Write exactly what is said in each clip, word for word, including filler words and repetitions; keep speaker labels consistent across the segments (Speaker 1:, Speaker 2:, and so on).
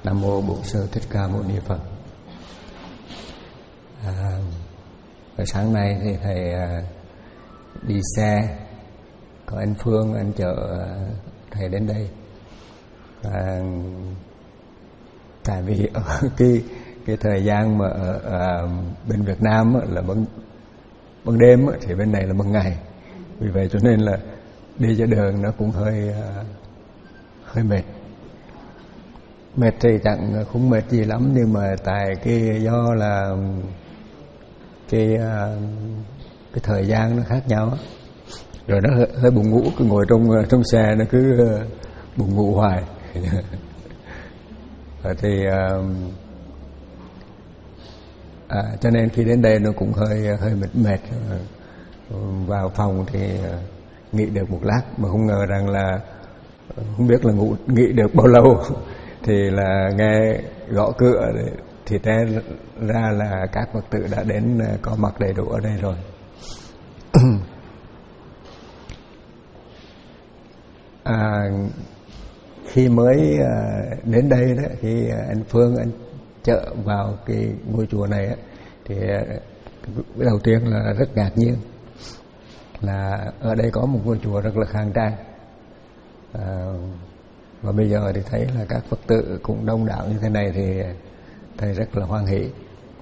Speaker 1: Nam mô Bổn Sư Thích Ca Mâu Ni Phật. À, sáng nay thì thầy à, đi xe, có anh Phương anh chở thầy đến đây. À, tại vì ở cái cái thời gian mà ở, ở bên Việt Nam là ban ban đêm thì bên này là ban ngày, vì vậy cho nên là đi trên đường nó cũng hơi hơi mệt. Mệt thì chẳng không mệt gì lắm, nhưng mà tại cái do là cái cái thời gian nó khác nhau, rồi nó hơi, hơi buồn ngủ, cứ ngồi trong trong xe nó cứ buồn ngủ hoài. Rồi thì à, cho nên khi đến đây nó cũng hơi hơi mệt mệt. Vào phòng thì nghỉ được một lát, mà không ngờ rằng là không biết là ngủ nghỉ được bao lâu thì là nghe gõ cửa thì té ra là các Phật tử đã đến có mặt đầy đủ ở đây rồi. À, khi mới đến đây đó, khi anh Phương anh chợ vào cái ngôi chùa này á, thì đầu tiên là rất ngạc nhiên là ở đây có một ngôi chùa rất là khang trang. À, và bây giờ thì thấy là các Phật tử cũng đông đảo như thế này thì thầy rất là hoan hỷ.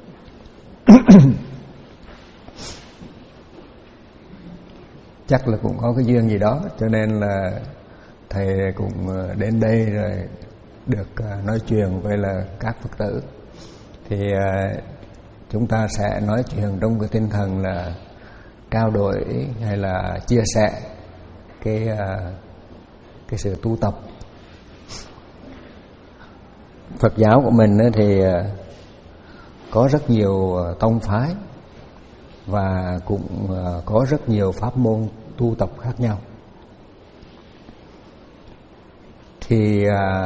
Speaker 1: Chắc là cũng có cái duyên gì đó, cho nên là thầy cũng đến đây rồi được nói chuyện với là các Phật tử. Thì chúng ta sẽ nói chuyện trong cái tinh thần là trao đổi hay là chia sẻ cái cái sự tu tập. Phật giáo của mình thì có rất nhiều tông phái và cũng có rất nhiều pháp môn tu tập khác nhau. Thì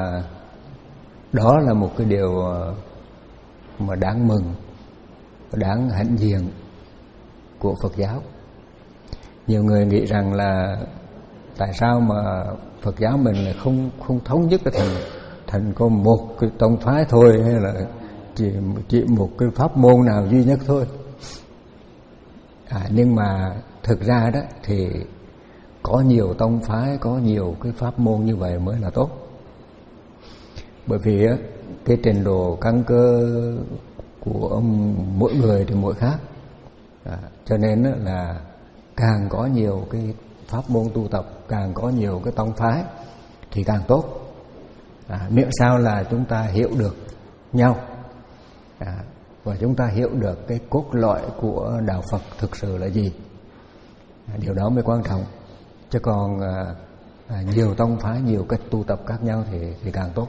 Speaker 1: đó là một cái điều mà đáng mừng, đáng hãnh diện của Phật giáo. Nhiều người nghĩ rằng là tại sao mà Phật giáo mình lại không không thống nhất cái thành thành có một cái tông phái thôi, hay là chỉ chỉ một cái pháp môn nào duy nhất thôi. À, nhưng mà thực ra đó thì có nhiều tông phái, có nhiều cái pháp môn như vậy mới là tốt. Bởi vì á, cái trình độ căn cơ của ông mỗi người thì mỗi khác. À, cho nên á, là càng có nhiều cái pháp môn tu tập, càng có nhiều cái tông phái thì càng tốt. À, miễn sao là chúng ta hiểu được nhau, à, và chúng ta hiểu được cái cốt lõi của đạo Phật thực sự là gì. À, điều đó mới quan trọng. Chứ còn à, à, nhiều tông phái, nhiều cách tu tập khác nhau thì, thì càng tốt.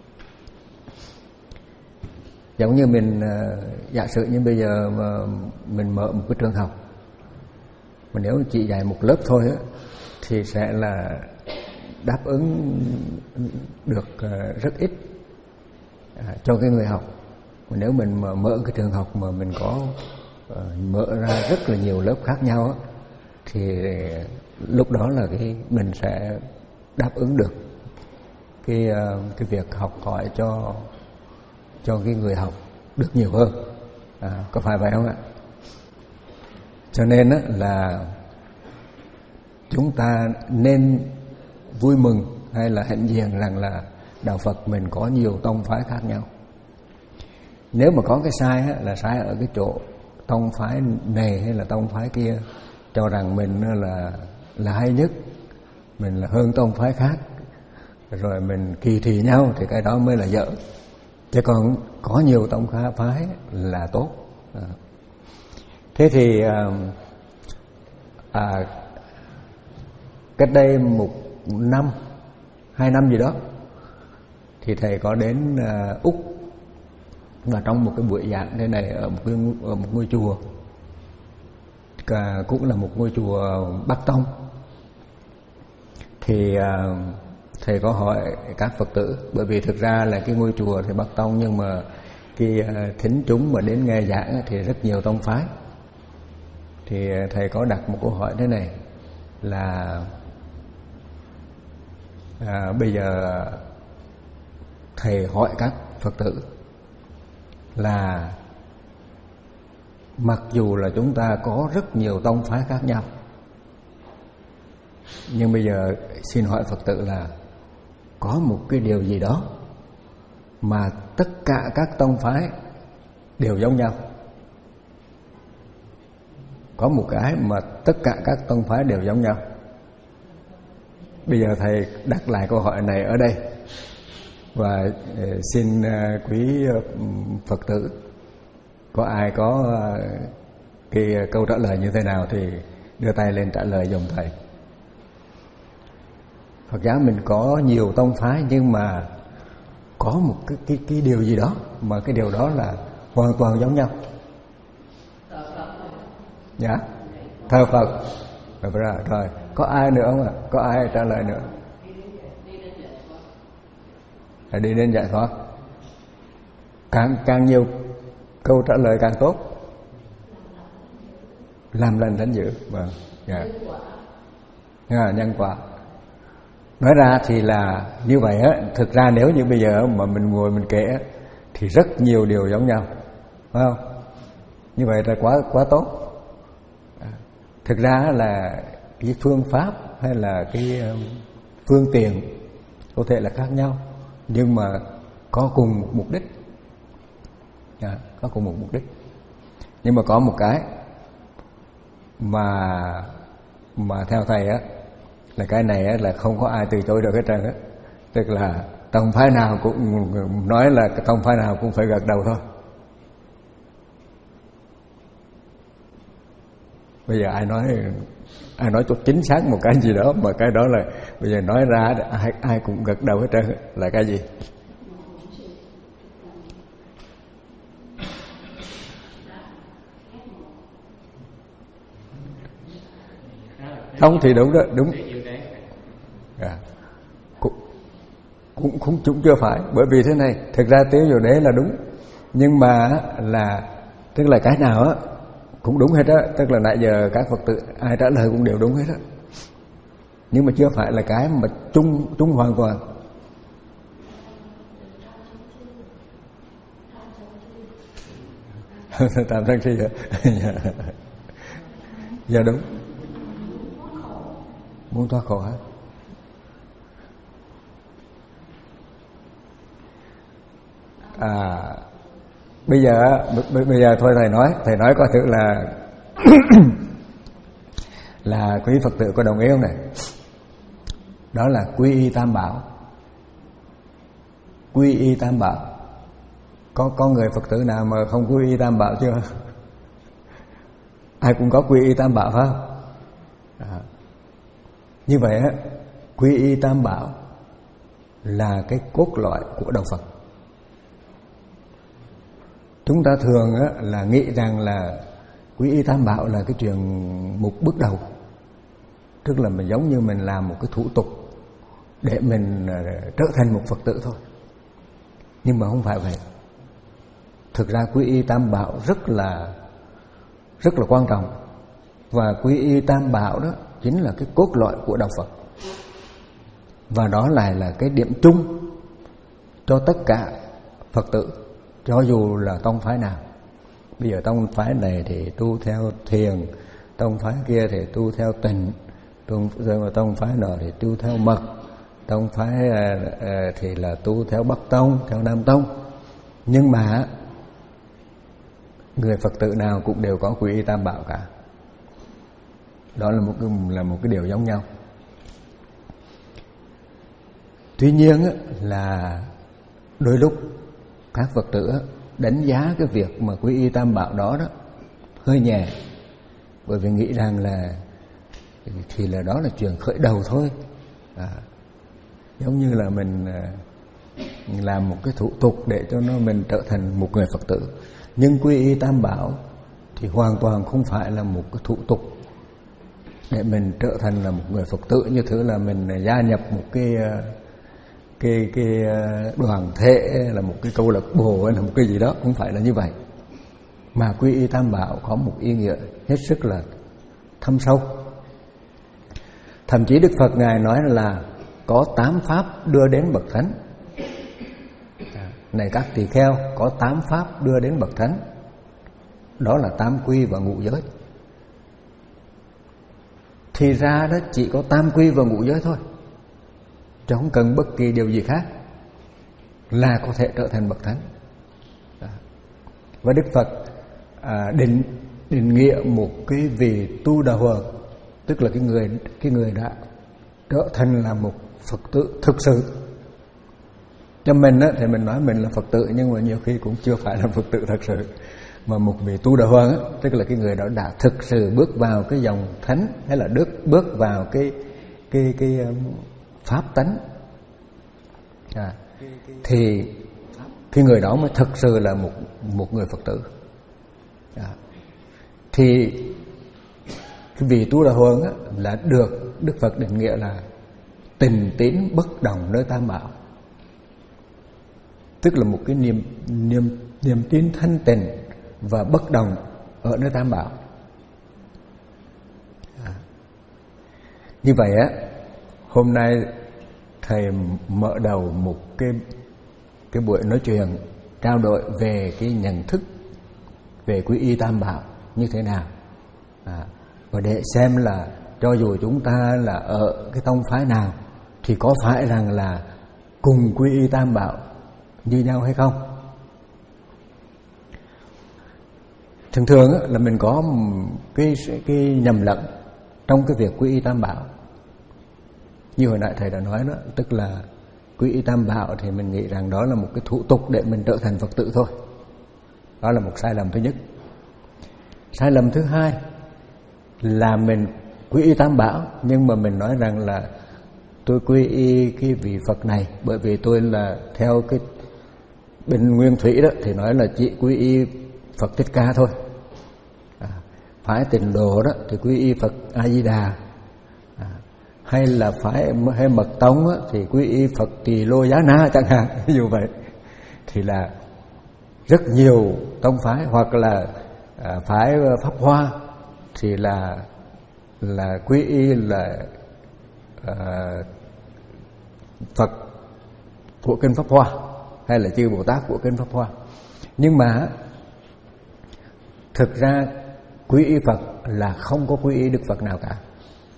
Speaker 1: Giống như mình à, giả sử như bây giờ mà mình mở một cái trường học, mà nếu chỉ dạy một lớp thôi á, thì sẽ là đáp ứng được rất ít cho cái người học. Mà nếu mình mà mở cái trường học mà mình có mở ra rất là nhiều lớp khác nhau á, thì lúc đó là cái mình sẽ đáp ứng được cái cái việc học hỏi cho cho cái người học được nhiều hơn. À, có phải vậy không ạ? Cho nên á, là chúng ta nên vui mừng hay là hãnh diện rằng là đạo Phật mình có nhiều tông phái khác nhau. Nếu mà có cái sai á, là sai ở cái chỗ tông phái này hay là tông phái kia cho rằng mình là là hay nhất, mình là hơn tông phái khác, rồi mình kỳ thị nhau, thì cái đó mới là dở. Chứ còn có nhiều tông phái là tốt. À. Thế thì à, à, cách đây một năm, hai năm gì đó, thì thầy có đến uh, Úc, và trong một cái buổi giảng thế này ở một, cái, ở một ngôi chùa, Cả, cũng là một ngôi chùa Bắc Tông. Thì uh, thầy có hỏi các Phật tử, bởi vì thực ra là cái ngôi chùa thì Bắc Tông, nhưng mà cái uh, thính chúng mà đến nghe giảng thì rất nhiều tông phái. Thì uh, thầy có đặt một câu hỏi thế này là À, bây giờ thầy hỏi các Phật tử là mặc dù là chúng ta có rất nhiều tông phái khác nhau, nhưng bây giờ xin hỏi Phật tử là có một cái điều gì đó mà tất cả các tông phái đều giống nhau. Có một cái mà tất cả các tông phái đều giống nhau. Bây giờ thầy đặt lại câu hỏi này ở đây và xin quý Phật tử có ai có cái câu trả lời như thế nào thì đưa tay lên trả lời giùm thầy. Phật giáo mình có nhiều tông phái nhưng mà có một cái, cái, cái điều gì đó mà cái điều đó là hoàn toàn giống nhau. Dạ, thờ Phật. Rồi, rồi, có ai nữa không ạ? Có ai trả lời nữa? Là đi đến giải thoát. Càng càng nhiều câu trả lời càng tốt. Làm lành tránh dữ. Vâng, dạ. À, nhân quả. Nói ra thì là như vậy á, thực ra nếu như bây giờ mà mình ngồi mình kể thì rất nhiều điều giống nhau, phải không? Như vậy là quá quá tốt. Thực ra là cái phương pháp hay là cái phương tiện có thể là khác nhau, nhưng mà có cùng một mục đích. À, có cùng một mục đích. Nhưng mà có một cái mà mà theo thầy á, là cái này á, là không có ai từ chối được hết trơn á. Tức là tông phái nào cũng nói là tông phái nào cũng phải gật đầu thôi. Bây giờ ai nói ai nói cho chính xác một cái gì đó mà cái đó là bây giờ nói ra ai ai cũng gật đầu hết trơn là cái gì? Không thì đúng đó, đúng. À, cũng, cũng cũng cũng chưa phải, bởi vì thế này, thực ra tiếng Diệu Đế là đúng, nhưng mà là tức là cái nào á cũng đúng hết á, tức là nãy giờ các Phật tử ai trả lời cũng đều đúng hết á, nhưng mà chưa phải là cái mà chung chung hoàn toàn. Tạm thân khi dạ đúng. Muốn thoát khổ hả? À, bây giờ bây giờ thôi thầy nói, thầy nói coi thử là là quý Phật tử có đồng ý không này? Đó là quy y tam bảo. Quy y tam bảo. Có có người Phật tử nào mà không quy y tam bảo chưa? Ai cũng có quy y tam bảo phải không? À. Như vậy á, quy y tam bảo là cái cốt lõi của đạo Phật. Chúng ta thường á, là nghĩ rằng là quy y tam bảo là cái chuyện một bước đầu, tức là mình giống như mình làm một cái thủ tục để mình trở thành một Phật tử thôi. Nhưng mà không phải vậy. Thực ra quy y tam bảo rất là rất là quan trọng, và quy y tam bảo đó chính là cái cốt lõi của đạo Phật, và đó lại là cái điểm chung cho tất cả Phật tử, cho dù là tông phái nào. Bây giờ tông phái này thì tu theo thiền, tông phái kia thì tu theo tịnh, tông, tông phái nào thì tu theo mật, tông phái thì là tu theo Bắc Tông, theo Nam Tông. Nhưng mà người Phật tử nào cũng đều có quy y tam bảo cả. Đó là một cái, là một cái điều giống nhau. Tuy nhiên là đôi lúc các Phật tử đánh giá cái việc mà quy y tam bảo đó đó hơi nhẹ, bởi vì nghĩ rằng là thì là đó là chuyện khởi đầu thôi. À, giống như là mình làm một cái thủ tục để cho nó mình trở thành một người Phật tử. Nhưng quy y tam bảo thì hoàn toàn không phải là một cái thủ tục để mình trở thành là một người Phật tử, như thứ là mình gia nhập một cái cái cái đoàn thể, là một cái câu lạc bộ hay là một cái gì đó, không phải là như vậy. Mà quy y tam bảo có một ý nghĩa hết sức là thâm sâu. Thậm chí Đức Phật Ngài nói là có tám pháp đưa đến bậc thánh. Này các tỳ kheo, có tám pháp đưa đến bậc thánh, đó là tam quy và ngũ giới. Thì ra đó chỉ có tam quy và ngũ giới thôi, chứ không cần bất kỳ điều gì khác là có thể trở thành bậc thánh. Và Đức Phật à, định định nghĩa một cái vị tu đà hoàng, tức là cái người cái người đã trở thành là một Phật tử thực sự. Cho mình á, thì mình nói mình là Phật tử, nhưng mà nhiều khi cũng chưa phải là Phật tử thật sự. Mà một vị tu đà hoàng á, tức là cái người đó đã thực sự bước vào cái dòng thánh, hay là bước bước vào cái cái cái um, pháp tánh, à, thì cái người đó mới thực sự là một một người Phật tử. À, thì cái vị tu đà hoàng á, là được Đức Phật định nghĩa là tình tín bất động nơi tam bảo, tức là một cái niềm niềm niềm tin thanh tịnh và bất đồng ở nơi tam bảo. À, như vậy á, hôm nay thầy mở đầu một cái cái buổi nói chuyện trao đổi về cái nhận thức về quy y tam bảo như thế nào, à, và để xem là cho dù chúng ta là ở cái tông phái nào thì có phải rằng là cùng quy y tam bảo như nhau hay không. Thường thường là mình có cái cái nhầm lẫn trong cái việc quy y tam bảo. Như hồi nãy thầy đã nói đó, tức là quy y tam bảo thì mình nghĩ rằng đó là một cái thủ tục để mình trở thành Phật tử thôi. Đó là một sai lầm thứ nhất. Sai lầm thứ hai là mình quy y tam bảo, nhưng mà mình nói rằng là tôi quy y cái vị Phật này bởi vì tôi là theo cái bên Nguyên Thủy đó, thì nói là chỉ quy y Phật Thích Ca thôi. À, phái Tịnh Độ đó thì quy y Phật A Di Đà, à, hay là phái hay Mật Tông đó, thì quy y Phật Tỳ Lô Giá Na chẳng hạn. Ví dụ vậy thì là rất nhiều tông phái, hoặc là à, phái Pháp Hoa thì là là quy y là à, Phật của kinh Pháp Hoa, hay là chư Bồ Tát của kinh Pháp Hoa. Nhưng mà thực ra quy y Phật là không có quy y Đức Phật nào cả.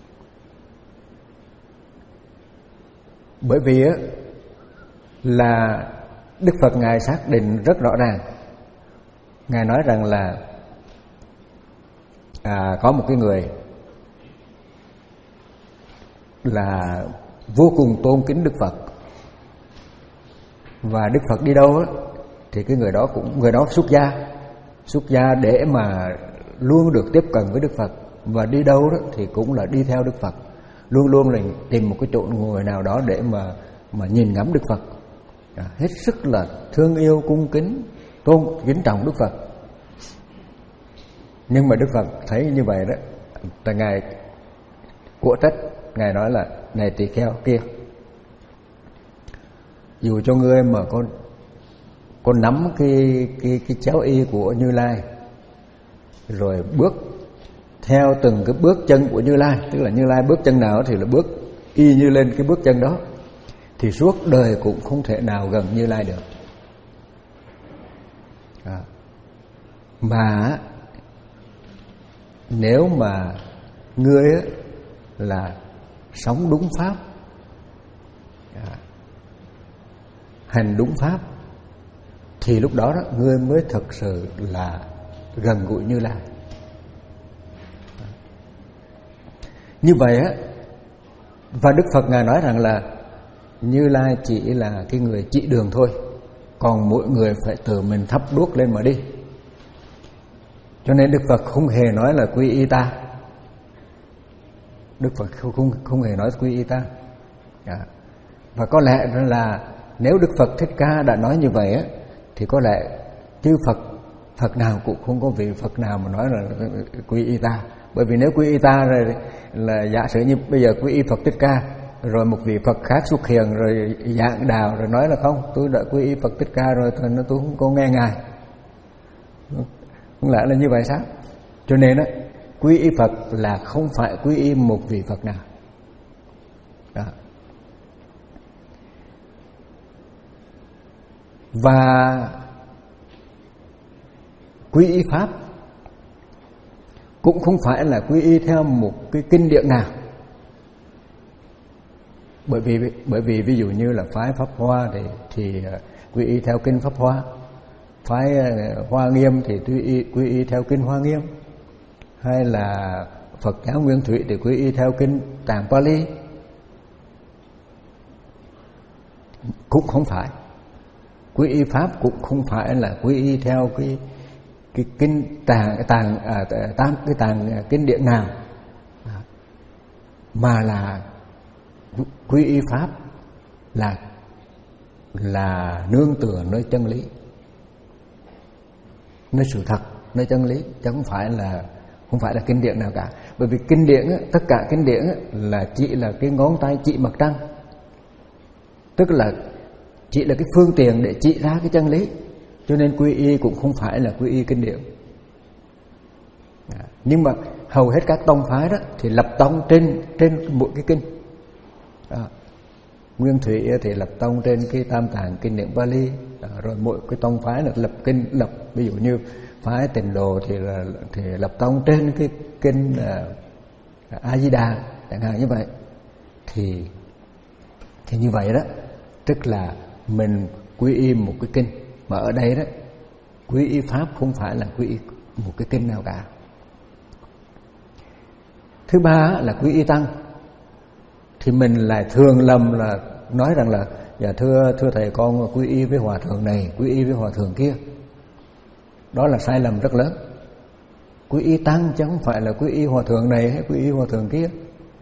Speaker 1: Bởi vì là Đức Phật Ngài xác định rất rõ ràng. Ngài nói rằng là à, có một cái người là vô cùng tôn kính Đức Phật, và Đức Phật đi đâu đó, thì cái người đó cũng người đó xuất gia xuất gia để mà luôn được tiếp cận với Đức Phật, và đi đâu đó thì cũng là đi theo Đức Phật, luôn luôn là tìm một cái chỗ ngồi nào đó để mà mà nhìn ngắm Đức Phật, à, hết sức là thương yêu cung kính tôn kính trọng Đức Phật. Nhưng mà Đức Phật thấy như vậy đó, là Ngài của trách. Ngài nói là này tỳ kheo kia, dù cho ngươi mà con con nắm cái cái cái cháo y của Như Lai, rồi bước theo từng cái bước chân của Như Lai, tức là Như Lai bước chân nào thì là bước y như lên cái bước chân đó, thì suốt đời cũng không thể nào gần Như Lai được. À, mà nếu mà ngươi là sống đúng pháp, à, hành đúng pháp, thì lúc đó, đó ngươi mới thực sự là gần gũi Như Lai. Như vậy á, và Đức Phật Ngài nói rằng là Như Lai chỉ là cái người chỉ đường thôi, còn mỗi người phải tự mình thắp đuốc lên mà đi. Cho nên Đức Phật không hề nói là quy y ta. Đức Phật không không, không hề nói quy y ta. À, và có lẽ là nếu Đức Phật Thích Ca đã nói như vậy á, thì có lẽ chư Phật Phật nào cũng không có vị Phật nào mà nói là quy y ta. Bởi vì nếu quy y ta rồi là giả sử như bây giờ quy y Phật Thích Ca, rồi một vị Phật khác xuất hiện rồi giảng đạo rồi nói là không, tôi đã quy y Phật Thích Ca rồi, tôi nói tôi không có nghe ngài. Không lẽ là như vậy sao? Cho nên á, quy y Phật là không phải quy y một vị Phật nào. Đó. Và quy y pháp cũng không phải là quy y theo một cái kinh điển nào. Bởi vì bởi vì ví dụ như là phái Pháp Hoa thì thì quy y theo kinh Pháp Hoa, phái Hoa Nghiêm thì quy y quy y theo kinh Hoa Nghiêm, hay là Phật giáo Nguyên Thủy thì quy y theo kinh Tạng Pali. Cũng không phải. Quy y pháp cũng không phải là quy y theo cái cái kinh tàng tàng à, tam cái tàng kinh điển nào, mà là quy y pháp là là nương tựa nơi chân lý, nơi sự thật, nơi chân lý, chứ không phải là không phải là kinh điển nào cả. Bởi vì kinh điển á, tất cả kinh điển á, là chỉ là cái ngón tay chỉ mặt trăng, tức là chỉ là cái phương tiện để chỉ ra cái chân lý. Cho nên quy y cũng không phải là quy y kinh điển. Nhưng mà hầu hết các tông phái đó thì lập tông trên trên mỗi cái kinh. À, Nguyên Thủy thì lập tông trên cái Tam Tạng kinh điển Pali. À, rồi mỗi cái tông phái là lập kinh lập, ví dụ như phái Tịnh Độ thì là thì lập tông trên cái kinh uh, A Di Đà chẳng hạn như vậy. Thì thì như vậy đó, tức là mình quy y một cái kinh. Mà ở đây đó, quy y pháp không phải là quy y một cái kinh nào cả. Thứ ba là quy y tăng. Thì mình lại thường lầm là nói rằng là dạ thưa thưa thầy, con quy y với hòa thượng này, quy y với hòa thượng kia. Đó là sai lầm rất lớn. Quy y tăng chứ không phải là quy y hòa thượng này hay quy y hòa thượng kia.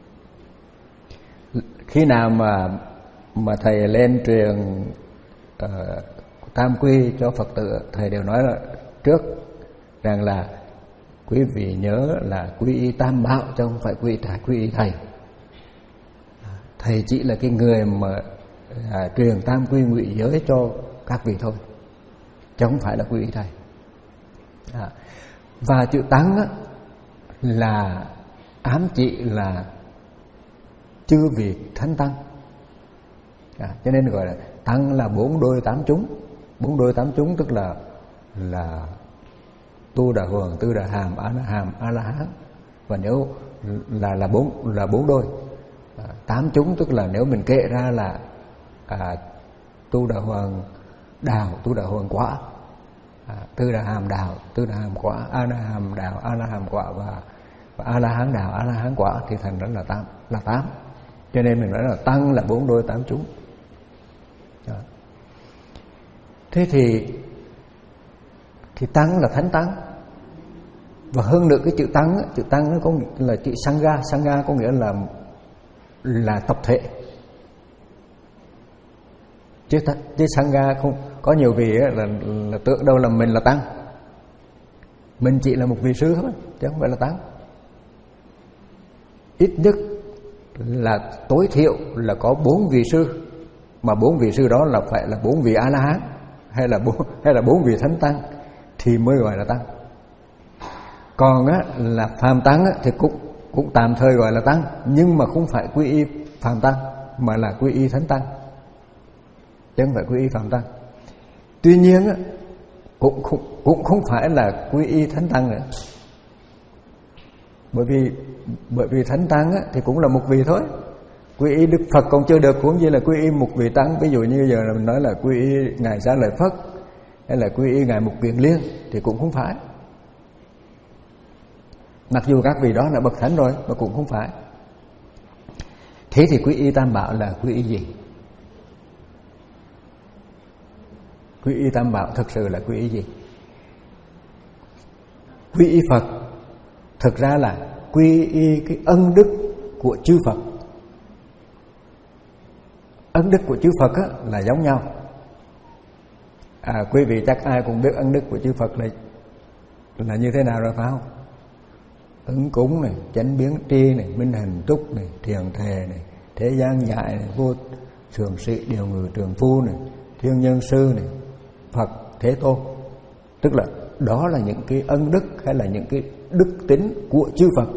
Speaker 1: Khi nào mà mà thầy lên truyền uh, tam quy cho Phật tử, thầy đều nói là trước rằng là quý vị nhớ là quy y tam bảo chứ không phải quy y quy y thầy. Thầy chỉ là cái người mà à, truyền tam quy ngụy giới cho các vị thôi, chứ không phải là quy y thầy. À, và chữ tăng á, là ám chỉ là chư vị thánh tăng. À, cho nên gọi là tăng là bốn đôi tám chúng. Bốn đôi tám chúng tức là là Tu Đà Hoàng, Tư Đà Hàm, A La Hàm, A La Hán. Và nếu là là bốn là bốn đôi, à, tám chúng tức là nếu mình kể ra là à, Tu Đà Hoàng đào, Tu Đà Hoàng quả, à, Tư Đà Hàm đào, Tư Đà Hàm quả, A La Hàm đào, A La Hàm quả và, và A La Hán đào, A La Hán quả, thì thành đó là tám, là tám. Cho nên mình nói là tăng là bốn đôi tám chúng. Đó. Thế thì thì tăng là thánh tăng. Và hơn nữa cái chữ tăng, chữ tăng nó có nghĩa là chữ sangha, sangha có nghĩa là là tập thể. Chứ, chứ sangha không có nhiều vị là, là tưởng đâu là mình là tăng. Mình chỉ là một vị sư thôi, chứ không phải là tăng. Ít nhất là tối thiểu là có bốn vị sư, mà bốn vị sư đó là phải là bốn vị A La Hán hay là bốn hay là bốn vị thánh tăng thì mới gọi là tăng. Còn á là phàm tăng á, thì cũng cũng tạm thời gọi là tăng, nhưng mà không phải quy y phàm tăng mà là quy y thánh tăng, chứ không phải quy y phàm tăng. Tuy nhiên á, cũng cũng cũng không phải là quy y thánh tăng nữa. Bởi vì bởi vì thánh tăng á, thì cũng là một vị thôi. Quy y Đức Phật còn chưa được, huống gì là quy y một vị tăng. Ví dụ như giờ là mình nói là quy y ngài Xá Lợi Phất hay là quy y ngài Mục Kiền Liên thì cũng không phải. Mặc dù các vị đó là bậc thánh rồi mà cũng không phải. Thế thì quy y tam bảo là quy y gì? Quy y tam bảo thực sự là quy y gì? Quy y Phật thực ra là quy y cái ân đức của chư Phật. Ân đức của chư Phật á, là giống nhau. À, quý vị chắc ai cũng biết ân đức của chư Phật là là như thế nào rồi phải không? Ứng cúng này, chánh biến tri này, minh hành túc này, thiền thề này, thế gian dạy này, vô thường sĩ điều ngự trường phu này, thiên nhân sư này, Phật Thế Tôn. Tức là đó là những cái ân đức hay là những cái đức tính của chư Phật.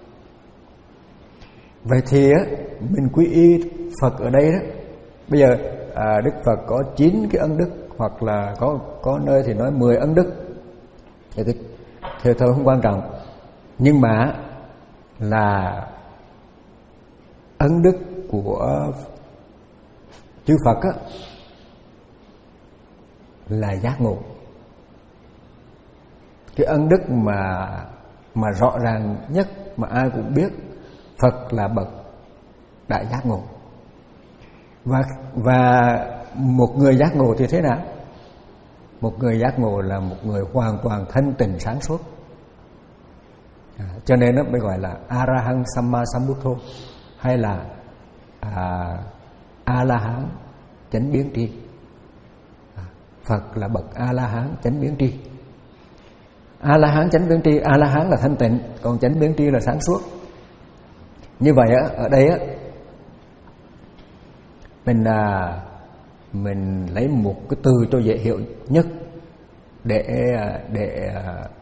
Speaker 1: Vậy thì á, mình quy y Phật ở đây đó, bây giờ à, Đức Phật có chín cái ân đức hoặc là có có nơi thì nói mười ân đức, thì cái theo thôi không quan trọng, nhưng mà là ân đức của chư Phật á, là giác ngộ. Cái ân đức mà mà rõ ràng nhất mà ai cũng biết, Phật là bậc đại giác ngộ. Và và một người giác ngộ thì thế nào? Một người giác ngộ là một người hoàn toàn thanh tịnh sáng suốt. À, cho nên nó mới gọi là A-ra-hăng Samma Sambuddho, hay là à, A-la-hán chánh biến tri. À, Phật là bậc A-la-hán chánh biến tri. A-la-hán chánh biến tri, A-la-hán là thanh tịnh, còn chánh biến tri là sáng suốt. Như vậy á, ở đây á, mình à, mình lấy một cái từ cho dễ hiểu nhất để để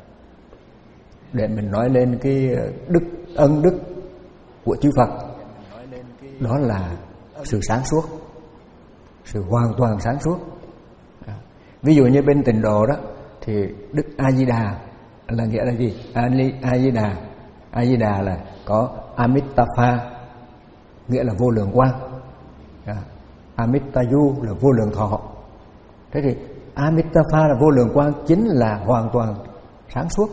Speaker 1: để mình nói lên cái đức ân đức của chư Phật, đó là sự sáng suốt, sự hoàn toàn sáng suốt. Ví dụ như bên Tịnh Độ đó thì Đức A Di Đà là nghĩa là gì? A Di Đà, A Di Đà là có Amitabha, nghĩa là vô lượng quang. Amitayu là vô lượng thọ. Thế thì Amitabha là vô lượng quang, chính là hoàn toàn sáng suốt.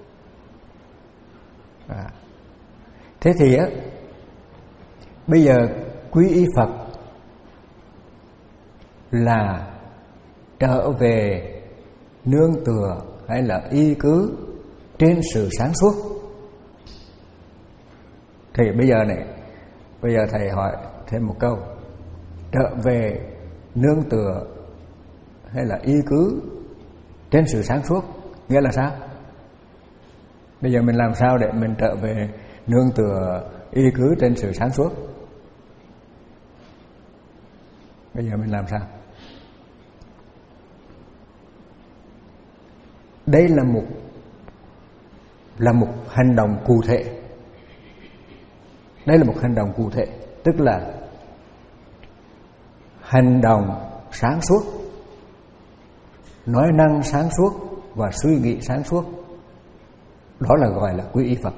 Speaker 1: À. Thế thì á, bây giờ quy y Phật là trở về nương tựa hay là y cứ trên sự sáng suốt. Thì bây giờ này, bây giờ thầy hỏi thêm một câu: trở về nương tựa hay là y cứ trên sự sáng suốt nghĩa là sao? Bây giờ mình làm sao để mình trở về nương tựa y cứ trên sự sáng suốt? Bây giờ mình làm sao? Đây là một là một hành động cụ thể. Đây là một hành động cụ thể, tức là hành động sáng suốt, nói năng sáng suốt và suy nghĩ sáng suốt. Đó là gọi là quy y Phật.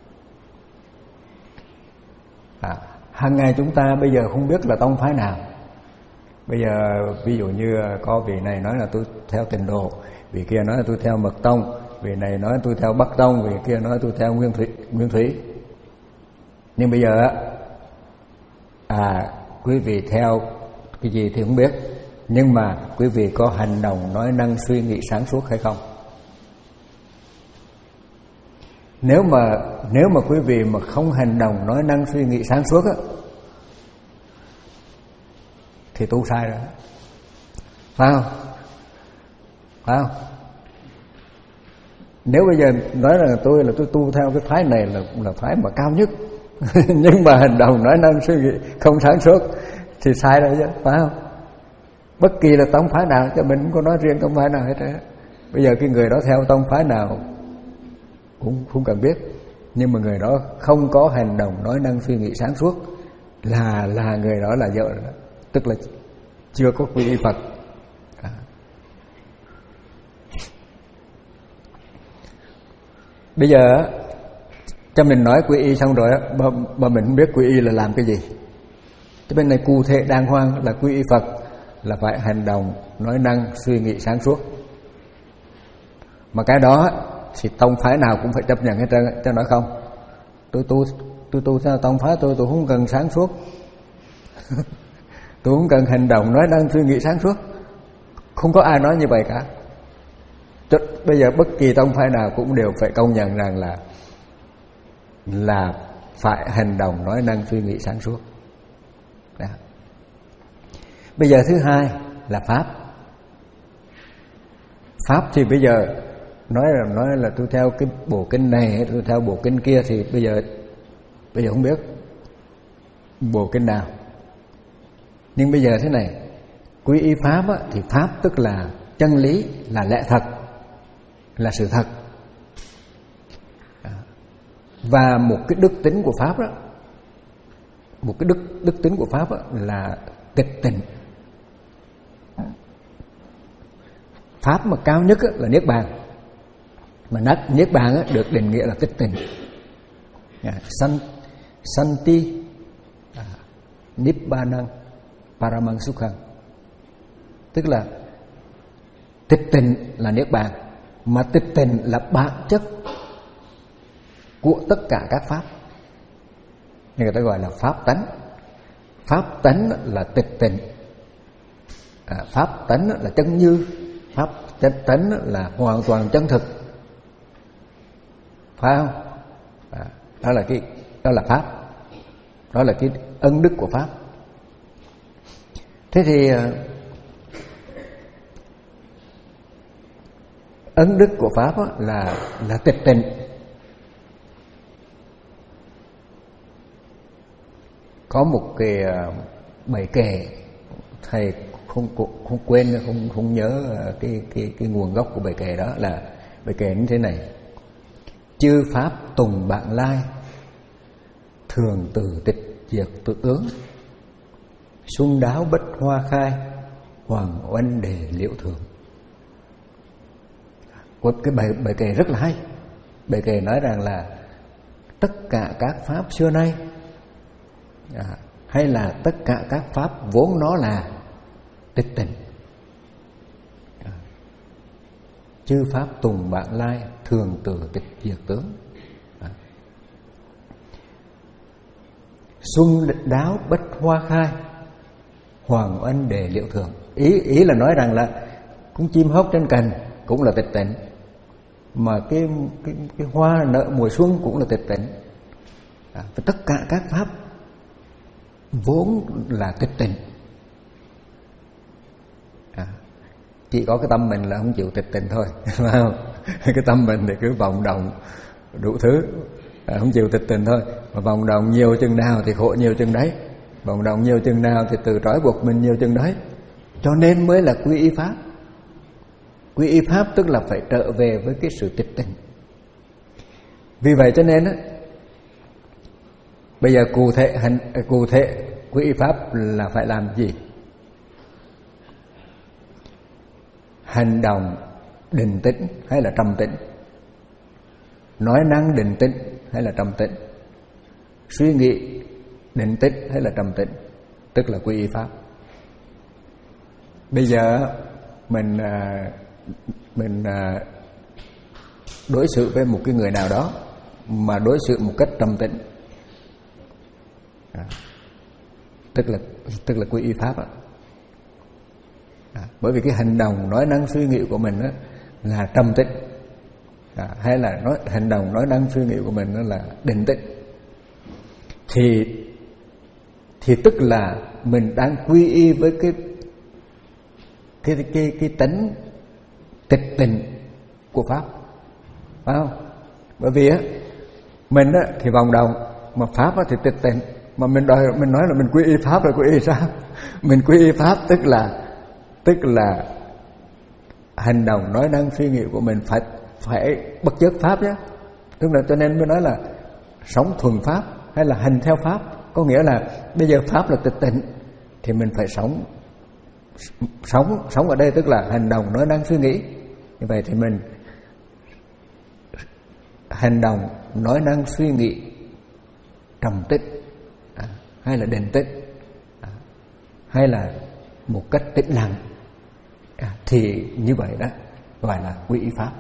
Speaker 1: À, hàng ngày chúng ta bây giờ không biết là tông phái nào. Bây giờ ví dụ như có vị này nói là tôi theo Tịnh Độ, vị kia nói là tôi theo Mật Tông, vị này nói tôi theo Bắc Tông, vị kia nói tôi theo Nguyên Thủy. Nguyên Thủy. Nhưng bây giờ à, quý vị theo cái gì thì không biết, nhưng mà quý vị có hành động nói năng suy nghĩ sáng suốt hay không? Nếu mà nếu mà quý vị mà không hành động nói năng suy nghĩ sáng suốt á, thì tu sai rồi, phải không? Phải không? Nếu bây giờ nói là tôi là tôi tu theo cái phái này là là phái mà cao nhất, nhưng mà hành động nói năng suy nghĩ không sáng suốt thì sai rồi chứ, phải không? Bất kỳ là tông phái nào, cho mình không có nói riêng tông phái nào hết á. Bây giờ cái người đó theo tông phái nào cũng không cần biết, nhưng mà người đó không có hành động nói năng suy nghĩ sáng suốt là là người đó là vợ đó. Tức là chưa có quy y Phật. À. Bây giờ cho mình nói quy y xong rồi á, mà, mà mình không biết quy y là làm cái gì. Cái bên này cụ thể đàng hoàng là quy y Phật là phải hành động nói năng suy nghĩ sáng suốt. Mà cái đó thì tông phái nào cũng phải chấp nhận hết trơn, cho nói không. Tôi tu tôi tu theo tông phái tôi tôi không cần sáng suốt. Tôi không cần hành động nói năng suy nghĩ sáng suốt. Không có ai nói như vậy cả. Bây giờ bất kỳ tông phái nào cũng đều phải công nhận rằng là là phải hành động nói năng suy nghĩ sáng suốt. Đó. Bây giờ thứ hai là pháp. Pháp thì bây giờ nói là nói là tôi theo cái bộ kinh này, tôi theo bộ kinh kia thì bây giờ bây giờ không biết bộ kinh nào. Nhưng bây giờ thế này, quy y pháp á, thì pháp tức là chân lý, là lẽ thật, là sự thật. Và một cái đức tính của pháp đó, một cái đức đức tính của pháp đó là tịch tịnh. pháp mà cao nhất là niết bàn, mà niết bàn được định nghĩa là tịch tịnh. San santi nibbana paramang sukhang, tức là tịch tịnh là niết bàn, mà tịch tịnh là bản chất của tất cả các pháp, nên người ta gọi là pháp tánh. Pháp tánh là tịch tịnh, à, pháp tánh là chân như, pháp tánh là hoàn toàn chân thực, phải không? À, đó là cái đó là pháp, đó là cái ân đức của pháp. Thế thì ân đức của pháp là là tịch tịnh. Có một cái bài kệ, thầy không không quên, không không nhớ cái cái cái nguồn gốc của bài kệ đó, là bài kệ như thế này: chư pháp tùng bạn lai, thường từ tịch diệt tự tướng, xuân đáo bất hoa khai, hoàng oanh đề liễu thường. Cái bài bài kệ rất là hay. Bài kệ nói rằng là tất cả các pháp xưa nay, à, hay là tất cả các pháp vốn nó là tịch tịnh. À, chư pháp tùng bạn lai, thường từ tịch diệt tướng. À, xuân đáo bất hoa khai, hoàng oanh đề liễu thường. Ý ý là nói rằng là cũng chim hót trên cành cũng là tịch tịnh, mà cái cái cái hoa nở mùa xuân cũng là tịch tịnh. À, và tất cả các pháp vốn là tịch tịnh. À, chỉ có cái tâm mình là không chịu tịch tịnh thôi, phải không? Cái tâm mình thì cứ vọng động đủ thứ, à, không chịu tịch tịnh thôi. Mà vọng động nhiều chừng nào thì khổ nhiều chừng đấy, vọng động nhiều chừng nào thì từ trói buộc mình nhiều chừng đấy. Cho nên mới là quy y pháp. Quy y pháp tức là phải trở về với cái sự tịch tịnh. Vì vậy cho nên á, bây giờ cụ thể hành cụ thể quy y pháp là phải làm gì? Hành động định tĩnh hay là trầm tĩnh? Nói năng định tĩnh hay là trầm tĩnh? Suy nghĩ định tĩnh hay là trầm tĩnh? Tức là quy y pháp. Bây giờ mình mình đối xử với một cái người nào đó mà đối xử một cách trầm tĩnh, à, tức là tức là quy y pháp á. À, bởi vì cái hành động nói năng suy nghĩ của mình á là trầm tĩnh, à, hay là nói hành động nói năng suy nghĩ của mình nó là định tĩnh, thì thì tức là mình đang quy y với cái cái cái cái, cái tánh tịch tịnh của pháp, phải không? Bởi vì á mình á thì vòng động, mà pháp á thì tịch tịnh. Mà mình đòi mình nói là mình quy y pháp là quy y sao? Mình quy y pháp tức là tức là hành động nói năng suy nghĩ của mình phải phải bất chấp pháp nhé. Tức là cho nên mới nói là sống thuần pháp hay là hành theo pháp. Có nghĩa là bây giờ pháp là tịch tịnh thì mình phải sống sống sống ở đây tức là hành động nói năng suy nghĩ. Như vậy thì mình hành động nói năng suy nghĩ trầm tĩnh, à, hay là định tĩnh, à, hay là một cách tĩnh lặng, à, thì như vậy đó gọi là quy y pháp.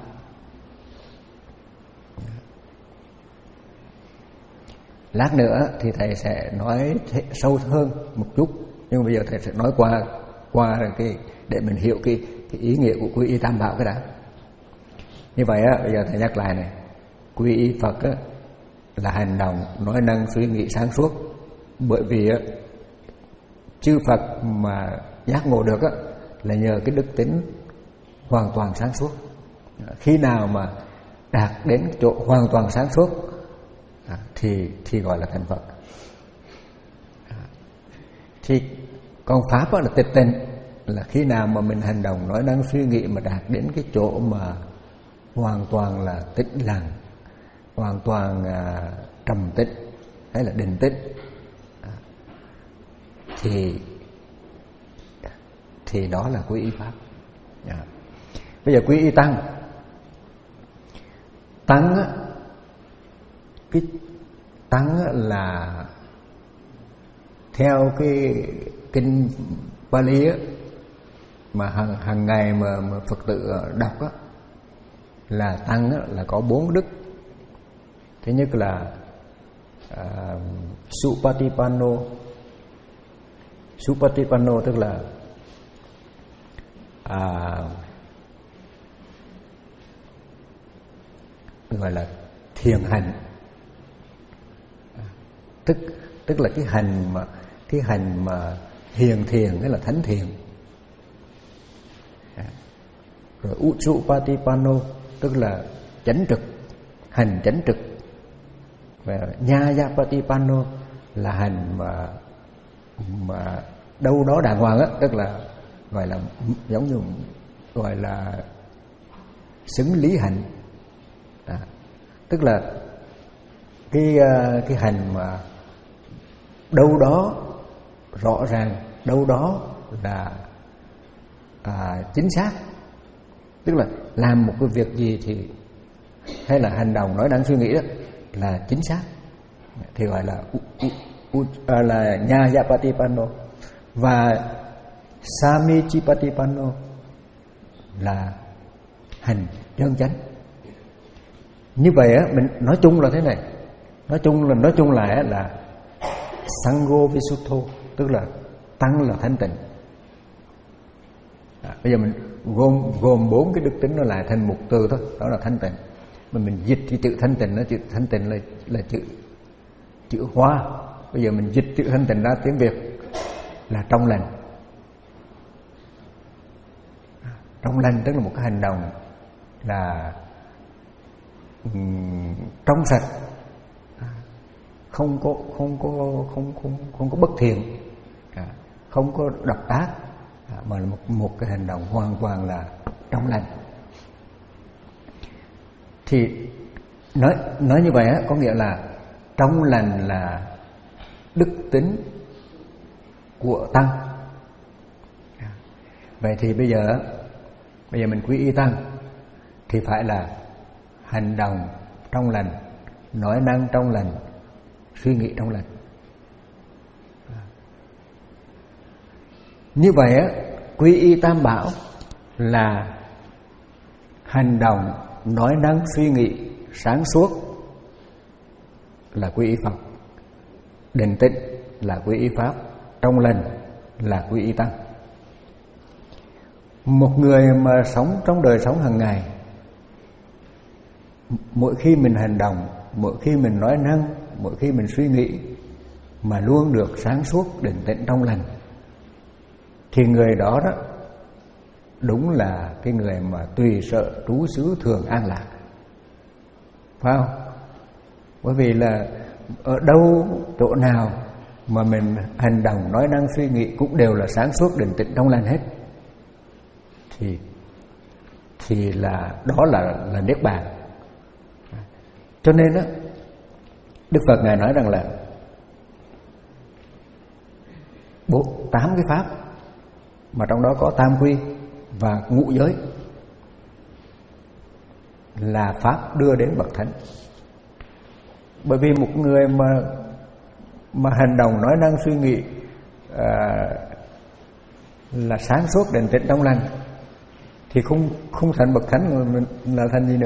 Speaker 1: Lát nữa thì thầy sẽ nói sâu hơn một chút, nhưng mà bây giờ thầy sẽ nói qua qua cái để mình hiểu cái, cái ý nghĩa của quy y tam bảo cái đã. Như vậy á, bây giờ thầy nhắc lại này, quy y Phật á, là hành động nói năng suy nghĩ sáng suốt. Bởi vì á, chư Phật mà giác ngộ được á, là nhờ cái đức tính hoàn toàn sáng suốt. Khi nào mà đạt đến chỗ hoàn toàn sáng suốt à, thì thì gọi là thành Phật. À, thì còn pháp là tịch tịnh, là khi nào mà mình hành động nói năng suy nghĩ mà đạt đến cái chỗ mà hoàn toàn là tĩnh lặng, hoàn toàn à, trầm tĩnh hay là định tĩnh, à, thì thì đó là quy y pháp. À. Bây giờ quy y tăng. Tăng á, cái tăng á là theo cái kinh Pali á, mà hàng hàng ngày mà, mà Phật tử đọc á, là tăng á, là có bốn đức. Thứ nhất là uh, Supatipanno. Supatipanno tức là uh, gọi là thiền hành, tức tức là cái hành mà cái hành mà hiền thiền, nghĩa là thánh thiền. Rồi Uchupatipanno tức là chánh trực, hành chánh trực. Và Nyayapatipanno là hành mà mà đâu đó đàng hoàng á, tức là gọi là giống như gọi là xứng lý hành. À, tức là cái cái hành mà đâu đó rõ ràng, đâu đó là à, chính xác. Tức là làm một cái việc gì thì hay là hành động, nói năng, suy nghĩ đó là chính xác, thì gọi là u, u, u, à, là Nyayapatipanno. Và Samichipatipanno là hành chân chánh. Như vậy á, mình nói chung là thế này, nói chung là nói chung là là Sangho Visuddho, tức là tăng là thanh tịnh. À, bây giờ mình gồm gồm bốn cái đức tính nó lại thành một từ thôi, đó là thanh tịnh. Mà mình dịch cái chữ thanh tịnh, nó chữ thanh tịnh là là chữ chữ Hoa. Bây giờ mình dịch chữ thanh tịnh ra tiếng Việt là trong lành. Trong lành tức là một cái hành động là um, trong sạch, không có không có không không không có bất thiện, không có độc ác, mà là một, một cái hành động hoàn toàn là trong lành. Thì nói nói như vậy á, có nghĩa là trong lành là đức tính của tăng. Vậy thì bây giờ bây giờ mình quy y tăng thì phải là hành động trong lành, nói năng trong lành, suy nghĩ trong lành. Như vậy á, quy y tam bảo là hành động, nói năng, suy nghĩ sáng suốt là quy y Phật, định tĩnh là quy y Pháp, trong lành là quy y tăng. Một người mà sống trong đời sống hàng ngày, mỗi khi mình hành động, mỗi khi mình nói năng, mỗi khi mình suy nghĩ mà luôn được sáng suốt, định tĩnh, trong lành, thì người đó đó đúng là cái người mà tùy sợ trú xứ thường an lạc, phải không? Bởi vì là ở đâu, chỗ nào mà mình hành động, nói năng, suy nghĩ cũng đều là sáng suốt, định tĩnh, trong lành hết, thì thì là đó là là niết bàn. Cho nên á, Đức Phật ngài nói rằng là bốn tám cái pháp, mà trong đó có tam quy và ngũ giới, là pháp đưa đến bậc thánh. Bởi vì một người mà mà hành động, nói năng, suy nghĩ à, là sáng suốt, định tĩnh, trong lành, thì không không thành bậc thánh, mà mình là thành gì nữa?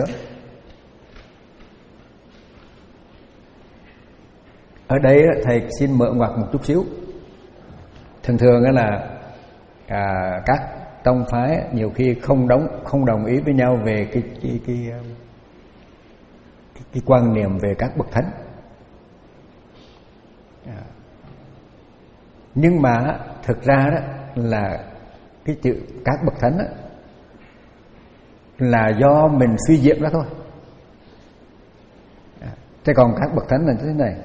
Speaker 1: Ở đây thầy xin mở ngoặt một chút xíu. Thường thường là à, các tông phái nhiều khi không đóng không đồng ý với nhau về cái cái cái cái, cái quan niệm về các bậc thánh. À, nhưng mà thực ra đó là cái chữ các bậc thánh đó, là do mình suy diễn đó thôi. À, thế còn các bậc thánh là như thế này: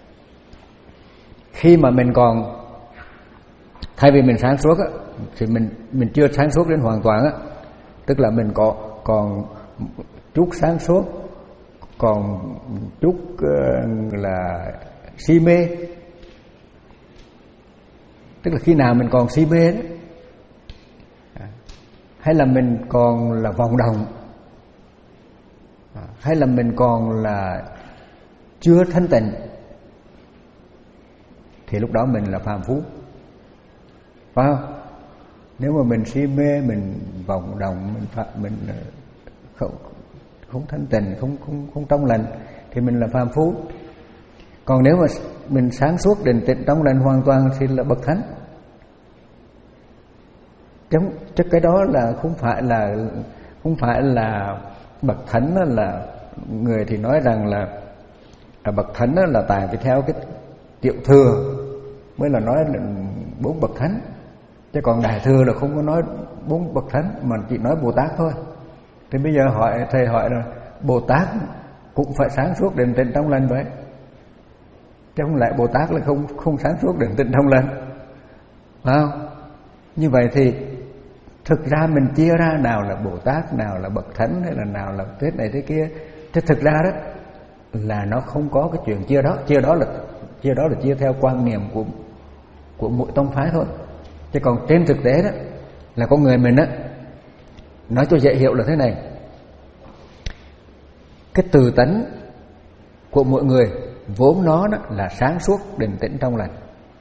Speaker 1: khi mà mình còn, thay vì mình sáng suốt á, thì mình mình chưa sáng suốt đến hoàn toàn á, tức là mình có còn chút sáng suốt, còn chút uh, là si mê. Tức là khi nào mình còn si mê đó, hay là mình còn là vọng động, hay là mình còn là chưa thanh tịnh, thì lúc đó mình là phàm phu, phải không? Nếu mà mình si mê, mình vọng động, mình phạm, mình không không thanh tịnh, không không không trong lành, thì mình là phàm phu. Còn nếu mà mình sáng suốt, định tĩnh, trong lành hoàn toàn thì là bậc thánh. Chứ, chứ cái đó là không phải là không phải là bậc thánh đó, là người thì nói rằng là, là bậc thánh đó là tại vì theo cái tiểu thừa mới là nói là bốn bậc thánh, chứ còn đại thừa là không có nói bốn bậc thánh, mà chỉ nói Bồ Tát thôi. Thì bây giờ hỏi thầy hỏi là Bồ Tát cũng phải sáng suốt định tĩnh trong lành vậy, chứ không lại Bồ Tát là không không sáng suốt định tĩnh trong lành, phải không? Như vậy thì thực ra mình chia ra nào là Bồ Tát, nào là bậc thánh, hay là nào là thế này thế kia, chứ thực ra đó là nó không có cái chuyện chia đó. Chia đó là chia đó là chia theo quan niệm của của mỗi tông phái thôi. Chứ còn trên thực tế đó là con người mình á, nói cho dễ hiểu là thế này: cái từ tánh của mỗi người vốn nó đó là sáng suốt, định tĩnh, trong lành.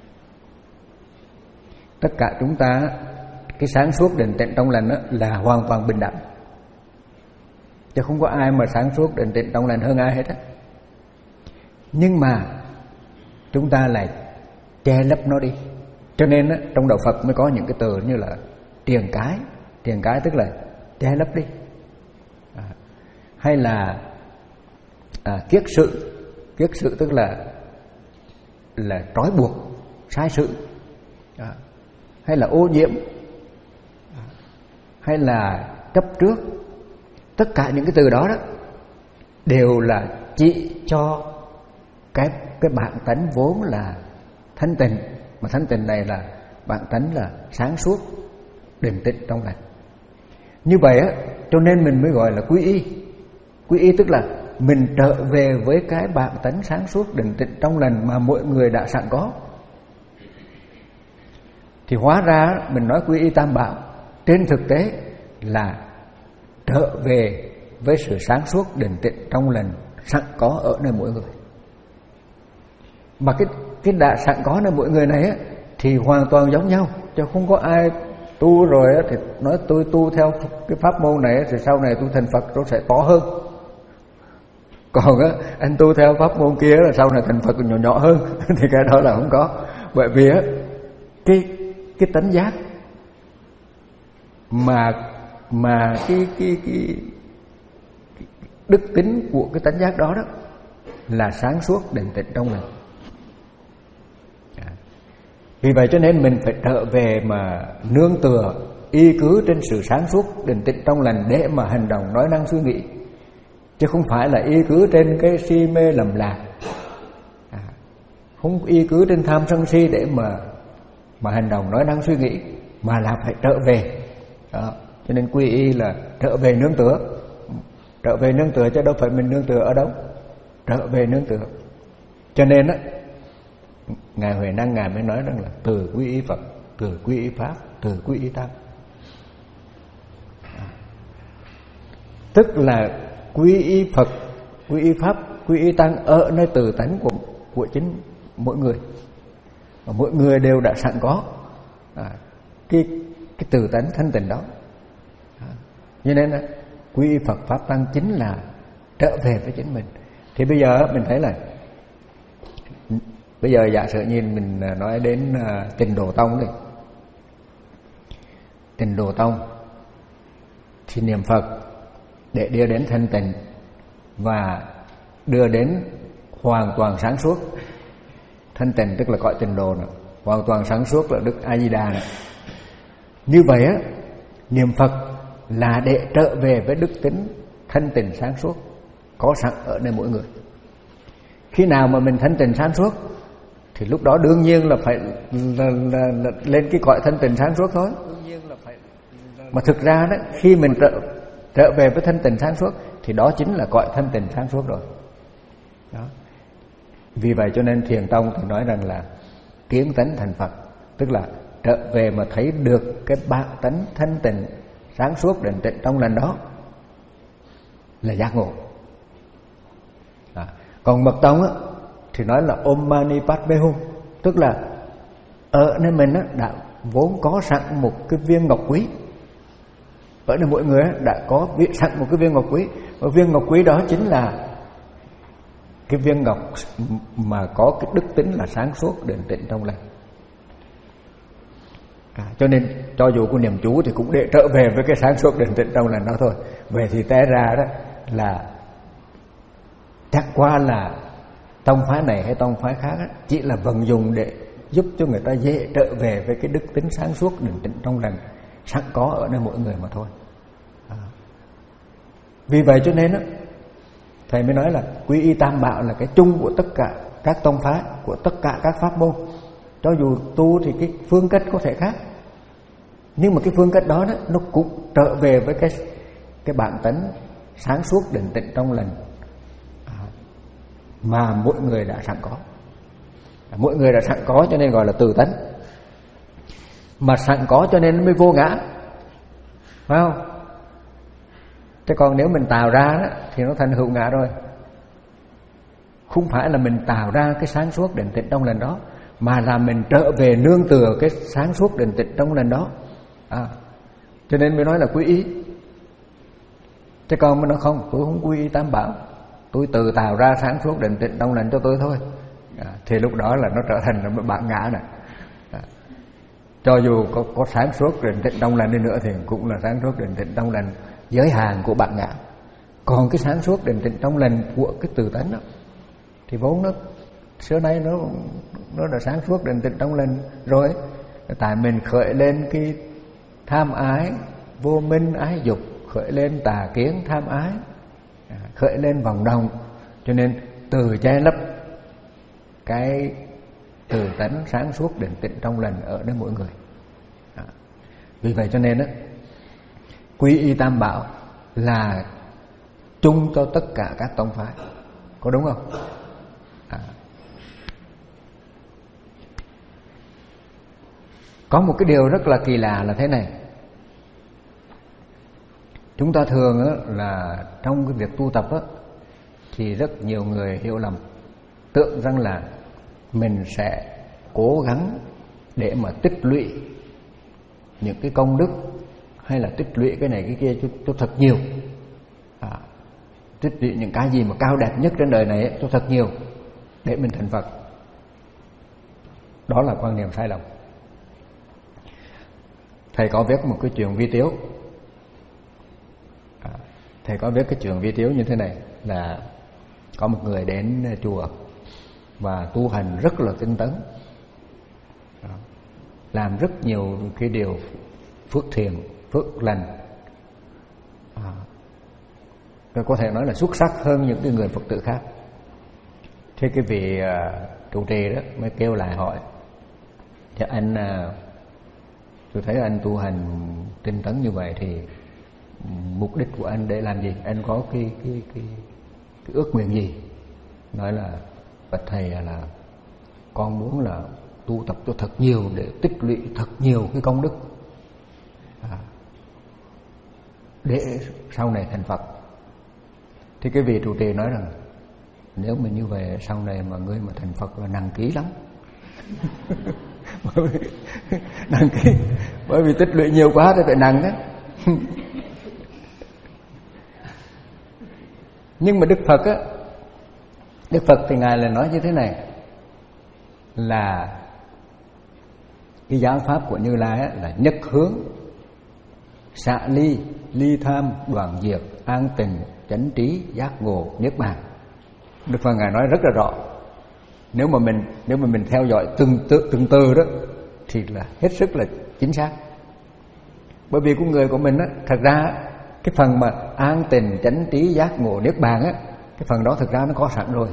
Speaker 1: Tất cả chúng ta cái sáng suốt, định tĩnh, trong lành đó là hoàn toàn bình đẳng, chứ không có ai mà sáng suốt, định tĩnh, trong lành hơn ai hết á. Nhưng mà chúng ta lại che lấp nó đi. Cho nên á, trong đạo Phật mới có những cái từ như là triền cái. Triền cái tức là che lấp đi, à, hay là à, kiết sự. Kiết sự tức là là trói buộc, sai sự, à, hay là ô nhiễm, à, hay là chấp trước. Tất cả những cái từ đó đó đều là chỉ cho cái cái bản tánh vốn là thanh tịnh, mà thanh tịnh này là bản tánh là sáng suốt, định tĩnh, trong lành. Như vậy á, cho nên mình mới gọi là quy y. Quy y tức là mình trở về với cái bản tánh sáng suốt, định tĩnh, trong lành mà mỗi người đã sẵn có. Thì hóa ra mình nói quy y tam bảo, trên thực tế là trở về với sự sáng suốt, định tĩnh, trong lành sẵn có ở nơi mỗi người. Mà cái cái đã sẵn có nơi mỗi người này á, thì hoàn toàn giống nhau, chứ không có ai tu rồi á, thì nói tôi tu theo cái pháp môn này thì sau này tôi thành Phật nó sẽ to hơn. Còn á, anh tu theo pháp môn kia là sau này thành Phật nhỏ nhỏ hơn thì cái đó là không có. Bởi vì á, cái cái tánh giác mà mà cái cái cái, cái đức tính của cái tánh giác đó đó là sáng suốt, định tĩnh, trong lành. Vì vậy cho nên mình phải trở về mà nương tựa, y cứ trên sự sáng suốt, định tĩnh, trong lành để mà hành động, nói năng, suy nghĩ, chứ không phải là y cứ trên cái si mê lầm lạc, à, không y cứ trên tham sân si để mà mà hành động, nói năng, suy nghĩ, mà là phải trở về đó. Cho nên quy y là trở về nương tựa, trở về nương tựa chứ đâu phải mình nương tựa ở đâu, trở về nương tựa. Cho nên á, Ngài Huệ Năng Ngài mới nói rằng là từ quy y Phật, từ quy y Pháp, từ quy y Tăng. Tức là quy y Phật, quy y Pháp, quy y Tăng ở nơi từ tánh của, của chính mỗi người. Và mỗi người đều đã sẵn có à, cái, cái từ tánh thanh tịnh đó. à, Cho nên là quy y Phật, Pháp, Tăng chính là trở về với chính mình. Thì bây giờ mình thấy là bây giờ giả sử nhìn mình nói đến uh, Tịnh Độ Tông đi. Tịnh Độ Tông thì niệm Phật để đưa đến thanh tịnh và đưa đến hoàn toàn sáng suốt. Thanh tịnh tức là cõi Tịnh Độ nữa, hoàn toàn sáng suốt là Đức A Di Đà này. Như vậy á, niệm Phật là để trở về với đức tính thanh tịnh sáng suốt có sẵn ở nơi mỗi người. Khi nào mà mình thanh tịnh sáng suốt thì lúc đó đương nhiên là phải là, là, là lên cái cõi thanh tịnh sáng suốt thôi. Mà thực ra đó, khi mình trở, trở về với thanh tịnh sáng suốt thì đó chính là cõi thanh tịnh sáng suốt rồi đó. Vì vậy cho nên Thiền Tông thì nói rằng là kiến tánh thành Phật, tức là trở về mà thấy được cái bản tánh thanh tịnh sáng suốt định tĩnh trong lành đó là giác ngộ. À, còn mật tông á, thì nói là Om Mani Padme Hum, tức là ở nơi mình á, đã vốn có sẵn một cái viên ngọc quý. Ở nơi mỗi người á, đã có sẵn một cái viên ngọc quý, và viên ngọc quý đó chính là cái viên ngọc mà có cái đức tính là sáng suốt định tĩnh trong lành. À, cho nên cho dù có niệm chú thì cũng để trở về với cái sáng suốt định tĩnh trong lành đó thôi. Về thì té ra đó là chắc qua là tông phái này hay tông phái khác á, chỉ là vận dụng để giúp cho người ta dễ trở về với cái đức tính sáng suốt định tĩnh trong lành sẵn có ở nơi mỗi người mà thôi. À. Vì vậy cho nên á, thầy mới nói là quy y tam bảo là cái chung của tất cả các tông phái, của tất cả các pháp môn. Cho dù tu thì cái phương cách có thể khác, nhưng mà cái phương cách đó, đó nó cũng trở về với cái cái bản tánh sáng suốt định tĩnh trong lành mà mỗi người đã sẵn có. Mỗi người đã sẵn có cho nên gọi là từ tánh. Mà sẵn có cho nên nó mới vô ngã, phải không? Thế còn nếu mình tạo ra đó, thì nó thành hữu ngã rồi. Không phải là mình tạo ra cái sáng suốt định tĩnh trong lành đó, mà là mình trở về nương tựa cái sáng suốt định tĩnh trong lành đó. À, cho nên mới nói là quy y. Thế còn mình nói không, tôi không quy y tam bảo, tôi tự tạo ra sáng suốt định tĩnh trong lành cho tôi thôi. À, thì lúc đó là nó trở thành là một bản ngã này. À, cho dù có, có sáng suốt định tĩnh trong lành đi nữa thì cũng là sáng suốt định tĩnh trong lành giới hạn của bản ngã. Còn cái sáng suốt định tĩnh trong lành của cái từ tánh đó thì vốn nó xưa nay nó nó đã sáng suốt định tĩnh trong lành rồi. Tại mình khởi lên cái tham ái, vô minh, ái dục, khởi lên tà kiến, tham ái, khởi lên vòng đồng, cho nên từ che lấp cái từ tánh sáng suốt định tĩnh trong lành ở nơi mỗi người. À, vì vậy cho nên đó, quy y tam bảo là chung cho tất cả các tông phái, có đúng không? À, có một cái điều rất là kỳ lạ là thế này. Chúng ta thường á, là trong cái việc tu tập á, thì rất nhiều người hiểu lầm, tưởng rằng là mình sẽ cố gắng để mà tích lũy những cái công đức, hay là tích lũy cái này cái kia cho, cho thật nhiều. À, tích lũy những cái gì mà cao đẹp nhất trên đời này ấy, cho thật nhiều để mình thành Phật. Đó là quan niệm sai lầm. Thầy có viết một cái chuyện vi tiếu. À, thầy có viết cái chuyện vi tiếu như thế này, là có một người đến chùa và tu hành rất là tinh tấn, à, làm rất nhiều cái điều phước thiện, phước lành, à, có thể nói là xuất sắc hơn những cái người Phật tử khác. Thế cái vị uh, trụ trì đó mới kêu lại hỏi: "Dạ anh, uh, tôi thấy anh tu hành tinh tấn như vậy thì mục đích của anh để làm gì? Anh có cái cái cái, cái ước nguyện gì?" Nói là: "Bạch thầy, là con muốn là tu tập cho thật nhiều để tích lũy thật nhiều cái công đức, à, để sau này thành Phật." Thì cái vị trụ trì nói rằng: "Nếu mà như vậy sau này mà ngươi mà thành Phật là nặng ký lắm." bởi vì nặng ký, bởi vì tích lũy nhiều quá thì phải nặng á. Nhưng mà Đức Phật á, Đức Phật thì ngài là nói như thế này, là cái giáo pháp của Như Lai á, là nhất hướng, xả ly, ly tham, đoạn diệt, an tình, chánh trí, giác ngộ, niết bàn. Đức Phật ngài nói rất là rõ. Nếu mà mình nếu mà mình theo dõi từng từ, từng từ đó thì là hết sức là chính xác. Bởi vì con người của mình á, thật ra cái phần mà an tình, chánh trí, giác ngộ, niết bàn á, cái phần đó thực ra nó có sẵn rồi.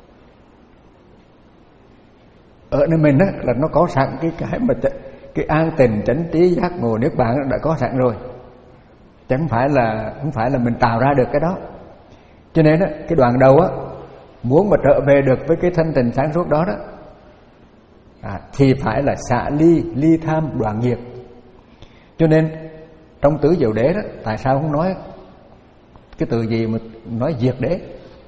Speaker 1: Ở nơi mình á là nó có sẵn cái cái mà cái an tình, chánh trí, giác ngộ, niết bàn đã có sẵn rồi. Chẳng phải là không phải là mình tạo ra được cái đó. Cho nên á, cái đoạn đầu á, muốn mà trở về được với cái thanh tịnh sáng suốt đó đó, à, thì phải là xả ly, ly tham, đoạn diệt. Cho nên trong tứ diệu đế đó, tại sao không nói cái từ gì mà nói diệt đế?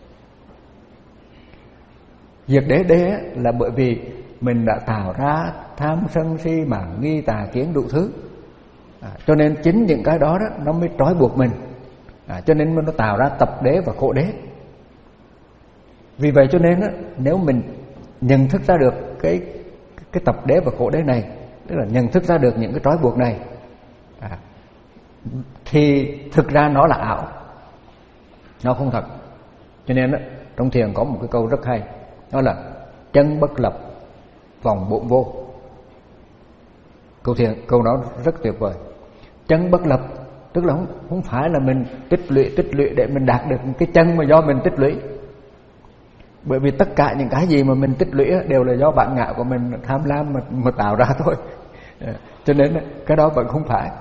Speaker 1: Diệt đế đế là bởi vì mình đã tạo ra tham sân si mạn nghi tà kiến đủ thứ, à, cho nên chính những cái đó, đó nó mới trói buộc mình, à, cho nên nó tạo ra tập đế và khổ đế. Vì vậy cho nên đó, nếu mình nhận thức ra được cái cái tập đế và khổ đế này, tức là nhận thức ra được những cái trói buộc này, à, thì thực ra nó là ảo, nó không thật. Cho nên đó, trong thiền có một cái câu rất hay, đó là chân bất lập, vòng bộn vô. Câu thiền, câu đó rất tuyệt vời. Chân bất lập tức là không, không phải là mình tích lũy tích lũy để mình đạt được cái chân mà do mình tích lũy. Bởi vì tất cả những cái gì mà mình tích lũy đều là do bản ngã của mình tham lam mà, mà tạo ra thôi. Cho nên cái đó vẫn không phải,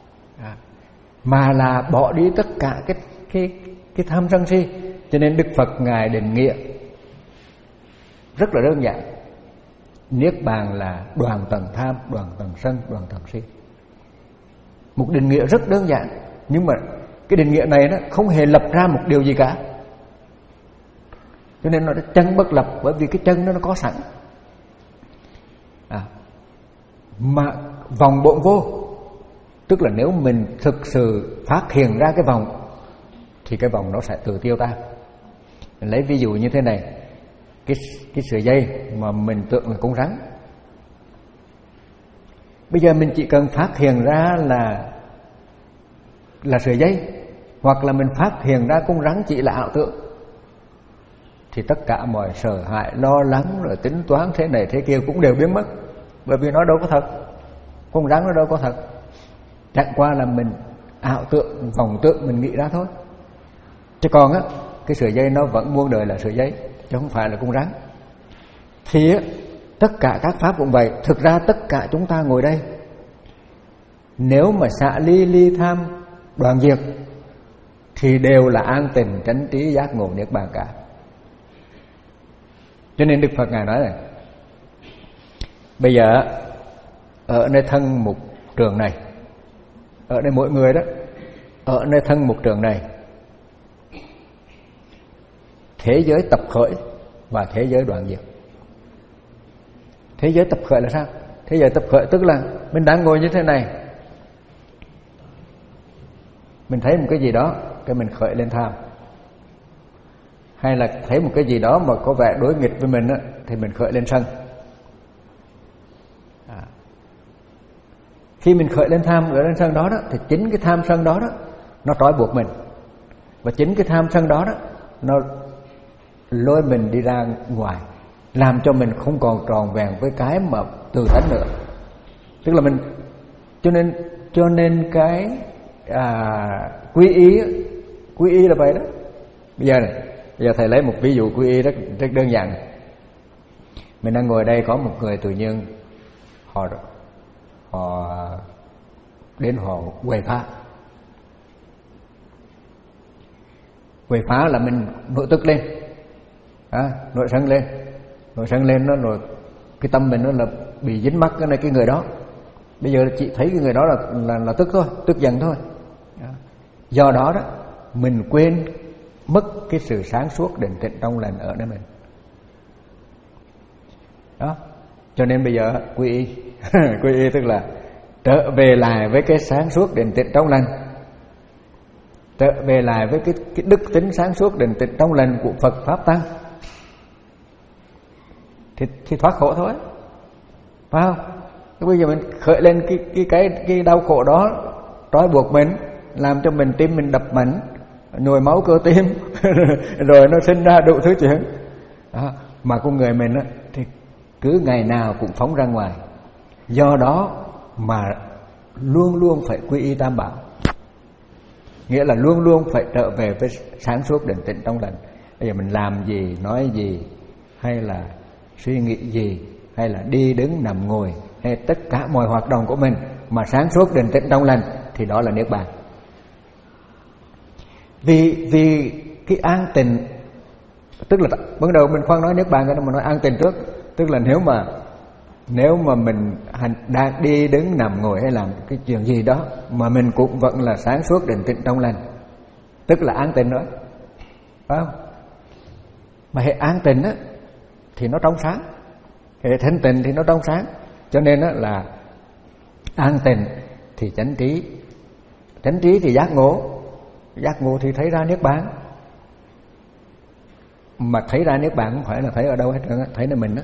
Speaker 1: mà là bỏ đi tất cả cái cái cái tham sân si. Cho nên Đức Phật ngài định nghĩa rất là đơn giản: niết bàn là đoạn tận tham, đoạn tận sân, đoạn tận si. Một định nghĩa rất đơn giản, nhưng mà cái định nghĩa này nó không hề lập ra một điều gì cả. Cho nên nó là chân bất lập, bởi vì cái chân nó nó có sẵn, à, mà vòng bộn vô, tức là nếu mình thực sự phát hiện ra cái vòng thì cái vòng nó sẽ tự tiêu tan. Mình lấy ví dụ như thế này: cái cái sợi dây mà mình tưởng là con rắn, bây giờ mình chỉ cần phát hiện ra là là sợi dây, hoặc là mình phát hiện ra con rắn chỉ là ảo tưởng, thì tất cả mọi sợ hãi, lo lắng, rồi tính toán thế này thế kia cũng đều biến mất. Bởi vì nó đâu có thật, con rắn nó đâu có thật, chẳng qua là mình ảo tưởng, vòng tưởng mình nghĩ ra thôi. Chứ còn á, cái sợi dây nó vẫn muôn đời là sợi dây, chứ không phải là con rắn. Thì á, tất cả các pháp cũng vậy. Thực ra tất cả chúng ta ngồi đây, nếu mà xả ly ly tham đoạn diệt thì đều là an tình, chánh trí, giác ngộ, niết bàn cả. Cho nên Đức Phật ngài nói này: bây giờ ở nơi thân mục trường này, ở nơi mỗi người đó, ở nơi thân mục trường này, thế giới tập khởi và thế giới đoạn diệt. Thế giới tập khởi là sao? Thế giới tập khởi tức là mình đang ngồi như thế này, mình thấy một cái gì đó, cái mình khởi lên tham, hay là thấy một cái gì đó mà có vẻ đối nghịch với mình á, thì mình khởi lên sân. À. Khi mình khởi lên tham, khởi lên sân đó, đó thì chính cái tham sân đó, đó nó trói buộc mình, và chính cái tham sân đó, đó nó lôi mình đi ra ngoài, làm cho mình không còn tròn vẹn với cái mà từ tánh nữa. Tức là mình, cho nên cho nên cái à, quy y, quy y là vậy đó. Bây giờ này, bây giờ thầy lấy một ví dụ quy y rất rất đơn giản này. Mình đang ngồi đây, có một người tự nhiên họ họ đến họ quậy phá. Quậy phá là mình nội tức lên, à, nội sân lên, nội sân lên nó rồi cái tâm mình nó là bị dính mắc cái này cái người đó. Bây giờ chị thấy cái người đó là là, là tức thôi, tức giận thôi. Do đó đó mình quên mất cái sự sáng suốt định tĩnh trong lành ở nơi mình. Đó, cho nên bây giờ quy y, quy y tức là trở về lại với cái sáng suốt định tĩnh trong lành, trở về lại với cái, cái đức tính sáng suốt định tĩnh trong lành của Phật Pháp Tăng, thì, thì thoát khổ thôi, phải không? Bây giờ mình khởi lên cái cái cái cái đau khổ đó trói buộc mình, làm cho mình tim mình đập mạnh, nhồi máu cơ tim, rồi nó sinh ra đủ thứ chuyện. Đó, mà con người mình á, thì cứ ngày nào cũng phóng ra ngoài. Do đó mà luôn luôn phải quy y tam bảo, nghĩa là luôn luôn phải trở về với sáng suốt định tĩnh trong lành. Bây giờ mình làm gì, nói gì, hay là suy nghĩ gì, hay là đi đứng nằm ngồi, hay tất cả mọi hoạt động của mình mà sáng suốt định tĩnh trong lành, thì đó là niết bàn. Vì vì cái an tịnh, tức là ban đầu mình khoan nói niết bàn, cái mà nói an tịnh trước, tức là nếu mà Nếu mà mình hành, đang đi đứng nằm ngồi hay làm cái chuyện gì đó mà mình cũng vẫn là sáng suốt định tĩnh trong lành, tức là an tịnh đó, phải không? Mà hệ an tịnh á thì nó trong sáng, hệ thanh tịnh thì nó trong sáng. Cho nên á là an tịnh thì chánh trí, chánh trí thì giác ngộ, giác ngộ thì thấy ra niết bàn. Mà thấy ra niết bàn không phải là thấy ở đâu hết trơn á, thấy nơi mình đó,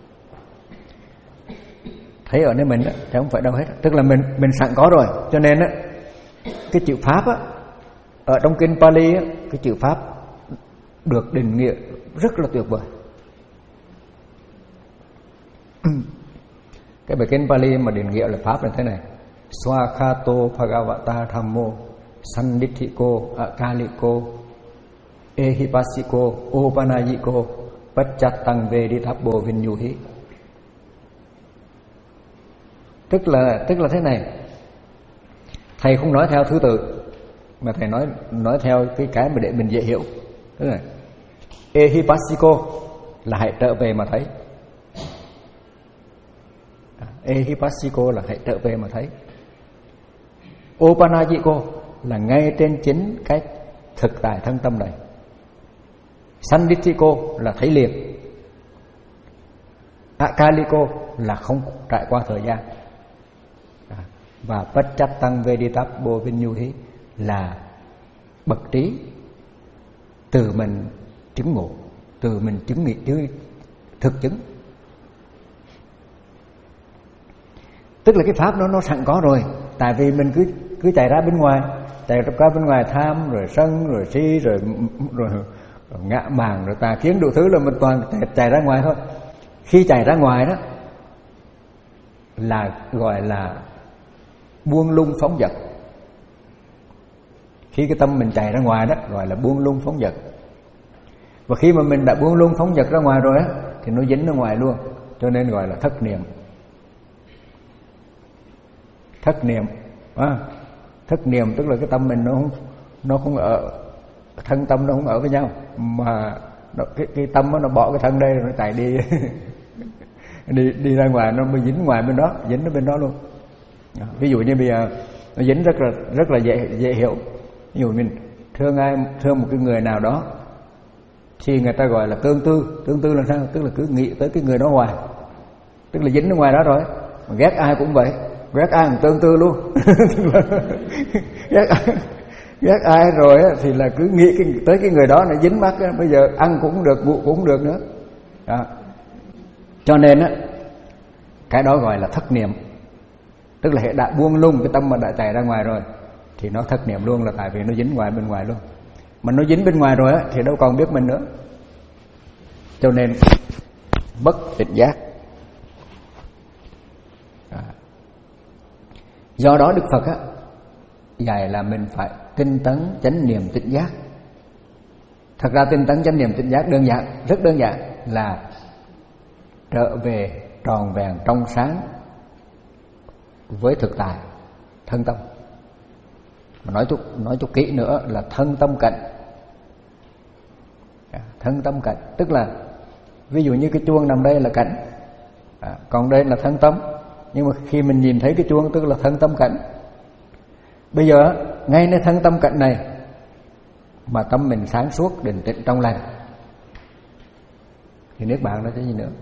Speaker 1: thấy ở nơi mình đó, chứ không phải đâu hết. Tức là mình mình sẵn có rồi. Cho nên á cái chữ pháp á ở trong kinh Pali á, cái chữ pháp được định nghĩa rất là tuyệt vời. Cái bài kinh Pali mà định nghĩa là pháp là thế này: Swakhato Bhagavata Dhammo Sannitthiko Akaliko Ehipassiko Opanayiko Pacchatang Vedithabbo Vinyuhi. Tức là tức là thế này, thầy không nói theo thứ tự mà thầy nói nói theo cái cái mà để mình dễ hiểu. Tức là Ehipassiko là hãy trở về mà thấy. Ehipassiko là hãy trở về mà thấy. Opanayiko là ngay trên chính cái thực tại thân tâm này. Sannitthiko là thấy liền. Akaliko là không trải qua thời gian. Và Pacchatang Vedithabbo Vinyuhi là bậc trí từ mình chứng ngộ, từ mình chứng nghiệm chứ thực chứng. Tức là cái pháp nó nó sẵn có rồi. Tại vì mình cứ cứ chạy ra bên ngoài, chạy ra bên ngoài tham rồi sân rồi si rồi rồi, rồi ngã màng rồi tà kiến đủ thứ là mình toàn chạy, chạy ra ngoài thôi. Khi chạy ra ngoài đó là gọi là buông lung phóng dật. Khi cái tâm mình chạy ra ngoài đó gọi là buông lung phóng dật. Và khi mà mình đã buông lung phóng dật ra ngoài rồi á thì nó dính ra ngoài luôn, cho nên gọi là thất niệm. Thất niệm à, thất niệm tức là cái tâm mình nó không nó không ở, thân tâm nó không ở với nhau, mà nó, cái, cái tâm nó, nó bỏ cái thân đây rồi nó chạy đi đi đi ra ngoài, nó mới dính ngoài bên đó, dính ở bên đó luôn. Ví dụ như bây giờ nó dính rất là rất là dễ dễ hiểu. Ví dụ mình thương ai, thương một cái người nào đó thì người ta gọi là tương tư. Tương tư là sao? Tức là cứ nghĩ tới cái người đó hoài, tức là dính ở ngoài đó rồi. Mà ghét ai cũng vậy, ghét ai cũng tương tư luôn. ghét ai, ghét ai rồi thì là cứ nghĩ cái, tới cái người đó nó dính mắt. Bây giờ ăn cũng được, ngủ cũng được nữa đó. Cho nên á cái đó gọi là thất niệm. Tức là hệ đã buông lung cái tâm mà đã chạy ra ngoài rồi thì nó thất niệm luôn, là tại vì nó dính ngoài bên ngoài luôn. Mà nó dính bên ngoài rồi á thì đâu còn biết mình nữa. Cho nên bất tỉnh giác. À. Do đó Đức Phật á dạy là mình phải tinh tấn chánh niệm tỉnh giác. Thật ra tinh tấn chánh niệm tỉnh giác đơn giản, rất đơn giản là trở về tròn vẹn trong sáng với thực tại thân tâm. Mà nói chút nói chút kỹ nữa là thân tâm cận. Thân tâm cận tức là ví dụ như cái chuông nằm đây là cận, à, còn đây là thân tâm. Nhưng mà khi mình nhìn thấy cái chuông tức là thân tâm cận. Bây giờ ngay nơi thân tâm cận này mà tâm mình sáng suốt định tĩnh trong lành thì niết bàn nó chứ gì nữa.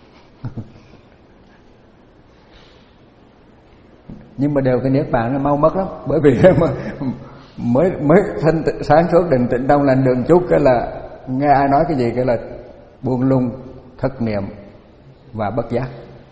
Speaker 1: Nhưng mà đều cái niết bàn nó mau mất lắm, bởi vì mà mới mới thân sáng suốt định tĩnh trong lành đường chút cái là nghe ai nói cái gì cái là buông lung, thất niệm và bất giác.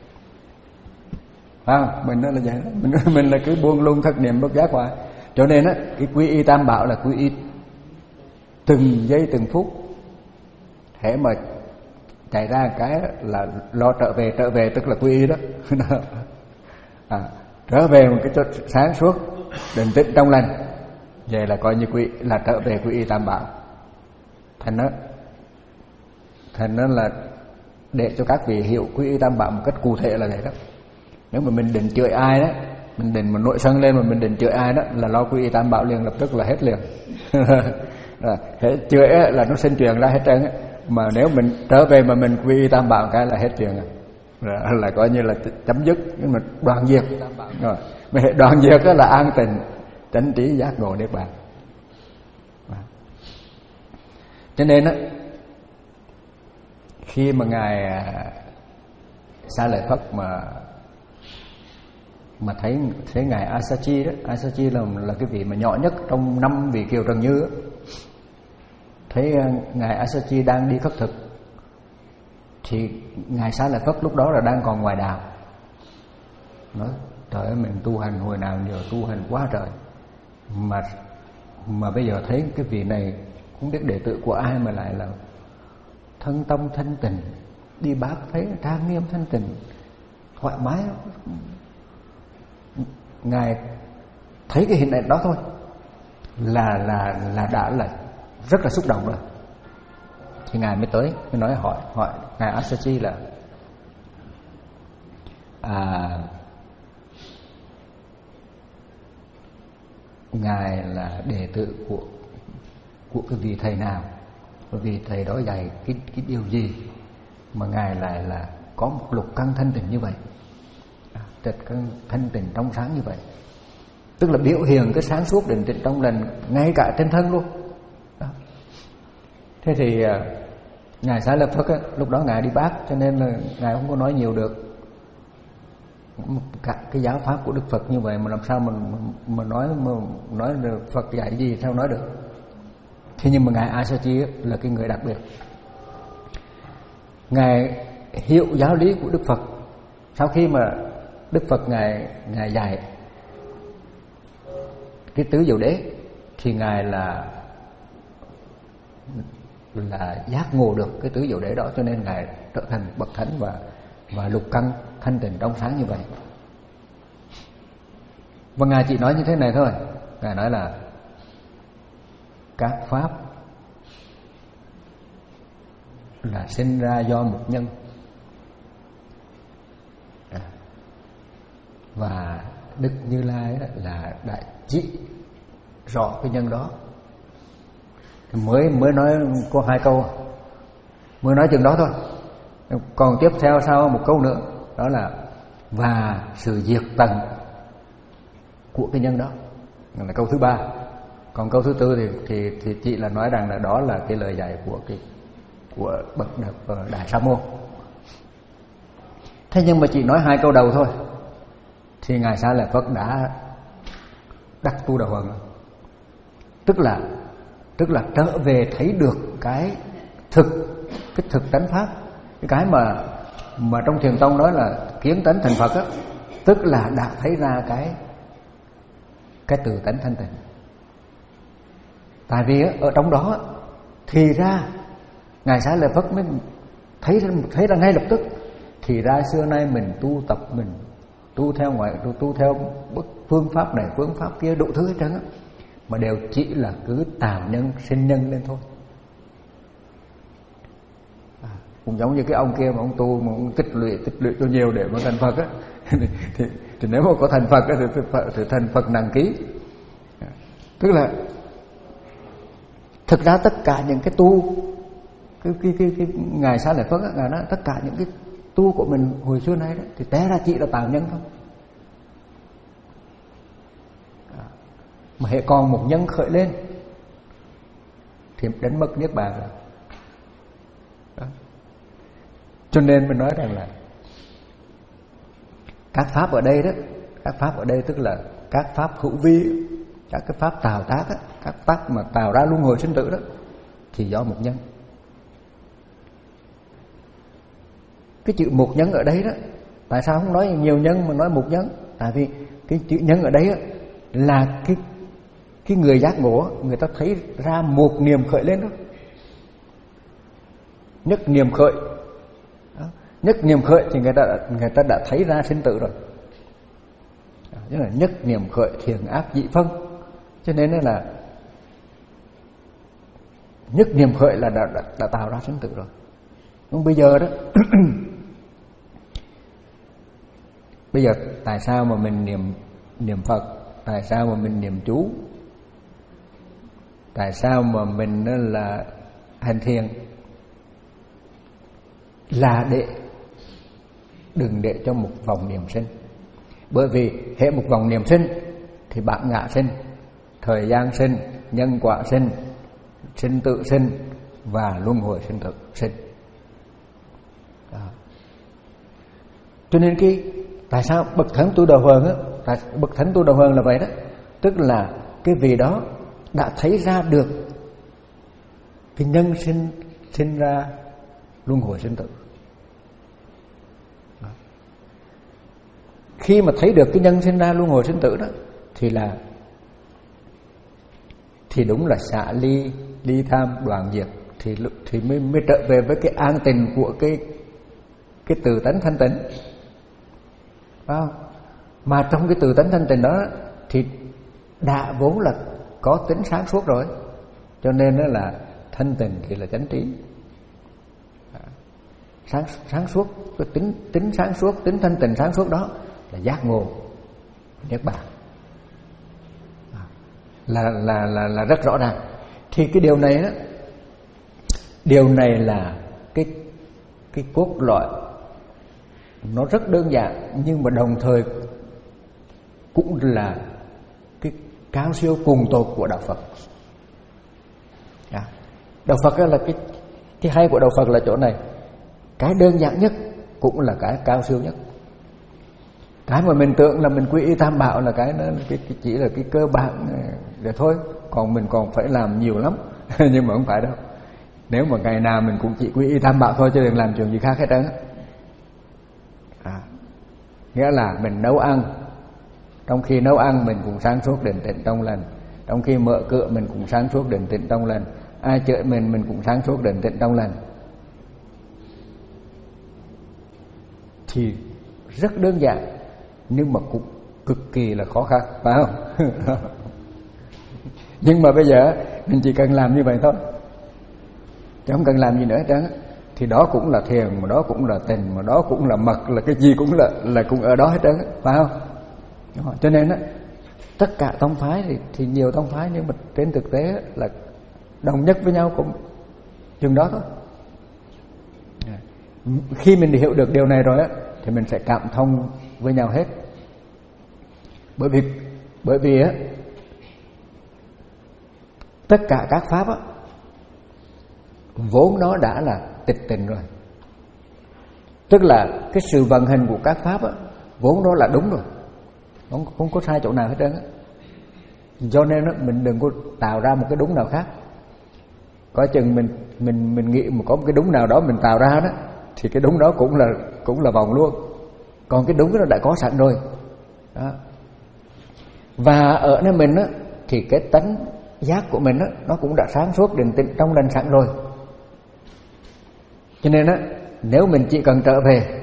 Speaker 1: À, mình đó là vậy đó. Mình, mình là cứ buông lung thất niệm bất giác hoài. Cho nên á cái quy y tam bảo là quy y từng giây từng phút. Thế mà chạy ra cái là lo trở về, trở về tức là quy y đó. À, trở về một cái chỗ sáng suốt định tĩnh trong lành, vậy là coi như quy là trở về quy y tam bảo. Thành nó thành nó là để cho các vị hiểu quy y tam bảo một cách cụ thể là vậy đó. Nếu mà mình định chửi ai đó, mình định mà nội sân lên mà mình định chửi ai đó là lo quy y tam bảo liền, lập tức là hết liền. À, thế chửi là nó sinh truyền ra hết trơn á. Mà nếu mình trở về mà mình quy y tam bảo cái là hết chuyện rồi. là, là coi như là chấm dứt, nhưng mà đoàn diệt rồi. Mà hệ đoàn diệt đó là an tịnh, chánh trí, giác ngộ, niết bàn. Cho nên á, khi mà ngài Xá Lợi Phất mà mà thấy thấy ngài Asachi đó, Asachi là là cái vị mà nhỏ nhất trong năm vị Kiều Trần Như đó. Thấy ngài Asachi đang đi khất thực, thì ngài Xá Lợi Phất lúc đó là đang còn ngoài đạo. Nói trời ơi, mình tu hành hồi nào giờ tu hành quá trời, mà mà bây giờ thấy cái vị này không biết đệ tử của ai mà lại là thân tâm thanh tịnh, đi bác thấy trang nghiêm thanh tịnh, thoải mái. Ngài thấy cái hình ảnh đó thôi là là là đã là rất là xúc động rồi. Thì ngài mới tới, mới nói hỏi hỏi ngài Asachi là à, ngài là đệ tử của của cái vị thầy nào, bởi vì thầy đó dạy cái cái điều gì mà ngài lại là có một lục căn thanh tịnh như vậy, trật căn thanh tịnh trong sáng như vậy, tức là biểu hiện cái sáng suốt định tịnh trong lành ngay cả trên thân luôn đó. Thế thì ngài Xá Lợi Phất á, lúc đó ngài đi bác, cho nên là ngài không có nói nhiều được. Cả cái giáo pháp của Đức Phật như vậy mà làm sao mình mà nói mà nói được Phật dạy gì sao nói được. Thế nhưng mà ngài Asachi là cái người đặc biệt. Ngài hiểu giáo lý của Đức Phật. Sau khi mà Đức Phật ngài ngài dạy cái tứ diệu đế thì ngài là là giác ngộ được cái tứ diệu đế đó, cho nên ngài trở thành bậc thánh và và lục căn thanh tịnh trong sáng như vậy. Và ngài chỉ nói như thế này thôi. Ngài nói là các pháp là sinh ra do một nhân, và Đức Như Lai là đã chỉ rõ cái nhân đó. Mới mới nói có hai câu, mới nói chừng đó thôi. Còn tiếp theo sau một câu nữa, đó là và sự diệt tận của cái nhân đó, là câu thứ ba. Còn câu thứ tư thì thì thì chị là nói rằng là đó là cái lời dạy của cái của bậc Đại Sa Môn. Thế nhưng mà chị nói hai câu đầu thôi thì ngài Xá Lợi Phất đã đắc tu đạo Hoàng, tức là tức là trở về thấy được cái thực cái thực tánh pháp, cái cái mà mà trong Thiền Tông nói là kiến tánh thành Phật á, tức là đã thấy ra cái cái từ tánh thanh tịnh. Tại vì á, ở trong đó thì ra ngài Xá Lợi Phất mới thấy thấy ra ngay lập tức, thì ra xưa nay mình tu tập, mình tu theo ngoại tu, tu theo phương pháp này phương pháp kia đủ thứ hết trơn á, mà đều chỉ là cứ tạo nhân sinh nhân lên thôi. À, cũng giống như cái ông kia mà ông tu mà ông tích lũy tích lũy tu nhiều để mà thành Phật á thì, thì, thì nếu mà có thành Phật á, thì, thì, thì thành Phật nặng ký. À, tức là thực ra tất cả những cái tu cái cái cái, cái ngài Xá Lợi Phất á, ngài nói tất cả những cái tu của mình hồi xưa nay đó thì té ra chỉ là tạo nhân thôi. Mà hệ còn một nhân khởi lên thì đến mất niết bàn rồi. Đó. Cho nên mình nói rằng là các pháp ở đây đó, các pháp ở đây tức là các pháp hữu vi, các cái pháp tạo tác đó, các pháp mà tạo ra luân hồi sinh tử đó thì do một nhân. Cái chữ một nhân ở đây đó, tại sao không nói nhiều nhân mà nói một nhân? Tại vì cái chữ nhân ở đây đó, là cái cái người giác ngộ, người ta thấy ra một niềm khởi lên đó, nhất niềm khởi đó. Nhất niềm khởi thì người ta người ta đã thấy ra sinh tử rồi, tức là nhất niềm khởi thiện ác dị phân. Cho nên là nhất niềm khởi là đã, đã, đã tạo ra sinh tử rồi. Nhưng bây giờ đó bây giờ tại sao mà mình niệm niệm Phật, tại sao mà mình niệm chú, tại sao mà mình là hành thiền, là để đừng để cho một vòng niệm sinh. Bởi vì hệ một vòng niệm sinh thì bản ngã sinh, thời gian sinh, nhân quả sinh, sinh tự sinh và luân hồi sinh tử sinh. Đó. Cho nên cái tại sao bậc thánh tu đầu hờn á, tại bậc thánh tu đầu hờn là vậy đó, tức là cái vị đó đã thấy ra được cái nhân sinh sinh ra luân hồi sinh tử. Đó. Khi mà thấy được cái nhân sinh ra luân hồi sinh tử đó thì là thì đúng là xả ly ly tham đoạn diệt, thì thì mới mới trở về với cái an tình của cái cái từ tánh thanh tịnh. Phải không? Mà trong cái từ tánh thanh tịnh đó thì đã vốn là có tính sáng suốt rồi, cho nên đó là thanh tịnh thì là chánh trí. Sáng sáng suốt, cái tính tính sáng suốt, tính thanh tịnh sáng suốt đó là giác ngộ niết bàn. Là là là là rất rõ ràng. Thì cái điều này đó, điều này là cái cái cốt lõi, nó rất đơn giản nhưng mà đồng thời cũng là cái cao siêu cùng tột của đạo Phật. À, đạo Phật là cái cái hay của đạo Phật là chỗ này, cái đơn giản nhất cũng là cái cao siêu nhất. Cái mà mình tưởng là mình quy y tam bảo là cái nó cái, cái chỉ là cái cơ bản để thôi, còn mình còn phải làm nhiều lắm. Nhưng mà không phải đâu. Nếu mà ngày nào mình cũng chỉ quy y tam bảo thôi chứ đừng làm chuyện gì khác hết trơn. À, nghĩa là mình nấu ăn, trong khi nấu ăn mình cũng sáng suốt định tĩnh trong lành, trong khi mở cửa mình cũng sáng suốt định tĩnh trong lành, ai chửi mình mình cũng sáng suốt định tĩnh trong lành. Thì rất đơn giản nhưng mà cũng cực kỳ là khó khăn, phải không? Nhưng mà bây giờ mình chỉ cần làm như vậy thôi, chứ không cần làm gì nữa hết trơn. Thì đó cũng là thiền, mà đó cũng là tình, mà đó cũng là mật, là cái gì cũng là là cũng ở đó hết trơn, phải không? Cho nên á, tất cả tông phái thì, thì nhiều tông phái, nhưng mà trên thực tế là đồng nhất với nhau cũng chừng đó thôi. Khi mình hiểu được điều này rồi á, thì mình sẽ cảm thông với nhau hết. Bởi vì bởi vì á, tất cả các pháp á, vốn nó đã là tịch tịnh rồi. Tức là cái sự vận hành của các pháp á, vốn đó là đúng rồi, không, không có sai chỗ nào hết trơn á. Do nên á, mình đừng có tạo ra một cái đúng nào khác. Có chừng mình mình mình nghĩ mà có một cái đúng nào đó mình tạo ra đó, thì cái đúng đó cũng là cũng là vòng luôn. Còn cái đúng đó đã có sẵn rồi. Đó. Và ở nơi mình á, thì cái tánh giác của mình á, nó cũng đã sáng suốt định tĩnh trong lành sẵn rồi. Cho nên á, nếu mình chỉ cần trở về,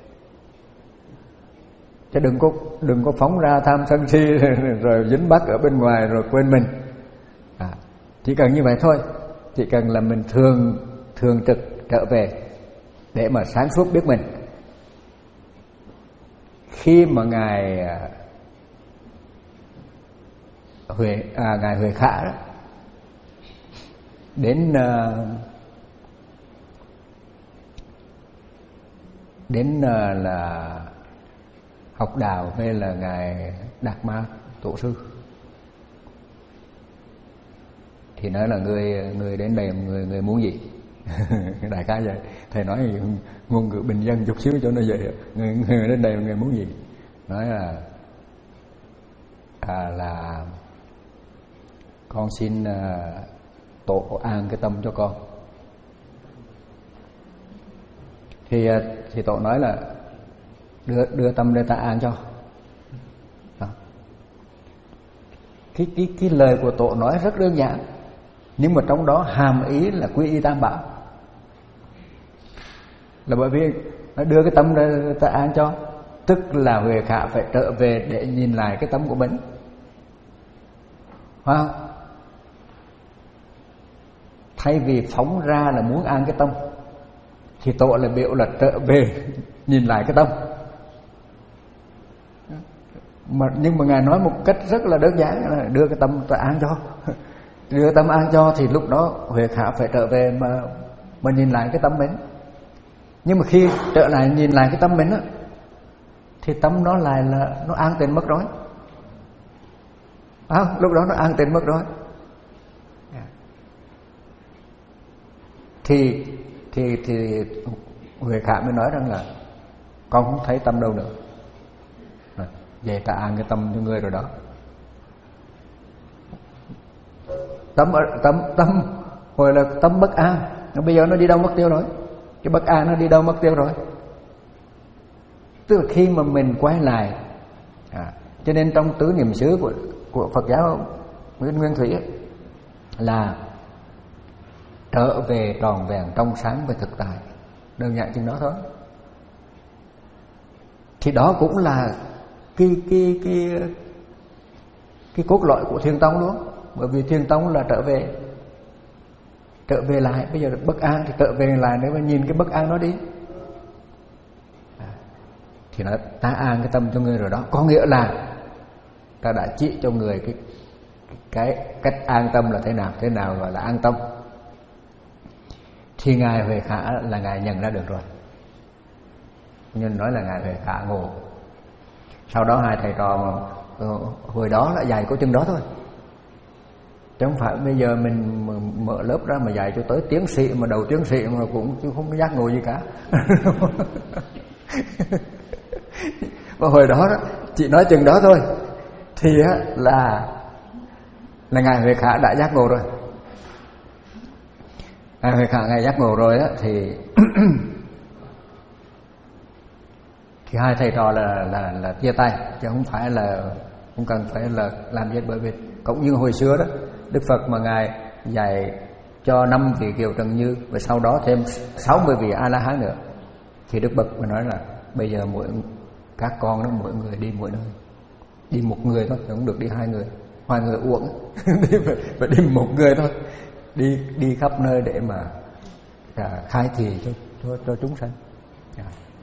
Speaker 1: chứ đừng có đừng có phóng ra tham sân si rồi dính mắc ở bên ngoài rồi quên mình. À, chỉ cần như vậy thôi, chỉ cần là mình thường thường trực trở về để mà sáng suốt biết mình. Khi mà ngài Huệ à, ngài Huệ Khả đó, đến uh, đến uh, là học đạo với là ngài Đạt Ma tổ sư, thì nói là người người đến đây người người muốn gì? Đại khái vậy. Thầy nói ngôn ngữ bình dân chút xíu cho nó vậy. Người, người đến đây người muốn gì? Nói là à, là con xin uh, tổ an cái tâm cho con. Thì uh, thì tổ nói là đưa đưa tâm để ta an cho. Đó. Cái cái cái lời của tổ nói rất đơn giản, nhưng mà trong đó hàm ý là quy y tam bảo. Là bởi vì nó đưa cái tâm để ta an cho, tức là Huệ Khả phải trở về để nhìn lại cái tâm của mình, phải không? Thay vì phóng ra là muốn an cái tâm, thì tổ là biểu là trở về nhìn lại cái tâm. Mà nhưng mà ngài nói một cách rất là đơn giản là đưa cái tâm ta an cho. Đưa tâm an cho thì lúc đó Huệ Khả phải trở về mà mà nhìn lại cái tâm mình. Nhưng mà khi trở lại nhìn lại cái tâm mình á, thì tâm nó lại là nó an tịnh mất rồi. À, lúc đó nó an tịnh mất rồi. Thì thì thì người khác mới nói rằng là con không thấy tâm đâu nữa. Vậy ta an cái tâm cho người rồi đó. Tâm tâm tâm hồi là tâm bất an, bây giờ nó đi đâu mất tiêu rồi. Cái bất an nó đi đâu mất tiêu rồi. Tức là khi mà mình quay lại, à, cho nên trong tứ niệm xứ của của Phật giáo Nguyên Nguyên Thủy ấy, là trở về tròn vẹn trong sáng về thực tại, đơn giản chừng đó thôi. Thì đó cũng là cái cái cái cái cốt lõi của Thiền tông luôn, bởi vì Thiền tông là trở về trở về lại. Bây giờ bất an thì trở về lại để mà nhìn cái bất an đó đi. À, thì nó ta an cái tâm cho người rồi đó, có nghĩa là ta đã chỉ cho người cái cái cách an tâm là thế nào, thế nào gọi là an tâm. Thì ngài Huệ Khả là ngài nhận ra được rồi, nhưng nói là ngài Huệ Khả ngộ. Sau đó hai thầy trò hồi đó là dạy có chừng đó thôi, chứ không phải bây giờ mình mở lớp ra mà dạy cho tới tiến sĩ, mà đầu tiến sĩ mà cũng chứ không có giác ngộ gì cả. Và hồi đó, đó chị nói chừng đó thôi thì á, là là ngài Huệ Khả đã giác ngộ rồi. Ngài Huệ Khả ngài giác ngộ rồi á, thì thì hai thầy trò là là là chia tay, chứ không phải là không cần phải là làm gì. Bởi vì cũng như hồi xưa đó, Đức Phật mà ngài dạy cho năm vị Kiều Trần Như và sau đó thêm sáu mươi vị A La Hán nữa, thì Đức Phật mới nói là bây giờ mỗi các con đó mỗi người đi mỗi nơi, đi một người thôi, không được đi hai người, hai người uổng. đi phải, phải đi một người thôi, đi đi khắp nơi để mà à, khai thị cho cho, cho chúng sanh. À.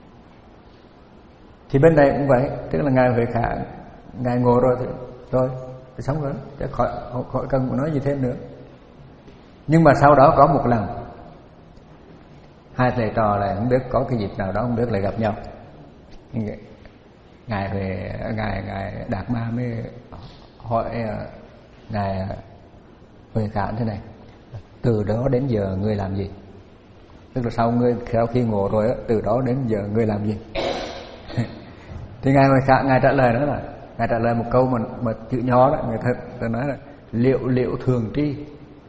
Speaker 1: Thì bên này cũng vậy, tức là ngài Huệ Khả ngài ngồi rồi thì rồi thì sống rồi, chứ khỏi khỏi cần nói gì thêm nữa. Nhưng mà sau đó có một lần hai thầy trò lại không biết có cái dịp nào đó không biết lại gặp nhau. Ngài về ngài ngài Đạt Ma mới hỏi ngài Huệ Khả thế này: từ đó đến giờ ngươi làm gì? Tức là sau ngươi sau khi ngộ rồi đó, từ đó đến giờ ngươi làm gì? Thì ngài Huệ Khả ngài trả lời đó là ngài trả lời một câu mà, mà chữ nhỏ đó, người ta, ta nói là liệu liệu thường tri.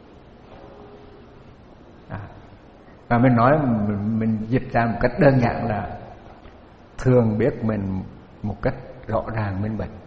Speaker 1: À, và mình nói mình, mình dịch ra một cách đơn giản là thường biết mình một cách rõ ràng minh bạch.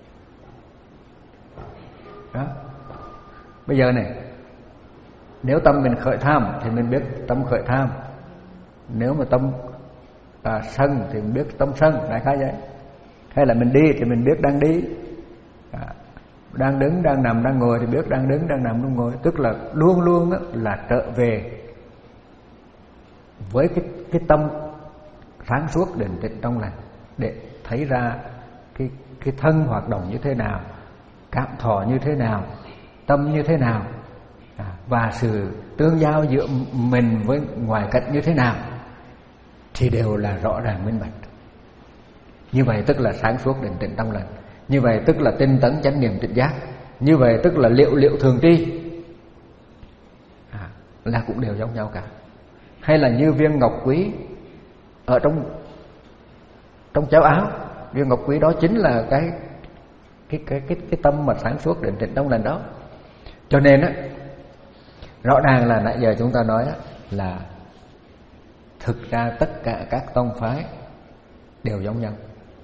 Speaker 1: Đó. Bây giờ này, nếu tâm mình khởi tham thì mình biết tâm khởi tham, nếu mà tâm à, sân thì mình biết tâm sân, đại khái vậy. Hay là mình đi thì mình biết đang đi, à, đang đứng, đang nằm, đang ngồi thì biết đang đứng, đang nằm, đang ngồi. Tức là luôn luôn á, là trở về với cái cái tâm sáng suốt định tĩnh trong lành, để thấy ra cái cái thân hoạt động như thế nào, cảm thọ như thế nào, tâm như thế nào, à, và sự tương giao giữa mình với ngoài cảnh như thế nào, thì đều là rõ ràng minh bạch. Như vậy tức là sáng suốt định tĩnh trong lành. Như vậy tức là tinh tấn chánh niệm tỉnh giác. Như vậy tức là liệu liệu thường tri, à, là cũng đều giống nhau cả. Hay là như viên ngọc quý ở trong trong cháo áo, viên ngọc quý đó chính là cái cái cái cái cái tâm mà sáng suốt định tĩnh trong lành đó. Cho nên á, rõ ràng là nãy giờ chúng ta nói á, là thực ra tất cả các tông phái đều giống nhau.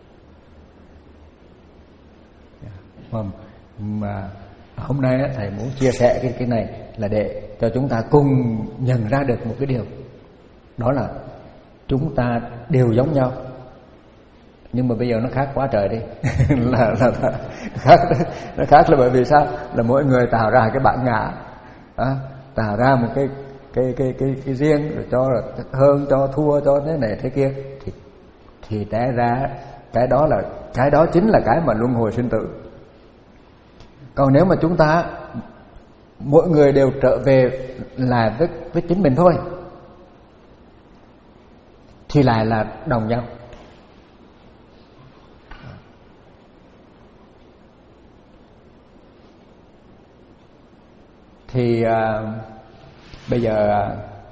Speaker 1: Mà, mà hôm nay thầy muốn chia sẻ cái cái này là để cho chúng ta cùng nhận ra được một cái điều, đó là chúng ta đều giống nhau, nhưng mà bây giờ nó khác quá trời đi. là, là, là khác, nó khác là bởi vì sao? Là mỗi người tạo ra cái bản ngã, à, tạo ra một cái cái cái cái cái riêng, rồi cho hơn, cho thua, cho thế này thế kia, thì thì té ra cái đó là cái đó chính là cái mà luân hồi sinh tử. Còn nếu mà chúng ta mỗi người đều trở về là với, với chính mình thôi, thì lại là đồng nhau. Thì à, bây giờ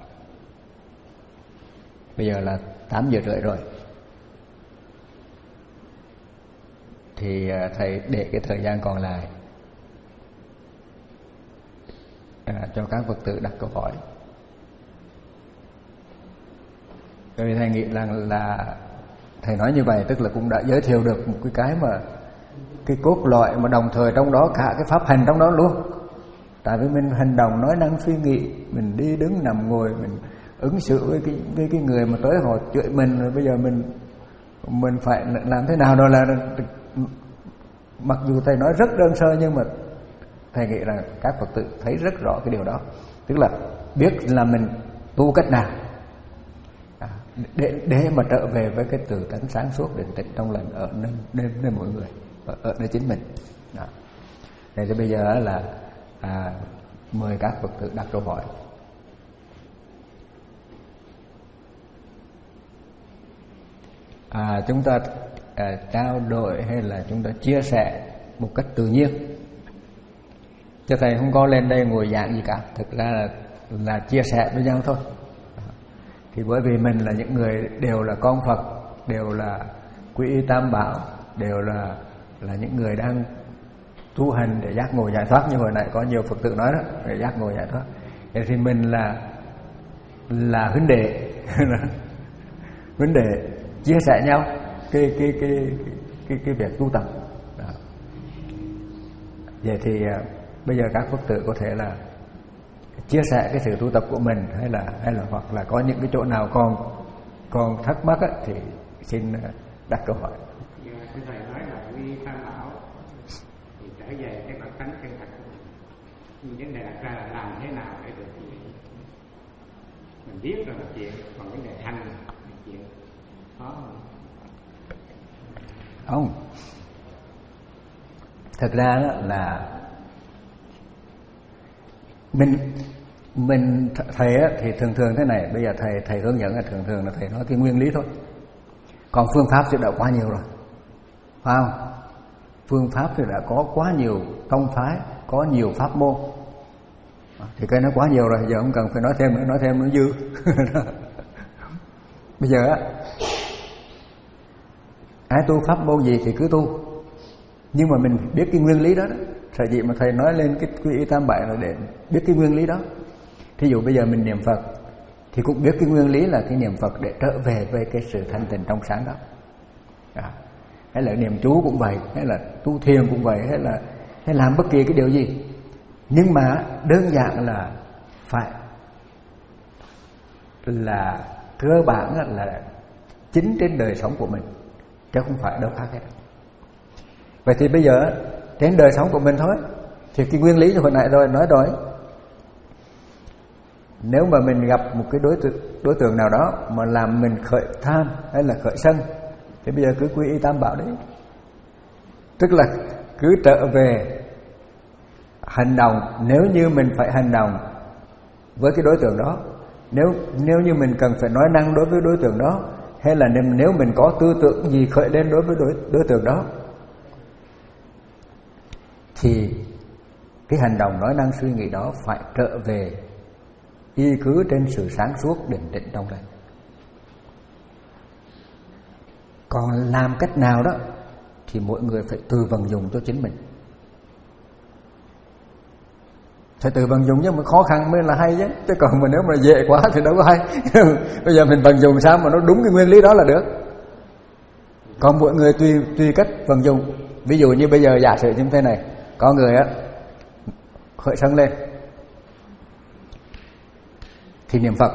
Speaker 1: bây giờ là tám giờ rưỡi rồi. Thì à, thầy để cái thời gian còn lại à, cho các Phật tử đặt câu hỏi. Bởi vì thầy nghĩ rằng là thầy nói như vậy tức là cũng đã giới thiệu được một cái cái mà cái cốt lõi mà đồng thời trong đó cả cái pháp hành trong đó luôn. Tại vì mình hành động nói năng suy nghĩ, mình đi đứng nằm ngồi, mình ứng xử với cái với cái người mà tới họ chửi mình, rồi bây giờ mình mình phải làm thế nào đó là, mặc dù thầy nói rất đơn sơ nhưng mà thầy nghĩ là các Phật tử thấy rất rõ cái điều đó, tức là biết là mình tu cách nào để để mà trở về với cái từ tánh sáng suốt định tĩnh trong lành ở nơi nơi, nơi mỗi người, ở, ở nơi chính mình. Đó. Thế thì bây giờ là à, mời các Phật tử đặt câu hỏi. À, chúng ta à, trao đổi hay là chúng ta chia sẻ một cách tự nhiên, chứ thầy không có lên đây ngồi giảng gì cả. Thực ra là, là chia sẻ với nhau thôi. Thì bởi vì mình là những người đều là con Phật, đều là quy y Tam Bảo, đều là là những người đang tu hành để giác ngộ giải thoát, như hồi nãy có nhiều Phật tử nói đó, để giác ngộ giải thoát. Thế thì mình là là huynh đệ, huynh đệ chia sẻ nhau cái cái cái cái cái việc tu tập. Đó. Vậy thì à, bây giờ các Phật tử có thể là chia sẻ cái sự tu tập của mình, hay là hay là hoặc là có những cái chỗ nào còn còn thắc mắc ấy, thì xin đặt câu hỏi.
Speaker 2: Giờ thưa thầy nói là quy Tam Bảo thì trở về cái bản tánh chân thật của mình, nhưng vấn đề đặt ra là làm thế nào để được như vậy. Mình biết rồi là chuyện, còn vấn đề hành là chuyện khó không?
Speaker 1: Không, thật ra đó là mình mình thầy á, thì thường thường thế này. Bây giờ thầy thầy hướng dẫn là thường thường là thầy nói cái nguyên lý thôi, còn phương pháp thì đã quá nhiều rồi, phải không? Phương pháp thì đã có quá nhiều tông phái, có nhiều pháp môn, thì cái nó quá nhiều rồi, giờ không cần phải nói thêm nữa, nói thêm nữa dư. Bây giờ á, ai tu pháp môn gì thì cứ tu, nhưng mà mình biết cái nguyên lý đó, đó. Sở dĩ mà thầy nói lên cái quy y Tam Bảo là để biết cái nguyên lý đó. Thí dụ bây giờ mình niệm Phật thì cũng biết cái nguyên lý là cái niệm Phật để trở về với cái sự thanh tịnh trong sáng đó. À, hay là niệm chú cũng vậy, hay là tu thiền cũng vậy, hay là hay làm bất kỳ cái điều gì, nhưng mà đơn giản là phải là cơ bản là chính trên đời sống của mình, chứ không phải đâu khác hết. Vậy thì bây giờ trên đời sống của mình thôi, thì cái nguyên lý hồi nãy rồi nói rồi, nếu mà mình gặp một cái đối tượng đối tượng nào đó mà làm mình khởi tham hay là khởi sân, thì bây giờ cứ quy y Tam Bảo đấy, tức là cứ trở về hành động. Nếu như mình phải hành động với cái đối tượng đó, nếu nếu như mình cần phải nói năng đối với đối tượng đó, hay là nếu mình có tư tưởng gì khởi lên đối với đối, đối tượng đó, thì cái hành động nói năng suy nghĩ đó phải trở về y cứ trên sự sáng suốt định tĩnh trong lành. Còn làm cách nào đó thì mỗi người phải tự vận dụng cho chính mình, phải tự vận dụng, nhưng mà khó khăn mới là hay chứ, chứ còn mà nếu mà dễ quá thì đâu có hay. Bây giờ mình vận dụng sao mà nó đúng cái nguyên lý đó là được. Còn mỗi người tùy tùy cách vận dụng. Ví dụ như bây giờ giả sử như thế này, có người á khởi sân lên thì niệm Phật.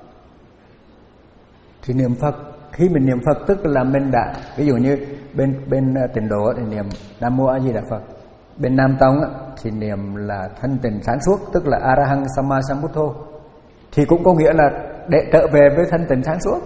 Speaker 1: Thì niệm Phật, khi mình niệm Phật tức là mình đã, ví dụ như bên bên Tịnh Độ thì niệm Nam Mô A Di Đà Phật, bên Nam Tông á, thì niệm là thanh tịnh sáng suốt, tức là A La Hán Samma Sambuddho, thì cũng có nghĩa là để trở về với thanh tịnh sáng suốt.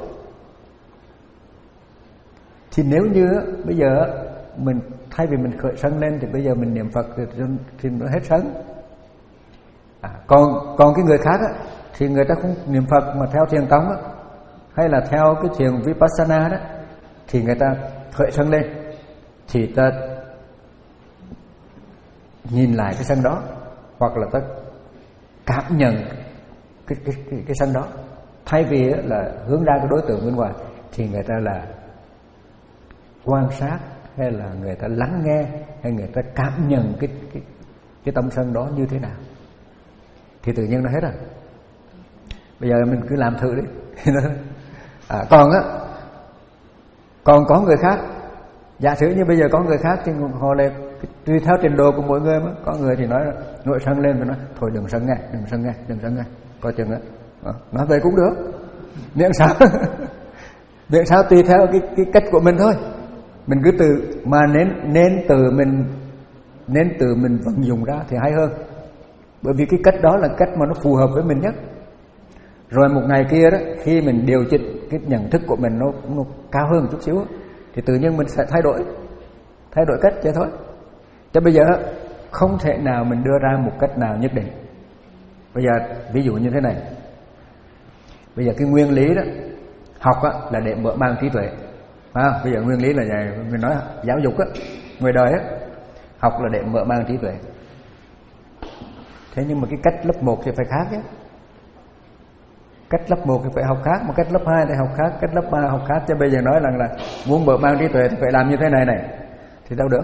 Speaker 1: Thì nếu như bây giờ mình thay vì mình khởi sân lên thì bây giờ mình niệm Phật thì, thì nó hết sân. À, còn còn cái người khác á, thì người ta không niệm Phật mà theo thiền tông á, hay là theo cái thiền Vipassana đó, thì người ta khởi sân lên thì ta nhìn lại cái sân đó, hoặc là ta cảm nhận cái cái cái, cái sân đó, thay vì là hướng ra cái đối tượng bên ngoài thì người ta là quan sát, hay là người ta lắng nghe, hay người ta cảm nhận cái cái cái tâm sân đó như thế nào, thì tự nhiên nó hết rồi. Bây giờ mình cứ làm thử đi. À, còn á, còn có người khác, giả sử như bây giờ có người khác thì họ lại tùy theo trình độ của mỗi người mà. Có người thì nói nội sân lên và nói thôi đừng sân nghe, đừng sân nghe, đừng sân nghe, coi chừng á, nói vậy cũng được, miễn sao miễn sao tùy theo cái cái cách của mình thôi. Mình cứ từ mà nên nên từ mình nên từ mình vận dụng ra thì hay hơn, bởi vì cái cách đó là cách mà nó phù hợp với mình nhất. Rồi một ngày kia đó, khi mình điều chỉnh cái nhận thức của mình nó, nó cao hơn một chút xíu thì tự nhiên mình sẽ thay đổi thay đổi cách vậy thôi. Chứ bây giờ không thể nào mình đưa ra một cách nào nhất định. Bây giờ ví dụ như thế này, bây giờ cái nguyên lý đó, học á, là để mở mang trí tuệ. À, bây giờ nguyên lý là vậy, mình nói giáo dục á, người đời á, học là để mở mang trí tuệ. Thế nhưng mà cái cách lớp một thì phải khác chứ. Cách lớp một thì phải học khác, mà cách lớp hai thì học khác, cách lớp ba học khác. Chứ bây giờ nói rằng là muốn mở mang trí tuệ thì phải làm như thế này này thì đâu được.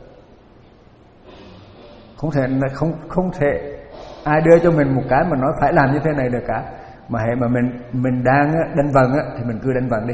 Speaker 1: Không thể không không thể ai đưa cho mình một cái mà nói phải làm như thế này được cả. Mà hệ mà mình mình đang đánh vần á thì mình cứ đánh vần đi.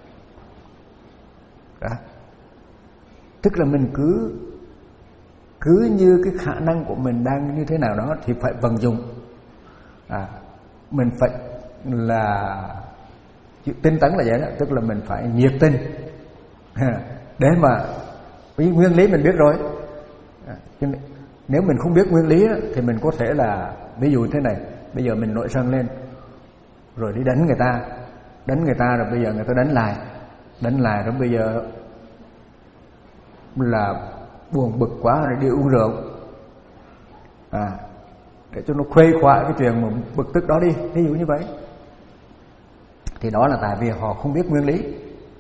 Speaker 1: Đó. Tức là mình cứ cứ như cái khả năng của mình đang như thế nào đó thì phải vận dụng. À, mình phải là tinh tấn là vậy đó, tức là mình phải nhiệt tình để mà vì nguyên lý mình biết rồi. À, nếu mình không biết nguyên lý đó, thì mình có thể là ví dụ thế này, bây giờ mình nổi sân lên rồi đi đánh người ta, đánh người ta rồi bây giờ người ta đánh lại, đánh lại rồi bây giờ là buồn bực quá rồi đi uống rượu, à, để cho nó khuây khỏa cái chuyện mà bực tức đó đi, ví dụ như vậy. Thì đó là tại vì họ không biết nguyên lý,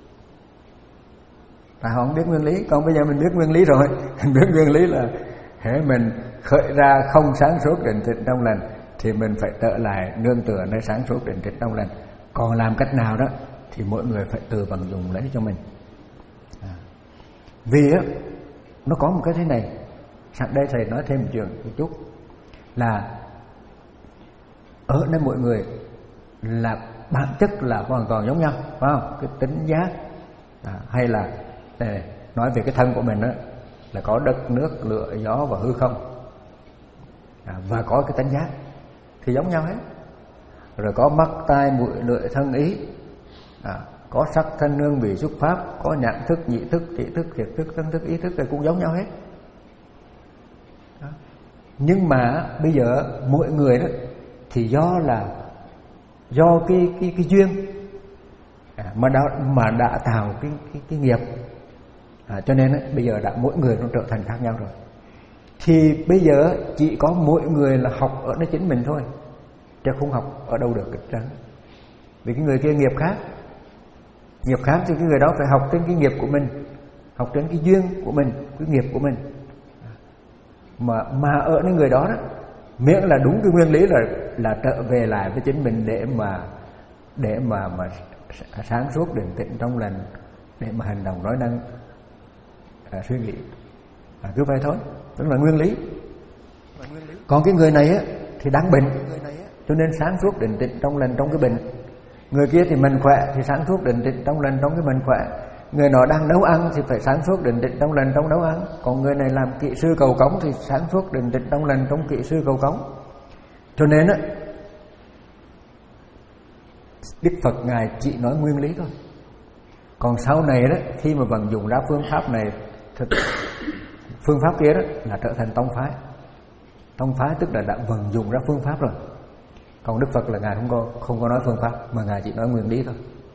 Speaker 1: tại họ không biết nguyên lý. Còn bây giờ mình biết nguyên lý rồi, mình biết nguyên lý là hễ mình khởi ra không sáng suốt định tĩnh trong lành thì mình phải trở lại nương tựa nơi sáng suốt định tĩnh trong lành. Còn làm cách nào đó thì mỗi người phải tự vận dụng lấy cho mình. À. Vì á, nó có một cái thế này, sẵn đây thầy nói thêm một chuyện một chút, là ở nơi mỗi người là bản chất là hoàn toàn giống nhau, phải không? Cái tính giác, à, hay là này, nói về cái thân của mình đó, là có đất, nước, lửa, gió và hư không, à, và có cái tánh giác thì giống nhau hết. Rồi có mắt, tai, mũi, lưỡi, thân, ý, à, có sắc, thanh, hương, vị, xúc, pháp, có nhãn thức, nhị thức, thị thức, thiệt thức, thân thức, ý thức, thì cũng giống nhau hết. Đó. Nhưng mà bây giờ mỗi người đó thì do là do cái cái cái duyên, à, mà đã mà đã tạo cái cái, cái nghiệp, à, cho nên ấy, bây giờ đã mỗi người nó trở thành khác nhau rồi. Thì bây giờ chỉ có mỗi người là học ở nơi chính mình thôi, chứ không học ở đâu được hết. Vì cái người kia nghiệp khác, nghiệp khác thì cái người đó phải học trên cái nghiệp của mình, học trên cái duyên của mình, cái nghiệp của mình. Mà mà ở nơi người đó đó, miễn là đúng cái nguyên lý là là trở về lại với chính mình để mà để mà mà sáng suốt định tĩnh trong lành, để mà hành động nói năng, à, suy nghĩ, à, cứ vậy thôi, tức là nguyên lý. Còn cái người này á thì đang bệnh, cho nên sáng suốt định tĩnh trong lành trong cái bệnh. Người kia thì mình khỏe thì sáng suốt định tĩnh trong lành trong cái mình khỏe. Người nọ đang nấu ăn thì phải sáng suốt định tĩnh trong lành trong nấu ăn. Còn người này làm kỹ sư cầu cống thì sáng suốt định tĩnh trong lành trong kỹ sư cầu cống. Cho nên á, Đức Phật Ngài chỉ nói nguyên lý thôi. Còn sau này đó, khi mà vận dụng ra phương pháp này, phương pháp kia đó là trở thành tông phái. Tông phái tức là đã vận dụng ra phương pháp rồi. Còn Đức Phật là Ngài không có không có nói phương pháp, mà Ngài chỉ nói nguyên lý thôi.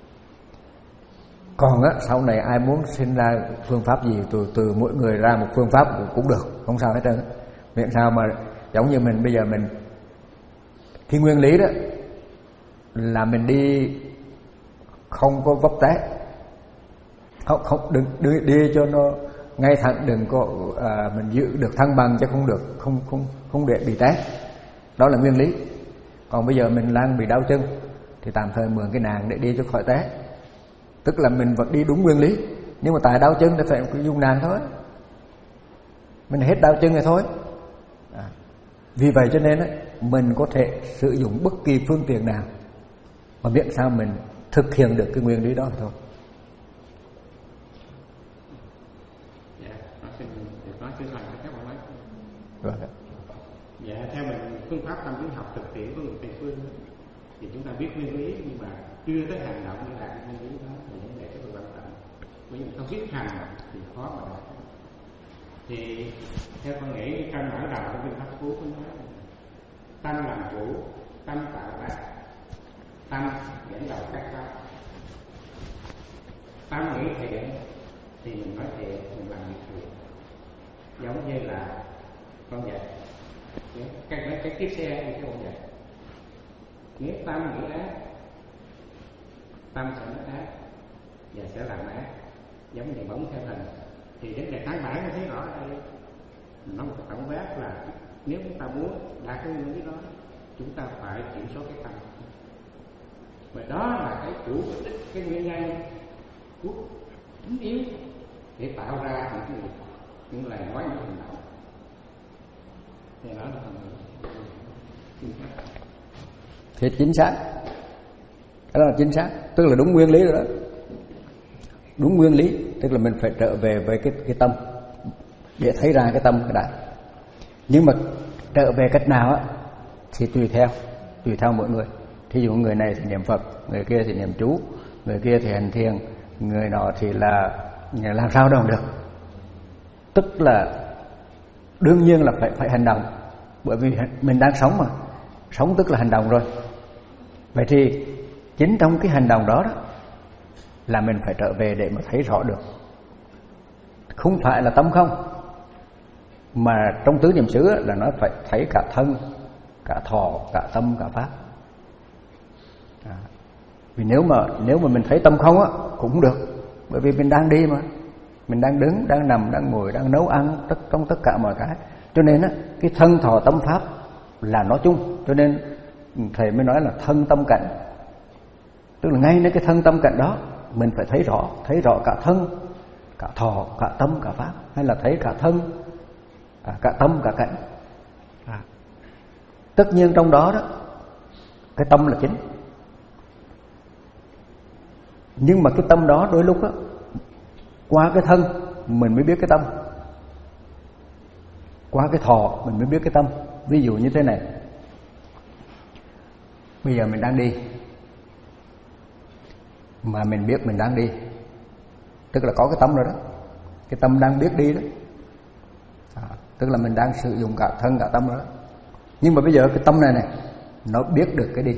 Speaker 1: Còn á, sau này ai muốn sinh ra phương pháp gì, từ từ mỗi người ra một phương pháp cũng được, không sao hết trơn. Miễn sao mà giống như mình bây giờ mình cái nguyên lý đó là mình đi không có vấp té, không không đừng đi, đi cho nó ngay thẳng, đừng có à, mình giữ được thăng bằng chứ không được không không không để bị té. Đó là nguyên lý. Còn bây giờ mình đang bị đau chân thì tạm thời mượn cái nàng để đi cho khỏi té. Tức là mình vẫn đi đúng nguyên lý, nhưng mà tại đau chân thì phải dùng nàng thôi. Mình hết đau chân rồi thôi. À. Vì vậy cho nên ấy, mình có thể sử dụng bất kỳ phương tiện nào, mà miễn sao mình thực hiện được cái nguyên lý đó thôi.
Speaker 2: Dạ, nó xin nói xin lành cho các bạn nói.
Speaker 1: Vâng.
Speaker 2: Dạ, theo mình phương pháp tâm lý học thực tiễn của người Tây phương thì chúng ta biết nguyên lý nhưng mà chưa tới hành động để đạt nguyên lý đó là vấn đề rất là quan trọng. Bởi vì không biết hành thì khó mà đạt. Thì theo con nghĩ trong mở đầu của Kinh Pháp Cú có nói là tâm làm chủ, tâm tạo ra, tâm dẫn đầu các pháp. Tâm nghĩ thiện thì mình nói thiện, mình làm việc thiện. Giống như là con vật, cái cái chiếc xe như cái con vật. Nếu tâm nghĩ ác, tâm sẽ nói ác và sẽ làm ác, giống như bóng theo hình. Thì vấn đề căn bản thấy rõ ở đây, nó một tổng quát là nếu chúng ta muốn đạt cái nguyên lý đó, chúng ta phải kiểm soát cái tâm. Và đó là cái chủ đích, cái nguyên nhân của chính yếu để tạo ra những cái những lời nói, những hành động. Thì đó là
Speaker 1: thì chính xác, cái đó là chính xác, tức là đúng nguyên lý rồi đó. Đúng nguyên lý, tức là mình phải trở về với cái cái tâm để thấy ra cái tâm cái đã. Nhưng mà trở về cách nào á thì tùy theo, tùy theo mỗi người. Thí dụ người này thì niệm Phật, người kia thì niệm chú, người kia thì hành thiền, người nọ thì là làm sao đâu được. Tức là đương nhiên là phải phải hành động, bởi vì mình đang sống mà, sống tức là hành động rồi. Vậy thì chính trong cái hành động đó đó là mình phải trở về để mà thấy rõ được. Không phải là tâm không, mà trong tứ niệm xứ là nó phải thấy cả thân, cả thọ, cả tâm, cả pháp. À, vì nếu mà nếu mà mình thấy tâm không á cũng không được, bởi vì mình đang đi mà, mình đang đứng, đang nằm, đang ngồi, đang nấu ăn, tất trong tất cả mọi cái. Cho nên á cái thân thọ tâm pháp là nói chung, cho nên thầy mới nói là thân tâm cảnh. Tức là ngay nơi cái thân tâm cảnh đó mình phải thấy rõ, thấy rõ cả thân, cả thọ, cả tâm, cả pháp, hay là thấy cả thân, cả tâm, cả cảnh. À. Tất nhiên trong đó đó cái tâm là chính, nhưng mà cái tâm đó đôi lúc đó, qua cái thân mình mới biết cái tâm, qua cái thọ mình mới biết cái tâm. Ví dụ như thế này, bây giờ mình đang đi mà mình biết mình đang đi, tức là có cái tâm rồi đó, cái tâm đang biết đi đó. À, tức là mình đang sử dụng cả thân cả tâm đó. Nhưng mà bây giờ cái tâm này này nó biết được cái đi,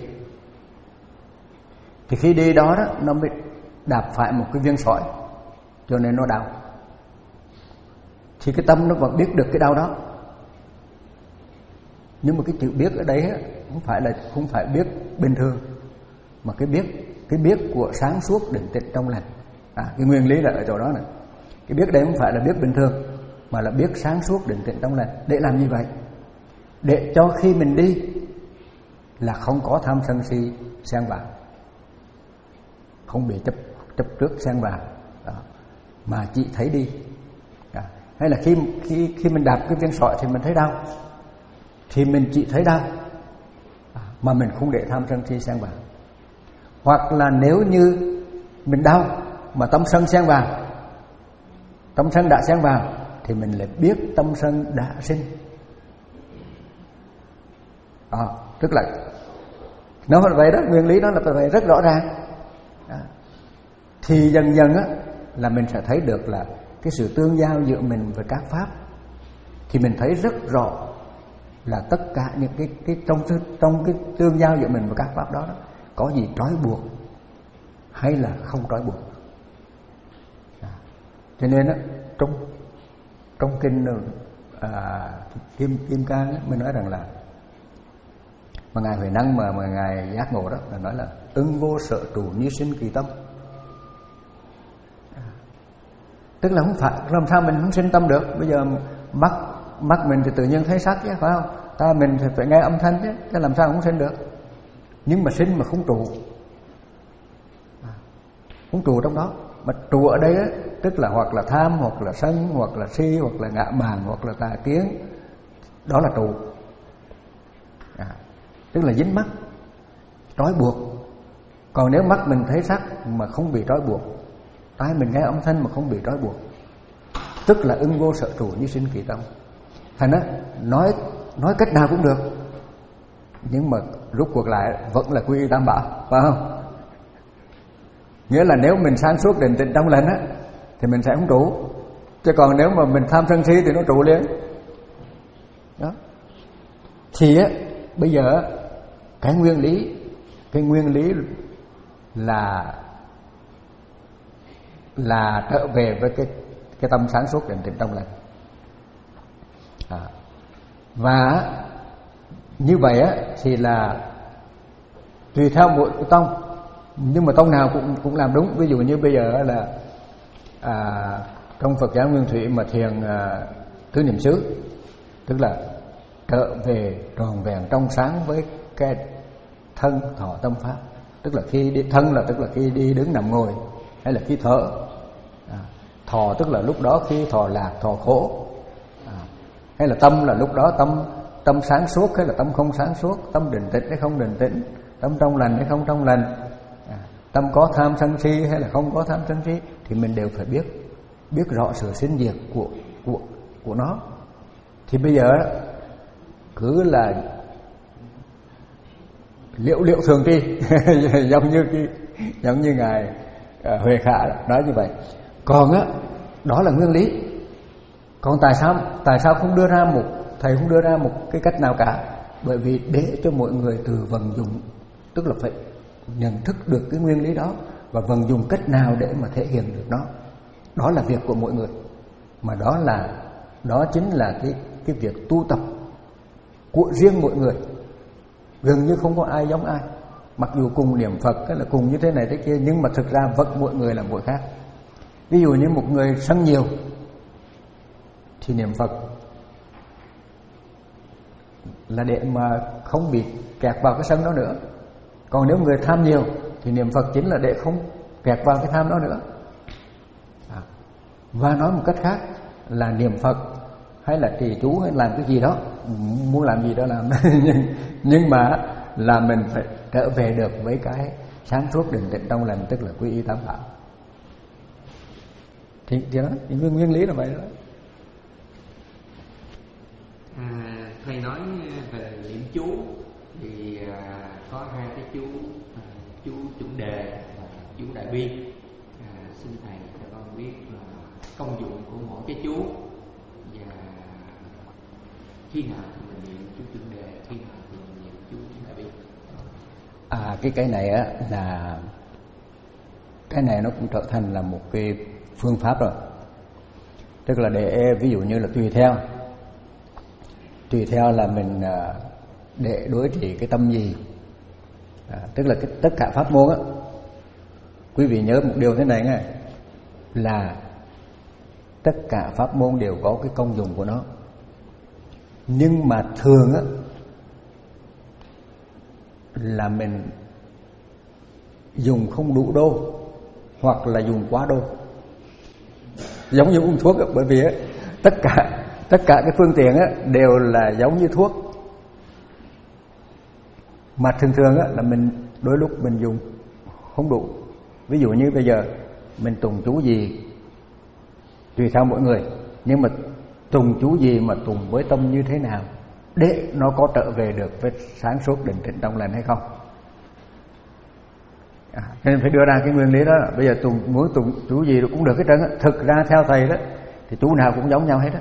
Speaker 1: thì khi đi đó đó nó bị đạp phải một cái viên sỏi, cho nên nó đau. Thì cái tâm nó vẫn biết được cái đau đó, nhưng mà cái chữ biết ở đấy không phải là không phải biết bình thường, mà cái biết cái biết của sáng suốt định tĩnh trong lành. À, cái nguyên lý là ở chỗ đó này. Cái biết đấy không phải là biết bình thường, mà là biết sáng suốt định tĩnh trong lành. Để làm như vậy? Để cho khi mình đi là không có tham sân si xen vào, không bị chấp chấp trước xen vào, đó, mà chỉ thấy đi. Đó. Hay là khi khi khi mình đạp cái viên sỏi thì mình thấy đau, thì mình chỉ thấy đau, mà mình không để tham sân si xen vào. Hoặc là nếu như mình đau mà tâm sân xen vào, tâm sân đã xen vào, thì mình lại biết tâm sân đã sinh. À, tức là nó là vậy đó, nguyên lý đó là vậy, rất rõ ràng. Đó. Thì dần dần á là mình sẽ thấy được là cái sự tương giao giữa mình với các pháp, thì mình thấy rất rõ là tất cả những cái cái trong trong cái tương giao giữa mình và các pháp đó, đó có gì trói buộc hay là không trói buộc. À, cho nên á trong trong kinh à, kim kim cang á, mới nói rằng là mà ngài Huệ Năng mà mà ngài giác ngộ đó là nói là ưng vô sở trụ như sinh kỳ tâm. À, tức là không phải làm sao mình không sinh tâm được. Bây giờ mắt mắt mình thì tự nhiên thấy sắc chứ, phải không? ta mình phải nghe âm thanh chứ, chứ làm sao không sinh được. Nhưng mà sinh mà không trụ, không trụ trong đó. Mà trụ ở đây á, tức là hoặc là tham, hoặc là sân, hoặc là si, hoặc là ngạ mạn, hoặc là tà kiến, đó là trụ. À, tức là dính mắc, trói buộc. Còn nếu mắt mình thấy sắc mà không bị trói buộc, tai mình nghe âm thanh mà không bị trói buộc, tức là ưng vô sở trụ như sinh kỳ tâm. Thành á, nói nói cách nào cũng được, nhưng mà rút cuộc lại vẫn là quy y tam bảo, phải không? Nghĩa là nếu mình sáng suốt định tĩnh trong lành á thì mình sẽ không trụ, chứ còn nếu mà mình tham sân si thì nó trụ liền. Đó. Thì á bây giờ cái nguyên lý, cái nguyên lý là là trở về với cái cái tâm sáng suốt định tĩnh trong lành. À. Và như vậy á thì là tùy theo mỗi cái tông, nhưng mà tông nào cũng cũng làm đúng. Ví dụ như bây giờ là à, trong Phật giáo Nguyên Thủy mà thiền à, tứ niệm xứ, tức là trở về tròn vẹn trong sáng với cái thân thọ tâm pháp. Tức là khi đi, thân là tức là khi đi đứng nằm ngồi, hay là khi thở. À, thọ tức là lúc đó khi thọ lạc, thọ khổ. À, hay là tâm là lúc đó tâm tâm sáng suốt hay là tâm không sáng suốt, tâm định tĩnh hay không định tĩnh, tâm trong lành hay không trong lành, à, tâm có tham sân si hay là không có tham sân si, thì mình đều phải biết biết rõ sự sinh diệt của của của nó. Thì bây giờ cứ là liệu liệu thường tri giống như cái giống như ngài uh, Huệ Khả nói như vậy. Còn á, đó là nguyên lý. Còn tại sao tại sao không đưa ra một thầy không đưa ra một cái cách nào cả? Bởi vì để cho mọi người từ vận dụng, tức là phải nhận thức được cái nguyên lý đó và vận dụng cách nào để mà thể hiện được nó. Đó là việc của mỗi người, mà đó là đó chính là cái cái việc tu tập của riêng mỗi người. Gần như không có ai giống ai, mặc dù cùng niệm Phật là cùng như thế này thế kia, nhưng mà thực ra vẫn mỗi người là mỗi khác. Ví dụ như một người sân nhiều thì niệm Phật là để mà không bị kẹt vào cái sân đó nữa. Còn nếu người tham nhiều thì niệm Phật chính là để không kẹt vào cái tham đó nữa. À. Và nói một cách khác là niệm Phật hay là trì chú hay làm cái gì đó, muốn làm gì đó làm nhưng, nhưng mà là mình phải trở về được với cái sáng suốt định tĩnh trong lành, tức là quy y tam bảo. Thì, thì đó, thì nguyên, nguyên lý là vậy đó.
Speaker 3: À, thầy nói về niệm chú thì à, có hai cái chú, à, chú chuẩn đề và chú đại bi. À, xin thầy cho con biết là công dụng của mỗi cái chú và khi nào thì mình niệm chú chuẩn đề, khi nào thì mình niệm chú đại bi.
Speaker 1: À, cái cái này á là cái này nó cũng trở thành là một cái phương pháp rồi. Tức là để ví dụ như là tùy theo tùy theo là mình để đối trị cái tâm gì. À, tức là cái, tất cả pháp môn á, quý vị nhớ một điều thế này nghe, là tất cả pháp môn đều có cái công dụng của nó. Nhưng mà thường á là mình dùng không đủ đô hoặc là dùng quá đô, giống như uống thuốc á. Bởi vì á, tất cả tất cả cái phương tiện á đều là giống như thuốc, mà thường thường á là mình đôi lúc mình dùng không đủ. Ví dụ như bây giờ mình tùng chú gì tùy theo mỗi người, nhưng mà tùng chú gì mà tùng với tâm như thế nào để nó có trở về được với sáng suốt định tĩnh trong lành hay không. À, nên phải đưa ra cái nguyên lý đó. Bây giờ tùng muốn tùng chú gì cũng được hết trơn á. Thực ra theo thầy đó thì chú nào cũng giống nhau hết á.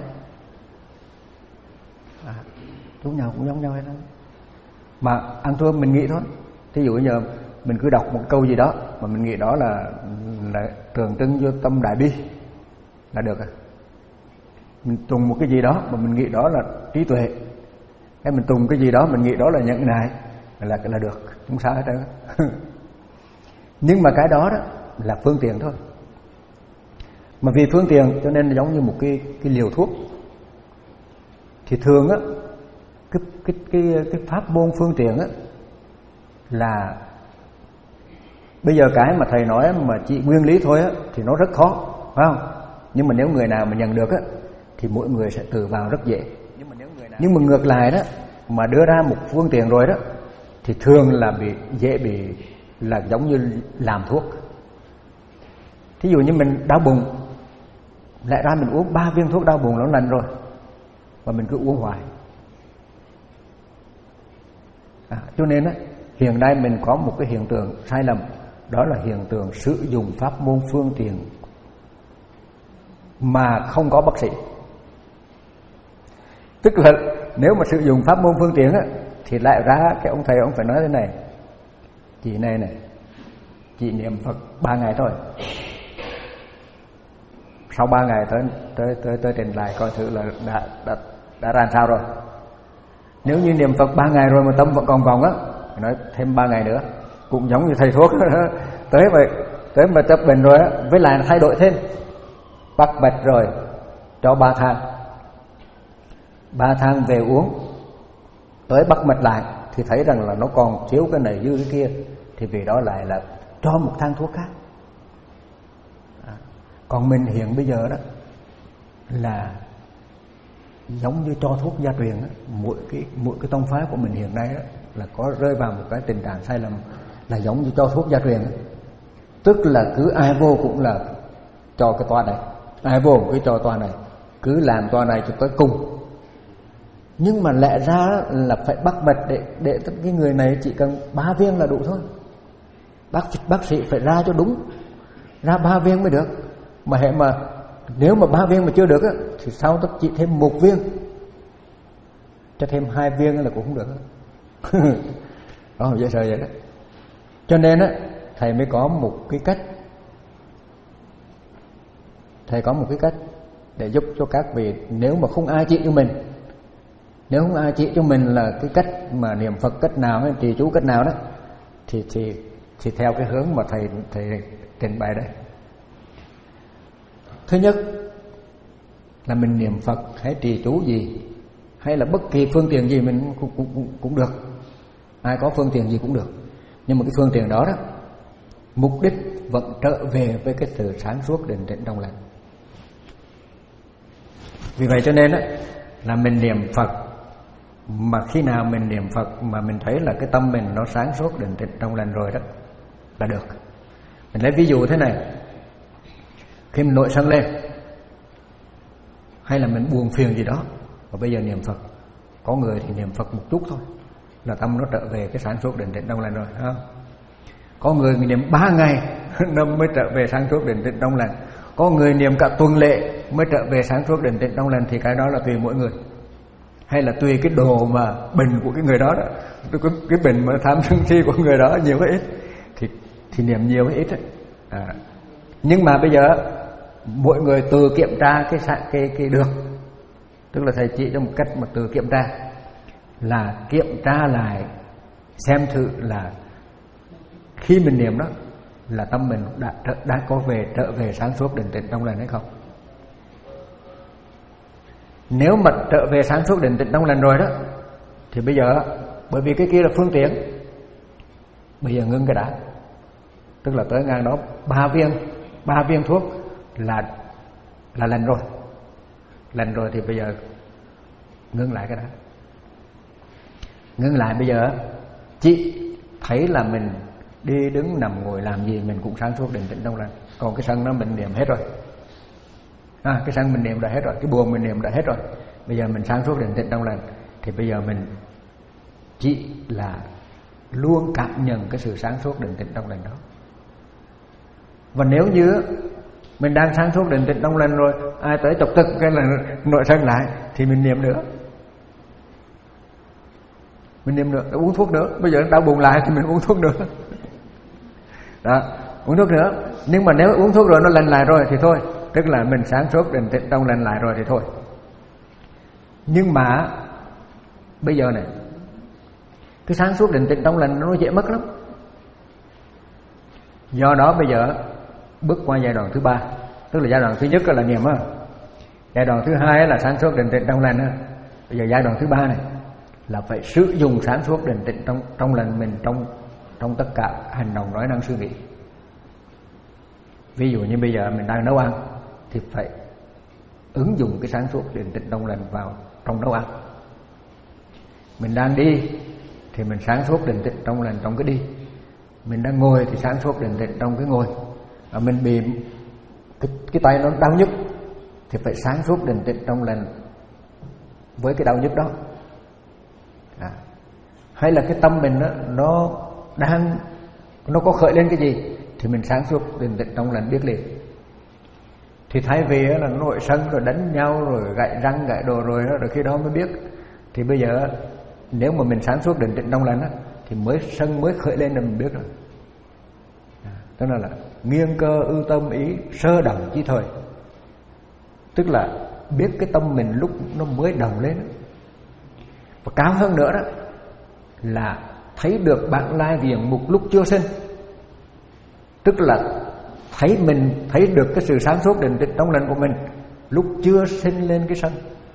Speaker 1: À, chú nào cũng giống nhau hết á. Mà ăn thua mình nghĩ thôi. Thí dụ giờ mình cứ đọc một câu gì đó mà mình nghĩ đó là là tượng trưng vô tâm đại bi là được à. Mình tùng một cái gì đó mà mình nghĩ đó là trí tuệ, hay mình tùng cái gì đó mình nghĩ đó là nhẫn nại là là được, không sao hết trơn. Nhưng mà cái đó đó là phương tiện thôi. Mà vì phương tiện cho nên giống như một cái cái liều thuốc. Thì thường á cái cái cái cái pháp môn phương tiện á là bây giờ cái mà thầy nói mà chỉ nguyên lý thôi á thì nó rất khó, phải không? Nhưng mà nếu người nào mà nhận được á thì mỗi người sẽ tự vào rất dễ. Nhưng mà nếu người nào... nhưng mà ngược lại đó, mà đưa ra một phương tiện rồi đó thì thường là bị dễ bị là giống như làm thuốc. Thí dụ như mình đau bụng, lại ra mình uống ba viên thuốc đau bụng nó lành rồi, và mình cứ uống hoài. À, cho nên á, hiện nay mình có một cái hiện tượng sai lầm, đó là hiện tượng sử dụng pháp môn phương tiện mà không có bác sĩ. Tức là nếu mà sử dụng pháp môn phương tiện á, thì lại ra cái ông thầy ông phải nói thế này: chị này này, chị niệm Phật ba ngày thôi, sau ba ngày tới tới tới tới trình lại coi thử là đã đã đã ra sao rồi. Nếu như niệm Phật ba ngày rồi mà tâm vẫn còn vòng á, nói thêm ba ngày nữa, cũng giống như thầy thuốc tới vậy, tới mà chấp bệnh rồi á, với lại thay đổi thêm, bắt bạch rồi cho ba tháng, ba tháng về uống, tới bắt mạch lại thì thấy rằng là nó còn thiếu cái này dư cái kia, thì vì đó lại là cho một thang thuốc khác. À, còn mình hiện bây giờ đó là giống như cho thuốc gia truyền đó. Mỗi cái mỗi cái tông phái của mình hiện nay đó là có rơi vào một cái tình trạng sai lầm, là giống như cho thuốc gia truyền đó. Tức là cứ ai vô cũng là cho cái toa này, ai vô cũng cứ cho toa này, cứ làm toa này cho tới cùng. Nhưng mà lẽ ra là phải bắt mạch để để cái người này chỉ cần ba viên là đủ thôi. Bác bác sĩ phải ra cho đúng, ra ba viên mới được. Mà hệ mà nếu mà ba viên mà chưa được á, thì sau tôi chỉ thêm một viên, cho thêm hai viên là cũng không được. Đó, dễ sợ vậy đó. Cho nên á, thầy mới có một cái cách, thầy có một cái cách để giúp cho các vị, nếu mà không ai chỉ cho mình, nếu không ai chỉ cho mình là cái cách mà niệm Phật cách nào hay trì chú cách nào đó, thì thì thì theo cái hướng mà thầy thầy trình bày đây. Thứ nhất là mình niệm Phật hay trì chú gì, hay là bất kỳ phương tiện gì mình cũng, cũng, cũng, cũng được. Ai có phương tiện gì cũng được. Nhưng mà cái phương tiện đó đó, mục đích vẫn trở về với cái từ sáng suốt định tĩnh trong lành. Vì vậy cho nên đó, là mình niệm Phật, mà khi nào mình niệm Phật mà mình thấy là cái tâm mình nó sáng suốt định tĩnh trong lành rồi đó là được. Mình lấy ví dụ thế này: khi mình nổi sân lên, hay là mình buồn phiền gì đó, và bây giờ niệm Phật, có người thì niệm Phật một chút thôi là tâm nó trở về cái sáng suốt định tĩnh trong lành rồi, không? Có người niệm ba ngày nó mới trở về sáng suốt định tĩnh trong lành, có người niệm cả tuần lễ mới trở về sáng suốt định tĩnh trong lành. Thì cái đó là tùy mỗi người, hay là tùy cái đồ mà bệnh của cái người đó đó. Cái, cái bệnh mà tham sân si của người đó nhiều hay ít thì thì niệm nhiều hay ít ấy. À, nhưng mà bây giờ mỗi người tự kiểm tra cái cái cái được, tức là thầy chỉ cho một cách mà tự kiểm tra, là kiểm tra lại xem thử là khi mình niệm đó là tâm mình đã đã có về trở về sáng suốt định tĩnh trong lành hay không. Nếu mà trở về sáng suốt định tĩnh trong lành rồi đó, thì bây giờ bởi vì cái kia là phương tiện, bây giờ ngưng cái đã. Tức là tới ngang đó ba viên ba viên thuốc là là lành rồi, lành rồi thì bây giờ ngưng lại cái đó. Ngưng lại bây giờ chị thấy là mình đi đứng nằm ngồi làm gì mình cũng sáng suốt định tĩnh trong lành. Còn cái sân nó mình niệm hết rồi, à, cái sân mình niệm đã hết rồi, cái buồn mình niệm đã hết rồi, bây giờ mình sáng suốt định tĩnh trong lành, thì bây giờ mình chỉ là luôn cảm nhận cái sự sáng suốt định tĩnh trong lành đó. Và nếu như mình đang sáng suốt định tĩnh trong lành rồi, ai tới chọc tức cái là nội sân lại, thì mình niệm nữa, mình niệm nữa, uống thuốc nữa. Bây giờ đau bụng lại thì mình uống thuốc nữa, đó, uống thuốc nữa. Nhưng mà nếu uống thuốc rồi nó lành lại rồi thì thôi, tức là mình sáng suốt định tĩnh trong lành lại rồi thì thôi. Nhưng mà bây giờ này, cái sáng suốt định tĩnh trong lành nó dễ mất lắm. Do đó bây giờ bước qua giai đoạn thứ ba, tức là giai đoạn thứ nhất là niệm á, giai đoạn thứ hai là sáng suốt định tĩnh trong lành á, bây giờ giai đoạn thứ ba này là phải sử dụng sáng suốt định tĩnh trong trong lần mình trong trong tất cả hành động nói năng suy nghĩ. Ví dụ như bây giờ mình đang nấu ăn thì phải ứng dụng cái sáng suốt định tĩnh trong lần vào trong nấu ăn. Mình đang đi thì mình sáng suốt định tĩnh trong lần trong cái đi. Mình đang ngồi thì sáng suốt định tĩnh trong cái ngồi. Và mình bị cái, cái tay nó đau nhức thì phải sáng suốt định tĩnh trong lần với cái đau nhức đó. À. Hay là cái tâm mình đó, nó đang nó có khởi lên cái gì thì mình sáng suốt định tĩnh trong lần biết liền. Thì thay vì là nó nổi sân rồi đánh nhau rồi gậy răng gậy đồ rồi đó, rồi khi đó mới biết. Thì bây giờ nếu mà mình sáng suốt định tĩnh trong lần đó, thì mới sân mới khởi lên là mình biết rồi. À, tức là, là nghiêng cơ ưu tâm ý sơ động chi thời. Tức là biết cái tâm mình lúc nó mới đồng lên. Và cao hơn nữa đó là thấy được bản lai viễn mục lúc chưa sinh. Tức là thấy mình thấy được cái sự sáng suốt định tĩnh trong lần của mình lúc chưa sinh lên cái sân.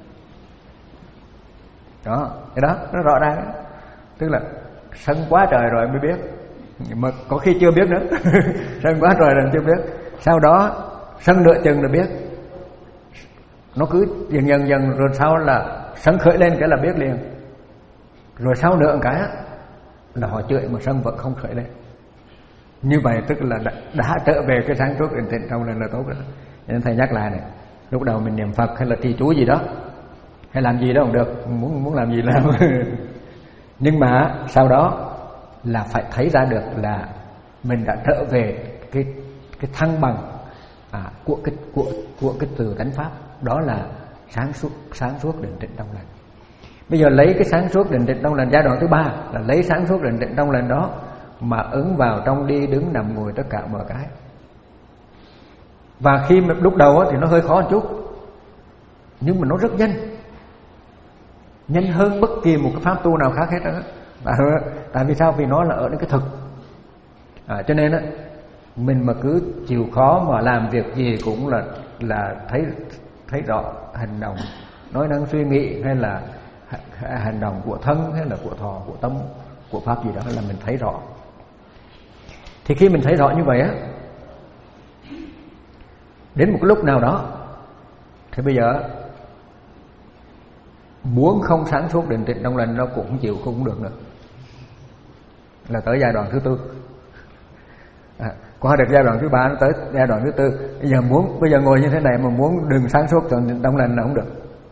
Speaker 1: Đó, cái đó nó rõ ràng đó. Tức là sân quá trời rồi mới biết, mà có khi chưa biết nữa. Sân quá trời rồi chưa biết. Sau đó sân nửa chừng là biết. Nó cứ dần dần dần rồi sau là sân khởi lên cái là biết liền. Rồi sau nữa một cái là họ chửi mà sân vẫn không khởi lên. Như vậy tức là đã, đã trở về cái sáng suốt định tĩnh trong lần là tốt rồi. Nên thầy nhắc lại này, lúc đầu mình niệm Phật hay là trì chú gì đó, hay làm gì đó cũng được, muốn muốn làm gì làm. Nhưng mà sau đó là phải thấy ra được là mình đã trở về cái cái thăng bằng à, của cái của của cái từ tánh pháp, đó là sáng suốt sáng suốt định tĩnh trong lành. Bây giờ lấy cái sáng suốt định tĩnh trong lành giai đoạn thứ ba là lấy sáng suốt định tĩnh trong lành đó mà ứng vào trong đi đứng nằm ngồi tất cả mọi cái. Và khi mà lúc đầu thì nó hơi khó một chút, nhưng mà nó rất nhanh, nhanh hơn bất kỳ một cái pháp tu nào khác hết đó. Tại, tại vì sao? Vì nó là ở đến cái thực. À, cho nên á, mình mà cứ chịu khó mà làm việc gì cũng là là thấy thấy rõ hành động, nói năng suy nghĩ hay là hành động của thân hay là của thọ, của tâm, của pháp gì đó là mình thấy rõ. Thì khi mình thấy rõ như vậy á, đến một cái lúc nào đó thì bây giờ muốn không sáng suốt định tĩnh trong lành nó cũng chịu không được nữa, là tới giai đoạn thứ tư. À, qua được giai đoạn thứ ba nó tới giai đoạn thứ tư. Bây giờ muốn bây giờ ngồi như thế này mà muốn đừng sáng suốt định tĩnh trong lành là không được.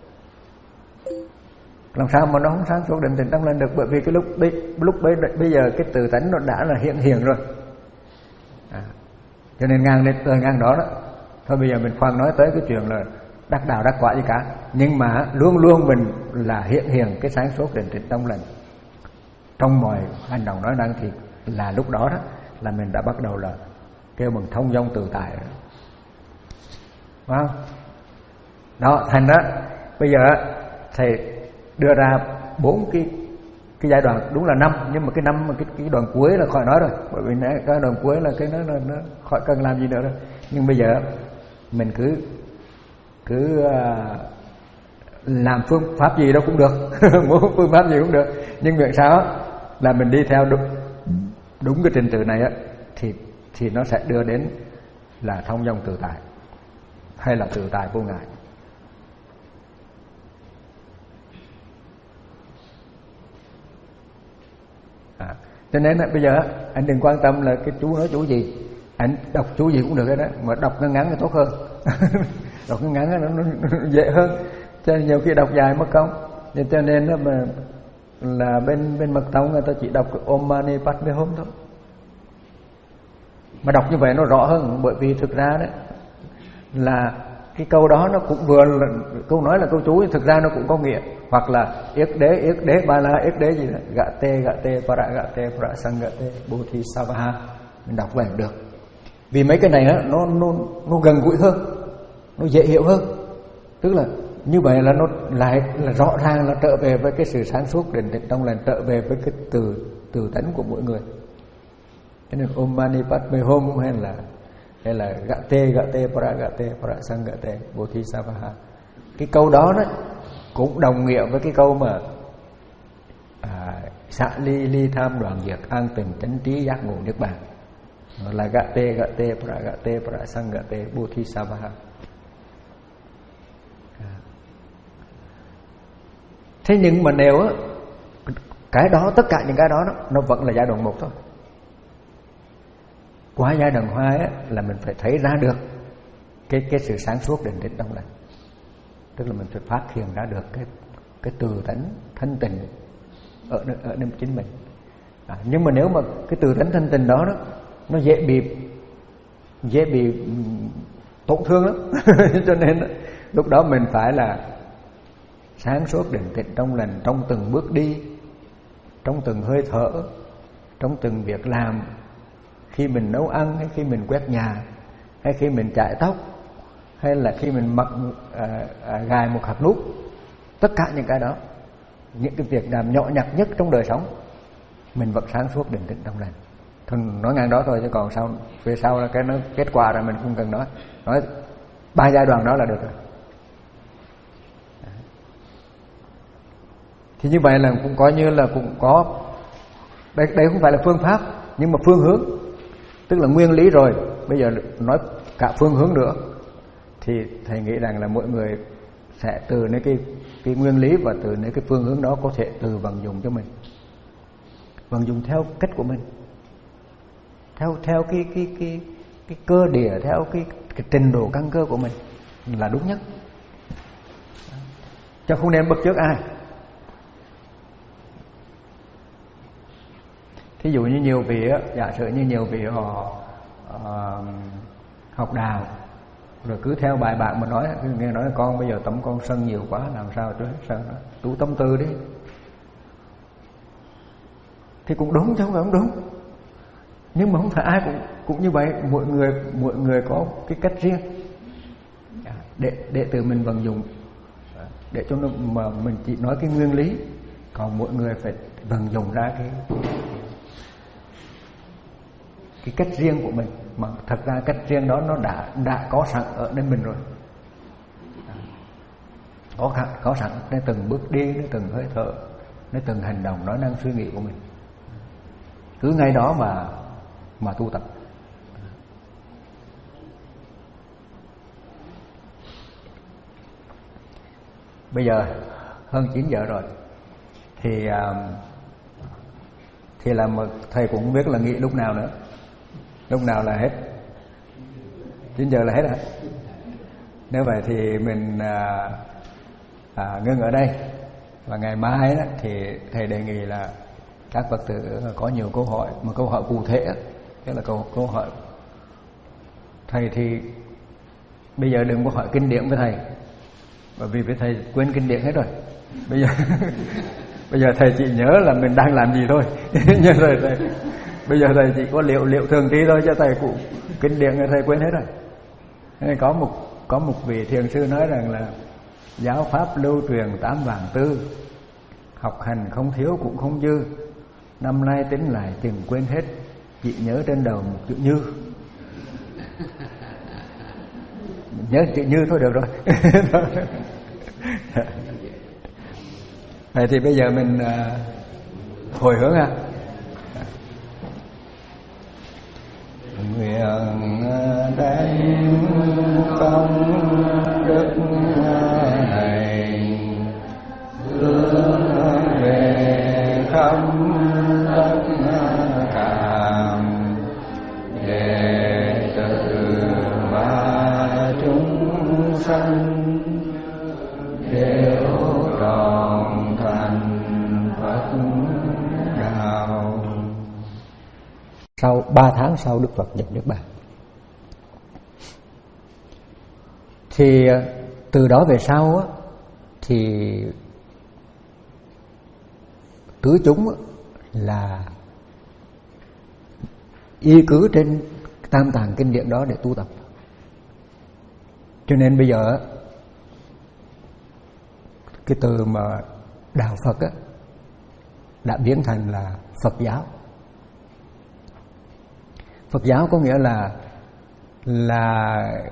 Speaker 1: Làm sao mà nó không sáng suốt định tĩnh trong lành được? Bởi vì cái lúc lúc bây, bây giờ cái tự tánh nó đã là hiện hiện rồi. À, cho nên ngang đến tới ngang đó đó. Thôi bây giờ mình khoan nói tới cái chuyện là đắc đạo đắc quả gì cả, nhưng mà luôn luôn mình là hiện hiện cái sáng suốt định tĩnh trong lành trong mọi hành động nói năng, thì là lúc đó đó là mình đã bắt đầu là kêu bằng thông dong tự tại rồi. Đúng không? Đó, thành đó bây giờ thầy đưa ra bốn cái cái giai đoạn, đúng là năm, nhưng mà cái năm cái cái đoạn cuối là khỏi nói rồi, bởi vì cái đoạn cuối là cái nó nó, nó khỏi cần làm gì nữa rồi. Nhưng bây giờ mình cứ cứ uh, làm phương pháp gì đó cũng được, muốn phương pháp gì cũng được, nhưng việc sao là mình đi theo đúng, đúng cái trình tự này á, thì thì nó sẽ đưa đến là thông dong tự tại, hay là tự tại vô ngại. À, cho nên bây giờ anh đừng quan tâm là cái chú nói chú gì, anh đọc chú gì cũng được đó, mà đọc ngắn ngắn thì tốt hơn. Đọc ngắn ngắn nó, nó, nó dễ hơn, cho nên nhiều khi đọc dài mất công. Cho nên đó mà là bên bên mật tông người ta chỉ đọc cái Om Mani Padme Hum thôi, mà đọc như vậy nó rõ hơn. Bởi vì thực ra đấy là cái câu đó nó cũng vừa là câu nói là câu chú, thực ra nó cũng có nghĩa, hoặc là yết đế yết đế ba la yết đế gì đó, gạ tê gạ tê para gạ tê para sang gạ tê bodhisattva, mình đọc vậy được. Vì mấy cái này đó, nó nó nó gần gũi hơn, nó dễ hiểu hơn. Tức là như vậy là nó lại là rõ ràng là trở về với cái sự sáng suốt định tĩnh trong lành, trở về với cái từ từ tánh của mỗi người. Cho nên Om Mani Padme Hum hay là hay là gạ tê gạ tê para gạ tê para sang gạ tê bodhisattva, cái câu đó đó cũng đồng nghĩa với cái câu mà xả ly, ly tham đoạn diệt, an tình chánh trí, giác ngộ niết bàn. Nó là gate gate pra gate pra sang gate bodhisattva. Thế nhưng mà nếu á, cái đó, tất cả những cái đó nó vẫn là giai đoạn một thôi. Qua giai đoạn hai á, là mình phải thấy ra được cái cái sự sáng suốt định tĩnh trong lành. Tức là mình phải phát hiện ra được cái cái từ tánh thanh tịnh ở ở nơi chính mình. À, nhưng mà nếu mà cái từ tánh thanh tịnh đó, đó nó dễ bị dễ bị tổn thương lắm. Cho nên lúc đó mình phải là sáng suốt định tĩnh trong lành, trong từng bước đi, trong từng hơi thở, trong từng việc làm, khi mình nấu ăn, hay khi mình quét nhà, hay khi mình chải tóc, hay là khi mình mặc à, à, gài một hạt nút. Tất cả những cái đó, những cái việc làm nhỏ nhặt nhất trong đời sống, mình vẫn sáng suốt định tĩnh trong lành. Thôi nói ngang đó thôi, chứ còn sau phía sau là cái nó kết quả rồi mình không cần nói. Nói ba giai đoạn đó là được rồi. Thì như vậy là cũng coi như là cũng có, đây, đây không phải là phương pháp, nhưng mà phương hướng. Tức là nguyên lý rồi, bây giờ nói cả phương hướng nữa. Thì thầy nghĩ rằng là mỗi người sẽ từ nơi cái, cái nguyên lý và từ nơi cái phương hướng đó có thể từ vận dụng cho mình, vận dụng theo cách của mình, theo theo cái cái cái cái cơ địa, theo cái, cái trình độ căn cơ của mình là đúng nhất, chứ không nên bắt chước ai. Thí dụ như nhiều vị á, giả sử như nhiều vị họ uh, học đạo rồi cứ theo bài bạn mà nói, nghe nói con bây giờ tấm con sân nhiều quá, làm sao cho hết sân đó, tu tâm tư đi. Thì cũng đúng chứ không phải không đúng, nhưng mà không phải ai cũng cũng như vậy. Mỗi người mỗi người có cái cách riêng để để tự mình vận dụng, để cho nó mà mình chỉ nói cái nguyên lý, còn mỗi người phải vận dụng ra cái cái cách riêng của mình. Mà thật ra cách riêng đó nó đã đã có sẵn ở nơi mình rồi, có có sẵn nơi từng bước đi, nơi từng hơi thở, nơi từng hành động, nói năng suy nghĩ của mình. Cứ ngay đó mà mà tu tập. Bây giờ hơn chín giờ rồi, thì thì là mà thầy cũng không biết là nghỉ lúc nào nữa, lúc nào là hết. Chín giờ là hết hả? Nếu vậy thì mình à, à, ngưng ở đây, và ngày mai đó, thì thầy đề nghị là các Phật tử có nhiều câu hỏi, mà câu hỏi cụ thể, tức là câu câu hỏi thầy thì bây giờ đừng có hỏi kinh điển với thầy, bởi vì với thầy quên kinh điển hết rồi. Bây giờ bây giờ thầy chỉ nhớ là mình đang làm gì thôi. Nhớ rồi thầy. Bây giờ thầy chỉ có liệu liệu thường tri thôi, cho thầy cụ kinh điển thầy quên hết rồi. Nên có một có một vị thiền sư nói rằng là giáo pháp lưu truyền tám vạn tư, học hành không thiếu cũng không dư, năm nay tính lại chừng quên hết, chỉ nhớ trên đầu một chữ như. Nhớ chữ như thôi được rồi. Vậy thì bây giờ mình uh, hồi hướng ha. Nguyện đem công đức này hướng về khắp tất cảm đệ tử và chúng sanh đều trọn thành Phật đạo. Sau ba tháng sau Đức Phật nhập Niết Bàn, thì từ đó về sau á, thì tứ chúng là y cứ trên tam tạng kinh điển đó để tu tập. Cho nên bây giờ cái từ mà đạo Phật á, đã biến thành là Phật giáo. Phật giáo có nghĩa là là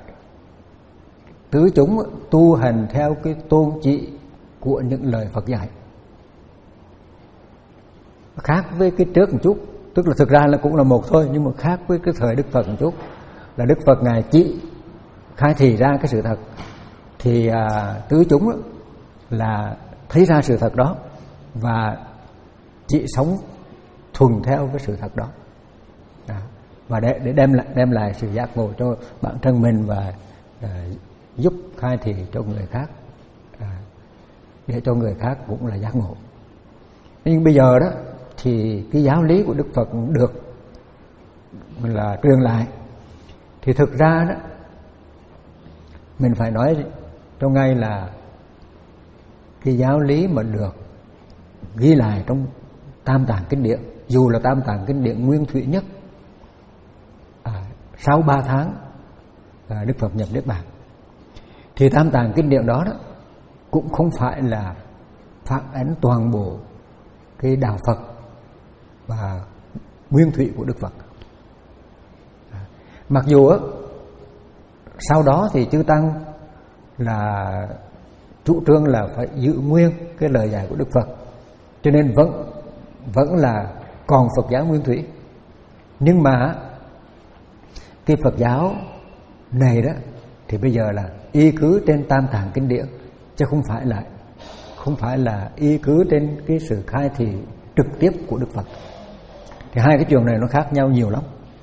Speaker 1: tứ chúng tu hành theo cái tôn chỉ của những lời Phật dạy. khác với cái trước một chút, tức là thực ra là cũng là một thôi, nhưng mà khác với cái thời Đức Phật một chút, là Đức Phật ngài chỉ khai thị ra cái sự thật, thì à, tứ chúng là thấy ra sự thật đó và chỉ sống thuần theo cái sự thật đó, à, và để, để đem lại đem lại sự giác ngộ cho bản thân mình và à, giúp khai thị cho người khác, à, để cho người khác cũng là giác ngộ. Nhưng bây giờ đó thì cái giáo lý của Đức Phật được là truyền lại, thì thực ra đó mình phải nói cho ngay là cái giáo lý mà được ghi lại trong Tam Tạng Kinh Điển, dù là Tam Tạng Kinh Điển nguyên thủy nhất, à, sau ba tháng à, Đức Phật nhập Niết Bàn, thì Tam Tạng Kinh Điển đó, đó cũng không phải là phản ánh toàn bộ cái đạo Phật và nguyên thủy của Đức Phật. À, mặc dù á, sau đó thì chư tăng là chủ trương là phải giữ nguyên cái lời dạy của Đức Phật, cho nên vẫn vẫn là còn Phật giáo nguyên thủy. Nhưng mà cái Phật giáo này đó thì bây giờ là y cứ trên Tam Tạng Kinh Điển, chứ không phải là không phải là y cứ trên cái sự khai thị trực tiếp của Đức Phật. Thì hai cái chuyện này nó khác nhau nhiều lắm.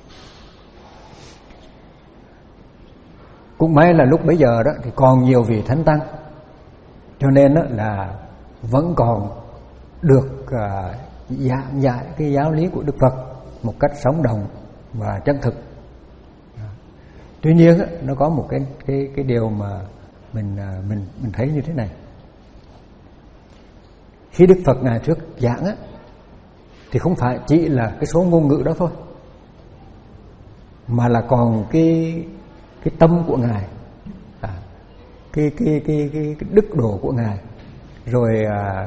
Speaker 1: Cũng may là lúc bấy giờ đó thì còn nhiều vị thánh tăng, cho nên đó là vẫn còn được uh, giảng dạy cái giáo lý của Đức Phật một cách sống động và chân thực. Tuy nhiên đó, nó có một cái cái cái điều mà mình uh, mình mình thấy như thế này. Khi Đức Phật ngài trước giảng á, thì không phải chỉ là cái số ngôn ngữ đó thôi, mà là còn cái cái tâm của ngài, à, cái, cái cái cái cái đức độ của ngài, rồi à,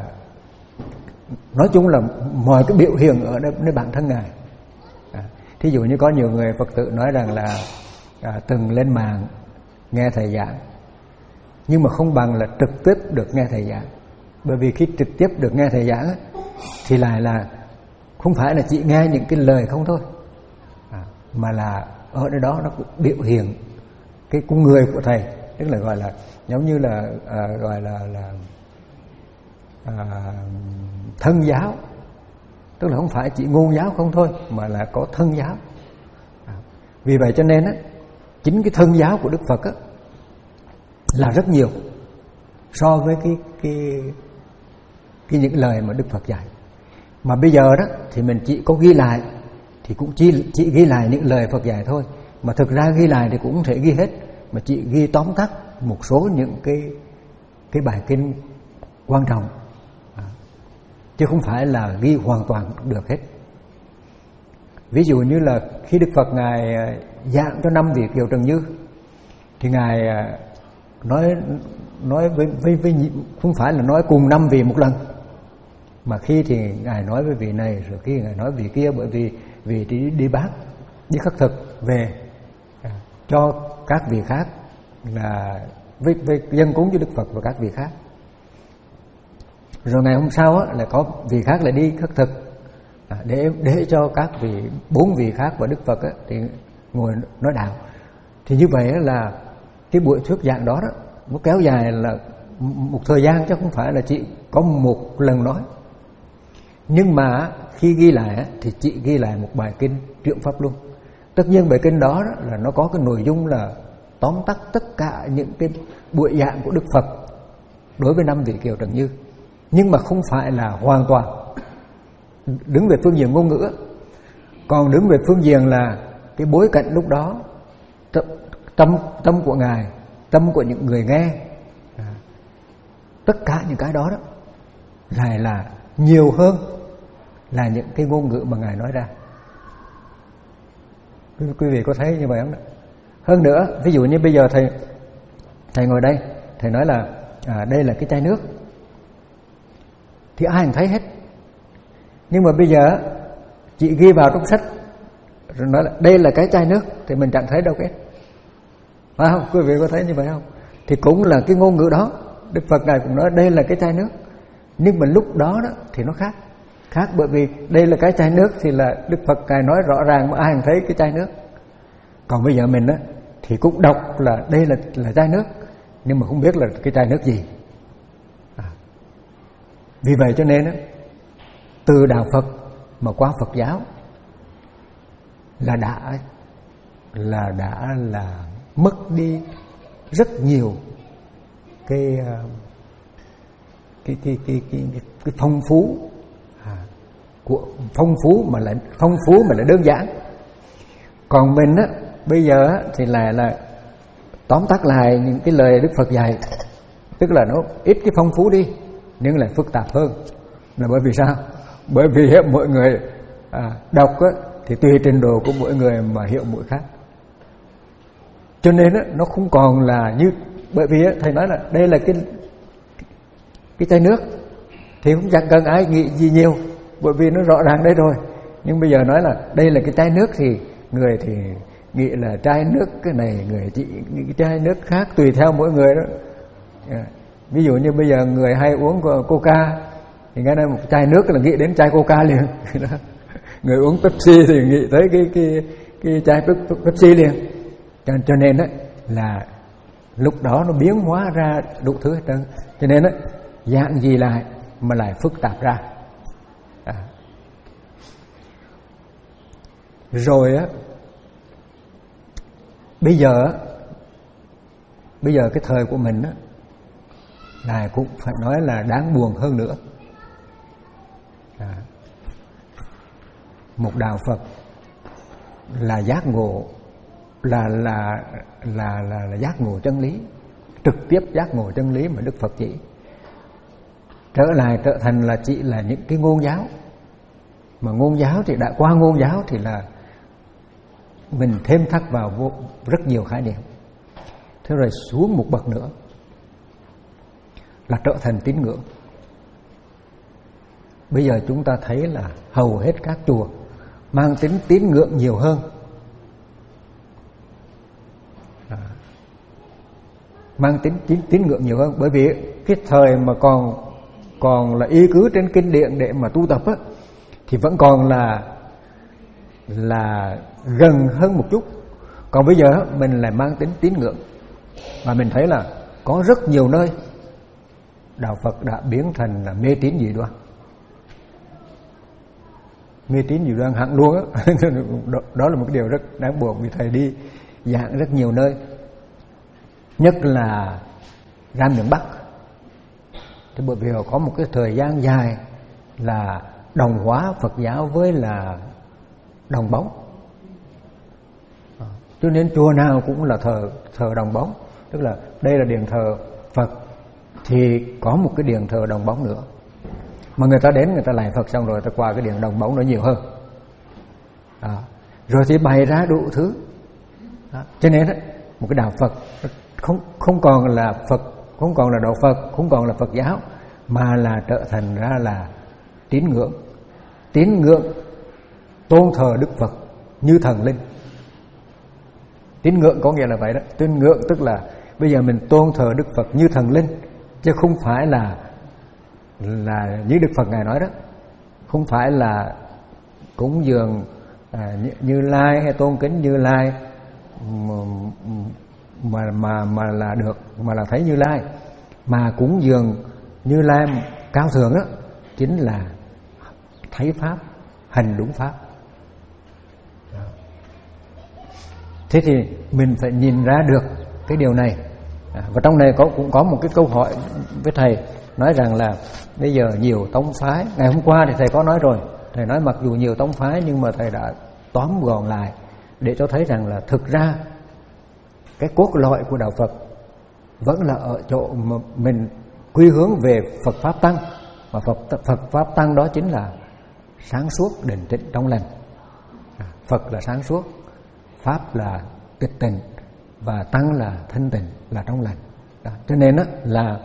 Speaker 1: nói chung là mọi cái biểu hiện ở nơi bản thân ngài. À, thí dụ như có nhiều người Phật tử nói rằng là à, từng lên mạng nghe thầy giảng, nhưng mà không bằng là trực tiếp được nghe thầy giảng. Bởi vì khi trực tiếp được nghe thầy giảng thì lại là không phải là chỉ nghe những cái lời không thôi, à, mà là ở nơi đó nó cũng biểu hiện cái con người của thầy, tức là gọi là giống như là à, gọi là là à, thân giáo, tức là không phải chỉ ngôn giáo không thôi, mà là có thân giáo. À, vì vậy cho nên á, chính cái thân giáo của Đức Phật á, là rất nhiều so với cái cái cái những lời mà Đức Phật dạy. Mà bây giờ đó thì mình chỉ có ghi lại, thì cũng chỉ chỉ ghi lại những lời Phật dạy thôi, mà thực ra ghi lại thì cũng không thể ghi hết, mà chỉ ghi tóm tắt một số những cái cái bài kinh quan trọng, à, chứ không phải là ghi hoàn toàn được hết. Ví dụ như là khi Đức Phật ngài giảng cho năm vị Kiều Trần Như, thì ngài nói nói với, với, với không phải là nói cùng năm vị một lần, mà khi thì ngài nói với vị này, rồi khi ngài nói vị kia, bởi vì vị đi đi bác đi khất thực về à, cho các vị khác, là với, với dân cúng cho Đức Phật và các vị khác. Rồi ngày hôm sau á, là có vị khác lại đi khất thực à, để để cho các vị bốn vị khác và Đức Phật á, thì ngồi nói đạo. Thì như vậy là cái buổi thuyết giảng đó, đó nó kéo dài là một thời gian, chứ không phải là chỉ có một lần nói. Nhưng mà khi ghi lại thì chỉ ghi lại một bài kinh Triệu Pháp Luân. Tất nhiên bài kinh đó, đó là nó có cái nội dung là tóm tắt tất cả những cái buổi giảng của Đức Phật đối với năm vị Kiều Trần Như, nhưng mà không phải là hoàn toàn đứng về phương diện ngôn ngữ, còn đứng về phương diện là cái bối cảnh lúc đó, tâm tâm của ngài, tâm của những người nghe, à, tất cả những cái đó đó lại là nhiều hơn là những cái ngôn ngữ mà ngài nói ra. Quý vị có thấy như vậy không? Hơn nữa, ví dụ như bây giờ thầy thầy ngồi đây, thầy nói là à, đây là cái chai nước, thì ai cũng thấy hết. Nhưng mà bây giờ chị ghi vào trong sách rồi nói là đây là cái chai nước, thì mình chẳng thấy đâu hết, phải không? Quý vị có thấy như vậy không? Thì cũng là cái ngôn ngữ đó, Đức Phật ngài cũng nói đây là cái chai nước, nhưng mà lúc đó đó thì nó khác. Khác, bởi vì đây là cái chai nước thì là Đức Phật Ngài nói rõ ràng mà ai cũng thấy cái chai nước. Còn bây giờ mình á thì cũng đọc là đây là là chai nước, nhưng mà không biết là cái chai nước gì. À. Vì vậy cho nên á, từ đạo Phật mà qua Phật giáo là đã là đã là mất đi rất nhiều cái cái cái cái cái, cái, cái phong phú à, của phong phú mà lại phong phú mà lại đơn giản. Còn mình á bây giờ á, thì là là tóm tắt lại những cái lời Đức Phật dạy, tức là nó ít cái phong phú đi nhưng lại phức tạp hơn. Là bởi vì sao? Bởi vì á, mọi người à, đọc á, thì tùy trình độ của mỗi người mà hiểu mỗi khác. Cho nên á, nó không còn là như, bởi vì á, thầy nói là đây là cái cái chai nước thì cũng chẳng cần ai nghĩ gì nhiều, bởi vì nó rõ ràng đấy rồi. Nhưng bây giờ nói là đây là cái chai nước thì người thì nghĩ là chai nước cái này, người chị nghĩ cái chai nước khác, tùy theo mỗi người đó. Yeah. Ví dụ như bây giờ người hay uống Coca thì nghe nói một chai nước là nghĩ đến chai Coca liền. Người uống Pepsi thì nghĩ tới cái cái cái chai Pepsi liền. Cho, cho nên á là lúc đó nó biến hóa ra đủ thứ hết trơn. Cho nên á dạng gì lại mà lại phức tạp ra. À. Rồi á bây giờ bây giờ cái thời của mình á là cũng phải nói là đáng buồn hơn nữa. À. Một đạo Phật là giác ngộ, là là là là, là giác ngộ chân lý, trực tiếp giác ngộ chân lý mà Đức Phật chỉ, trở lại trở thành là chỉ là những cái ngôn giáo. Mà ngôn giáo thì đã qua ngôn giáo thì là mình thêm thắt vào vô, rất nhiều khái niệm. Thế rồi xuống một bậc nữa là trở thành tín ngưỡng. Bây giờ chúng ta thấy là hầu hết các chùa mang tính tín ngưỡng nhiều hơn. À, mang tính tín, tín ngưỡng nhiều hơn, bởi vì cái thời mà còn còn là y cứ trên kinh điển để mà tu tập á, thì vẫn còn là là gần hơn một chút. Còn bây giờ mình lại mang tính tín ngưỡng, và mình thấy là có rất nhiều nơi đạo Phật đã biến thành là mê tín dị đoan. Mê tín dị đoan hẳn luôn á. đó, đó là một cái điều rất đáng buồn, vì thầy đi giảng rất nhiều nơi, nhất là ra miền Bắc. Thì bởi vì có một cái thời gian dài là đồng hóa Phật giáo với là đồng bóng, cho nên chùa nào cũng là thờ thờ đồng bóng. Tức là đây là điện thờ Phật thì có một cái điện thờ đồng bóng nữa, mà người ta đến người ta lại Phật xong rồi ta qua cái điện đồng bóng nó nhiều hơn. À, rồi thì bày ra đủ thứ. À, cho nên đó, một cái đạo Phật không không còn là Phật, không còn là đạo Phật, không còn là Phật giáo, mà là trở thành ra là tín ngưỡng. Tín ngưỡng tôn thờ Đức Phật như thần linh. Tín ngưỡng có nghĩa là vậy đó. Tín ngưỡng tức là bây giờ mình tôn thờ Đức Phật như thần linh, chứ không phải là là như Đức Phật Ngài nói đó, không phải là cúng dường à, như, như Lai hay tôn kính Như Lai mà mà mà là được, mà là thấy Như Lai. Mà cúng dường Như Lai cao thượng đó chính là thấy pháp, hành đúng pháp. Thế thì mình phải nhìn ra được cái điều này. À, và trong này có cũng có một cái câu hỏi với thầy, nói rằng là bây giờ nhiều tông phái. Ngày hôm qua thì thầy có nói rồi, thầy nói mặc dù nhiều tông phái nhưng mà thầy đã tóm gọn lại để cho thấy rằng là thực ra cái cốt lõi của đạo Phật vẫn là ở chỗ mà mình quy hướng về Phật Pháp Tăng. Và Phật, Phật Pháp Tăng đó chính là sáng suốt, định tĩnh, trong lành. À, Phật là sáng suốt, Pháp là tịch tịnh, và Tăng là thanh tịnh, là trong lành. Đó. Cho nên đó là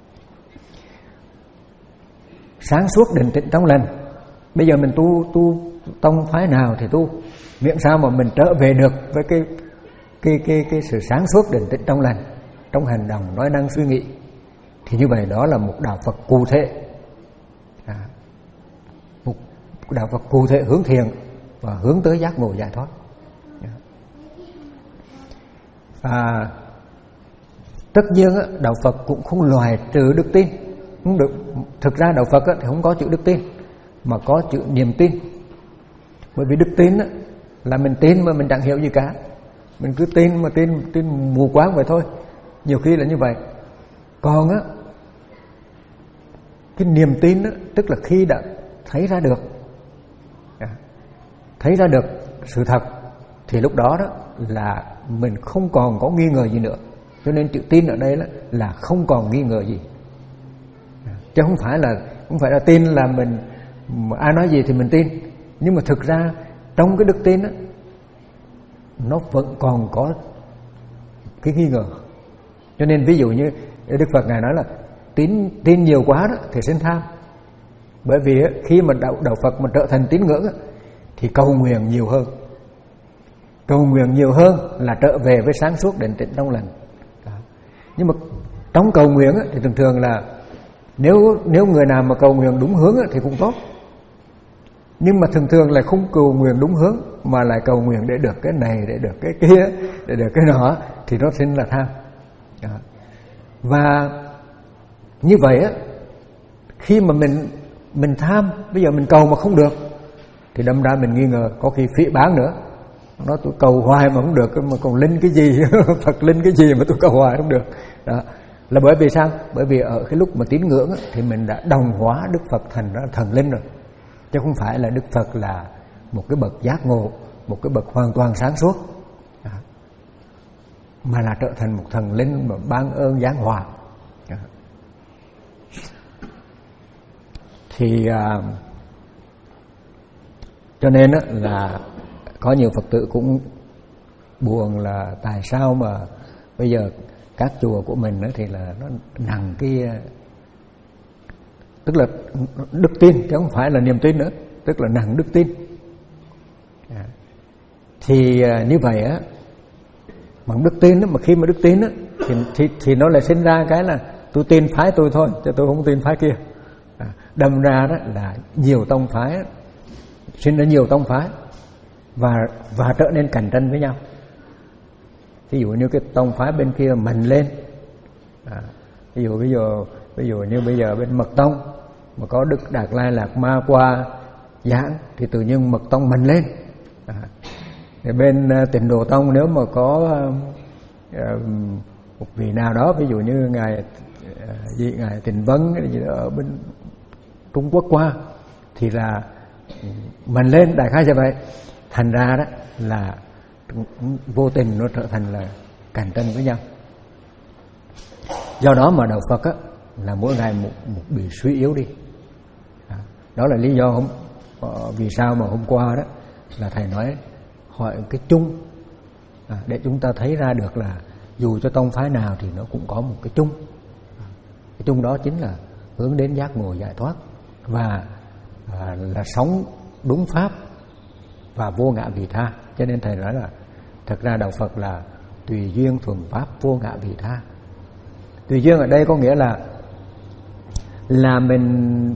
Speaker 1: sáng suốt, định tĩnh, trong lành. Bây giờ mình tu tu tông phái nào thì tu, miễn sao mà mình trở về được với cái cái cái cái sự sáng suốt, định tĩnh, trong lành, trong hành động, nói năng, suy nghĩ, thì như vậy đó là một đạo Phật cụ thể. À, một đạo Phật cụ thể hướng thiện và hướng tới giác ngộ giải thoát. À, tất nhiên đạo Phật cũng không loại trừ đức tin, không được. Thực ra đạo Phật thì không có chữ đức tin, mà có chữ niềm tin. Bởi vì đức tin là mình tin mà mình chẳng hiểu gì cả, mình cứ tin mà tin tin mù quáng vậy thôi. Nhiều khi là như vậy. Còn á, cái niềm tin đó, tức là khi đã thấy ra được thấy ra được sự thật, thì lúc đó đó là mình không còn có nghi ngờ gì nữa. Cho nên chữ tin ở đây là, là không còn nghi ngờ gì, chứ không phải là không phải là tin là mình ai nói gì thì mình tin. Nhưng mà thực ra trong cái đức tin đó, nó vẫn còn có cái nghi ngờ. Cho nên ví dụ như Đức Phật Ngài nói là tín tin nhiều quá đó thì sinh tham. Bởi vì khi mà đạo, đạo Phật mà trở thành tín ngưỡng thì cầu nguyện nhiều hơn. Cầu nguyện nhiều hơn là trở về với sáng suốt định tĩnh trong lành. Đó. Nhưng mà trong cầu nguyện thì thường thường là nếu nếu người nào mà cầu nguyện đúng hướng thì cũng tốt. Nhưng mà thường thường là không cầu nguyện đúng hướng, mà lại cầu nguyện để được cái này, để được cái kia, để được cái nọ, thì nó sinh là tham. Đó. Và như vậy á, khi mà mình mình tham, bây giờ mình cầu mà không được thì đâm ra mình nghi ngờ, có khi phỉ báng nữa. Nó tôi cầu hoài mà không được, mà còn linh cái gì Phật linh cái gì mà tôi cầu hoài không được. Đó là bởi vì sao? Bởi vì ở cái lúc mà tín ngưỡng thì mình đã đồng hóa Đức Phật thành ra thần linh rồi, chứ không phải là Đức Phật là một cái bậc giác ngộ, một cái bậc hoàn toàn sáng suốt. Đó. Mà là trở thành một thần linh mà ban ơn giáng hòa. Đó. Thì à, cho nên á, là có nhiều Phật tử cũng buồn là tại sao mà bây giờ các chùa của mình thì là nó nặng cái, tức là đức tin chứ không phải là niềm tin nữa, tức là nặng đức tin. À, thì như vậy á, bằng đức tin đó, mà khi mà đức tin đó, thì, thì thì nó lại sinh ra cái là tôi tin phái tôi thôi, chứ tôi không tin phái kia. À, đâm ra đó là nhiều tông phái đó, sinh ra nhiều tông phái và và trở nên cạnh tranh với nhau. Ví dụ như cái tông phái bên kia mạnh lên, à, ví dụ ví dụ ví dụ như bây giờ bên Mật Tông mà có Đức Đạt Lai Lạt Ma qua giảng thì tự nhiên Mật Tông mạnh lên. À, thì bên uh, Tịnh Độ Tông nếu mà có uh, một vị nào đó, ví dụ như ngài uh, gì ngài Tịnh Vân gì đó ở bên Trung Quốc qua thì là mạnh lên, đại khái như vậy. Thành ra đó là vô tình nó trở thành là cạnh tranh với nhau. Do đó mà đạo Phật á, là mỗi ngày một, một bị suy yếu đi. Đó là lý do không vì sao mà hôm qua đó là thầy nói hỏi cái chung, à, để chúng ta thấy ra được là dù cho tông phái nào thì nó cũng có một cái chung. Cái chung đó chính là hướng đến giác ngộ giải thoát và à, là sống đúng pháp và vô ngã vị tha. Cho nên thầy nói là thật ra đạo Phật là tùy duyên thuần pháp vô ngã vị tha. Tùy duyên ở đây có nghĩa là là mình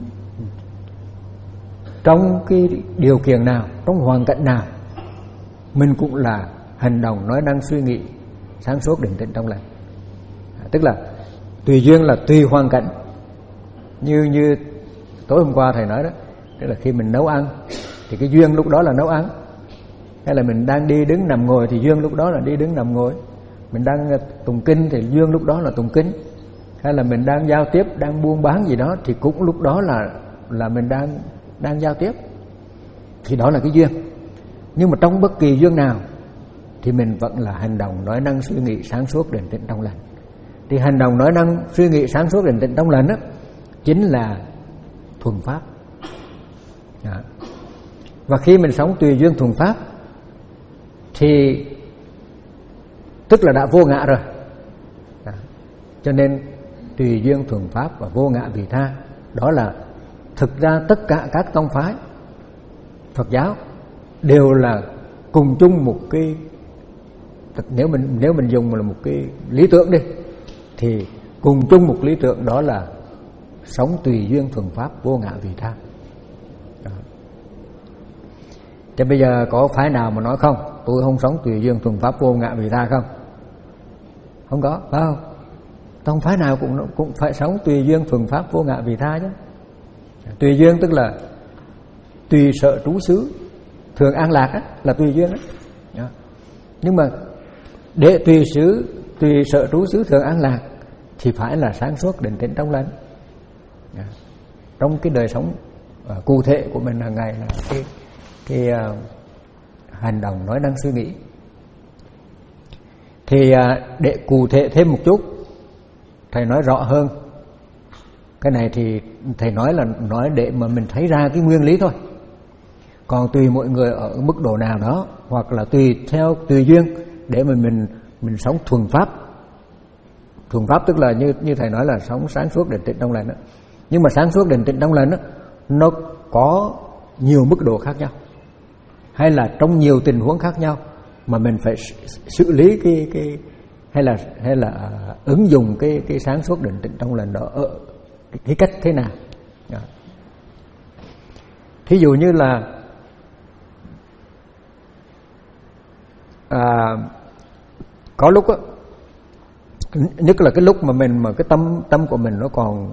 Speaker 1: trong cái điều kiện nào, trong hoàn cảnh nào mình cũng là hành động, nói năng, suy nghĩ sáng suốt, định tĩnh trong lành. À, tức là tùy duyên là tùy hoàn cảnh. Như như tối hôm qua thầy nói đó, tức là khi mình nấu ăn thì cái duyên lúc đó là nấu ăn. Hay là mình đang đi đứng nằm ngồi thì duyên lúc đó là đi đứng nằm ngồi. Mình đang tụng kinh thì duyên lúc đó là tụng kinh. Hay là mình đang giao tiếp, đang buôn bán gì đó thì cũng lúc đó là là mình đang đang giao tiếp. Thì đó là cái duyên. Nhưng mà trong bất kỳ duyên nào thì mình vẫn là hành động, nói năng, suy nghĩ sáng suốt, định tĩnh trong lành. Thì hành động, nói năng, suy nghĩ sáng suốt, định tĩnh trong lành đó chính là thuần pháp. Đó. Và khi mình sống tùy duyên thuần pháp thì tức là đã vô ngã rồi. Đó. Cho nên tùy duyên thuần pháp và vô ngã vị tha, đó là thực ra tất cả các tông phái Phật giáo đều là cùng chung một cái, nếu mình nếu mình dùng là một cái lý tưởng đi, thì cùng chung một lý tưởng, đó là sống tùy duyên thuần pháp vô ngã vị tha. Đó. Chứ bây giờ có phái nào mà nói không, tôi không sống tùy duyên thuần pháp vô ngã vị tha không? Không có, phải không? Trong phái nào cũng cũng phải sống tùy duyên thuần pháp vô ngã vị tha chứ. Tùy duyên tức là tùy sở trú xứ, thường an lạc á, là tùy duyên đó. Nhưng mà để tùy xứ, tùy sở trú xứ thường an lạc thì phải là sáng suốt định tĩnh trong lành. Trong cái đời sống uh, cụ thể của mình hàng ngày là cái cái uh, hành động, nói năng, suy nghĩ. Thì uh, để cụ thể thêm một chút, thầy nói rõ hơn. Cái này thì thầy nói là nói để mà mình thấy ra cái nguyên lý thôi. Còn tùy mọi người ở mức độ nào đó, hoặc là tùy theo tùy duyên để mà mình mình sống thuần pháp. Thuần pháp tức là như như thầy nói là sống sáng suốt định tĩnh trong lành đó. Nhưng mà sáng suốt định tĩnh trong lành đó, nó có nhiều mức độ khác nhau, hay là trong nhiều tình huống khác nhau mà mình phải xử lý cái cái hay là hay là uh, ứng dụng cái cái sáng suốt định tĩnh trong lành đó ở cái, cái cách thế nào. Đó. Thí dụ như là à, có lúc á, nhất là cái lúc mà mình mà cái tâm tâm của mình nó còn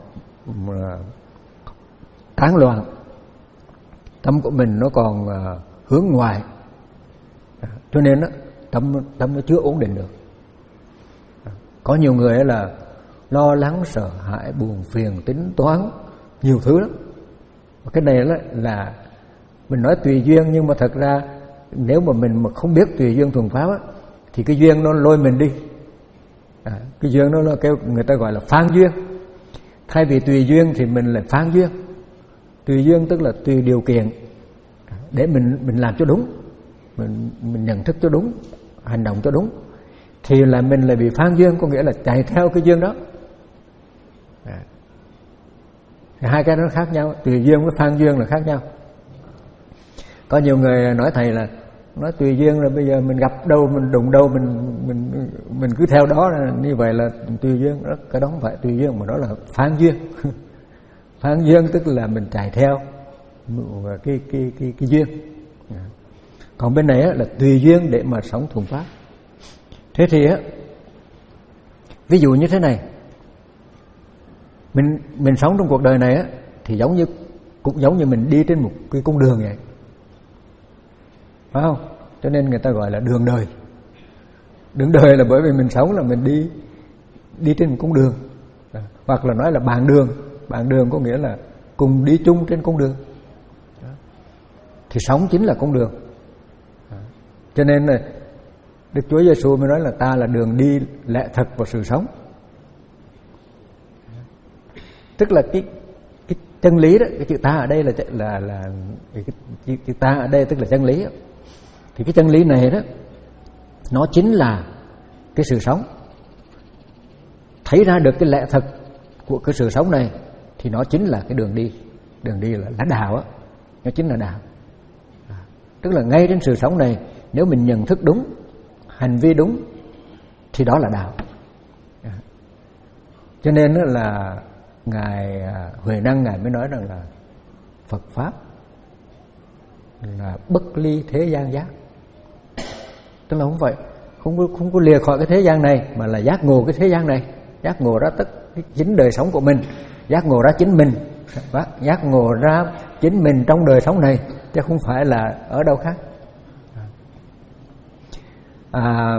Speaker 1: tán loạn, tâm của mình nó còn uh, hướng ngoài, cho nên đó, tâm tâm nó chưa ổn định được. Có nhiều người là lo lắng, sợ hãi, buồn phiền, tính toán nhiều thứ lắm. Cái này là, là mình nói tùy duyên, nhưng mà thật ra nếu mà mình mà không biết tùy duyên thuần pháp á, thì cái duyên nó lôi mình đi. À, cái duyên nó là kêu người ta gọi là phan duyên. Thay vì tùy duyên thì mình lại phan duyên. Tùy duyên tức là tùy điều kiện để mình mình làm cho đúng, mình mình nhận thức cho đúng, hành động cho đúng, thì là mình lại bị phan duyên, có nghĩa là chạy theo cái duyên đó. À, hai cái đó khác nhau, tùy duyên với phan duyên là khác nhau. Có nhiều người nói thầy là nói tùy duyên là bây giờ mình gặp đâu, mình đụng đâu, mình mình mình cứ theo đó, là như vậy là tùy duyên. Đó, cái đó không phải tùy duyên mà đó là phan duyên. Phan duyên tức là mình chạy theo cái cái cái cái duyên. Còn bên này á, là tùy duyên để mà sống thuần pháp. Thế thì á, ví dụ như thế này, mình mình sống trong cuộc đời này á, thì giống như cũng giống như mình đi trên một cái cung đường vậy, phải không? Cho nên người ta gọi là đường đời. Đường đời là bởi vì mình sống là mình đi đi trên một cung đường, hoặc là nói là bạn đường. Bạn đường có nghĩa là cùng đi chung trên cung đường. Thì sống chính là cung đường. Cho nên là Đức Chúa Giêsu mới nói là ta là đường đi, lẽ thật và sự sống. Tức là cái cái chân lý đó, cái chữ ta ở đây là là là cái chữ, chữ ta ở đây tức là chân lý đó. Thì cái chân lý này đó, nó chính là cái sự sống. Thấy ra được cái lẽ thật của cái sự sống này thì nó chính là cái đường đi. Đường đi là, là đạo á, nó chính là đạo. À, tức là ngay trên sự sống này, nếu mình nhận thức đúng, hành vi đúng, thì đó là đạo. À, cho nên là Ngài Huệ Năng Ngài mới nói rằng là Phật Pháp là bất ly thế gian giác. Tức là không phải không có, không có lìa khỏi cái thế gian này, mà là giác ngộ cái thế gian này, giác ngộ ra tất chính đời sống của mình, giác ngộ ra chính mình, giác ngộ ra chính mình trong đời sống này, chứ không phải là ở đâu khác. À,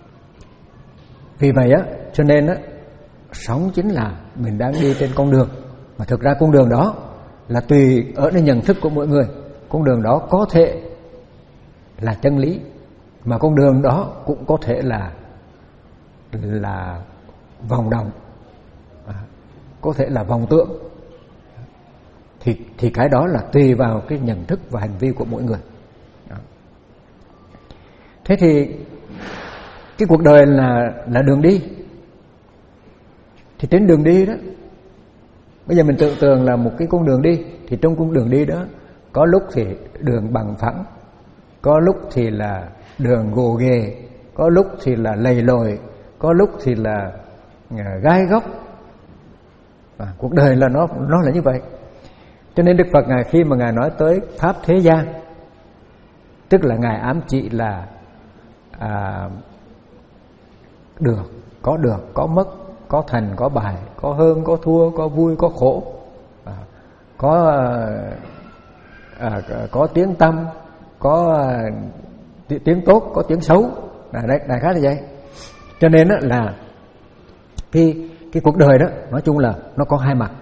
Speaker 1: vì vậy á, cho nên á, sống chính là mình đang đi trên con đường, mà thực ra con đường đó là tùy ởในnhận thức của mỗi người. Con đường đó có thể là chân lý, mà con đường đó cũng có thể là là vòng đồng, à, có thể là vòng tượng. Thì thì cái đó là tùy vào cái nhận thức và hành vi của mỗi người. Đó. Thế thì cái cuộc đời là là đường đi. Thì trên đường đi đó, bây giờ mình tưởng tượng là một cái con đường đi, thì trong con đường đi đó có lúc thì đường bằng phẳng, có lúc thì là đường gồ ghề, có lúc thì là lầy lội, có lúc thì là gai góc. À, cuộc đời là nó nó là như vậy. Cho nên Đức Phật Ngài khi mà Ngài nói tới pháp thế gian, Tức là Ngài ám chỉ là à, được, có được, có mất, có thành, có bại, có hơn, có thua, có vui, có khổ, à, có à, có tiếng tâm, có à, tiếng tốt, có tiếng xấu, à, đại, đại khái là vậy. Cho nên đó là cái cái cuộc đời đó nói chung là nó có hai mặt.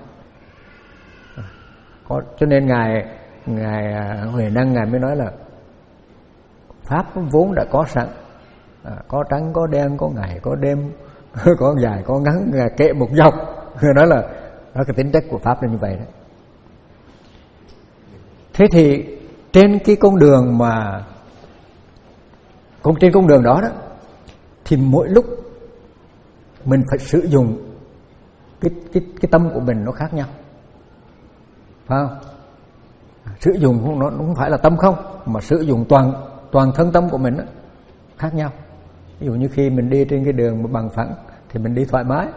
Speaker 1: Có, cho nên ngài ngài Huệ Năng ngài mới nói là pháp vốn đã có sẵn, à, có trắng có đen, có ngày có đêm, có dài có ngắn, kệ một dọc. Đó là đó cái tính chất của pháp là như vậy đấy. Thế thì trên cái con đường mà cũng trên con đường đó đó thì mỗi lúc mình phải sử dụng cái cái cái tâm của mình nó khác nhau, phải không? Sử dụng không, nó không phải là tâm không, mà sử dụng toàn toàn thân tâm của mình đó, khác nhau. Ví dụ như khi mình đi trên cái đường mà bằng phẳng thì mình đi thoải mái,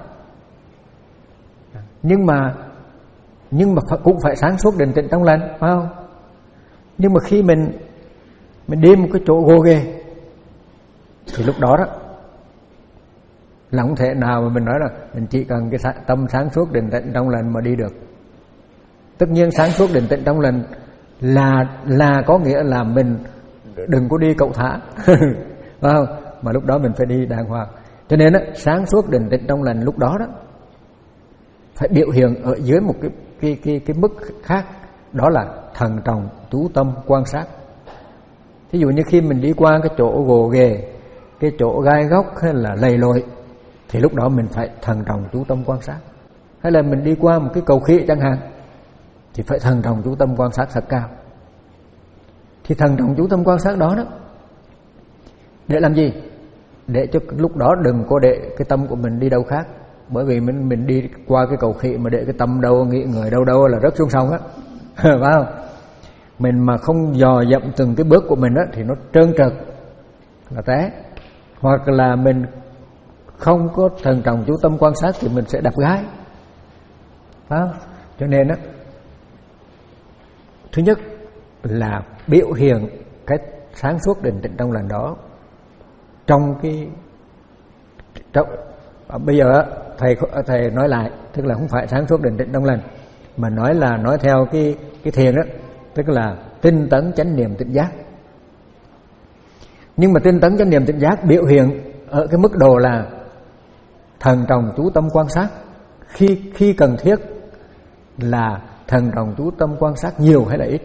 Speaker 1: nhưng mà nhưng mà cũng phải sáng suốt định tĩnh trong lành, phải không? Nhưng mà khi mình mình đi một cái chỗ gồ ghề thì lúc đó đó là không thể nào mà mình nói là mình chỉ cần cái tâm sáng suốt định tĩnh trong lành mà đi được. Tất nhiên sáng suốt định tĩnh trong lành là là có nghĩa là mình đừng có đi cậu thả, phải không? Mà lúc đó mình phải đi đàng hoàng. Cho nên đó, sáng suốt định tĩnh trong lành lúc đó đó phải biểu hiện ở dưới một cái cái cái cái mức khác, đó là thận trọng chú tâm quan sát. Thí dụ như khi mình đi qua cái chỗ gồ ghề, cái chỗ gai góc hay là lầy lội thì lúc đó mình phải thận trọng chú tâm quan sát. Hay là mình đi qua một cái cầu khỉ chẳng hạn thì phải thận trọng chú tâm quan sát thật cao. Thì thận trọng chú tâm quan sát đó đó để làm gì? Để cho lúc đó đừng có để cái tâm của mình đi đâu khác. Bởi vì mình mình đi qua cái cầu khỉ mà để cái tâm đâu nghĩ người đâu đâu là rớt xuống sông á, phải không? Mình mà không dò dẫm từng cái bước của mình á thì nó trơn trượt là té. Hoặc là mình không có thận trọng chú tâm quan sát thì mình sẽ đập gái, phải không? Cho nên á, thứ nhất là biểu hiện cái sáng suốt định tĩnh trong lành đó trong cái trong, bây giờ thầy thầy nói lại, tức là không phải sáng suốt định tĩnh trong lành mà nói là nói theo cái cái thiền đó, tức là tinh tấn chánh niệm tỉnh giác. Nhưng mà tinh tấn chánh niệm tỉnh giác biểu hiện ở cái mức độ là thần trọng chú tâm quan sát, khi khi cần thiết là thần trọng chú tâm quan sát nhiều hay là ít,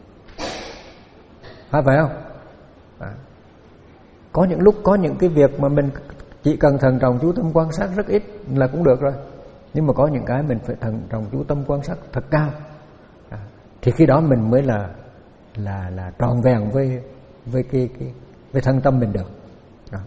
Speaker 1: phải phải không? À. Có những lúc có những cái việc mà mình chỉ cần thần trọng chú tâm quan sát rất ít là cũng được rồi, nhưng mà có những cái mình phải thần trọng chú tâm quan sát thật cao, à. Thì khi đó mình mới là là là tròn vẹn với với cái cái với thân tâm mình được. Đó.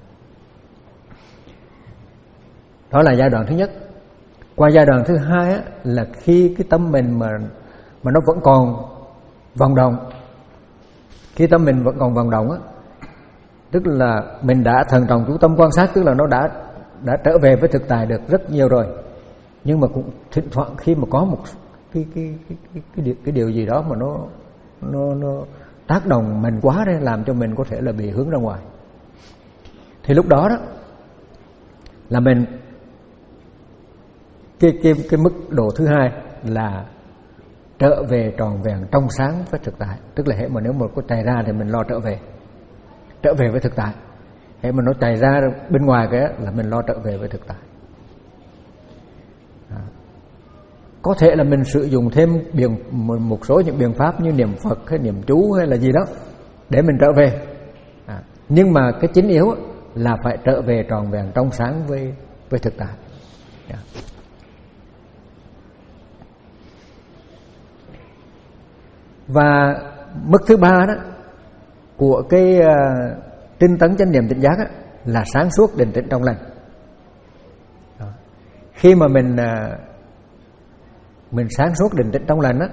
Speaker 1: Đó là giai đoạn thứ nhất. Qua giai đoạn thứ hai á, là khi cái tâm mình mà mà nó vẫn còn vòng động, khi tâm mình vẫn còn vòng động á, tức là mình đã thần trọng chú tâm quan sát, tức là nó đã đã trở về với thực tại được rất nhiều rồi. Nhưng mà cũng thỉnh thoảng khi mà có một cái cái cái cái cái điều, cái điều gì đó mà nó nó nó tác động mình quá đấy, làm cho mình có thể là bị hướng ra ngoài, thì lúc đó đó là mình cái cái cái mức độ thứ hai là trở về tròn vẹn trong sáng với thực tại. Tức là hệ mà nếu mà có chạy ra thì mình lo trở về trở về với thực tại, hệ mà nó chạy ra bên ngoài cái là mình lo trở về với thực tại. À. Có thể là mình sử dụng thêm biện, một số những biện pháp như niệm Phật hay niệm chú hay là gì đó để mình trở về, à. Nhưng mà cái chính yếu là phải trở về tròn vẹn trong sáng với với thực tại. Yeah. Và mức thứ ba đó của cái uh, tinh tấn chánh niệm tỉnh giác á, là sáng suốt định tĩnh trong lành. Đó. Khi mà mình uh, mình sáng suốt định tĩnh trong lành á,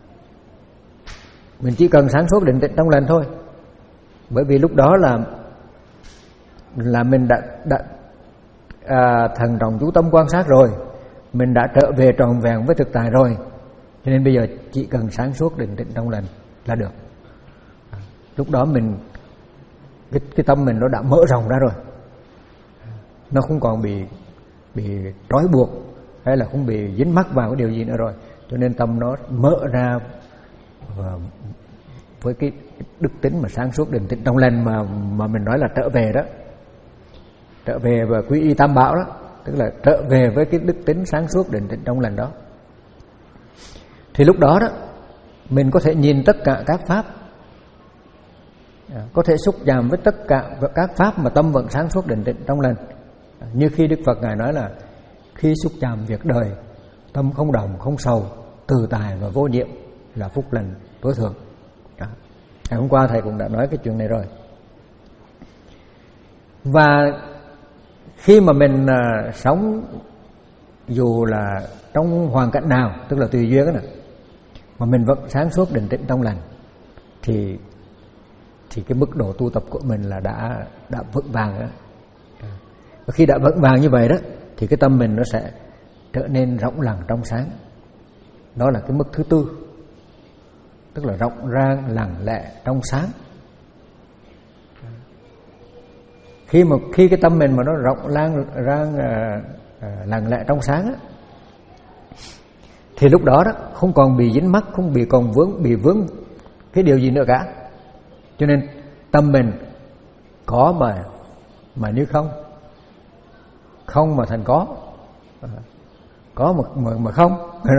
Speaker 1: mình chỉ cần sáng suốt định tĩnh trong lành thôi, bởi vì lúc đó là là mình đã, đã à, thần trọng chú tâm quan sát rồi, mình đã trở về tròn vẹn với thực tại rồi, cho nên bây giờ chỉ cần sáng suốt định tĩnh trong lành là được. À, lúc đó mình cái, cái tâm mình nó đã mở rộng ra rồi, nó không còn bị bị trói buộc hay là không bị dính mắc vào cái điều gì nữa rồi, cho nên tâm nó mở ra và với cái đức tính mà sáng suốt định tĩnh trong lành mà mà mình nói là trở về đó, trở về và quy y tam bảo đó, tức là trở về với cái đức tính sáng suốt định tĩnh trong lành đó. Thì lúc đó đó mình có thể nhìn tất cả các pháp, có thể xúc chạm với tất cả các pháp mà tâm vẫn sáng suốt định tĩnh trong lành. Như khi Đức Phật Ngài nói là khi xúc chạm việc đời, tâm không động, không sầu, từ tài và vô nhiễm là phúc lành tối thượng. Đó. Ngày hôm qua thầy cũng đã nói cái chuyện này rồi. Và khi mà mình à, sống dù là trong hoàn cảnh nào, tức là tùy duyên đó, mà mình vẫn sáng suốt định tĩnh trong lành, thì thì cái mức độ tu tập của mình là đã đã vững vàng đó. Và khi đã vững vàng như vậy đó, thì cái tâm mình nó sẽ trở nên rộng lặng trong sáng. Đó là cái mức thứ tư, tức là rộng rang lặng lẽ trong sáng. Khi mà khi cái tâm mình mà nó rộng rang rang à, à, lặng lẽ trong sáng á, thì lúc đó đó không còn bị dính mắc, không bị còn vướng bị vướng cái điều gì nữa cả. Cho nên tâm mình có mà mà như không, không mà thành có, có mà mà, mà không.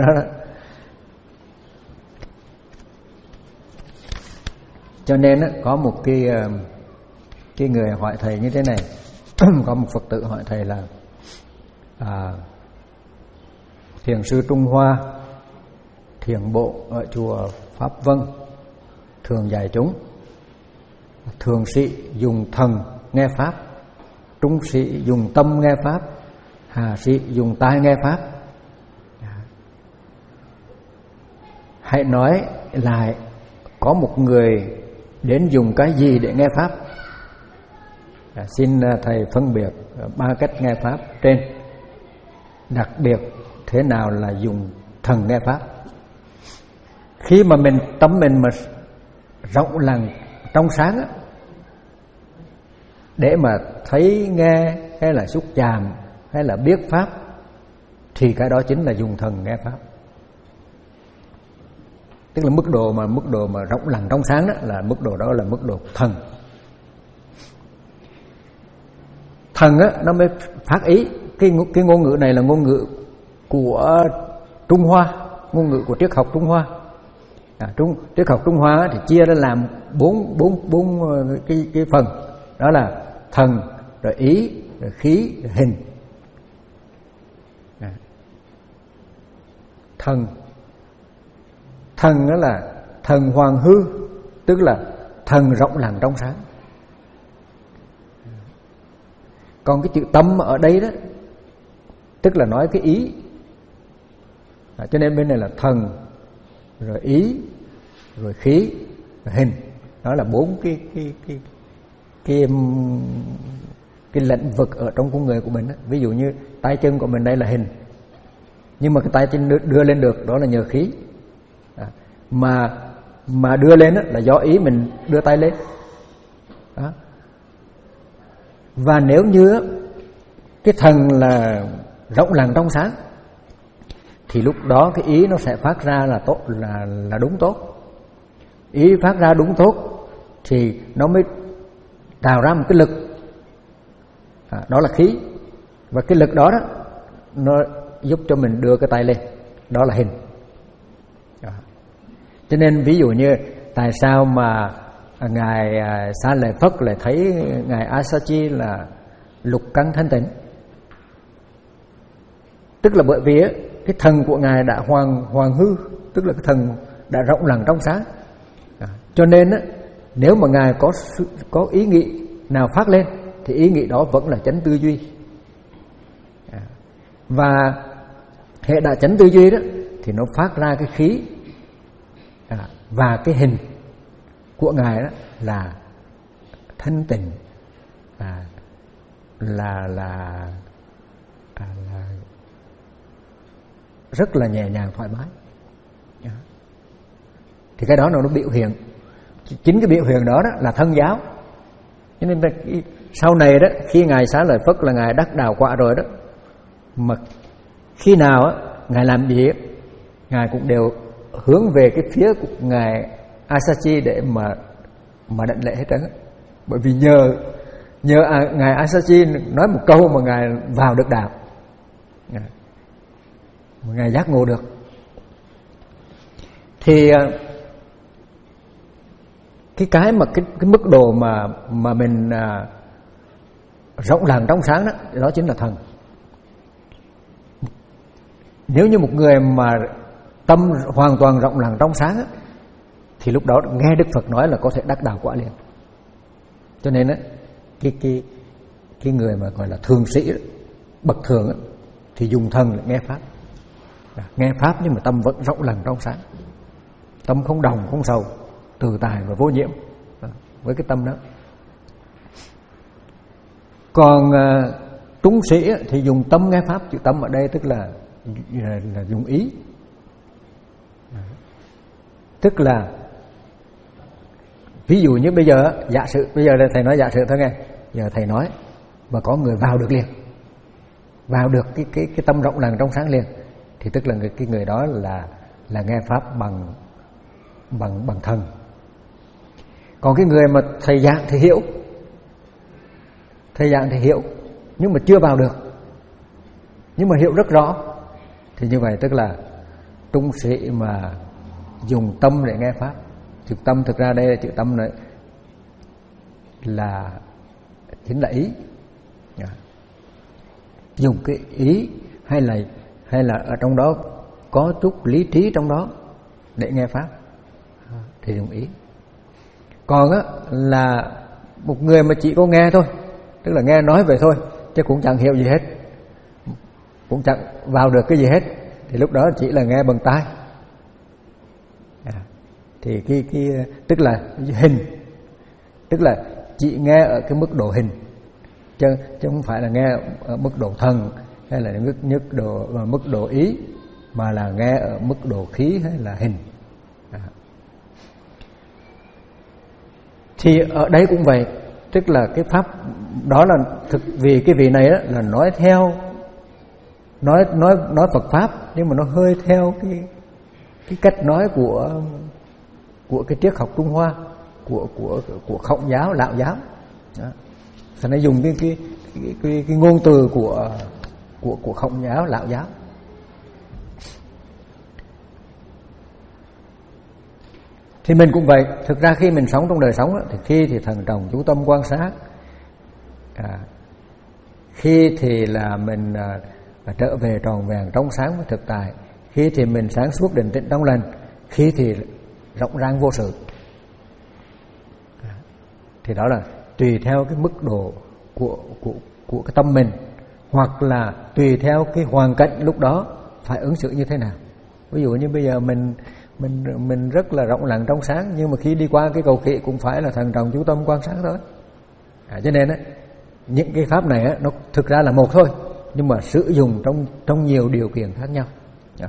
Speaker 1: Cho nên á, có một cái cái người hỏi thầy như thế này. Có một Phật tử hỏi thầy là à, thiền sư Trung Hoa thiền bộ ở chùa Pháp Vân thường dạy chúng thường sĩ dùng thần nghe pháp, trung sĩ dùng tâm nghe pháp, hạ sĩ dùng tai nghe pháp. Hãy nói lại, có một người đến dùng cái gì để nghe pháp? À, xin thầy phân biệt ba cách nghe pháp trên, đặc biệt thế nào là dùng thần nghe pháp. Khi mà mình tâm mình mà rộng lặng trong sáng á, để mà thấy nghe hay là xúc chạm hay là biết pháp, thì cái đó chính là dùng thần nghe pháp. Tức là mức độ mà mức độ mà rộng lặng trong sáng đó, là mức độ đó là mức độ thần. Thần á, nó mới phát ý. Cái, cái ngôn ngữ này là ngôn ngữ của Trung Hoa, ngôn ngữ của triết học Trung Hoa. À, Trung, triết học Trung Hoa thì chia ra làm bốn, bốn, bốn cái, cái phần. Đó là thần, rồi ý, rồi khí, rồi hình. À. Thần Thần đó là thần hoàng hư, tức là thần rộng lặng trong sáng. Còn cái chữ tâm ở đây đó, tức là nói cái ý. À, cho nên bên này là thần, rồi ý, rồi khí, rồi hình. Đó là bốn cái cái cái cái cái lĩnh vực ở trong con người của mình đó. Ví dụ như tay chân của mình đây là hình, nhưng mà cái tay chân đưa lên được đó là nhờ khí. À, mà mà đưa lên đó là do ý mình đưa tay lên. Đó. Và nếu như cái thần là rộng lặng trong sáng, thì lúc đó cái ý nó sẽ phát ra là tốt, là là đúng tốt. Ý phát ra đúng tốt thì nó mới tạo ra một cái lực, à, đó là khí. Và cái lực đó đó nó giúp cho mình đưa cái tay lên, đó là hình. Đó. Cho nên ví dụ như tại sao mà ngài Xá Lợi Phất lại thấy ngài Asachi là lục căn thanh tịnh, tức là bởi vì cái thần của ngài đã hoàng hoàng hư, tức là cái thần đã rộng lặng trong sáng. À, cho nên á, nếu mà ngài có có ý nghĩ nào phát lên thì ý nghĩ đó vẫn là chánh tư duy. À, và hệ đã chánh tư duy đó thì nó phát ra cái khí, à, và cái hình của ngài đó là thanh tịnh, à, là, là à, là rất là nhẹ nhàng thoải mái. Đó. Thì cái đó nó nó biểu hiện, chính cái biểu hiện đó, đó là thân giáo. Cho nên là cái, sau này đó, khi Ngài Xá Lợi Phất là Ngài đắc đạo quả rồi đó, mà khi nào á, Ngài làm gì á, Ngài cũng đều hướng về cái phía của Ngài Asachi để mà mà đảnh lễ hết trơn á. Bởi vì nhờ nhờ Ngài Asachi nói một câu mà Ngài vào được đạo, mà Ngài giác ngộ được. Thì cái cái mà cái cái mức độ mà mà mình à, rộng lặng trong sáng đó, đó chính là thần. Nếu như một người mà tâm hoàn toàn rộng lặng trong sáng á, thì lúc đó nghe Đức Phật nói là có thể đắc đạo quả liền. Cho nên á, cái cái cái người mà gọi là thường sĩ đó, bậc thường á, thì dùng thần để nghe pháp, nghe pháp nhưng mà tâm vẫn rộng lặng trong sáng, tâm không đồng không sầu, từ tài và vô nhiễm với cái tâm đó. Còn uh, trung sĩ thì dùng tâm nghe pháp. Chữ tâm ở đây tức là, là, là dùng ý, tức là ví dụ như bây giờ giả sử bây giờ thầy nói giả sử thôi nghe, giờ thầy nói và có người vào được liền, vào được cái cái cái tâm rộng lặng trong sáng liền, thì tức là người cái người đó là là nghe pháp bằng bằng bằng thần. Còn cái người mà thầy giảng thì hiểu, thầy giảng thì hiểu nhưng mà chưa vào được, nhưng mà hiểu rất rõ, thì như vậy tức là trung sĩ mà dùng tâm để nghe pháp. Chữ tâm thực ra đây là chữ tâm này là chính là ý, dùng cái ý hay là hay là ở trong đó có chút lý trí trong đó để nghe pháp thì dùng ý. Còn á là một người mà chỉ có nghe thôi, tức là nghe nói về thôi chứ cũng chẳng hiểu gì hết, cũng chẳng vào được cái gì hết, thì lúc đó chỉ là nghe bằng tai. À, thì cái cái tức là hình, tức là chỉ nghe ở cái mức độ hình, chứ chứ không phải là nghe ở mức độ thần hay là mức mức độ mức độ ý, mà là nghe ở mức độ khí hay là hình. À. Thì ở đây cũng vậy, tức là cái pháp đó là thực vì cái vị này đó là nói theo nói nói nói Phật pháp, nhưng mà nó hơi theo cái cái cách nói của của cái triết học Trung Hoa, của của của Khổng giáo, Lão giáo. Đó. Thì nó dùng cái cái cái, cái, cái ngôn từ của của của Khổng giáo, Lão giáo. Thì mình cũng vậy, thực ra khi mình sống trong đời sống thì khi thì thần trọng chú tâm quan sát, à, khi thì là mình à, trở về tròn vẹn trong sáng với thực tại, khi thì mình sáng suốt định tĩnh trong lành, khi thì rộng rang vô sự. À, thì đó là tùy theo cái mức độ của của của cái tâm mình, hoặc là tùy theo cái hoàn cảnh lúc đó phải ứng xử như thế nào. Ví dụ như bây giờ mình mình mình rất là rộng lặng trong sáng, nhưng mà khi đi qua cái cầu khỉ cũng phải là thần trọng chú tâm quan sát thôi. À, cho nên á, những cái pháp này á, nó thực ra là một thôi, nhưng mà sử dụng trong trong nhiều điều kiện khác nhau. À.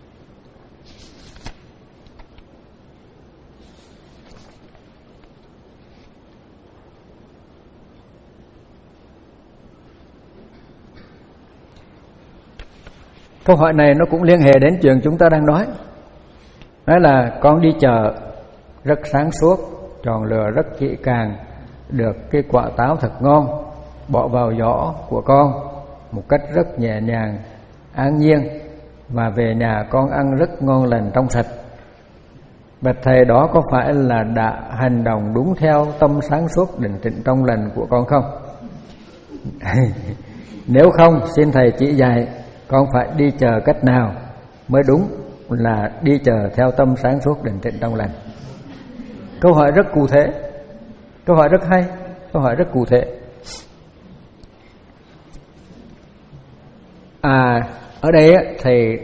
Speaker 1: Câu hỏi này nó cũng liên hệ đến chuyện chúng ta đang nói. Nói là con đi chợ rất sáng suốt, chọn lựa rất kỹ càng, được cái quả táo thật ngon, bỏ vào giỏ của con một cách rất nhẹ nhàng, an nhiên, và về nhà con ăn rất ngon lành trong sạch. Bạch thầy, đó có phải là đã hành động đúng theo tâm sáng suốt định tĩnh trong lành của con không? Nếu không, xin thầy chỉ dạy con phải đi chờ cách nào mới đúng là đi chờ theo tâm sáng suốt định tĩnh trong lành. Câu hỏi rất cụ thể, câu hỏi rất hay, câu hỏi rất cụ thể. À, ở đây á, thầy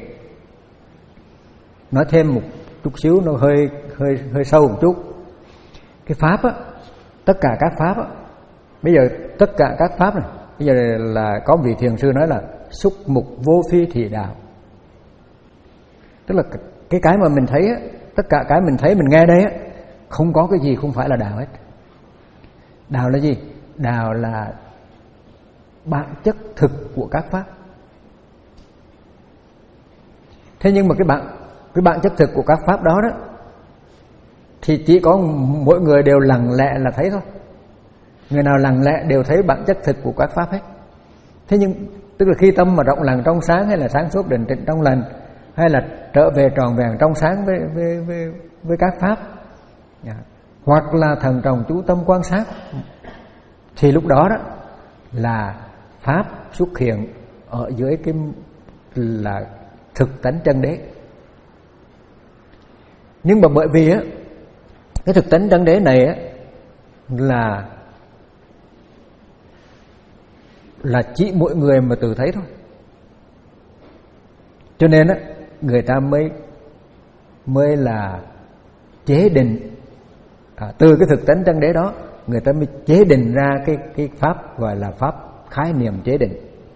Speaker 1: nói thêm một chút xíu, nó hơi hơi hơi sâu một chút. Cái pháp á, tất cả các pháp á, bây giờ tất cả các pháp này, bây giờ là có vị thiền sư nói là xúc mục vô phi thị đạo. Tức là cái cái mà mình thấy á, tất cả cái mình thấy mình nghe đây á, không có cái gì không phải là đạo hết. Đạo là gì? Đạo là bản chất thực của các pháp. Thế nhưng mà cái bản cái bản chất thực của các pháp đó đó thì chỉ có mỗi người đều lặng lẽ là thấy thôi. Người nào lặng lẽ đều thấy bản chất thực của các pháp hết. Thế nhưng tức là khi tâm mà rộng lặng trong sáng, hay là sáng suốt định tĩnh trong lành, hay là trở về tròn vẹn trong sáng với với với, với các pháp, hoặc là thần trọng chú tâm quan sát, thì lúc đó đó là pháp xuất hiện ở dưới cái là thực tánh chân đế. Nhưng mà bởi vì á, cái thực tánh chân đế này á, là là chỉ mỗi người mà tự thấy thôi, cho nên á, người ta mới mới là chế định à, từ cái thực tánh chân đế đó, người ta mới chế định ra cái cái pháp gọi là pháp khái niệm chế định.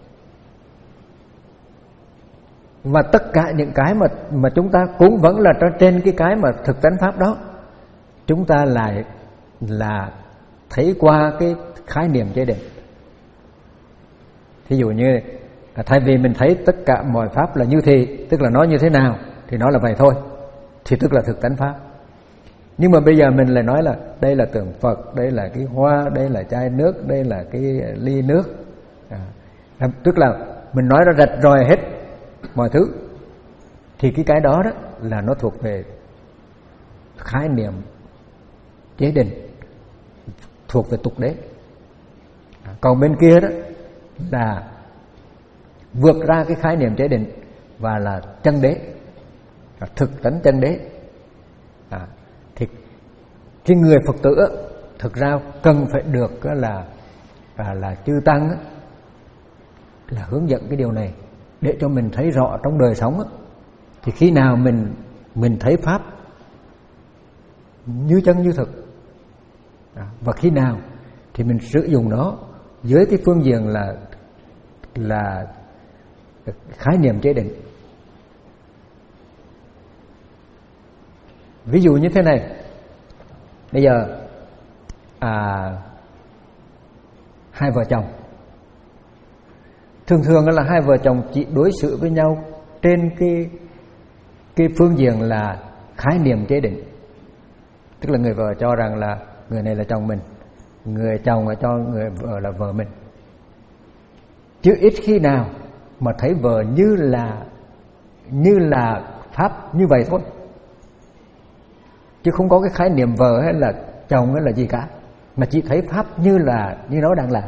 Speaker 1: Và tất cả những cái mà mà chúng ta cũng vẫn là trên cái cái mà thực tánh pháp đó, chúng ta lại là thấy qua cái khái niệm chế định. Thí dụ như thay vì mình thấy tất cả mọi pháp là như thì, tức là nó như thế nào thì nó là vậy thôi, thì tức là thực tánh pháp. Nhưng mà bây giờ mình lại nói là đây là tượng Phật, đây là cái hoa, đây là chai nước, đây là cái ly nước, à, tức là mình nói ra rạch ròi hết mọi thứ, thì cái cái đó đó là nó thuộc về khái niệm chế định, thuộc về tục đế. à, Còn bên kia đó là vượt ra cái khái niệm chế định và là chân đế, là thực tánh chân đế. à, Thì cái người Phật tử á, thực ra cần phải được là là, là chư tăng á, là hướng dẫn cái điều này để cho mình thấy rõ trong đời sống á. Thì khi nào mình mình thấy pháp như chân như thực, à, và khi nào thì mình sử dụng nó dưới cái phương diện là là khái niệm chế định. Ví dụ như thế này, bây giờ à, hai vợ chồng, thường thường là hai vợ chồng chỉ đối xử với nhau trên cái cái phương diện là khái niệm chế định. Tức là người vợ cho rằng là người này là chồng mình, người chồng cho người vợ là vợ mình, chứ ít khi nào mà thấy vợ như là như là pháp như vậy thôi, chứ không có cái khái niệm vợ hay là chồng hay là gì cả, mà chỉ thấy pháp như là như nó đang là.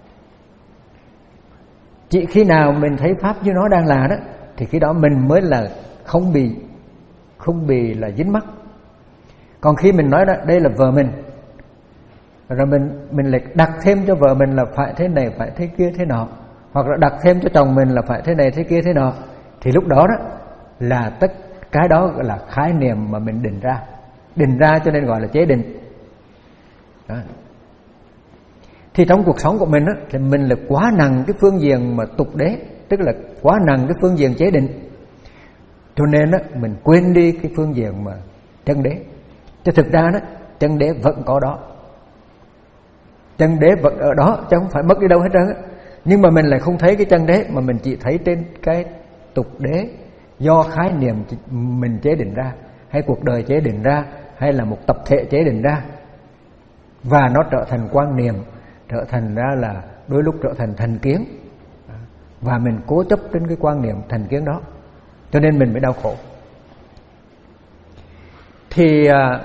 Speaker 1: Chỉ khi nào mình thấy pháp như nó đang là đó, thì khi đó mình mới là không bị không bị là dính mắc. Còn khi mình nói đó, đây là vợ mình, rồi mình mình lại đặt thêm cho vợ mình là phải thế này, phải thế kia thế nọ, hoặc là đặt thêm cho chồng mình là phải thế này thế kia thế nọ, thì lúc đó đó là tất cái đó gọi là khái niệm mà mình định ra, định ra cho nên gọi là chế định. Đó. Thì trong cuộc sống của mình đó, thì mình là quá nặng cái phương diện mà tục đế, tức là quá nặng cái phương diện chế định, cho nên đó, mình quên đi cái phương diện mà chân đế. Chứ thực ra đó, chân đế vẫn có đó, chân đế vẫn ở đó, chứ không phải mất đi đâu hết trơn á. Nhưng mà mình lại không thấy cái chân đế, mà mình chỉ thấy trên cái tục đế do khái niệm mình chế định ra, hay cuộc đời chế định ra, hay là một tập thể chế định ra, và nó trở thành quan niệm, trở thành ra là đôi lúc trở thành thành kiến, và mình cố chấp trên cái quan niệm thành kiến đó, cho nên mình mới đau khổ. Thì à,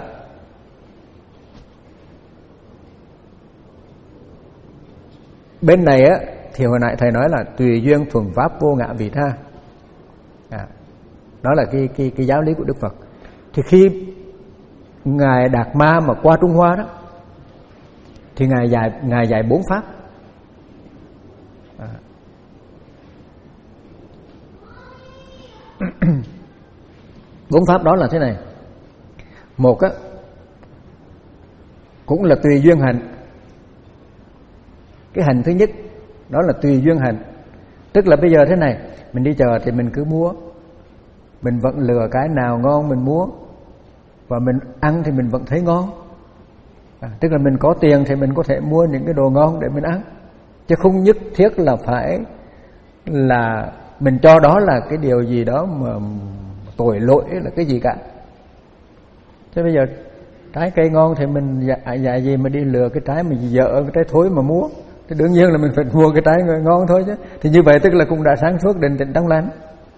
Speaker 1: bên này á, thì hồi nãy thầy nói là tùy duyên thuần pháp vô ngã vị tha, à, đó là cái cái cái giáo lý của Đức Phật. Thì khi ngài Đạt Ma mà qua Trung Hoa đó, thì ngài dạy ngài dạy bốn pháp. À. Bốn pháp đó là thế này. Một á, cũng là tùy duyên hành. Cái hành thứ nhất đó là tùy duyên hành, tức là bây giờ thế này, mình đi chợ thì mình cứ mua, mình vẫn lựa cái nào ngon mình mua, và mình ăn thì mình vẫn thấy ngon, À, tức là mình có tiền thì mình có thể mua những cái đồ ngon để mình ăn, chứ không nhất thiết là phải là mình cho đó là cái điều gì đó mà tội lỗi là cái gì cả. Thế bây giờ trái cây ngon thì mình dạ, dạ gì mà đi lừa cái trái mà dở cái trái thối mà mua. Thì đương nhiên là mình phải mua cái trái ngon thôi chứ. Thì như vậy tức là cũng đã sáng suốt, định tĩnh trong lành.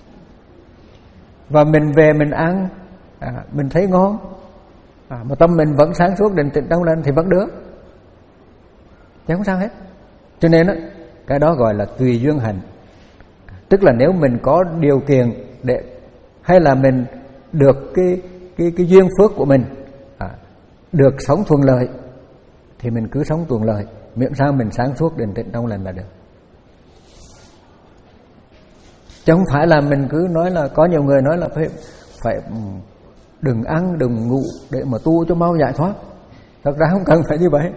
Speaker 1: Và mình về mình ăn, à, mình thấy ngon, à, mà tâm mình vẫn sáng suốt, định tĩnh trong lành thì vẫn được, chứ không sao hết. Cho nên á, cái đó gọi là tùy duyên hành. Tức là nếu mình có điều kiện để, hay là mình được cái cái cái duyên phước của mình, à, được sống thuận lợi thì mình cứ sống thuận lợi, miễn sao mình sáng suốt định tĩnh trong lành là được. Chứ không phải là mình cứ nói là, có nhiều người nói là phải phải đừng ăn đừng ngủ để mà tu cho mau giải thoát. Thật ra không cần phải như vậy.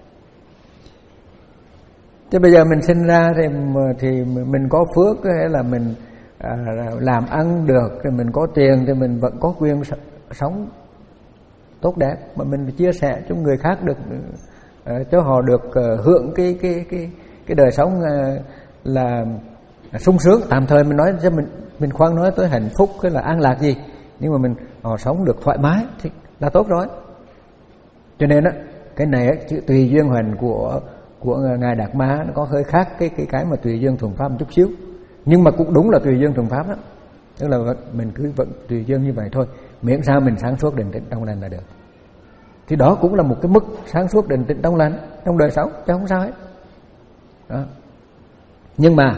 Speaker 1: Chứ bây giờ mình sinh ra thì thì mình có phước, hay là mình à, làm ăn được, thì mình có tiền thì mình vẫn có quyền sống tốt đẹp, mà mình chia sẻ cho người khác được, uh, cho họ được uh, hưởng cái cái cái cái đời sống uh, là sung sướng. Tạm thời mình nói cho mình mình khoan nói tới hạnh phúc hay là an lạc gì, nhưng mà mình họ sống được thoải mái thì là tốt rồi. Cho nên á, cái này á, chữ tùy duyên hành của của ngài Đạt Ma nó có hơi khác cái cái cái mà tùy duyên thuần pháp một chút xíu, nhưng mà cũng đúng là tùy duyên thuần pháp đó. Tức là mình cứ vẫn tùy duyên như vậy thôi, miễn sao mình sáng suốt định tĩnh trong lành là được. Thì đó cũng là một cái mức sáng suốt định tĩnh trong lành trong đời sống, chứ không sao hết đó. Nhưng mà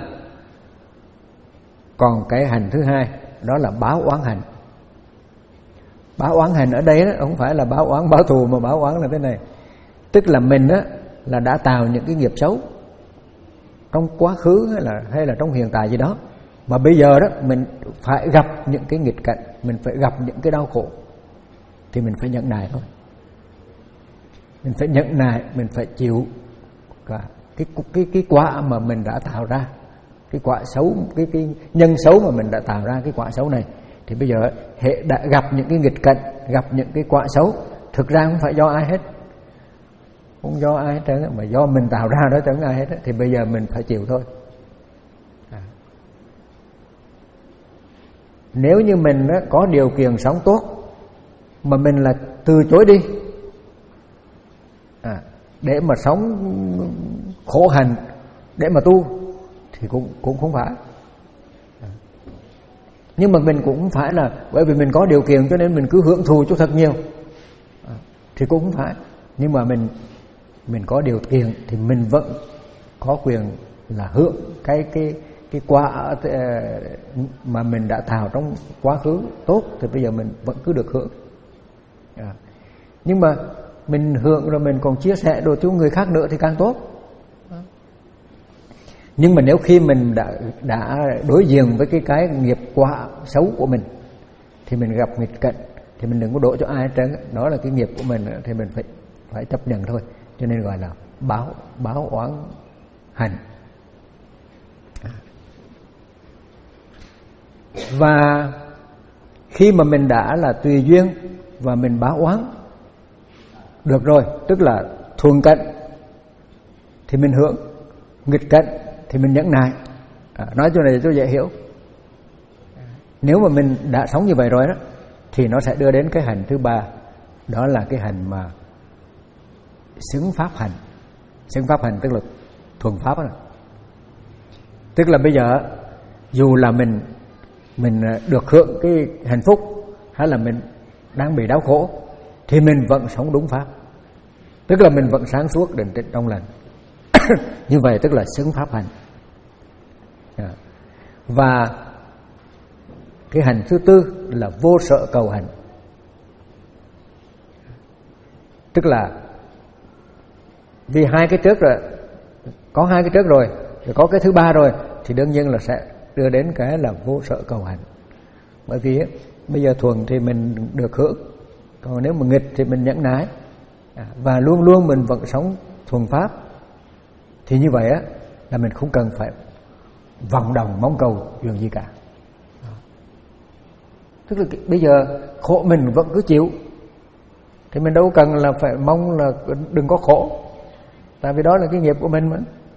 Speaker 1: còn cái hành thứ hai, đó là báo oán hành. Báo oán hành ở đây đó không phải là báo oán báo thù, mà báo oán là thế này. Tức là mình á là đã tạo những cái nghiệp xấu trong quá khứ hay là hay là trong hiện tại gì đó, mà bây giờ đó mình phải gặp những cái nghịch cảnh, mình phải gặp những cái đau khổ, thì mình phải nhẫn nại thôi. Mình phải nhẫn nại, mình phải chịu cả cái cái cái quả mà mình đã tạo ra, cái quả xấu, cái cái nhân xấu mà mình đã tạo ra, cái quả xấu này. Thì bây giờ hệ đã gặp những cái nghịch cảnh, gặp những cái quả xấu, thực ra không phải do ai hết, không do ai hết trơn, mà do mình tạo ra đó, chẳng ai hết. Thì bây giờ mình phải chịu thôi. À. Nếu như mình có điều kiện sống tốt mà mình là từ chối đi, à, để mà sống khổ hạnh, để mà tu, thì cũng cũng không phải. À. Nhưng mà mình cũng không phải là bởi vì mình có điều kiện cho nên mình cứ hưởng thụ cho thật nhiều, à, thì cũng không phải. Nhưng mà mình mình có điều kiện thì mình vẫn có quyền là hưởng cái cái cái quả mà mình đã tạo trong quá khứ tốt, thì bây giờ mình vẫn cứ được hưởng. À. Nhưng mà mình hưởng rồi mình còn chia sẻ đồ cho người khác nữa thì càng tốt. À. Nhưng mà nếu khi mình đã đã đối diện với cái cái nghiệp quả xấu của mình, thì mình gặp nghịch cảnh thì mình đừng có đổ cho ai hết trơn. Đó là cái nghiệp của mình thì mình phải phải chấp nhận thôi. Cho nên gọi là báo báo oán hành. Và khi mà mình đã là tùy duyên và mình báo oán được rồi, tức là thuận cảnh thì mình hưởng, nghịch cảnh thì mình nhẫn nại. À, nói chỗ này cho dễ hiểu. Nếu mà mình đã sống như vậy rồi đó, thì nó sẽ đưa đến cái hành thứ ba, đó là cái hành mà xứng pháp hành. Xứng pháp hành tức là thuần pháp đó. Tức là bây giờ dù là mình mình được hưởng cái hạnh phúc, hay là mình đang bị đau khổ, thì mình vẫn sống đúng pháp. Tức là mình vẫn sáng suốt định tĩnh trong lành. Như vậy tức là xứng pháp hành. Và cái hành thứ tư là vô sợ cầu hành. Tức là vì hai cái trước rồi, có hai cái trước rồi, rồi có cái thứ ba rồi, thì đương nhiên là sẽ đưa đến cái là vô sợ cầu hành. Bởi vì ấy, bây giờ thuần thì mình được hưởng, còn nếu mà nghịch thì mình nhẫn nại, và luôn luôn mình vẫn sống thuần pháp, thì như vậy á là mình không cần phải vọng động mong cầu chuyện gì cả. Tức là bây giờ khổ mình vẫn cứ chịu, thì mình đâu cần là phải mong là đừng có khổ, tại vì đó là cái nghiệp của mình mà.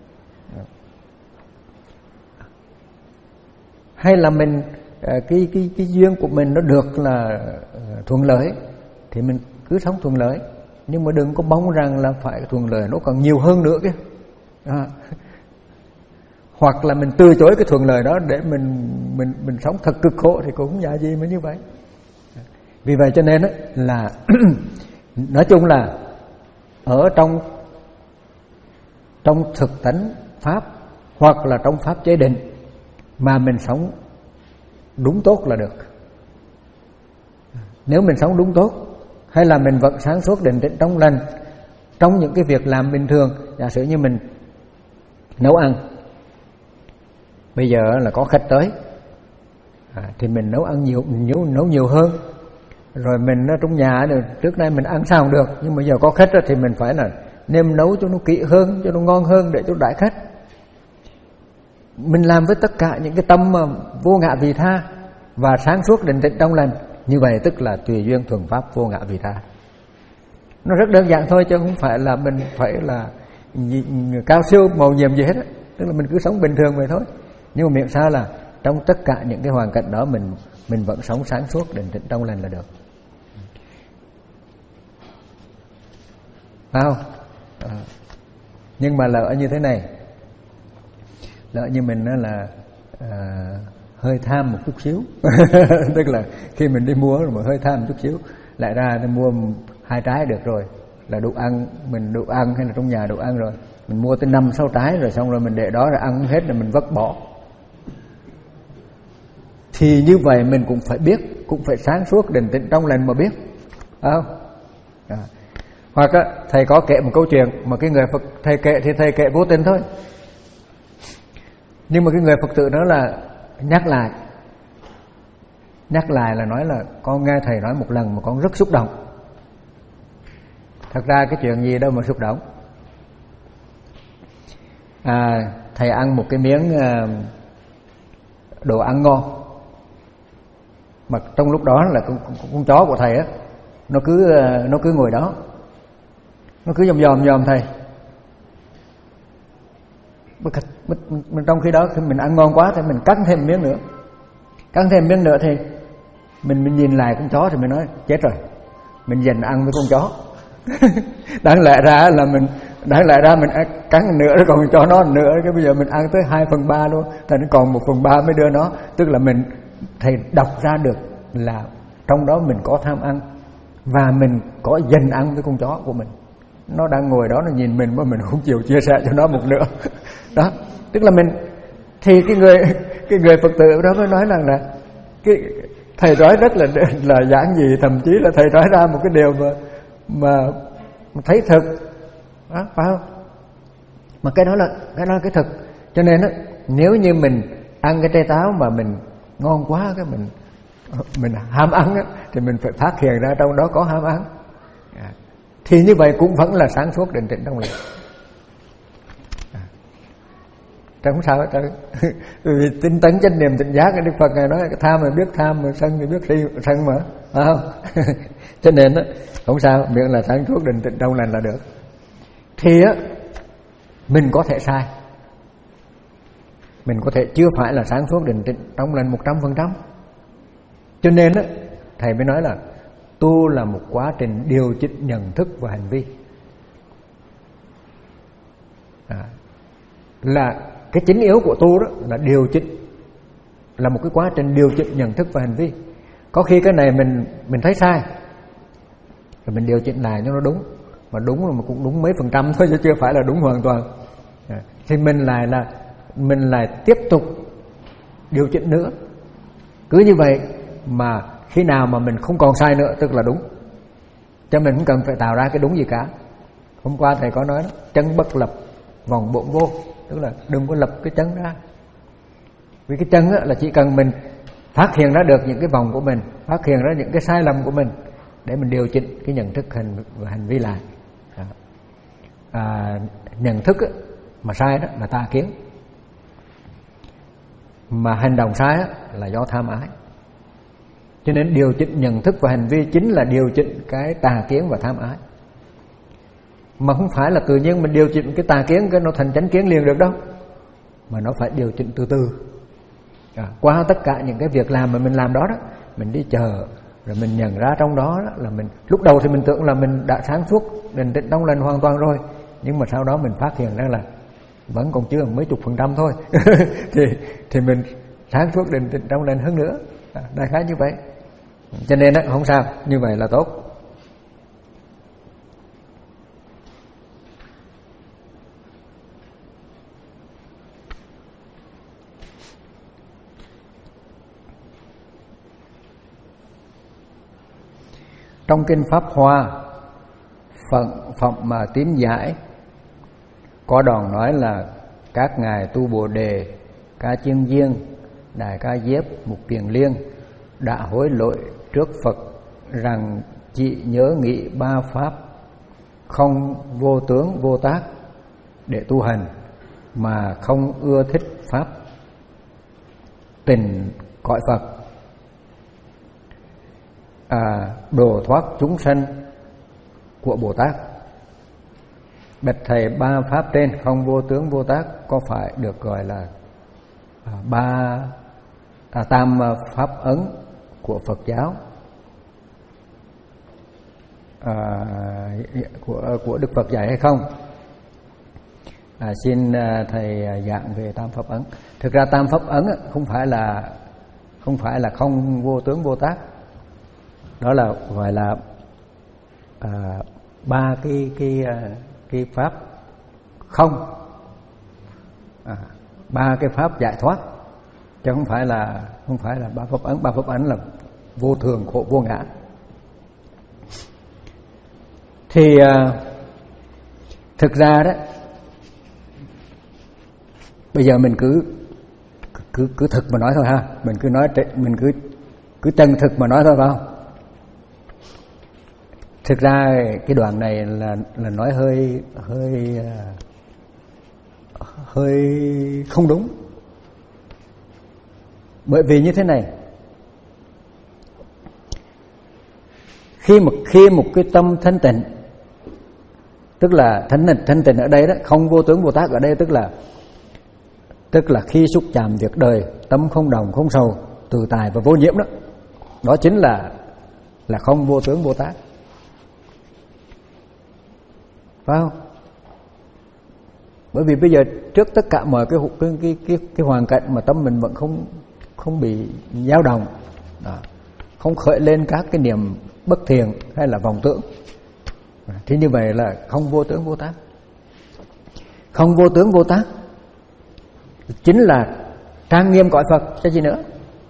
Speaker 1: Hay là mình cái cái cái duyên của mình nó được là thuận lợi thì mình cứ sống thuận lợi, nhưng mà đừng có mong rằng là phải thuận lợi nó còn nhiều hơn nữa kia. À. Hoặc là mình từ chối cái thuận lợi đó để mình mình mình sống thật cực khổ thì cũng không dạ gì mà như vậy. Vì vậy cho nên đó là nói chung là ở trong trong thực tánh pháp hoặc là trong pháp chế định mà mình sống đúng tốt là được. Nếu mình sống đúng tốt, hay là mình vẫn sáng suốt định tĩnh trong lành trong những cái việc làm bình thường, giả sử như mình nấu ăn, bây giờ là có khách tới à, thì mình nấu ăn nhiều, nhiều nấu nhiều hơn. Rồi mình ở trong nhà trước nay mình ăn sao cũng được, nhưng mà giờ có khách thì mình phải là nêm nấu cho nó kỹ hơn, cho nó ngon hơn để cho đãi khách. Mình làm với tất cả những cái tâm mà vô ngã vị tha và sáng suốt định tĩnh trong lành, như vậy tức là tùy duyên thuần pháp vô ngã vị tha. Nó rất đơn giản thôi, chứ không phải là mình phải là cao siêu màu nhiệm gì hết. Tức là mình cứ sống bình thường vậy thôi. Nhưng mà miễn sao là trong tất cả những cái hoàn cảnh đó mình mình vẫn sống sáng suốt định tĩnh trong lành là được. Phải không? À. Nhưng mà lỡ như thế này, lỡ như mình là à, hơi tham một chút xíu tức là khi mình đi mua mà hơi tham một chút xíu, lại ra thì mua hai trái được rồi là đủ ăn, mình đủ ăn, hay là trong nhà đủ ăn rồi, mình mua tới năm sáu trái rồi, xong rồi mình để đó rồi ăn hết rồi mình vứt bỏ, thì như vậy mình cũng phải biết, cũng phải sáng suốt định tĩnh trong lành mà biết, phải không? À. Hoặc á, thầy có kể một câu chuyện mà cái người Phật thầy kể thì thầy kể vô tình thôi, nhưng mà cái người Phật tử đó là nhắc lại, nhắc lại là nói là con nghe thầy nói một lần mà con rất xúc động. Thật ra cái chuyện gì đâu mà xúc động. À, thầy ăn một cái miếng đồ ăn ngon, mà trong lúc đó là con, con, con chó của thầy á, nó cứ nó cứ ngồi đó, nó cứ dòm dòm dòm thầy. Mình trong khi đó khi mình ăn ngon quá thì mình cắn thêm miếng nữa, cắn thêm miếng nữa thì mình mình nhìn lại con chó thì mình nói chết rồi, mình dành ăn với con chó. Đáng lẽ ra là mình đáng lẽ ra mình cắn nữa rồi còn cho nó nữa, cái bây giờ mình ăn tới hai phần ba luôn, thì nó còn một phần ba mới đưa nó. Tức là mình thầy đọc ra được là trong đó mình có tham ăn và mình có dành ăn với con chó của mình. Nó đang ngồi đó nó nhìn mình mà mình không chịu chia sẻ cho nó một nửa. Đó, tức là mình thì cái người cái người Phật tử đó mới nói rằng là cái thầy nói rất là là giản dị, thậm chí là thầy nói ra một cái điều mà mà, mà thấy thực, đó, phải không? Mà cái đó là cái đó là cái thực. Cho nên đó, nếu như mình ăn cái trái táo mà mình ngon quá, cái mình mình ham ăn á, thì mình phải phát hiện ra trong đó có ham ăn. À, thì như vậy cũng vẫn là sáng suốt định tĩnh trong lành. À, không sao hết. Vì tinh tấn chánh niệm tỉnh giác, Đức Phật Ngài nói tham mà biết tham, mà sân thì biết sân mà, phải không? Cho nên đó, không sao, miễn là sáng suốt định tĩnh trong lành là được. Thì á, mình có thể sai, mình có thể chưa phải là sáng suốt định tĩnh trong lành một trăm phần trăm. Cho nên á, thầy mới nói là tu là một quá trình điều chỉnh nhận thức và hành vi. À, là cái chính yếu của tu đó là điều chỉnh, là một cái quá trình điều chỉnh nhận thức và hành vi. Có khi cái này mình mình thấy sai rồi mình điều chỉnh lại cho nó đúng, mà đúng mà cũng đúng mấy phần trăm thôi chứ chưa phải là đúng hoàn toàn. À, thì mình lại là mình lại tiếp tục điều chỉnh nữa. Cứ như vậy mà khi nào mà mình không còn sai nữa tức là đúng. Cho mình không cần phải tạo ra cái đúng gì cả. Hôm qua thầy có nói đó, chân bất lập vòng bộn vô, tức là đừng có lập cái chân ra. Vì cái chân là chỉ cần mình phát hiện ra được những cái vòng của mình, phát hiện ra những cái sai lầm của mình để mình điều chỉnh cái nhận thức hành và hành vi lại. À, nhận thức mà sai đó là tà kiến, mà hành động sai là do tham ái. Cho nên điều chỉnh nhận thức và hành vi chính là điều chỉnh cái tà kiến và tham ái. Mà không phải là tự nhiên mình điều chỉnh cái tà kiến cái nó thành chánh kiến liền được đâu, mà nó phải điều chỉnh từ từ. À, qua tất cả những cái việc làm mà mình làm đó đó, mình đi chờ rồi mình nhận ra trong đó, đó là mình lúc đầu thì mình tưởng là mình đã sáng suốt định tĩnh trong lành hoàn toàn rồi, nhưng mà sau đó mình phát hiện ra là vẫn còn chưa mấy chục phần trăm thôi thì thì mình sáng suốt định tĩnh trong lành hơn nữa. À, đại khái như vậy. Cho nên đó, không sao, như vậy là tốt. Trong kinh Pháp Hoa Phận Phẩm mà Tín Giải có đoạn nói là các ngài tu Bồ Đề, Ca Chiên Diên, Đại Ca Diếp, Mục Kiền Liên đã hối lỗi trước Phật rằng chỉ nhớ nghĩ ba pháp không vô tướng vô tác để tu hành, mà không ưa thích pháp tình cõi Phật, à, độ thoát chúng sanh của Bồ Tát. Bạch thầy, ba pháp trên không vô tướng vô tác có phải được gọi là à, ba à, tam pháp ấn của Phật giáo, à, của của Đức Phật dạy hay không? À, xin thầy giảng về tam pháp ấn. Thực ra tam pháp ấn không phải là không phải là không vô tướng vô tác, đó là gọi là à, ba cái cái cái pháp không, à, ba cái pháp giải thoát, chứ không phải là không phải là ba pháp ấn. Ba pháp ấn là vô thường, khổ, vô ngã. Thì à, thực ra đó, bây giờ mình cứ cứ cứ thực mà nói thôi ha, mình cứ nói mình cứ cứ chân thực mà nói thôi phải không? Thực ra cái đoạn này là là nói hơi hơi hơi không đúng. Bởi vì như thế này, khi một khi một cái tâm thanh tịnh, tức là thanh tịnh thanh tịnh ở đây đó, không vô tướng vô tác ở đây tức là tức là khi xúc chạm việc đời, tâm không đồng không sầu, tự tại và vô nhiễm đó, đó chính là là không vô tướng vô tác, phải không? Bởi vì bây giờ trước tất cả mọi cái cái cái cái, cái hoàn cảnh mà tâm mình vẫn không không bị dao động, đó, không khởi lên các cái niệm bất thiện hay là vọng tưởng, thì như vậy là không vô tướng vô tác. Không vô tướng vô tác chính là trang nghiêm cõi Phật chứ gì nữa.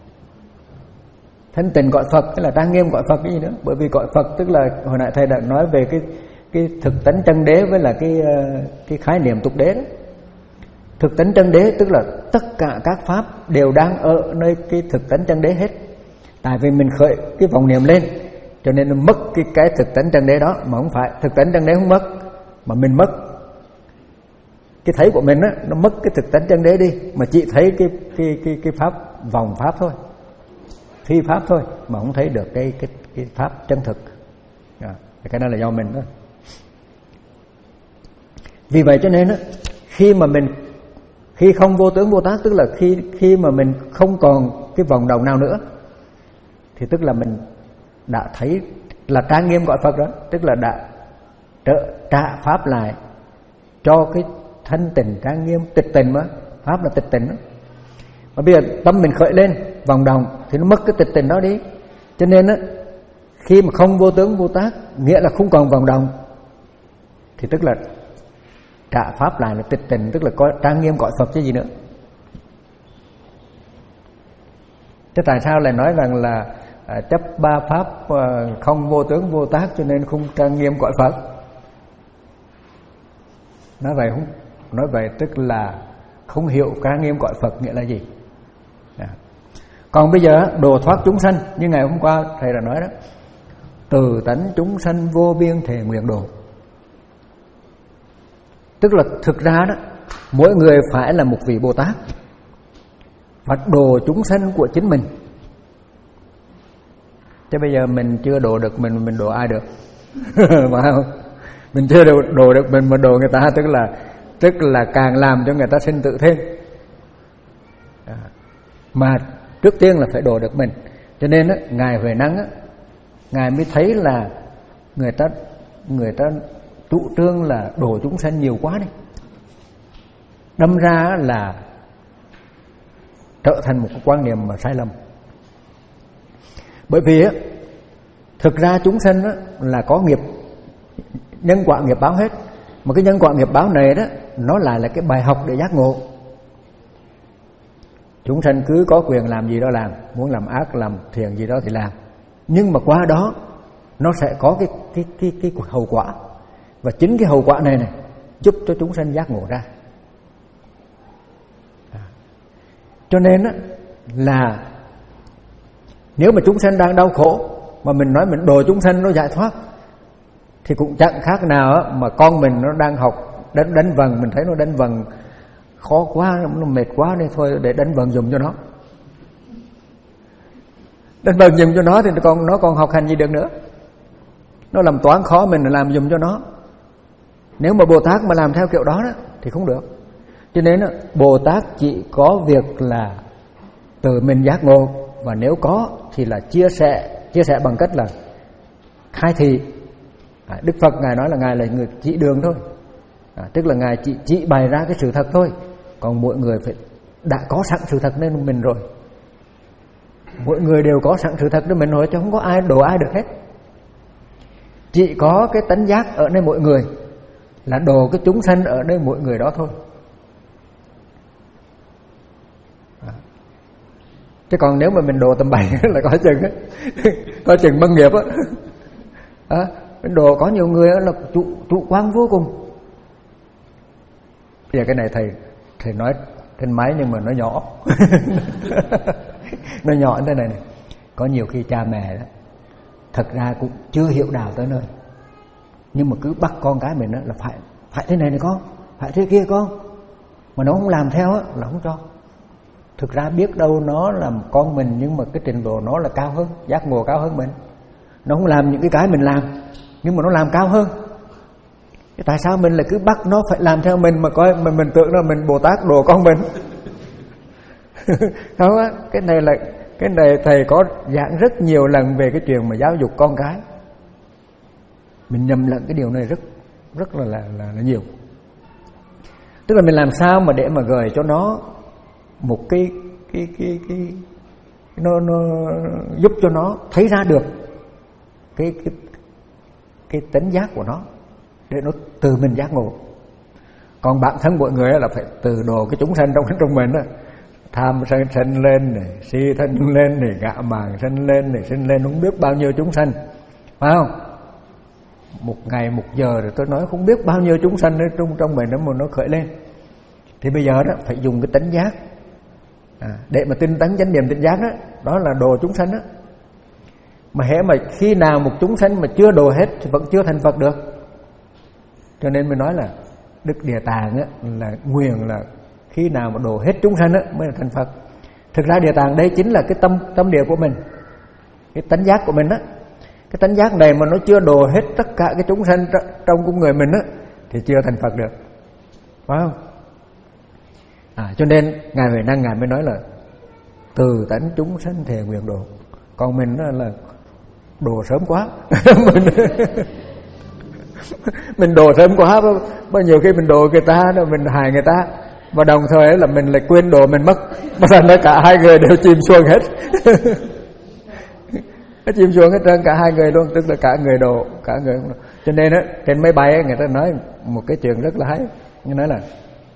Speaker 1: Thanh tịnh cõi Phật hay là trang nghiêm cõi Phật cái gì nữa? Bởi vì cõi Phật tức là hồi nãy thầy đã nói về cái cái thực tánh chân đế với là cái cái khái niệm tục đế đó. Thực tánh chân đế tức là tất cả các pháp đều đang ở nơi cái thực tánh chân đế hết. Tại vì mình khởi cái vọng niệm lên, cho nên nó mất cái cái thực tánh chân đế đó, mà không phải thực tánh chân đế không mất, mà mình mất cái thấy của mình á, nó mất cái thực tánh chân đế đi, mà chỉ thấy cái cái cái cái pháp vòng pháp thôi, phi pháp thôi, mà không thấy được cái cái cái pháp chân thực. À, cái đó là do mình đó. Vì vậy cho nên á, khi mà mình khi không vô tướng vô tác tức là khi khi mà mình không còn cái vòng đồng nào nữa, thì tức là mình đã thấy là trang nghiêm gọi Phật đó, tức là đã trợ trả pháp lại cho cái thanh tịnh trang nghiêm tịch tịnh, mà pháp là tịch tịnh đó. Mà bây giờ tâm mình khởi lên vòng đồng thì nó mất cái tịch tịnh đó đi. Cho nên á, khi mà không vô tướng vô tác nghĩa là không còn vòng đồng, thì tức là trả pháp lại là tịch tịnh, tức là có trang nghiêm cõi Phật chứ gì nữa. Thế tại sao lại nói rằng là à, chấp ba pháp à, không vô tướng vô tác cho nên không trang nghiêm cõi Phật? Nói vậy không? Nói vậy tức là không hiểu trang nghiêm cõi Phật nghĩa là gì. À. Còn bây giờ độ thoát chúng sanh, như ngày hôm qua thầy đã nói đó, từ tánh chúng sanh vô biên thề nguyện độ. Tức là thực ra đó, mỗi người phải là một vị Bồ Tát và độ chúng sanh của chính mình. Chứ bây giờ mình chưa độ được mình, mình độ ai được? Phải không? Mình chưa độ, độ được mình mà độ người ta, tức là tức là càng làm cho người ta sinh tự thêm. Mà trước tiên là phải độ được mình. Cho nên á, Ngài Huệ Năng á, Ngài mới thấy là người ta người ta chủ trương là độ chúng sanh nhiều quá đi, đâm ra là trở thành một cái quan niệm mà sai lầm. Bởi vì á, thực ra chúng sanh á, là có nghiệp nhân quả nghiệp báo hết. Mà cái nhân quả nghiệp báo này đó, nó lại là cái bài học để giác ngộ. Chúng sanh cứ có quyền làm gì đó làm, muốn làm ác làm thiện gì đó thì làm. Nhưng mà qua đó nó sẽ có cái cái cái cái hậu quả. Và chính cái hậu quả này này giúp cho chúng sanh giác ngộ ra. À. Cho nên á, là nếu mà chúng sanh đang đau khổ mà mình nói mình độ chúng sanh nó giải thoát, thì cũng chẳng khác nào á, mà con mình nó đang học đánh đánh vần, mình thấy nó đánh vần khó quá, nó mệt quá nên thôi để đánh vần dùng cho nó. Đánh vần dùng cho nó thì con nó còn học hành gì được nữa. Nó làm toán khó mình làm dùng cho nó. Nếu mà Bồ Tát mà làm theo kiểu đó, đó thì không được. Cho nên đó, Bồ Tát chỉ có việc là tự mình giác ngộ, và nếu có thì là chia sẻ, chia sẻ bằng cách là khai thị. À, Đức Phật Ngài nói là Ngài là người chỉ đường thôi, à, tức là Ngài chỉ, chỉ bày ra cái sự thật thôi. Còn mỗi người phải đã có sẵn sự thật nên mình rồi. Mỗi người đều có sẵn sự thật nên mình rồi, chứ không có ai đổ ai được hết. Chỉ có cái tánh giác ở nơi mỗi người, là đồ cái chúng sanh ở nơi mỗi người đó thôi. À. Chứ còn nếu mà mình đồ tầm bậy là có chừng á, có chừng băng nghiệp á. À, đồ có nhiều người là trụ trụ quan vô cùng. Bây giờ cái này thầy thầy nói trên máy nhưng mà nó nhỏ. Nó nhỏ như thế này này. Có nhiều khi cha mẹ đó, thật ra cũng chưa hiểu đạo tới nơi, nhưng mà cứ bắt con cái mình đó là phải phải thế này này con, phải thế kia con, mà nó không làm theo á là không cho. Thực ra biết đâu nó làm con mình, nhưng mà cái trình độ nó là cao hơn, giác ngộ cao hơn mình. Nó không làm những cái cái mình làm, nhưng mà nó làm cao hơn. Thế tại sao mình lại cứ bắt nó phải làm theo mình, mà coi mình mình tưởng là mình Bồ Tát đồ con mình? Không á, cái này là cái này thầy có giảng rất nhiều lần về cái chuyện mà giáo dục con cái. Mình nhầm lẫn cái điều này rất rất là là, là, là nhiều. Tức là mình làm sao mà để mà gợi cho nó một cái cái cái cái nó nó giúp cho nó thấy ra được cái cái cái tánh giác của nó, để nó từ mình giác ngộ. Còn bản thân mọi người là phải từ đồ cái chúng sanh trong trong mình đó. Tham sân sanh lên này, si thân lên này, ngạ mạn sanh lên này, sinh lên không biết bao nhiêu chúng sanh, phải không? Một ngày một giờ rồi tôi nói không biết bao nhiêu chúng sanh ở trong trong mình đó mà nó khởi lên. Thì bây giờ đó phải dùng cái tánh giác, à, để mà tinh tấn chánh niệm tỉnh giác đó, đó là đồ chúng sanh đó. Mà hễ mà khi nào một chúng sanh mà chưa đồ hết thì vẫn chưa thành Phật được. Cho nên mình nói là Đức Địa Tạng á, là nguyện là khi nào mà đồ hết chúng sanh á mới là thành Phật. Thực ra Địa Tạng đây chính là cái tâm tâm địa của mình, cái tánh giác của mình á. Cái tánh giác này mà nó chưa đồ hết tất cả cái chúng sanh trong con người mình á thì chưa thành Phật được, phải không? À, cho nên Ngài Huệ Năng Ngài mới nói là từ tánh chúng sanh thề nguyện độ. Còn mình là đồ sớm quá. mình, mình đồ sớm quá, bao nhiêu khi mình đồ người ta, mình hại người ta, và đồng thời là mình lại quên đồ mình mất, mà thành ra cả hai người đều chìm xuồng hết. Nó chìm xuồng hết trơn cả hai người luôn, tức là cả người đồ, cả người. Cho nên á, trên máy bay người ta nói một cái chuyện rất là hay, như nói là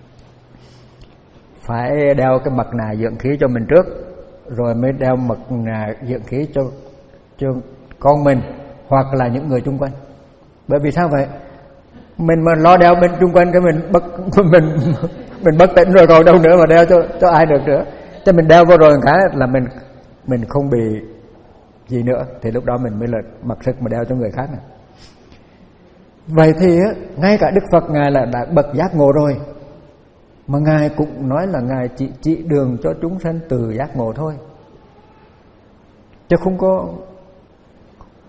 Speaker 1: phải đeo cái mặt nạ dưỡng khí cho mình trước, rồi mới đeo mặt nạ dưỡng khí cho cho con mình hoặc là những người chung quanh. Bởi vì sao vậy? Mình mà lo đeo bên chung quanh cái mình bất mình mình bất tỉnh rồi, còn đâu nữa mà đeo cho cho ai được nữa. Cho mình đeo vô rồi cái là mình mình không bị gì nữa, thì lúc đó mình mới là mặc sức mà đeo cho người khác này. Vậy thì á, ngay cả Đức Phật Ngài là đã bậc giác ngộ rồi, mà Ngài cũng nói là Ngài chỉ chỉ đường cho chúng sanh từ giác ngộ thôi, chứ không có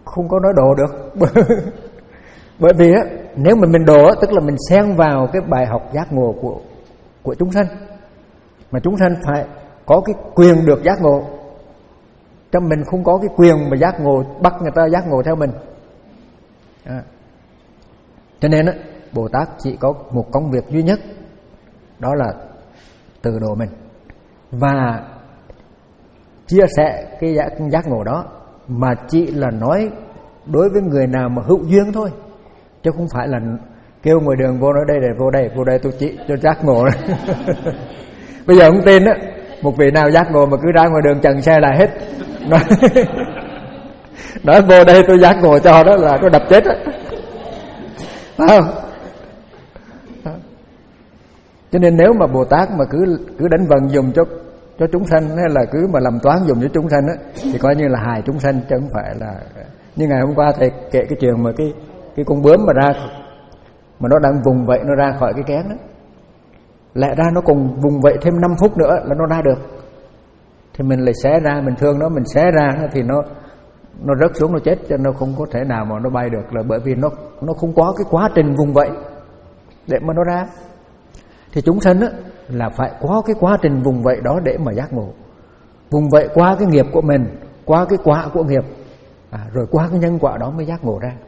Speaker 1: không có nói độ được. Bởi vì á, nếu mà mình độ á, tức là mình xen vào cái bài học giác ngộ của của chúng sanh, mà chúng sanh phải có cái quyền được giác ngộ, cho mình không có cái quyền mà giác ngộ bắt người ta giác ngộ theo mình. À. Cho nên á, Bồ Tát chỉ có một công việc duy nhất, đó là tự độ mình và chia sẻ cái giác, giác ngộ đó, mà chỉ là nói đối với người nào mà hữu duyên thôi, chứ không phải là kêu ngoài đường vô nói đây này, vô đây, vô đây tôi chỉ cho giác ngộ. Bây giờ không tin á, một vị nào giác ngộ mà cứ ra ngoài đường chặn xe là hết, nói, nói vô đây tôi giác ngộ cho, đó là tôi đập chết á, phải không? Cho nên nếu mà Bồ Tát mà cứ cứ đánh vần dùng cho cho chúng sanh, hay là cứ mà làm toán dùng cho chúng sanh á, thì coi như là hại chúng sanh, chứ không phải là như ngày hôm qua thầy kể cái chuyện mà cái cái con bướm mà ra, mà nó đang vùng vẫy nó ra khỏi cái kén đó, lẽ ra nó còn vùng vẫy thêm năm phút nữa là nó ra được, thì mình lại xé ra, mình thương nó, mình xé ra thì nó nó rớt xuống, nó chết, cho nó không có thể nào mà nó bay được, là bởi vì nó nó không có cái quá trình vùng vẫy để mà nó ra. Thì chúng sanh á, là phải có cái quá trình vùng vẫy đó để mà giác ngộ, vùng vẫy qua cái nghiệp của mình, qua cái quả của nghiệp, à, rồi qua cái nhân quả đó mới giác ngộ ra.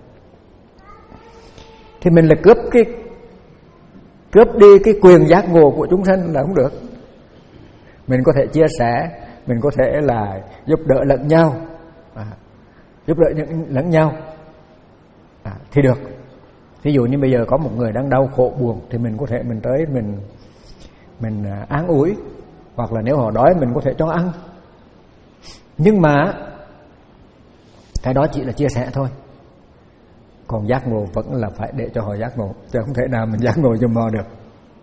Speaker 1: Thì mình là cướp cái cướp đi cái quyền giác ngộ của chúng sanh là không được. Mình có thể chia sẻ, mình có thể là giúp đỡ lẫn nhau, à, giúp đỡ lẫn nhau, à, thì được. Ví dụ như bây giờ có một người đang đau khổ buồn, thì mình có thể mình tới mình mình an ủi, hoặc là nếu họ đói mình có thể cho ăn. Nhưng mà cái đó chỉ là chia sẻ thôi, còn giác ngộ vẫn là phải để cho họ giác ngộ, chứ không thể nào mình giác ngộ cho họ được.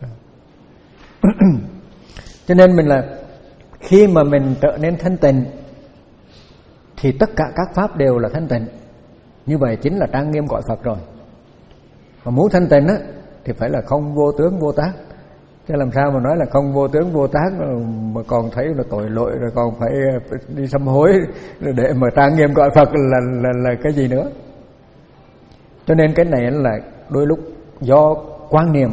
Speaker 1: Cho nên mình là khi mà mình trở nên thanh tịnh thì tất cả các pháp đều là thanh tịnh. Như vậy chính là trang nghiêm gọi Phật rồi. Mà muốn thanh tịnh á, thì phải là không vô tướng vô tác. Chứ làm sao mà nói là không vô tướng vô tác mà còn thấy là tội lỗi, rồi còn phải đi sám hối để mà trang nghiêm gọi Phật là, là, là cái gì nữa. Cho nên cái này là đôi lúc do quan niệm.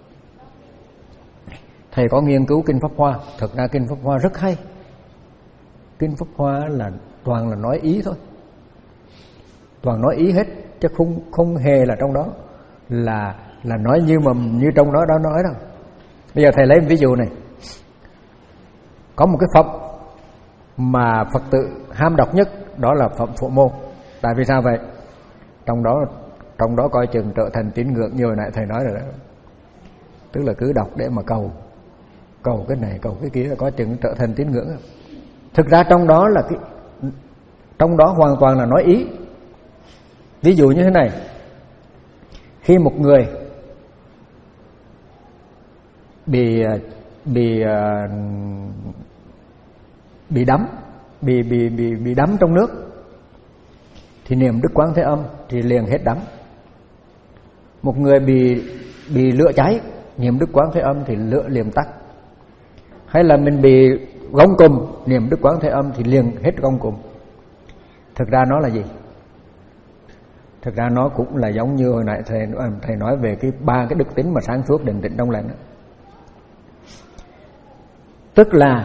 Speaker 1: Thầy có nghiên cứu Kinh Pháp Hoa, thực ra Kinh Pháp Hoa rất hay. Kinh Pháp Hoa là toàn là nói ý thôi, toàn nói ý hết, chứ không không hề là trong đó là là nói như mà như trong đó đó nói đâu. Bây giờ thầy lấy một ví dụ này, có một cái phẩm mà Phật tử ham đọc nhất, đó là phẩm Phổ Môn. Tại vì sao vậy? Trong đó trong đó coi chừng trở thành tín ngưỡng, như hồi nãy thầy nói rồi đó. Tức là cứ đọc để mà cầu cầu cái này cầu cái kia, là có chừng trở thành tín ngưỡng. Thực ra trong đó là cái trong đó hoàn toàn là nói ý. Ví dụ như thế này, khi một người bị bị bị đắm bị bị bị bị đắm trong nước thì niệm Đức Quán Thế Âm thì liền hết đắm. Một người bị bị lửa cháy, niệm Đức Quán Thế Âm thì lửa liền tắt. Hay là mình bị gông cùm, niệm Đức Quán Thế Âm thì liền hết gông cùm. Thực ra nó là gì? Thực ra nó cũng là giống như hồi nãy thầy thầy nói về cái ba cái đức tính mà sáng suốt, định tĩnh, trong lành đó. Tức là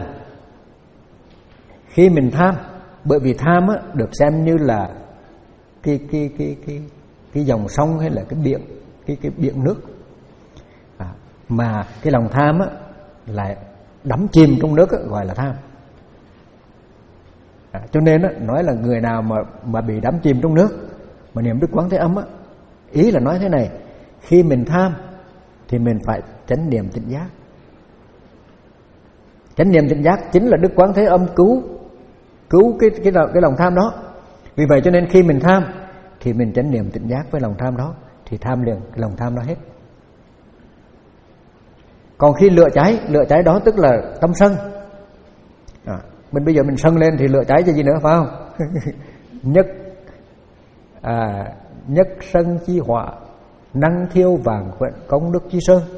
Speaker 1: khi mình tham, bởi vì tham á, được xem như là cái cái cái cái cái dòng sông hay là cái biển, cái cái biển nước, à, mà cái lòng tham á lại đắm chìm trong nước á, gọi là tham. À, cho nên á, nói là người nào mà mà bị đắm chìm trong nước mà niệm Đức Quán Thế Âm á, ý là nói thế này: khi mình tham thì mình phải chánh niệm tỉnh giác. Chánh niệm tỉnh giác chính là Đức Quán Thế Âm cứu cứu cái cái cái lòng tham đó. Vì vậy cho nên khi mình tham thì mình chánh niệm tỉnh giác với lòng tham đó, thì tham liền cái lòng tham đó hết. Còn khi lửa cháy, lửa cháy đó tức là tâm sân. À, mình bây giờ mình sân lên thì lửa cháy cho gì nữa, phải không? Nhất à, nhất sân chi hỏa, năng thiêu vàng quện công đức chi sơn.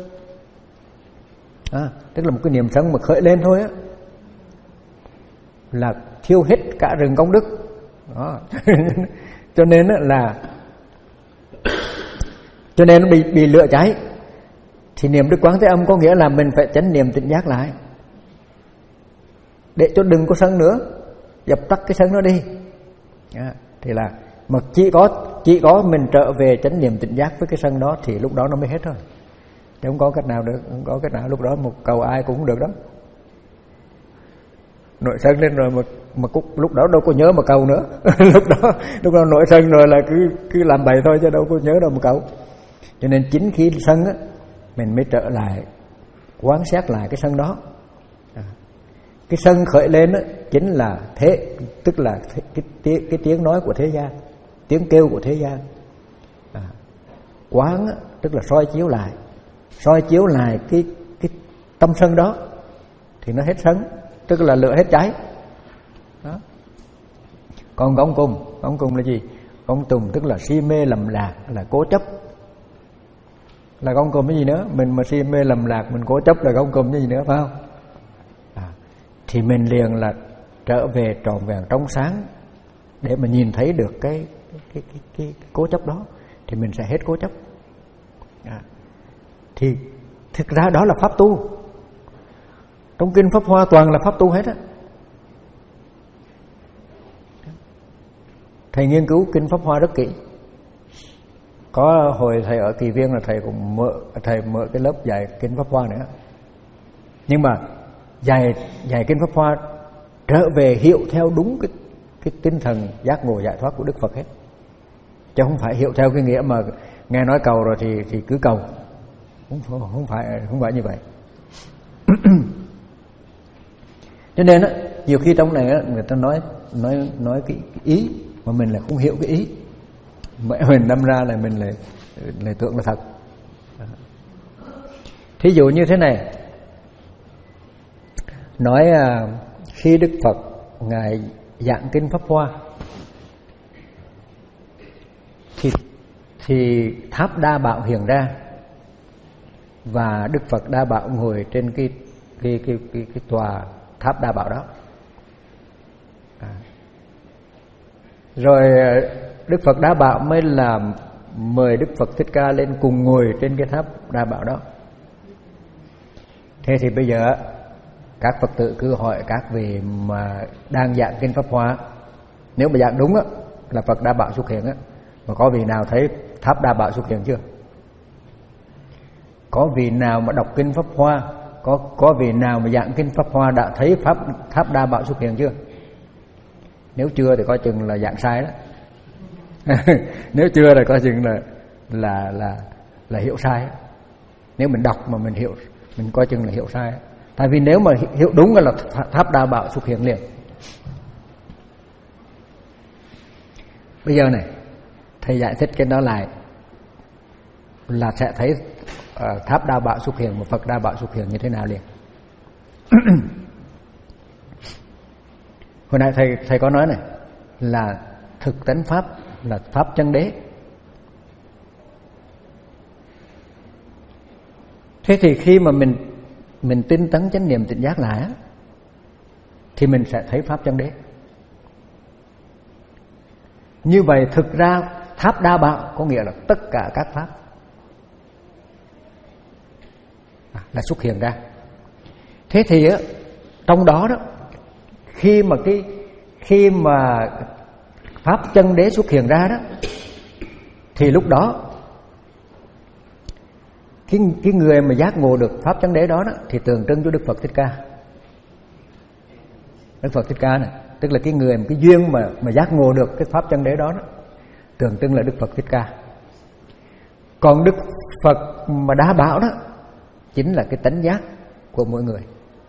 Speaker 1: À, tức là một cái niềm sân mà khởi lên thôi á là thiêu hết cả rừng công đức đó. Cho nên là cho nên nó bị bị lửa cháy. Thì niệm Đức Quán Thế Âm có nghĩa là mình phải chánh niệm tỉnh giác lại, để cho đừng có sân nữa, dập tắt cái sân nó đi. À, thì là mà chỉ có chỉ có mình trở về chánh niệm tỉnh giác với cái sân đó thì lúc đó nó mới hết thôi. Chứ không có cách nào được, không có cách nào lúc đó một cầu ai cũng được đó. Nổi sân lên rồi mà mà cũng, lúc đó đâu có nhớ mà cầu nữa. lúc đó lúc đó nổi sân rồi là cứ cứ làm bậy thôi chứ đâu có nhớ đâu mà cầu. Cho nên chính khi sân á mình mới trở lại quán xét lại cái sân đó. À, cái sân khởi lên á chính là thế, tức là thế, cái, cái, cái tiếng nói của thế gian, tiếng kêu của thế gian. À, quán á, tức là soi chiếu lại, soi chiếu lại cái cái tâm sân đó thì nó hết sân, tức là lửa hết cháy. Đó. Còn gông cùng, gông cùng là gì? Gông tùng tức là si mê lầm lạc, là cố chấp. Là gông cùng cái gì nữa? Mình mà si mê lầm lạc, mình cố chấp là gông cùng cái gì nữa, phải không? À, thì mình liền là trở về trọn vẹn trong sáng để mà nhìn thấy được cái cái cái, cái, cái cố chấp đó, thì mình sẽ hết cố chấp. À, thì thực ra đó là pháp tu. Trong kinh Pháp Hoa toàn là pháp tu hết á. Thầy nghiên cứu kinh Pháp Hoa rất kỹ. Có hồi thầy ở Kỳ Viên là thầy cũng mở thầy mở cái lớp dạy kinh Pháp Hoa nữa. Nhưng mà dạy dạy kinh Pháp Hoa trở về hiểu theo đúng cái cái tinh thần giác ngộ giải thoát của Đức Phật hết, chứ không phải hiểu theo cái nghĩa mà nghe nói cầu rồi thì thì cứ cầu. Không không phải không phải như vậy. Cho nên á, nhiều khi trong này á, người ta nói nói nói cái ý mà mình lại không hiểu cái ý, mẹ mình đâm ra là mình lại lại tưởng là thật. Thí dụ như thế này, nói à, khi Đức Phật ngài giảng kinh Pháp Hoa thì thì tháp Đa Bảo hiện ra và Đức Phật Đa Bảo ngồi trên cái cái cái cái, cái tòa tháp Đa Bảo đó. À. Rồi Đức Phật Đa Bảo mới làm mời Đức Phật Thích Ca lên cùng ngồi trên cái tháp Đa Bảo đó. Thế thì bây giờ các Phật tử cứ hỏi các vị mà đang giảng kinh Pháp Hoa, nếu mà giảng đúng á là Phật Đa Bảo xuất hiện á, mà có vị nào thấy tháp Đa Bảo xuất hiện chưa? Có vị nào mà đọc kinh Pháp Hoa, có có vị nào mà giảng kinh Pháp Hoa đã thấy pháp tháp Đa Bảo xuất hiện chưa? Nếu chưa thì coi chừng là giảng sai đó. Nếu chưa thì coi chừng là là là là hiểu sai. Nếu mình đọc mà mình hiểu, mình coi chừng là hiểu sai. Tại vì nếu mà hiểu đúng là tháp Đa Bảo xuất hiện liền. Bây giờ này, thầy giải thích cái đó lại là sẽ thấy uh, tháp Đa Bảo xuất hiện, một Phật Đa Bảo xuất hiện như thế nào liền. Hồi nãy thầy thầy có nói này là thực tánh pháp là pháp chân đế. Thế thì khi mà mình mình tinh tấn chánh niệm tỉnh giác lại á, thì mình sẽ thấy pháp chân đế. Như vậy thực ra tháp Đa Bảo có nghĩa là tất cả các pháp à, là xuất hiện ra. Thế thì á, trong đó đó, khi mà cái khi mà pháp chân đế xuất hiện ra đó, thì lúc đó cái cái người mà giác ngộ được pháp chân đế đó, đó thì tượng trưng cho Đức Phật Thích Ca. Đức Phật Thích Ca này, tức là cái người mà cái duyên mà mà giác ngộ được cái pháp chân đế đó, đó tượng trưng là Đức Phật Thích Ca. Còn Đức Phật mà Đa Bảo đó chính là cái tánh giác của mỗi người.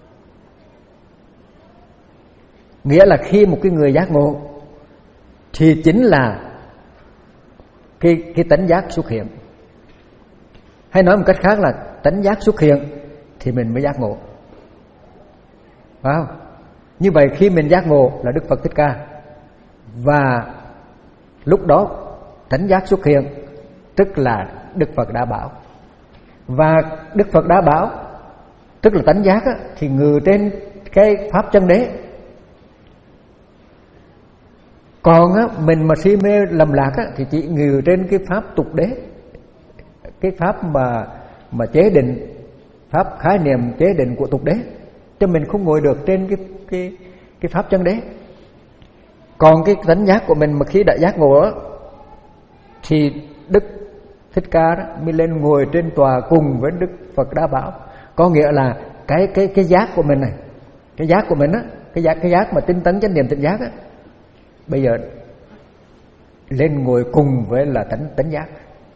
Speaker 1: Nghĩa là khi một cái người giác ngộ thì chính là cái cái tánh giác xuất hiện. Hay nói một cách khác là tánh giác xuất hiện thì mình mới giác ngộ, phải không? Như vậy khi mình giác ngộ là Đức Phật Thích Ca, và lúc đó tánh giác xuất hiện tức là Đức Phật Đa Bảo. Và Đức Phật Đa Bảo tức là tánh giác á, thì ngự trên cái pháp chân đế. Còn á, mình mà si mê lầm lạc á, thì chỉ ngự trên cái pháp tục đế, cái pháp mà mà chế định, pháp khái niệm chế định của tục đế, cho mình không ngồi được trên cái cái cái pháp chân đế. Còn cái tánh giác của mình mà khi đã giác ngộ đó, thì Đức Thích Ca đó mới lên ngồi trên tòa cùng với Đức Phật Đa Bảo. Có nghĩa là cái cái cái giác của mình này, cái giác của mình á, cái giác cái giác mà tinh tấn chánh niệm tỉnh giác á, bây giờ lên ngồi cùng với là tánh tánh giác.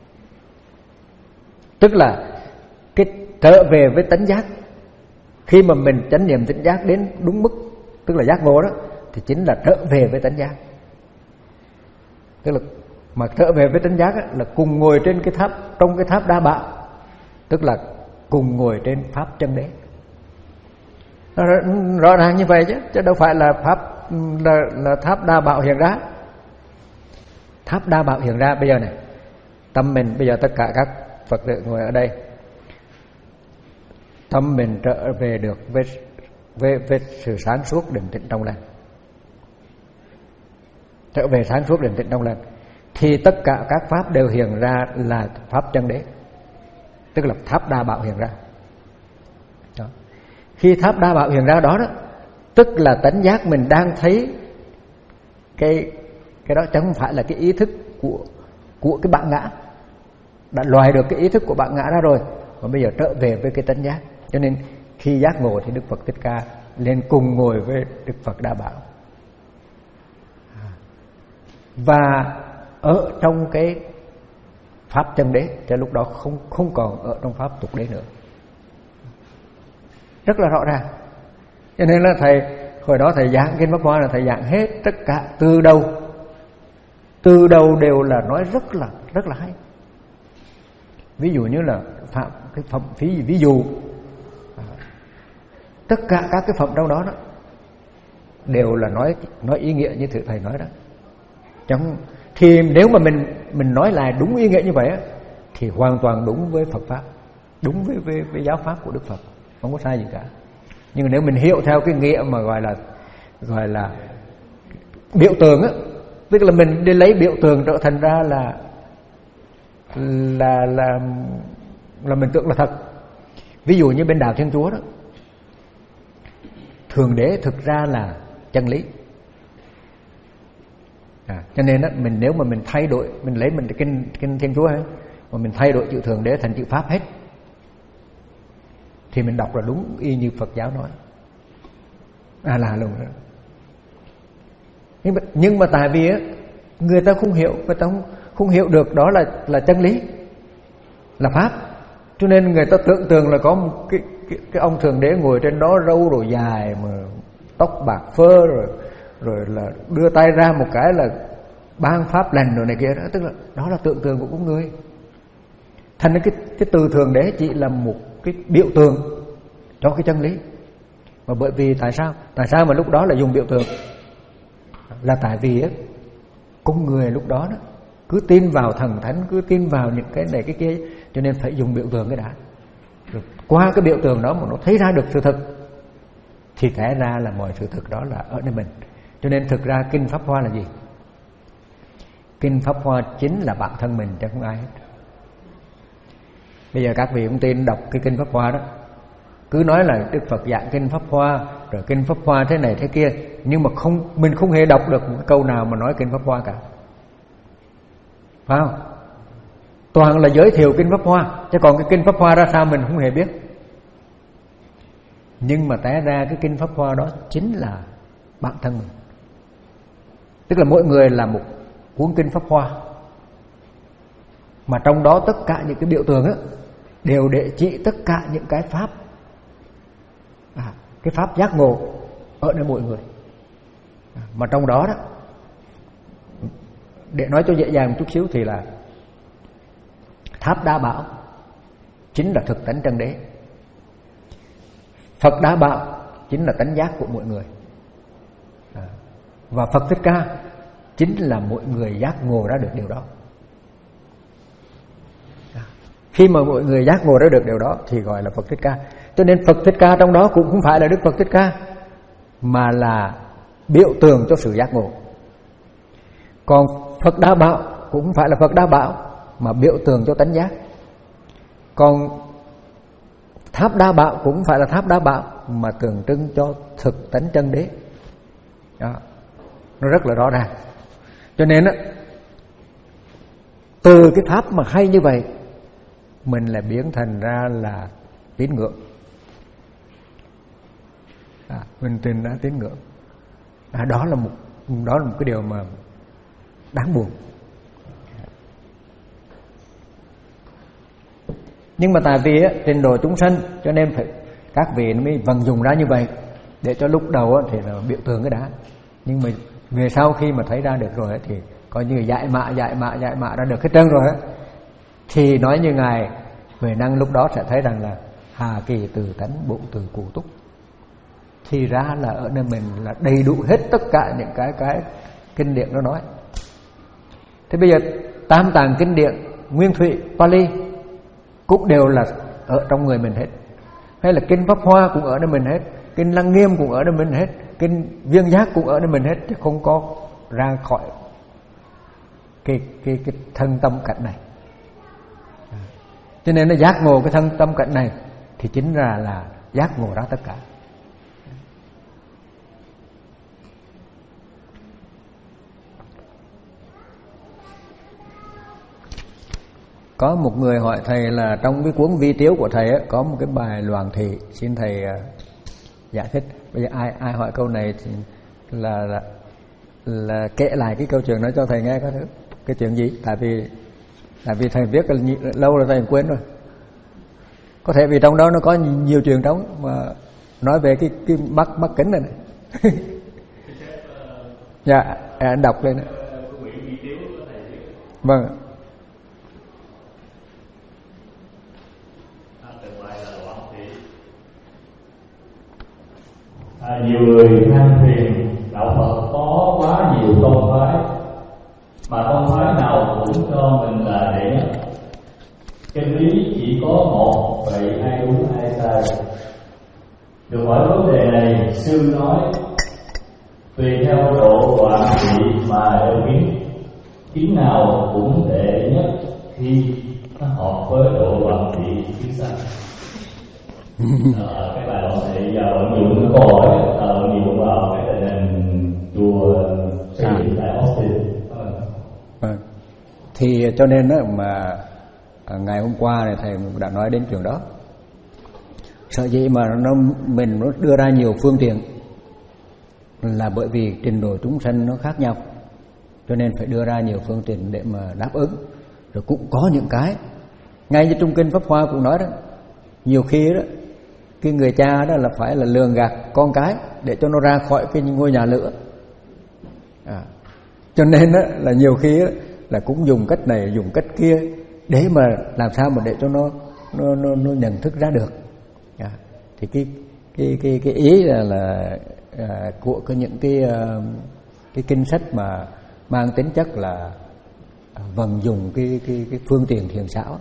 Speaker 1: Tức là cái trở về với tánh giác, khi mà mình chánh niệm tỉnh giác đến đúng mức, tức là giác ngộ đó, thì chính là trở về với tánh giác. Tức là mà trở về với tánh giác á, là cùng ngồi trên cái tháp, trong cái tháp Đa Bảo, tức là cùng ngồi trên pháp chân đế. Rõ ràng như vậy chứ, chứ đâu phải là pháp là, là tháp Đa Bảo hiện ra. Tháp Đa Bảo hiện ra bây giờ này, tâm mình bây giờ tất cả các Phật tử ngồi ở đây, tâm mình trở về được với với, với sự sáng suốt định tĩnh trong lành, trở về sáng suốt định tĩnh trong lành, thì tất cả các pháp đều hiện ra là pháp chân đế, tức là tháp Đa Bảo hiện ra. Đó. Khi tháp Đa Bảo hiện ra đó đó, tức là tánh giác mình đang thấy cái cái đó, chẳng không phải là cái ý thức của của cái bạn ngã, đã loại được cái ý thức của bạn ngã ra rồi, và bây giờ trở về với cái tánh giác. Cho nên khi giác ngộ thì Đức Phật Thích Ca lên cùng ngồi với Đức Phật Đa Bảo, và ở trong cái pháp chân đế, cho lúc đó không không còn ở trong pháp tục đế nữa, rất là rõ ràng. Cho nên là thầy hồi đó thầy giảng kinh Pháp Hoa là thầy giảng hết tất cả từ đầu, từ đầu đều là nói rất là rất là hay. Ví dụ như là phạm cái phẩm phí, ví dụ tất cả các cái phẩm trong đó đó đều là nói nói ý nghĩa như thử thầy nói đó. Chẳng thì nếu mà mình mình nói lại đúng ý nghĩa như vậy á, thì hoàn toàn đúng với Phật pháp, đúng với, với với giáo pháp của Đức Phật, không có sai gì cả. Nhưng nếu mình hiểu theo cái nghĩa mà gọi là gọi là biểu tượng á, tức là mình đi lấy biểu tượng trở thành ra là là là là mình tưởng là thật. Ví dụ như bên đạo Thiên Chúa đó, Thượng Đế thực ra là chân lý. À, cho nên đó, mình nếu mà mình thay đổi, mình lấy mình kinh kinh Thiên Chúa ấy, mà mình thay đổi chữ Thượng Đế thành chữ Pháp hết, thì mình đọc là đúng y như Phật giáo nói. À là luôn đó. Nhưng mà, nhưng mà tại vì á, người ta không hiểu, người ta không, không hiểu được đó là là chân lý, là pháp, cho nên người ta tưởng tượng là có một cái cái, cái ông Thượng Đế ngồi trên đó, râu rồi dài mà tóc bạc phơ, rồi rồi là đưa tay ra một cái là ban pháp lành rồi này kia đó, tức là đó là tưởng tượng của con người. Thành cái cái từ Thượng Đế chỉ là một cái biểu tượng cho cái chân lý. Mà bởi vì tại sao? Tại sao mà lúc đó là dùng biểu tượng? Là tại vì á, con người lúc đó đó cứ tin vào thần thánh, cứ tin vào những cái này cái kia, cho nên phải dùng biểu tượng cái đã. Rồi qua cái biểu tượng đó mà nó thấy ra được sự thật, thì té ra là mọi sự thực đó là ở nơi mình. Cho nên thực ra kinh Pháp Hoa là gì? Kinh Pháp Hoa chính là bản thân mình chứ không ai hết. Bây giờ các vị cũng tin đọc cái kinh Pháp Hoa đó, cứ nói là Đức Phật giảng kinh Pháp Hoa, rồi kinh Pháp Hoa thế này thế kia, nhưng mà không mình không hề đọc được một câu nào mà nói kinh Pháp Hoa cả, phải không? Toàn là giới thiệu kinh Pháp Hoa, chứ còn cái kinh Pháp Hoa ra sao mình không hề biết. Nhưng mà té ra cái kinh Pháp Hoa đó chính là bản thân mình. Tức là mỗi người là một cuốn kinh Pháp Hoa, mà trong đó tất cả những cái biểu tượng á đều để chỉ tất cả những cái pháp, à, cái pháp giác ngộ ở nơi mỗi người. À, mà trong đó đó, để nói cho dễ dàng một chút xíu thì là tháp Đa Bảo chính là thực tánh chân đế, Phật Đa Bảo chính là tánh giác của mỗi người, à, và Phật Thích Ca chính là mỗi người giác ngộ ra được điều đó. À, khi mà mọi người giác ngộ ra được điều đó thì gọi là Phật Thích Ca. Cho nên Phật Thích Ca trong đó cũng không phải là Đức Phật Thích Ca, mà là biểu tượng cho sự giác ngộ. Còn Phật Đa Bảo cũng không phải là Phật Đa Bảo mà biểu tượng cho tánh giác. Còn Tháp Đa Bảo cũng không phải là Tháp Đa Bảo mà tượng trưng cho thực tánh chân đế. Đó, nó rất là rõ ràng. Cho nên á, từ cái pháp mà hay như vậy, mình lại biến thành ra là tín ngưỡng. À, mình tin ra tín ngưỡng. À, đó là một đó là một cái điều mà đáng buồn. Nhưng mà tại vì á, trình độ chúng sanh cho nên phải các vị mới vận dụng ra như vậy, để cho lúc đầu á, thì là biểu tượng cái đã. Nhưng mà về sau khi mà thấy ra được rồi á, thì coi như giải mã giải mã giải mã ra được hết trơn rồi á, thì nói như ngài Huệ Năng lúc đó sẽ thấy rằng là hà kỳ từ tánh bộ từ cụ túc. Thì ra là ở nơi mình là đầy đủ hết tất cả những cái cái kinh điển nó nói. Thế bây giờ tam tạng kinh điển Nguyên Thủy, Pali cũng đều là ở trong người mình hết. Hay là kinh Pháp Hoa cũng ở nơi mình hết, kinh Lăng Nghiêm cũng ở nơi mình hết, kinh Viên Giác cũng ở nơi mình hết, chứ không có ra khỏi cái cái cái thân tâm cảnh này. Cho nên nó giác ngộ cái thân tâm cảnh này thì chính ra là giác ngộ ra tất cả. Có một người hỏi thầy là trong cái cuốn vi tiếu của thầy ấy, có một cái bài loạn thị, xin thầy uh, giải thích. Bây giờ ai ai hỏi câu này thì là là, là kể lại cái câu chuyện đó cho thầy nghe có thứ. Cái chuyện gì? Tại vì tại vì thầy viết lâu rồi thầy quên rồi. Có thể vì trong đó nó có nhiều chuyện trống mà nói về cái cái mắt mắt kính này. này. Dạ, anh đọc lên. Vâng.
Speaker 4: À, nhiều người than phiền đạo Phật có quá nhiều tông phái, mà tông phái nào cũng cho mình là đệ nhất. Chân lý chỉ có một, vậy ai đúng ai sai? Được hỏi vấn đề này, sư nói tùy theo độ đoạn vị mà đeo kiến, kiến nào cũng đệ nhất khi nó hợp với độ đoạn vị kiến sanh. Ờ, cái bài đoạn thị giờ vận dụng cái câu hỏi vận dụng vào cái tình hình chùa xây dựng tại Austin.
Speaker 1: Vâng. Thì cho nên đó mà ngày hôm qua này thầy đã nói đến chuyện đó. Sợ gì mà nó mình nó đưa ra nhiều phương tiện là bởi vì trình độ chúng sanh nó khác nhau, cho nên phải đưa ra nhiều phương tiện để mà đáp ứng. Rồi cũng có những cái ngay như trong kinh Pháp Hoa cũng nói đó, nhiều khi đó cái người cha đó là phải là lường gạt con cái để cho nó ra khỏi cái ngôi nhà lửa. À, cho nên đó là nhiều khi đó, là cũng dùng cách này dùng cách kia để mà làm sao mà để cho nó nó nó, nó nhận thức ra được. À, thì cái cái cái cái ý là là à, của cái những cái uh, cái kinh sách mà mang tính chất là à, vận dụng cái cái cái phương tiện thiền xảo.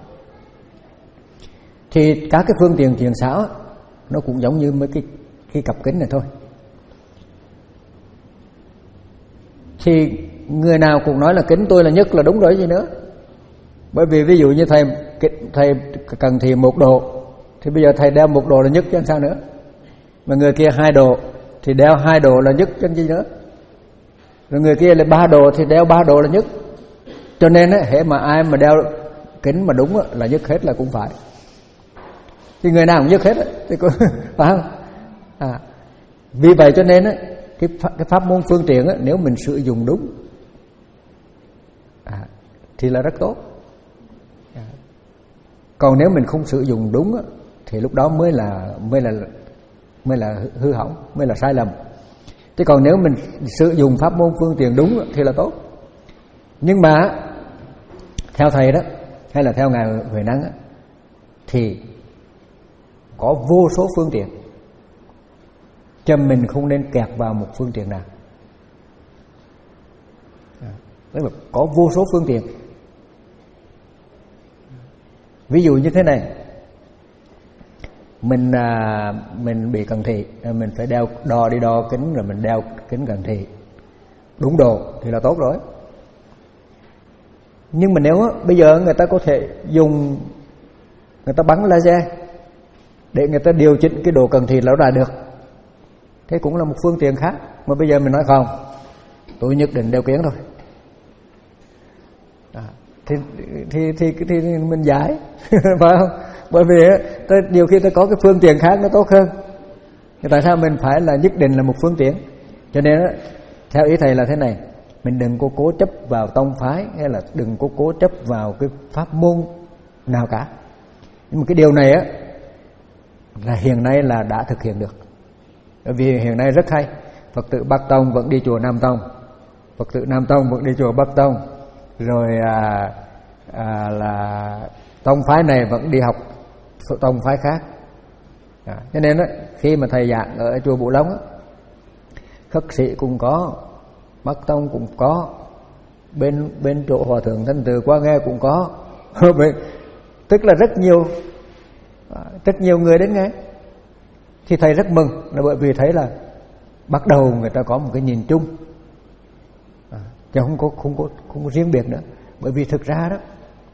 Speaker 1: Thì các cái phương tiện thiền xảo nó cũng giống như mấy cái cái cặp kính này thôi. Thì người nào cũng nói là kính tôi là nhất là đúng rồi gì nữa. Bởi vì ví dụ như thầy thầy cần thì một độ, thì bây giờ thầy đeo một độ là nhất chứ sao nữa. Mà người kia hai độ thì đeo hai độ là nhất chứ gì nữa. Rồi người kia là ba độ thì đeo ba độ là nhất. Cho nên á, hễ mà ai mà đeo kính mà đúng á, là nhất hết là cũng phải. Thì người nào cũng nhất hết á, thì có phải không? À, vì vậy cho nên á, cái cái pháp môn phương tiện á, nếu mình sử dụng đúng à, thì là rất tốt. À, còn nếu mình không sử dụng đúng á, thì lúc đó mới là mới là mới là hư hỏng, mới là sai lầm. Chứ còn nếu mình sử dụng pháp môn phương tiện đúng á, thì là tốt. Nhưng mà theo thầy đó, hay là theo ngài Huệ Năng á, thì có vô số phương tiện, cho mình không nên kẹt vào một phương tiện nào. Tức là có vô số phương tiện. Ví dụ như thế này, mình à, mình bị cận thị, mình phải đeo đo đi đo kính rồi mình đeo kính cận thị đúng độ thì là tốt rồi. Nhưng mà nếu á, bây giờ người ta có thể dùng, người ta bắn laser để người ta điều chỉnh cái độ cận thị lão đài được, thế cũng là một phương tiện khác. Mà bây giờ mình nói không, tôi nhất định đeo kiếng thôi, à, thì, thì, thì, thì, thì mình giải phải không? Bởi vì tôi, điều khi tôi có cái phương tiện khác nó tốt hơn, thì tại sao mình phải là nhất định là một phương tiện? Cho nên đó, theo ý thầy là thế này, mình đừng có cố chấp vào tông phái, hay là đừng có cố chấp vào cái pháp môn nào cả. Nhưng mà cái điều này á là hiện nay là đã thực hiện được. Bởi vì hiện nay rất hay, Phật tử Bắc Tông vẫn đi chùa Nam Tông, Phật tử Nam Tông vẫn đi chùa Bắc Tông, rồi à, à, là tông phái này vẫn đi học tông phái khác. À, cho nên đó, khi mà thầy giảng ở chùa Bửu Long á, khất sĩ cũng có, Bắc Tông cũng có, bên bên chỗ Hòa Thượng Thanh Từ qua nghe cũng có tức là rất nhiều rất nhiều người đến nghe. Thì thầy rất mừng là bởi vì thấy là bắt đầu người ta có một cái nhìn chung, à, chứ không có không có không có riêng biệt nữa. Bởi vì thực ra đó,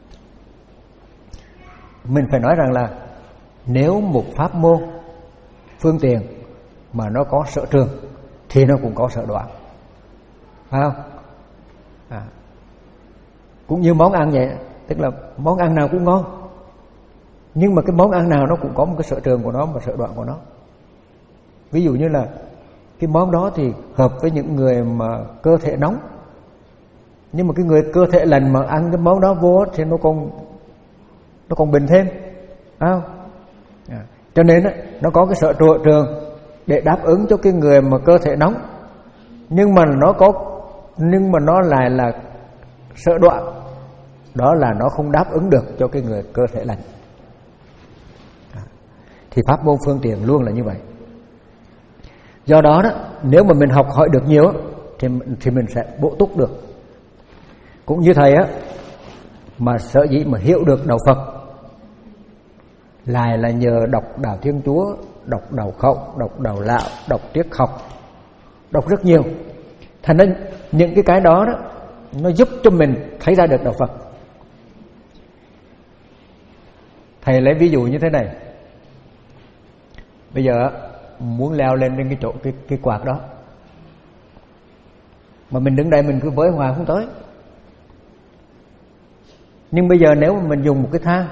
Speaker 1: mình phải nói rằng là nếu một pháp môn phương tiện mà nó có sở trường thì nó cũng có sở đoạn, phải không? À, cũng như món ăn vậy, tức là món ăn nào cũng ngon, nhưng mà cái món ăn nào nó cũng có một cái sở trường của nó và sở đoạn của nó. Ví dụ như là cái món đó thì hợp với những người mà cơ thể nóng, nhưng mà cái người cơ thể lạnh mà ăn cái món đó vô thì nó còn nó còn bình thêm, phải không? À, cho nên đó, nó có cái sở trường để đáp ứng cho cái người mà cơ thể nóng, nhưng mà nó có nhưng mà nó lại là sở đoạn, đó là nó không đáp ứng được cho cái người cơ thể lạnh. À, thì pháp môn phương tiện luôn là như vậy. Do đó đó, nếu mà mình học hỏi được nhiều thì thì mình sẽ bổ túc được. Cũng như thầy á, mà sở dĩ mà hiểu được đạo Phật lại là nhờ đọc Đạo Thiên Chúa, đọc Đạo Khổng, đọc Đạo Lão, đọc triết học, đọc rất nhiều. Thành ra những cái cái đó đó nó giúp cho mình thấy ra được đạo Phật. Thầy lấy ví dụ như thế này. Bây giờ muốn leo lên trên cái chỗ cái, cái quạt đó, mà mình đứng đây mình cứ với hoài không tới. Nhưng bây giờ nếu mà mình dùng một cái thang,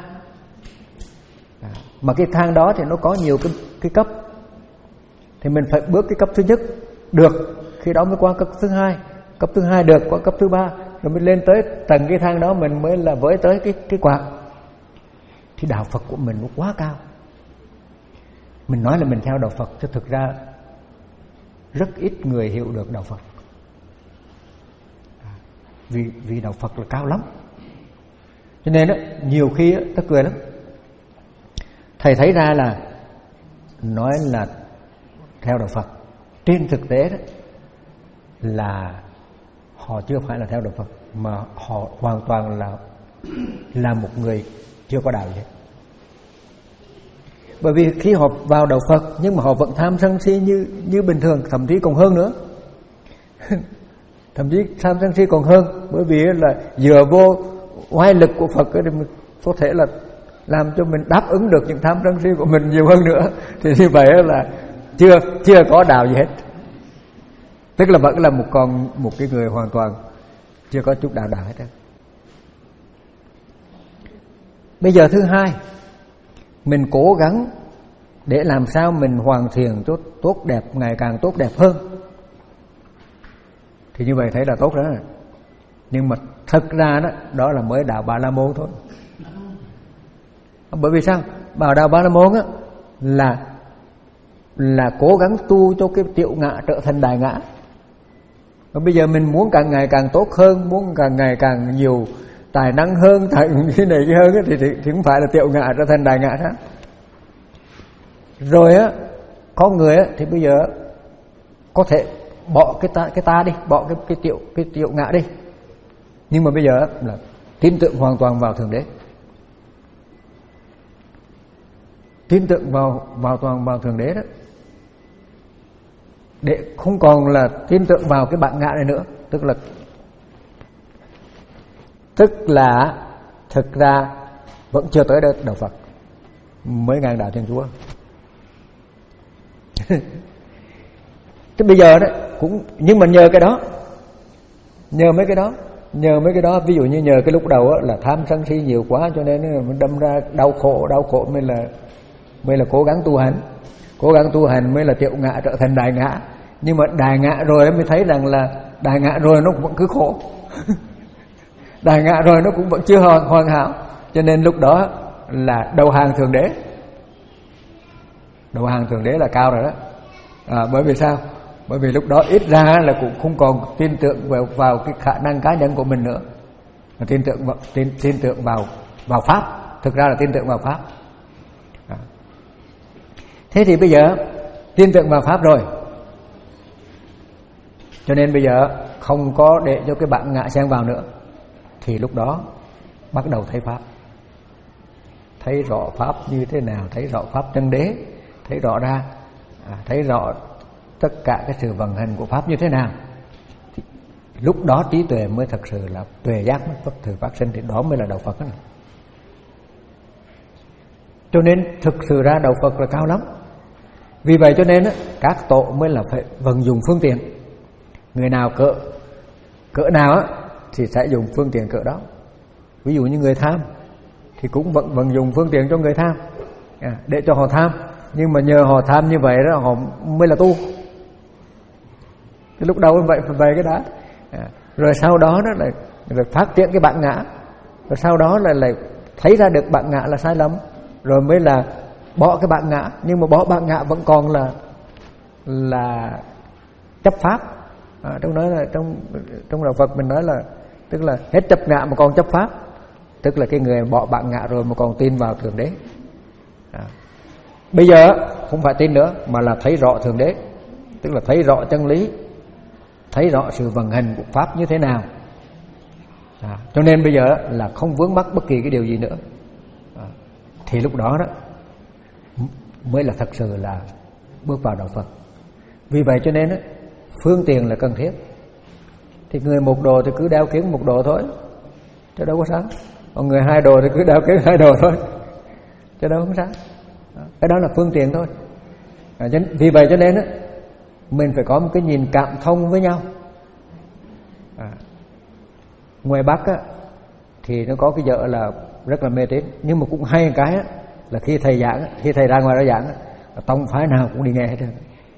Speaker 1: mà cái thang đó thì nó có nhiều cái, cái cấp, thì mình phải bước cái cấp thứ nhất được, khi đó mới qua cấp thứ hai, cấp thứ hai được, qua cấp thứ ba, rồi mới lên tới tầng cái thang đó mình mới là với tới cái, cái quạt. Thì đạo Phật của mình nó quá cao. Mình nói là mình theo đạo Phật, chứ thực ra rất ít người hiểu được đạo Phật. Vì, vì đạo Phật là cao lắm. Cho nên đó, nhiều khi đó, ta cười lắm. Thầy thấy ra là nói là theo đạo Phật, trên thực tế đó là họ chưa phải là theo đạo Phật, mà họ hoàn toàn là là một người chưa có đạo gì. Bởi vì khi họ vào đạo Phật nhưng mà họ vẫn tham sân si như như bình thường, thậm chí còn hơn nữa. Thậm chí tham sân si còn hơn, bởi vì là dựa vô oai lực của Phật thì mình có thể là làm cho mình đáp ứng được những tham sân si của mình nhiều hơn nữa. Thì như vậy là chưa chưa có đạo gì hết. Tức là vẫn là một con một cái người hoàn toàn chưa có chút đạo đạo hết. Bây giờ thứ hai, mình cố gắng để làm sao mình hoàn thiện tốt tốt đẹp, ngày càng tốt đẹp hơn. Thì như vậy thấy là tốt rồi. Nhưng mà thực ra đó, đó là mới đạo Ba La Môn thôi. Bởi vì sao? Bảo đạo Ba La Môn á là là cố gắng tu cho cái tiểu ngã trở thành đại ngã. Và bây giờ mình muốn càng ngày càng tốt hơn, muốn càng ngày càng nhiều tài năng hơn, tài cái này cái hơn thì, thì thì không phải là tiểu ngã trở thành đại ngã đó. Rồi á, có người á thì bây giờ có thể bỏ cái ta cái ta đi, bỏ cái cái tiểu cái tiểu ngã đi. Nhưng mà bây giờ là tin tưởng hoàn toàn vào Thượng Đế. Tin tưởng vào vào toàn vào Thượng Đế đó. Để không còn là tin tưởng vào cái bản ngã này nữa, tức là tức là thực ra vẫn chưa tới được đạo Phật, mới ngang đạo Thiên Chúa. Thế bây giờ đó cũng, nhưng mà nhờ cái đó, nhờ mấy cái đó, nhờ mấy cái đó, ví dụ như nhờ cái lúc đầu là tham sân si nhiều quá, cho nên mình đâm ra đau khổ, đau khổ mới là mới là cố gắng tu hành, cố gắng tu hành mới là tiểu ngã trở thành đại ngã. Nhưng mà đại ngã rồi mới thấy rằng là đại ngã rồi nó cũng vẫn cứ khổ. Đại ngã rồi nó cũng vẫn chưa hoàn, hoàn hảo, cho nên lúc đó là đầu hàng thượng đế. Đầu hàng thượng đế là cao rồi đó. À, bởi vì sao? Bởi vì lúc đó ít ra là cũng không còn tin tưởng vào, vào cái khả năng cá nhân của mình nữa, mà tin tưởng vào, tin, tin tưởng vào vào pháp. Thực ra là tin tưởng vào pháp. À. Thế thì bây giờ tin tưởng vào pháp rồi, cho nên bây giờ không có để cho cái bản ngã xen vào nữa, thì lúc đó bắt đầu thấy pháp, thấy rõ pháp như thế nào, thấy rõ pháp chân đế, thấy rõ ra, à, thấy rõ tất cả cái sự vận hành của pháp như thế nào. Thì lúc đó trí tuệ mới thật sự là tuệ giác, mới bất thử phát sinh, thì đó mới là đạo Phật đó. Cho nên thực sự ra đạo Phật là cao lắm. Vì vậy cho nên các tổ mới là phải vận dụng phương tiện. Người nào cỡ cỡ nào á thì sẽ dùng phương tiện cỡ đó. Ví dụ như người tham thì cũng vận vận dụng phương tiện cho người tham, à, để cho họ tham. Nhưng mà nhờ họ tham như vậy đó, họ mới là tu. Cái lúc đầu vậy phải về cái đó, à, rồi sau đó đó là rồi phát triển cái bản ngã, rồi sau đó là lại thấy ra được bản ngã là sai lầm, rồi mới là bỏ cái bản ngã. Nhưng mà bỏ bản ngã vẫn còn là là chấp pháp. À, trong nói là trong trong đạo Phật mình nói là tức là hết chấp ngã mà còn chấp pháp, tức là cái người bỏ bản ngã rồi mà còn tin vào thượng đế. À, bây giờ không phải tin nữa mà là thấy rõ thượng đế, tức là thấy rõ chân lý, thấy rõ sự vận hành của pháp như thế nào. À, cho nên bây giờ là không vướng mắc bất kỳ cái điều gì nữa. À, thì lúc đó đó mới là thật sự là bước vào đạo Phật. Vì vậy cho nên đó, phương tiện là cần thiết. Thì người một đồ thì cứ đeo kiếng một đồ thôi, chứ đâu có sao. Còn người hai đồ thì cứ đeo kiếng hai đồ thôi, chứ đâu có sao. Cái đó là phương tiện thôi. À, vì vậy cho nên đó, mình phải có một cái nhìn cảm thông với nhau. À, ngoài Bắc á, thì nó có cái vợ là rất là mê tín, nhưng mà cũng hay cái á, là khi thầy giảng, khi thầy ra ngoài đó giảng, tông phái nào cũng đi nghe hết trơn.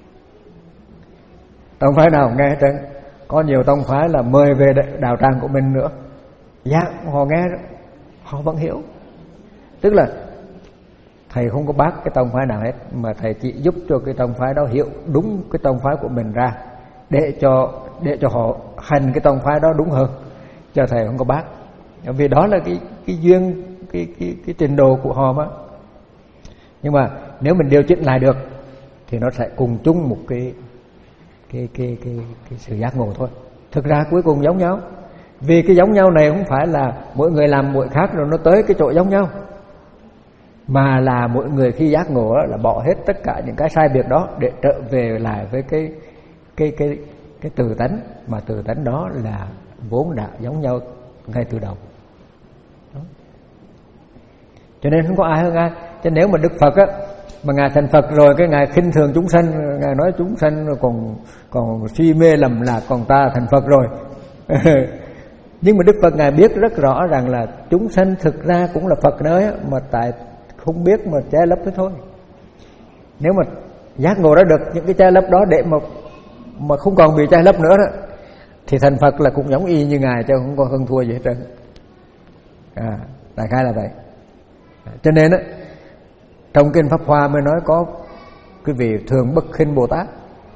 Speaker 1: Tông phái nào cũng nghe hết trơn. Có nhiều tông phái là mời về đạo tràng của mình nữa, giảng họ nghe, họ vẫn hiểu. Tức là thầy không có bác cái tông phái nào hết, mà thầy chỉ giúp cho cái tông phái đó hiểu đúng cái tông phái của mình ra, để cho để cho họ hành cái tông phái đó đúng hơn, cho thầy không có bác. Vì đó là cái cái duyên, cái cái cái trình độ của họ mà. Nhưng mà nếu mình điều chỉnh lại được thì nó sẽ cùng chung một cái cái cái cái cái sự giác ngộ thôi. Thực ra cuối cùng giống nhau. Vì cái giống nhau này không phải là mỗi người làm mỗi khác rồi nó tới cái chỗ giống nhau, mà là mỗi người khi giác ngộ là bỏ hết tất cả những cái sai biệt đó để trở về lại với cái cái cái cái từ tánh, mà từ tánh đó là vốn đã giống nhau ngay từ đầu. Đó. Cho nên không có ai hơn ai. Cho nếu mà Đức Phật á, mà ngài thành Phật rồi cái ngài khinh thường chúng sanh, ngài nói chúng sanh còn còn si mê lầm lạc, còn ta thành Phật rồi. Nhưng mà Đức Phật ngài biết rất rõ rằng là chúng sanh thực ra cũng là Phật nơi á, mà tại không biết mà che lấp thế thôi. Nếu mà giác ngộ ra được những cái che lấp đó để mà mà không còn bị che lấp nữa đó, thì thành Phật là cũng giống y như ngài, chứ không có hơn thua gì hết trơn. À, đại khái là vậy. Cho nên á, trong kinh Pháp Hoa mới nói có cái vị Thường Bất Khinh Bồ Tát,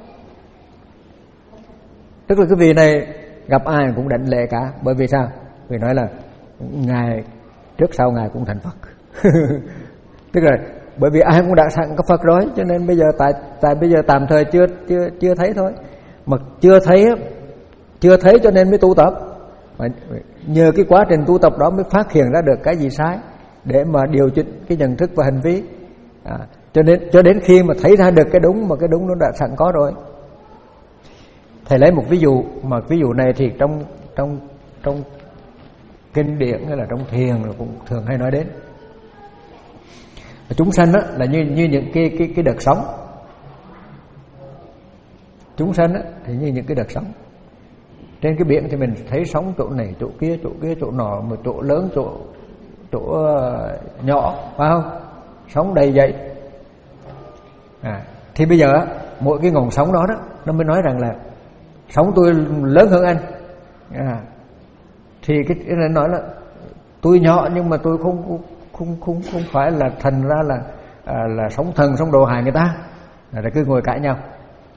Speaker 1: tức là cái vị này gặp ai cũng đảnh lễ cả. Bởi vì sao? Vì nói là ngài trước sau ngài cũng thành Phật. Tức là bởi vì ai cũng đã sẵn có Phật rồi, cho nên bây giờ tại tại bây giờ tạm thời chưa chưa chưa thấy thôi. Mà chưa thấy chưa thấy cho nên mới tu tập. Mà nhờ cái quá trình tu tập đó mới phát hiện ra được cái gì sai để mà điều chỉnh cái nhận thức và hành vi. À, cho nên cho đến khi mà thấy ra được cái đúng, mà cái đúng nó đã sẵn có rồi. Thầy lấy một ví dụ, mà ví dụ này thì trong trong trong kinh điển hay là trong thiền cũng thường hay nói đến. Chúng sanh á, là như như những cái cái cái đợt sóng. Chúng sanh á, thì như những cái đợt sóng. Trên cái biển thì mình thấy sóng chỗ này, chỗ kia, chỗ kia, chỗ nọ, một chỗ lớn, chỗ chỗ nhỏ, phải không? Sóng đầy dậy. À, thì bây giờ á, mỗi cái ngọn sóng đó đó, nó mới nói rằng là sóng tôi lớn hơn anh. À, thì cái, cái này nói là tôi nhỏ nhưng mà tôi không không không không phải là thành ra là à, là sóng thần sóng đồ hại người ta, là cứ ngồi cãi nhau.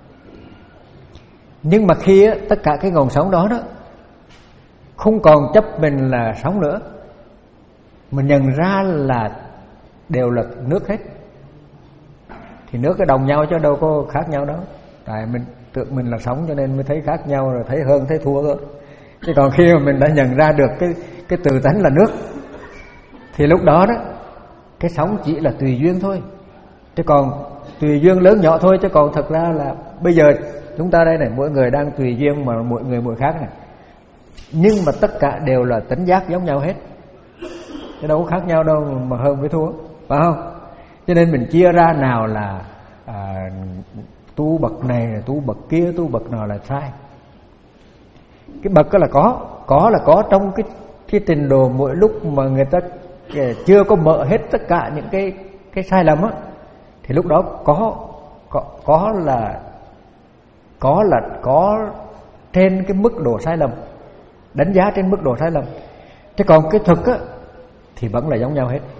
Speaker 1: Nhưng mà khi á, tất cả cái ngọn sóng đó đó không còn chấp mình là sóng nữa, mình nhận ra là đều là nước hết, thì nước cái đồng nhau chứ đâu có khác nhau đâu. Tại mình tưởng mình là sóng cho nên mới thấy khác nhau, rồi thấy hơn thấy thua thôi. Chứ còn khi mà mình đã nhận ra được cái cái từ tánh là nước, thì lúc đó đó cái sóng chỉ là tùy duyên thôi, chứ còn tùy duyên lớn nhỏ thôi. Chứ còn thật ra là bây giờ chúng ta đây này, mỗi người đang tùy duyên mà mỗi người mỗi khác này, nhưng mà tất cả đều là tánh giác giống nhau hết, chứ đâu có khác nhau đâu mà hơn với thua, phải không? Cho nên mình chia ra nào là à, tu bậc này, tu bậc kia, tu bậc nào là sai. Cái bậc đó là có, có là có trong cái cái trình độ mỗi lúc mà người ta chưa có mở hết tất cả những cái cái sai lầm á, thì lúc đó có có có là có là có trên cái mức độ sai lầm, đánh giá trên mức độ sai lầm. Thế còn cái thực á thì vẫn là giống nhau hết.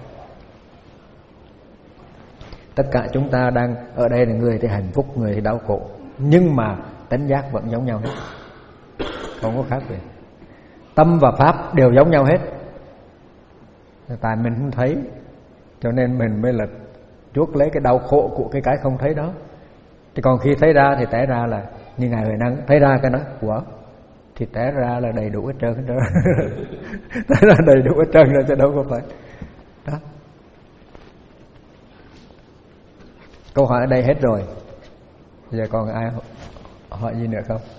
Speaker 1: Tất cả chúng ta đang ở đây là người thì hạnh phúc, người thì đau khổ, nhưng mà tánh giác vẫn giống nhau hết, không có khác biệt. Tâm và pháp đều giống nhau hết, tại mình không thấy, cho nên mình mới là chuốc lấy cái đau khổ của cái cái không thấy đó. Thì còn khi thấy ra thì té ra là như Ngài Huệ Năng thấy ra cái đó của, thì té ra là đầy đủ hết trơn hết trơn té ra đầy đủ hết trơn rồi chứ đâu có phải đó. Câu hỏi ở đây hết rồi, giờ còn ai hỏi gì nữa không?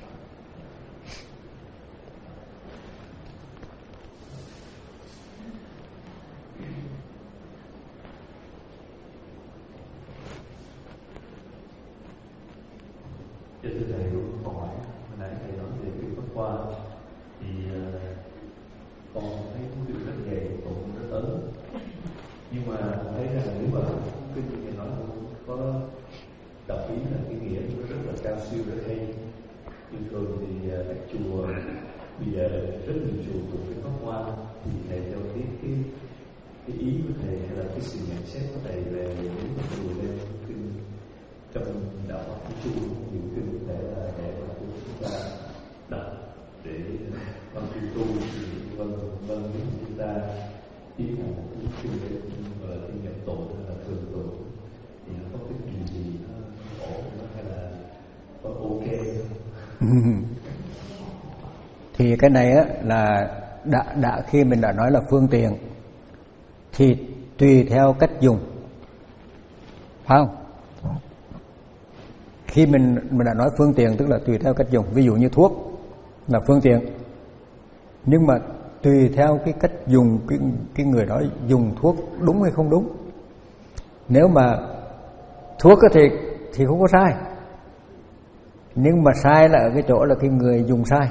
Speaker 4: Thưa thầy, có câu hỏi hồi nãy thầy nói về kinh Pháp Hoa, thì uh, con thấy cũng được rất dày, cũng rất lớn, nhưng mà thấy rằng nếu mà cái chuyện này nói có đọc ý là cái nghĩa nó rất là cao siêu, rất hay. Nhưng thường thì uh, các chùa bây giờ rất nhiều chùa của kinh Pháp Hoa, thì thầy cho biết cái cái ý của thầy hay là cái sự nhận xét của thầy về những cái chùa lên kinh trong đạo Phật nói chung, nhiều kinh để là để mà chúng ta đọc để con tu tu thì vâng vâng nếu chúng ta tiến hành một cái kinh để gọi là kinh nhập tội hay là thường tội, thì nó có cái điều gì nó ổn hay là có ok?
Speaker 1: Thì cái này á là đã đã khi mình đã nói là phương tiện thì tùy theo cách dùng, phải không? Khi mình mình đã nói phương tiện tức là tùy theo cách dùng. Ví dụ như thuốc là phương tiện, nhưng mà tùy theo cái cách dùng, cái, cái người đó dùng thuốc đúng hay không đúng. Nếu mà thuốc thì thì không có sai, nhưng mà sai là ở cái chỗ là cái người dùng sai.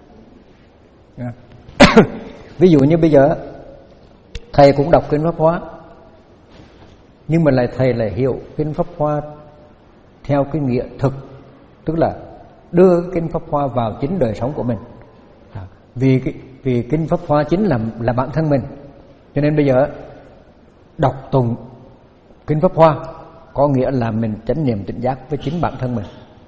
Speaker 1: Ví dụ như bây giờ thầy cũng đọc kinh Pháp Hoa, nhưng mà lại thầy lại hiểu kinh Pháp Hoa theo cái nghĩa thực, tức là đưa kinh Pháp Hoa vào chính đời sống của mình. À, vì cái, vì kinh Pháp Hoa chính là là bản thân mình, cho nên bây giờ đọc tụng kinh Pháp Hoa có nghĩa là mình chánh niệm tỉnh giác với chính bản thân mình.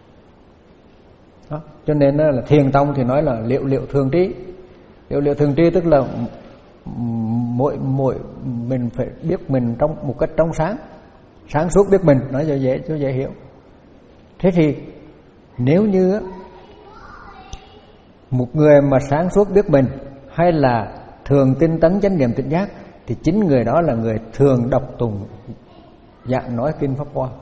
Speaker 1: Đó. Cho nên là Thiền tông thì nói là liệu liệu thường trí. Liệu liệu thường trí tức là mỗi mỗi mình phải biết mình trong một cách trong sáng, sáng suốt biết mình, nói cho dễ cho dễ hiểu. Thế thì nếu như một người mà sáng suốt biết mình hay là thường tinh tấn chánh niệm tỉnh giác, thì chính người đó là người thường đọc tụng dạng nói kinh Pháp Hoa.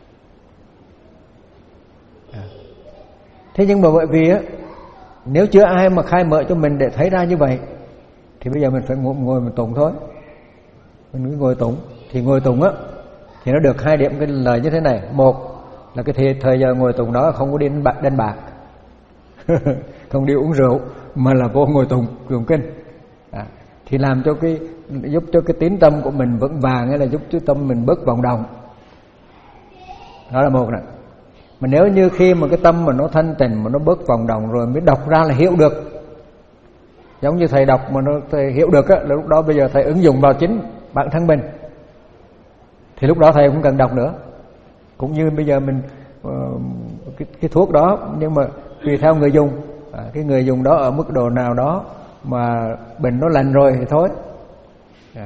Speaker 1: À. Thế nhưng mà bởi vì á, nếu chưa ai mà khai mở cho mình để thấy ra như vậy, thì bây giờ mình phải ngồi, ngồi mình tụng thôi. Mình cứ ngồi tụng. Thì ngồi tụng á thì nó được hai điểm cái lời như thế này. Một là cái thời, thời giờ ngồi tụng đó không có đi đánh bạc, đánh bạc. Không đi uống rượu, mà là vô ngồi tụng tụng kinh. À, thì làm cho cái giúp cho cái tín tâm của mình vững vàng, hay là giúp cho tâm mình bớt vòng đồng. Đó là một này. Mà nếu như khi mà cái tâm mà nó thanh tịnh, mà nó bớt vòng đồng rồi mới đọc ra là hiểu được. Giống như thầy đọc mà nó thầy hiểu được á, là lúc đó bây giờ thầy ứng dụng vào chính bản thân mình, thì lúc đó thầy cũng cần đọc nữa. Cũng như bây giờ mình uh, cái, cái thuốc đó, nhưng mà tùy theo người dùng. À, cái người dùng đó ở mức độ nào đó mà bệnh nó lành rồi thì thôi. À.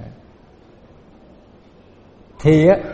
Speaker 1: Thì á,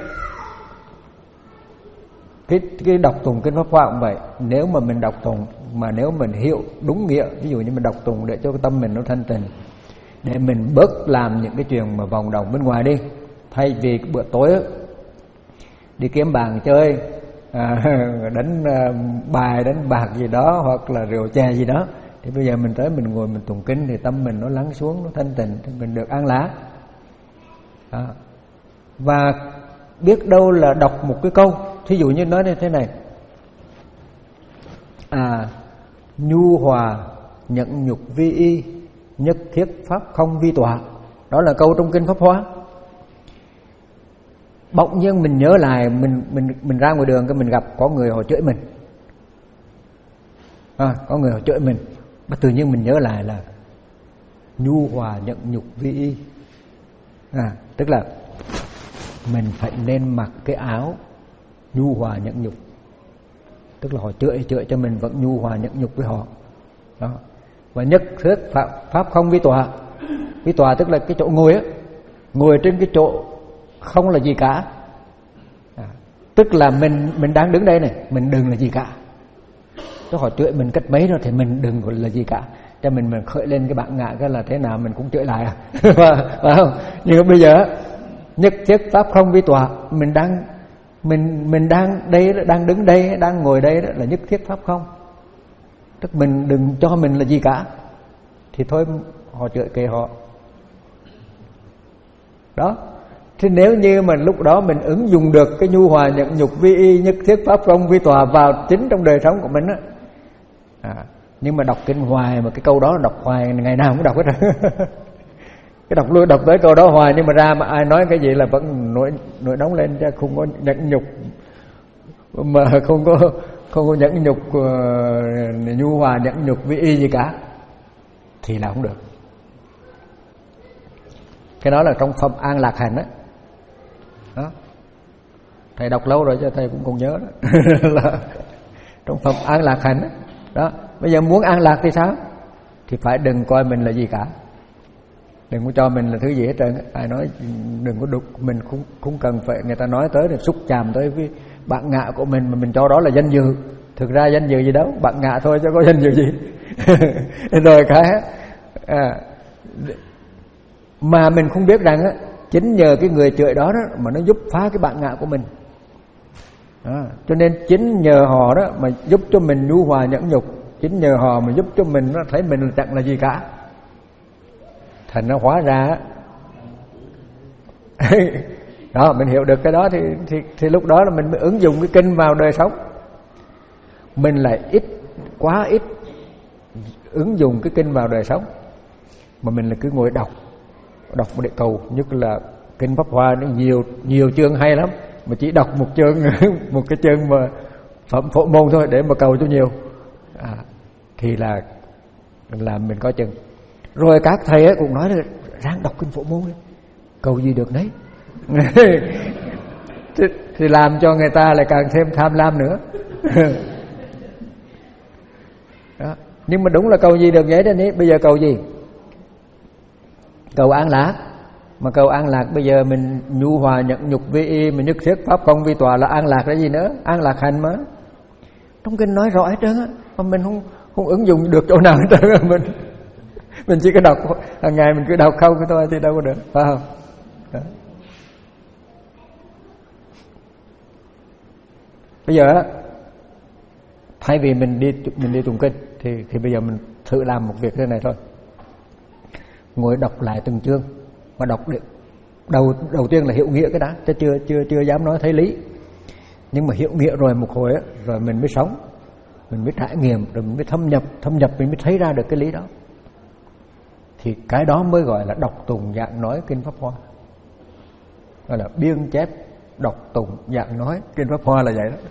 Speaker 1: cái cái đọc tụng kinh Pháp Hoa cũng vậy. Nếu mà mình đọc tụng mà nếu mình hiểu đúng nghĩa, ví dụ như mình đọc tụng để cho cái tâm mình nó thanh tịnh, để mình bớt làm những cái chuyện mà vòng đồng bên ngoài đi. Thay vì bữa tối á, đi kiếm bàn chơi, à, đánh à, bài đánh bạc gì đó, hoặc là rượu chè gì đó, thì bây giờ mình tới mình ngồi mình tụng kinh thì tâm mình nó lắng xuống, nó thanh tịnh, thì mình được an lạc. Đó. Và biết đâu là đọc một cái câu, thí dụ như nói như thế này: à, nhu hòa nhẫn nhục vi y, nhất thiết pháp không vi tọa. Đó là câu trong kinh Pháp Hoa. Bỗng nhiên mình nhớ lại, mình mình mình ra ngoài đường cái mình gặp có người họ chửi mình, à, có người họ chửi mình, mà tự nhiên mình nhớ lại là nhu hòa nhẫn nhục vi y. À, tức là mình phải nên mặc cái áo nhu hòa nhẫn nhục. Tức là họ chửi chửi cho mình vẫn nhu hòa nhẫn nhục với họ. Đó. Và nhất thiết pháp, pháp không vi tọa. Vi tọa tức là cái chỗ ngồi á, ngồi trên cái chỗ không là gì cả. À, tức là mình mình đang đứng đây này, mình đừng là gì cả. Chứ họ chửi mình cách mấy rồi thì mình đừng là gì cả. Cho mình mình khởi lên cái bản ngã cái là thế nào mình cũng chửi lại à. Phải không? Nhưng bây giờ nhất thiết pháp không vi tọa, mình đang mình mình đang đây, đang đứng đây, đang ngồi đây đó là nhất thiết pháp không. Tức mình đừng cho mình là gì cả. Thì thôi họ chửi kệ họ. Đó. Thì nếu như mà lúc đó mình ứng dụng được cái nhu hòa nhẫn nhục vi y, nhất thiết pháp không vi tọa vào chính trong đời sống của mình á. À, nhưng mà đọc kinh hoài mà cái câu đó đọc hoài ngày nào cũng đọc hết rồi. Cái đọc luôn đọc tới câu đó hoài, nhưng mà ra mà ai nói cái gì là vẫn nổi nổi nóng lên, chứ không có nhẫn nhục, mà không có không có nhẫn nhục uh, nhu hòa nhẫn nhục vi y gì cả thì là không được. Cái đó là trong phẩm An Lạc Hành đó. Đó. Thầy đọc lâu rồi cho thầy cũng còn nhớ đó. Là trong phẩm An Lạc Hành đó. Đó. Bây giờ muốn an lạc thì sao? Thì phải đừng coi mình là gì cả. Đừng có cho mình là thứ gì hết trơn. Ai nói đừng có đục, mình cũng không cần phải người ta nói tới để xúc chạm tới cái bản ngã của mình mà mình cho đó là danh dự. Thực ra danh dự gì đâu, bản ngã thôi chứ có danh dự gì. Rồi cái à, mà mình không biết rằng á, chính nhờ cái người chửi đó, đó mà nó giúp phá cái bản ngã của mình. À, cho nên chính nhờ họ đó mà giúp cho mình nhu hòa nhẫn nhục, chính nhờ họ mà giúp cho mình nó thấy mình chẳng là gì cả. Thành nó hóa ra đó, mình hiểu được cái đó thì, thì thì lúc đó là mình mới ứng dụng cái kinh vào đời sống. Mình lại ít, quá ít ứng dụng cái kinh vào đời sống, mà mình là cứ ngồi đọc đọc một đệ cầu, nhất là kinh Pháp Hoa nó nhiều nhiều chương hay lắm, mà chỉ đọc một chương một cái chương mà phẩm phổ môn thôi để mà cầu cho nhiều, à, thì là là mình có chừng. Rồi các thầy ấy cũng nói là ráng đọc kinh phổ môn ấy, cầu gì được đấy. thì, thì làm cho người ta lại càng thêm tham lam nữa. Đó. Nhưng mà đúng là cầu gì được vậy đó. Bây giờ cầu gì? Cầu an lạc. Mà cầu an lạc bây giờ mình nhu hòa nhẫn nhục vi y, mình nhất thiết pháp không vi tọa là an lạc cái gì nữa? An lạc hành mà. Trong kinh nói rõ hết trơn á, mà mình không không ứng dụng được chỗ nào hết trơn á. Mình mình chỉ có đọc hàng ngày, mình cứ đọc không cái thôi thì đâu có được, phải không? Đó. Bây giờ thay vì mình đi mình đi tụng kinh thì thì bây giờ mình thử làm một việc thế này thôi. ngồi đọc lại từng chương, mà đọc được đầu đầu tiên là hiểu nghĩa cái đã, chứ chưa chưa chưa dám nói thấy lý. Nhưng mà hiểu nghĩa rồi một hồi á, rồi mình mới sống, mình mới trải nghiệm, rồi mình mới thâm nhập, thâm nhập mình mới thấy ra được cái lý đó. Thì cái đó mới gọi là đọc tùng giảng nói kinh Pháp Hoa, gọi là biên chép đọc tùng giảng nói kinh Pháp Hoa là vậy đó.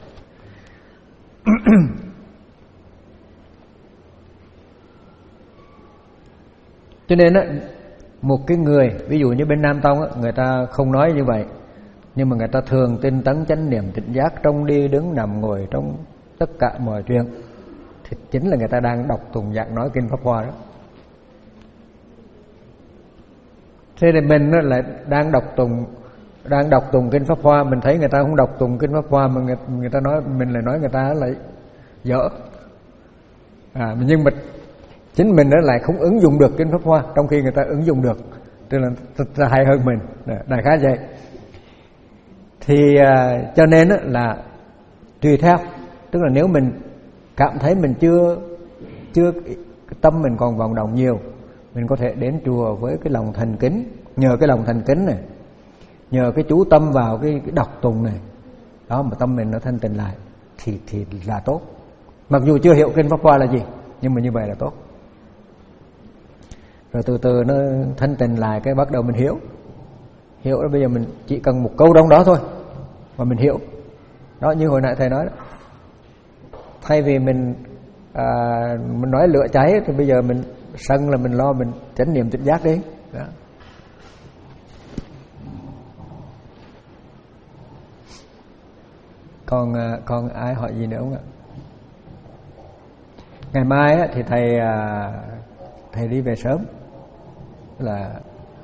Speaker 1: Cho nên á, một cái người, ví dụ như bên Nam Tông á, người ta không nói như vậy, nhưng mà người ta thường tinh tấn chánh niệm tỉnh giác trong đi đứng nằm ngồi, trong tất cả mọi chuyện, thì chính là người ta đang đọc tùng giảng nói kinh Pháp Hoa đó. Thế thì mình á, lại đang đọc tùng đang đọc tùng kinh Pháp Hoa, mình thấy người ta không đọc tùng kinh Pháp Hoa mà người, người ta nói, mình lại nói người ta lại dở. À, nhưng mà chính mình đó lại không ứng dụng được kinh Pháp Hoa, trong khi người ta ứng dụng được, tức là ta hay hơn mình, đại khái vậy. Thì à, cho nên đó là tùy theo, tức là nếu mình cảm thấy mình chưa chưa tâm mình còn vọng động nhiều, mình có thể đến chùa với cái lòng thành kính, nhờ cái lòng thành kính này, nhờ cái chú tâm vào cái, cái đọc tùng này, đó mà tâm mình nó thanh tịnh lại thì thì là tốt. Mặc dù chưa hiểu kinh Pháp Hoa là gì, nhưng mà như vậy là tốt. Rồi từ từ nó thanh tịnh lại, cái bắt đầu mình hiểu. Hiểu đó, bây giờ mình chỉ cần một câu trong đó thôi mà mình hiểu. Đó, như hồi nãy thầy nói đó. Thay vì mình à, mình nói lửa cháy thì bây giờ mình sân là mình lo mình chánh niệm tỉnh giác đi. Đó. Còn còn ai hỏi gì nữa không ạ? Ngày mai á, thì thầy thầy đi về sớm, là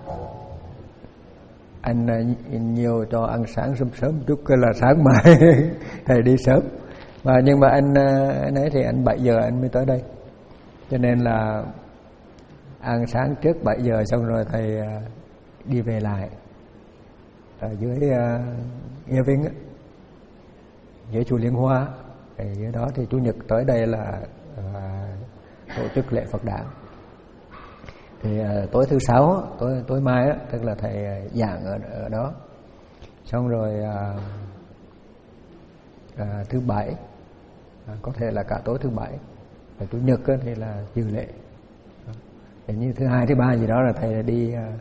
Speaker 1: anh nhiều cho ăn sáng sớm sớm chút, cái là sáng mai thầy đi sớm. Và nhưng mà anh anh ấy thì anh bảy giờ anh mới tới đây, cho nên là ăn sáng trước bảy giờ xong rồi thầy đi về lại ở dưới uh, Nghĩa Vinh á, dưới chùa Liên Hoa. Thì dưới đó thì chủ nhật tới đây là uh, tổ chức lễ Phật đản. Thì uh, tối thứ sáu, tối tối mai á, tức là thầy giảng ở, ở đó. Xong rồi uh, uh, thứ bảy, uh, có thể là cả tối thứ bảy. Và chủ nhật á, thì là dự lễ. Thì như thứ hai, thứ ba gì đó là thầy đi uh,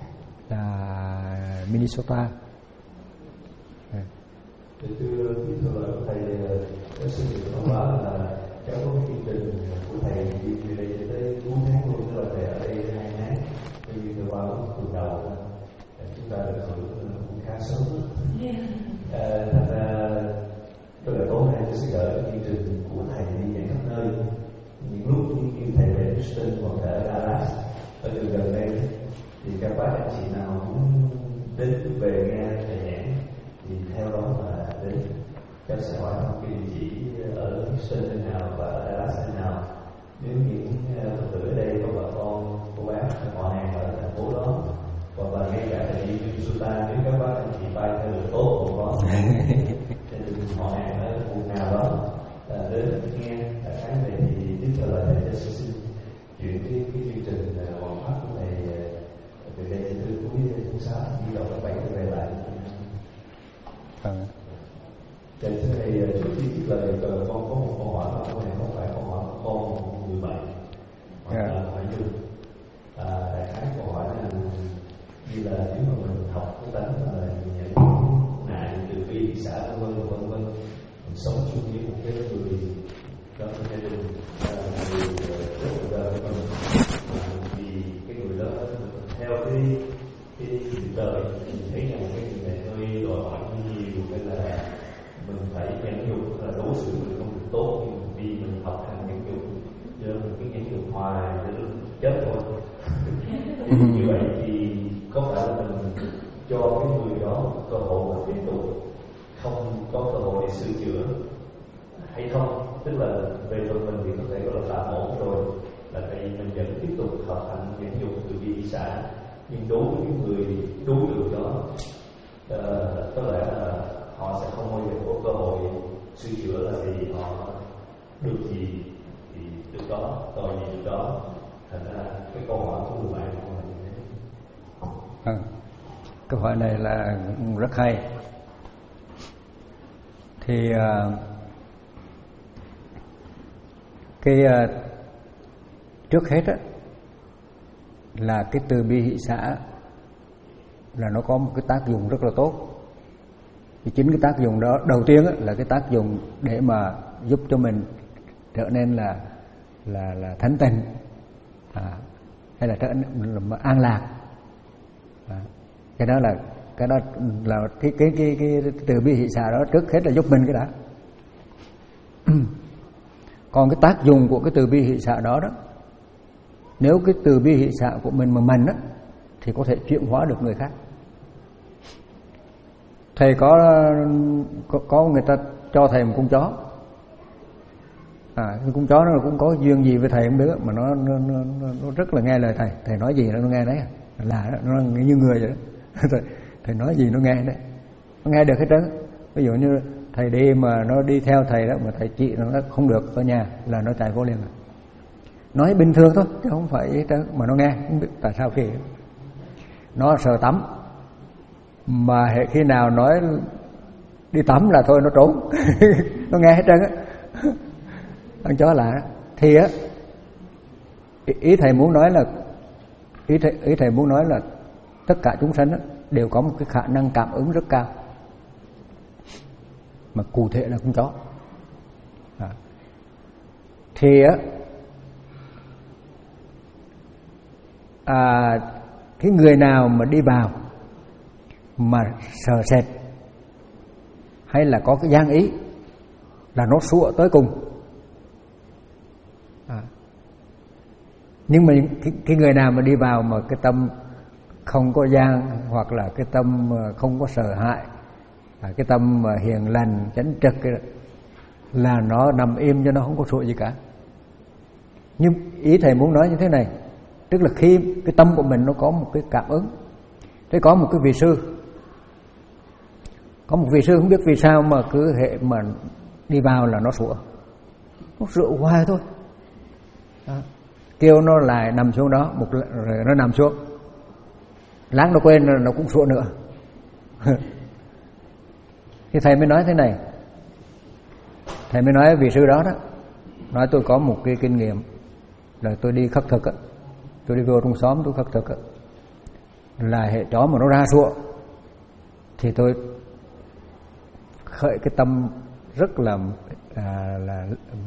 Speaker 1: là Minnesota.
Speaker 5: Yeah. Thì thưa quý thưa thầy, giáo sư Nguyễn Văn Bá là cháu có cái chương trình của thầy đi từ đây cho tới cuối tháng luôn, tức là thầy ở đây hai tháng, như từ qua từ đầu chúng ta được hưởng cũng khá sớm. À, thành ra tôi là tối nay tôi sẽ gửi cái chương trình của thầy đi dạy khắp nơi. Những lúc như thầy về Houston hoặc ở Dallas ở đường gần đây thì các bác anh chị nào cũng đến về nghe thầy giảng thì theo đó mà đến. Cháu sẽ hỏi một cái địa chỉ ở Houston nơi nào và ở Dallas nơi nào. Nếu những Phật tử ở đây có bà con, cô bác, họ hàng ở thành phố đó, hoặc là ngay cả thầy đi Minnesota, nếu các bác anh chị bay theo đường tốt cũng có. Trên họ hàng ở vùng nào đó là đến nghe đại khái này thì tiếp theo là thầy sẽ xin chuyển cái cái chương trình hoàn pháp của thầy từ đây đến thứ cuối thứ sáu, đi đầu các bảy về lại. Thầy thầy trước khi tiếp lời con có một câu hỏi mà câu này không phải câu hỏi của con, một người bạn hoặc là hỏi dùm. À, đại khái câu hỏi là như là nếu mà mình học cái tánh là nhận ngại từ bi xã vân vân vân vân, mình sống chung với một cái người trong gia đình là người rất là đời mình, vì cái người đó theo cái cái cuộc đời mình thấy rằng cái người này hơi đòi hỏi nhiều, nên là mình phải nhẫn nhục, là đối xử mình không được tốt, nhưng vì mình học hành nhẫn nhục, cho mình cứ nhẫn nhục hoài để chết thôi. Thì như vậy thì có phải là mình cho cái người đó cơ hội mà tiếp tục không có cơ hội để sửa chữa hay không? Tức là về phần mình thì có thể gọi là tạm ổn rồi, là tại vì mình vẫn tiếp tục học hành nhẫn nhục từ bi xã, nhưng đối với những người đối tượng đó uh, có lẽ là họ sẽ không bao giờ có cơ hội sửa chữa, là vì họ được gì thì được đó, tội gì được đó. Thành ra cái câu hỏi của người bạn
Speaker 1: câu hỏi này là rất hay. Thì uh, cái uh, trước hết á, là cái từ bi hỷ xả là nó có một cái tác dụng rất là tốt. Thì chính cái tác dụng đó đầu tiên á, là cái tác dụng để mà giúp cho mình trở nên là là là thánh tịnh, à, hay là trở nên là an lạc. À, cái đó là cái đó là cái cái cái cái từ bi hỷ xả đó trước hết là giúp mình cái đã. Còn cái tác dụng của cái từ bi hỷ xả đó đó, nếu cái từ bi hỷ xả của mình mà mạnh á, thì có thể chuyển hóa được người khác. Thầy có có, có người ta cho thầy một con chó, à, cái con chó nó cũng có duyên gì với thầy không biết, mà nó nó, nó nó rất là nghe lời thầy. Thầy nói gì nó nghe đấy, là nó như người vậy đó. thầy, thầy nói gì nó nghe đấy, nó nghe được hết trơn. Ví dụ như thầy đi mà nó đi theo thầy đó, mà thầy chị nó nói không được ở nhà là nó chạy vô liền. Nói bình thường thôi chứ không phải hết trơn, mà nó nghe không biết tại sao kỳ. Nó sợ tắm, mà hệ khi nào nói đi tắm là thôi nó trốn. Nó nghe hết trơn á. Con chó lạ. Thì á, ý thầy muốn nói là ý thầy, ý thầy muốn nói là tất cả chúng sanh á, đều có một cái khả năng cảm ứng rất cao, mà cụ thể là con chó. À. Thì á, à, cái người nào mà đi vào mà sợ sệt hay là có cái gian ý là nó sủa tới cùng. À. Nhưng mà cái, cái người nào mà đi vào mà cái tâm không có gian, hoặc là cái tâm không có sợ hãi, à, cái tâm hiền lành chánh trực, là nó nằm im cho nó không có sủa gì cả. Nhưng ý thầy muốn nói như thế này, tức là khi cái tâm của mình nó có một cái cảm ứng. Thế có một cái vị sư, có một vị sư không biết vì sao mà cứ hệ mà đi vào là nó sủa, nó sủa hoài thôi. Đó. Kêu nó lại nằm xuống đó, một rồi nó nằm xuống, láng nó quên nó cũng sủa nữa. Thì thầy mới nói thế này, thầy mới nói vị sư đó đó, nói tôi có một cái kinh nghiệm là tôi đi khất thực á, tôi đi vô trong xóm tôi khất thực á, là hệ chó mà nó ra sủa thì tôi khởi cái tâm rất là à, là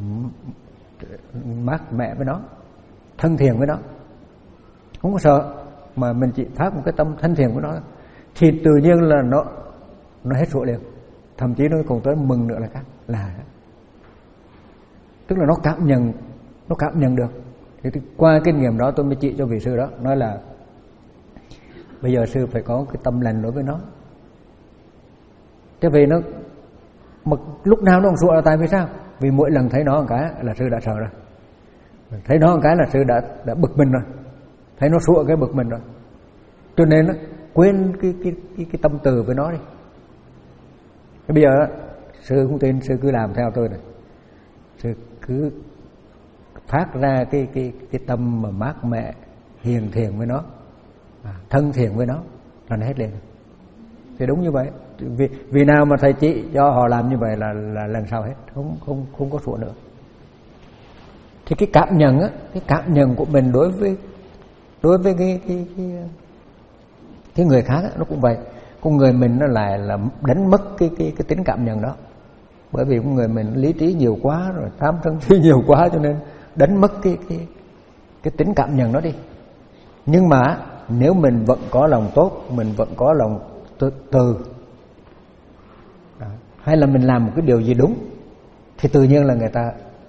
Speaker 1: mát mẻ với nó, thân thiện với nó, không có sợ, mà mình chỉ phát một cái tâm thân thiện với nó thì tự nhiên là nó nó hết sủa liền, thậm chí nó còn tới mừng nữa là khác, là tức là nó cảm nhận, nó cảm nhận được. Thì qua kinh nghiệm đó tôi mới chỉ cho vị sư đó, nói là bây giờ sư phải có cái tâm lành đối với nó. Thế vì nó mà lúc nào nó cũng sủa là tại vì sao? Vì mỗi lần thấy nó một cái là sư đã sợ rồi, thấy nó một cái là sư đã đã bực mình rồi, thấy nó sủa cái bực mình rồi, cho nên nó quên cái cái cái, cái tâm từ với nó đi. Thế bây giờ sư không tin, sư cứ làm theo tôi này, sư cứ phát ra cái cái cái tâm mà mát mẻ, hiền thiện với nó, à, thân thiện với nó là nó hết liền. Thì đúng như vậy. Vì vì nào mà thầy chỉ cho họ làm như vậy là là lần sau hết, không không không có sủa nữa. Thì cái cảm nhận á, cái cảm nhận của mình đối với đối với cái cái cái, cái người khác á, nó cũng vậy. Con người mình nó lại là đánh mất cái cái cái tính cảm nhận đó. Bởi vì con người mình lý trí nhiều quá rồi, tham sân si nhiều quá, cho nên đánh mất cái cái cái tính cảm nhận đó đi. Nhưng mà nếu mình vẫn có lòng tốt, mình vẫn có lòng từ, từ đó, hay là mình làm một cái điều gì đúng, thì tự nhiên là người ta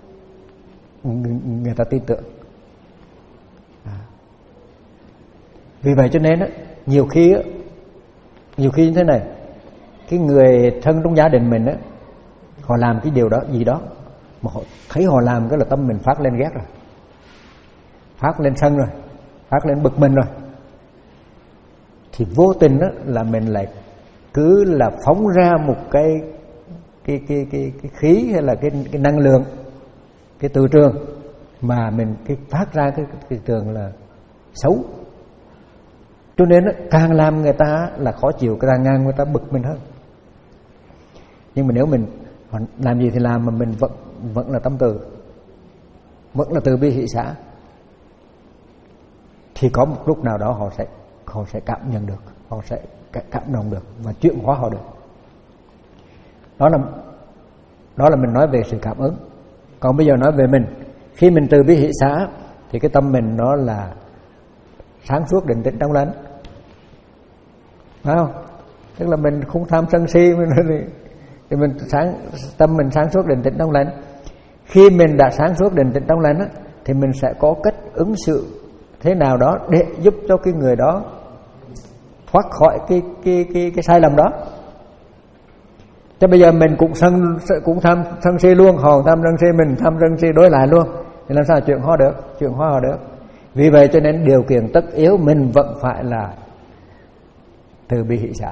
Speaker 1: người ta tin tưởng. Đó. Vì vậy cho nên á, nhiều khi á, nhiều khi như thế này, cái người thân trong gia đình mình á, họ làm cái điều đó gì đó mà họ thấy họ làm cái là tâm mình phát lên ghét rồi, phát lên sân rồi, phát lên bực mình rồi, thì vô tình đó là mình lại cứ là phóng ra một cái cái cái cái, cái khí hay là cái cái năng lượng, cái từ trường mà mình cái phát ra cái cái trường là xấu. Cho nên càng làm người ta là khó chịu, càng ngang người ta bực mình hơn. Nhưng mà nếu mình làm gì thì làm mà mình vẫn vẫn là tâm từ, vẫn là từ bi hỷ xã, thì có một lúc nào đó họ sẽ họ sẽ cảm nhận được, họ sẽ cảm động được và chuyển hóa họ được. Đó là đó là mình nói về sự cảm ứng. Còn bây giờ nói về mình, khi mình từ bi hỷ xã thì cái tâm mình nó là sáng suốt, định tĩnh, trong lành, phải không? Tức là mình không tham sân si, mình thì mình sáng, tâm mình sáng suốt, định tĩnh, trong lành. Khi mình đã sáng suốt, định tĩnh, trong lành á, thì mình sẽ có cách ứng xử thế nào đó để giúp cho cái người đó thoát khỏi cái cái cái cái sai lầm đó. Chứ bây giờ mình cũng sân cũng tham sân si luôn, họ tham sân si, mình tham sân si đối lại luôn, thì làm sao chuyện hóa được, chuyện hóa họ được. Vì vậy cho nên điều kiện tất yếu mình vẫn phải là từ bi hỷ xã.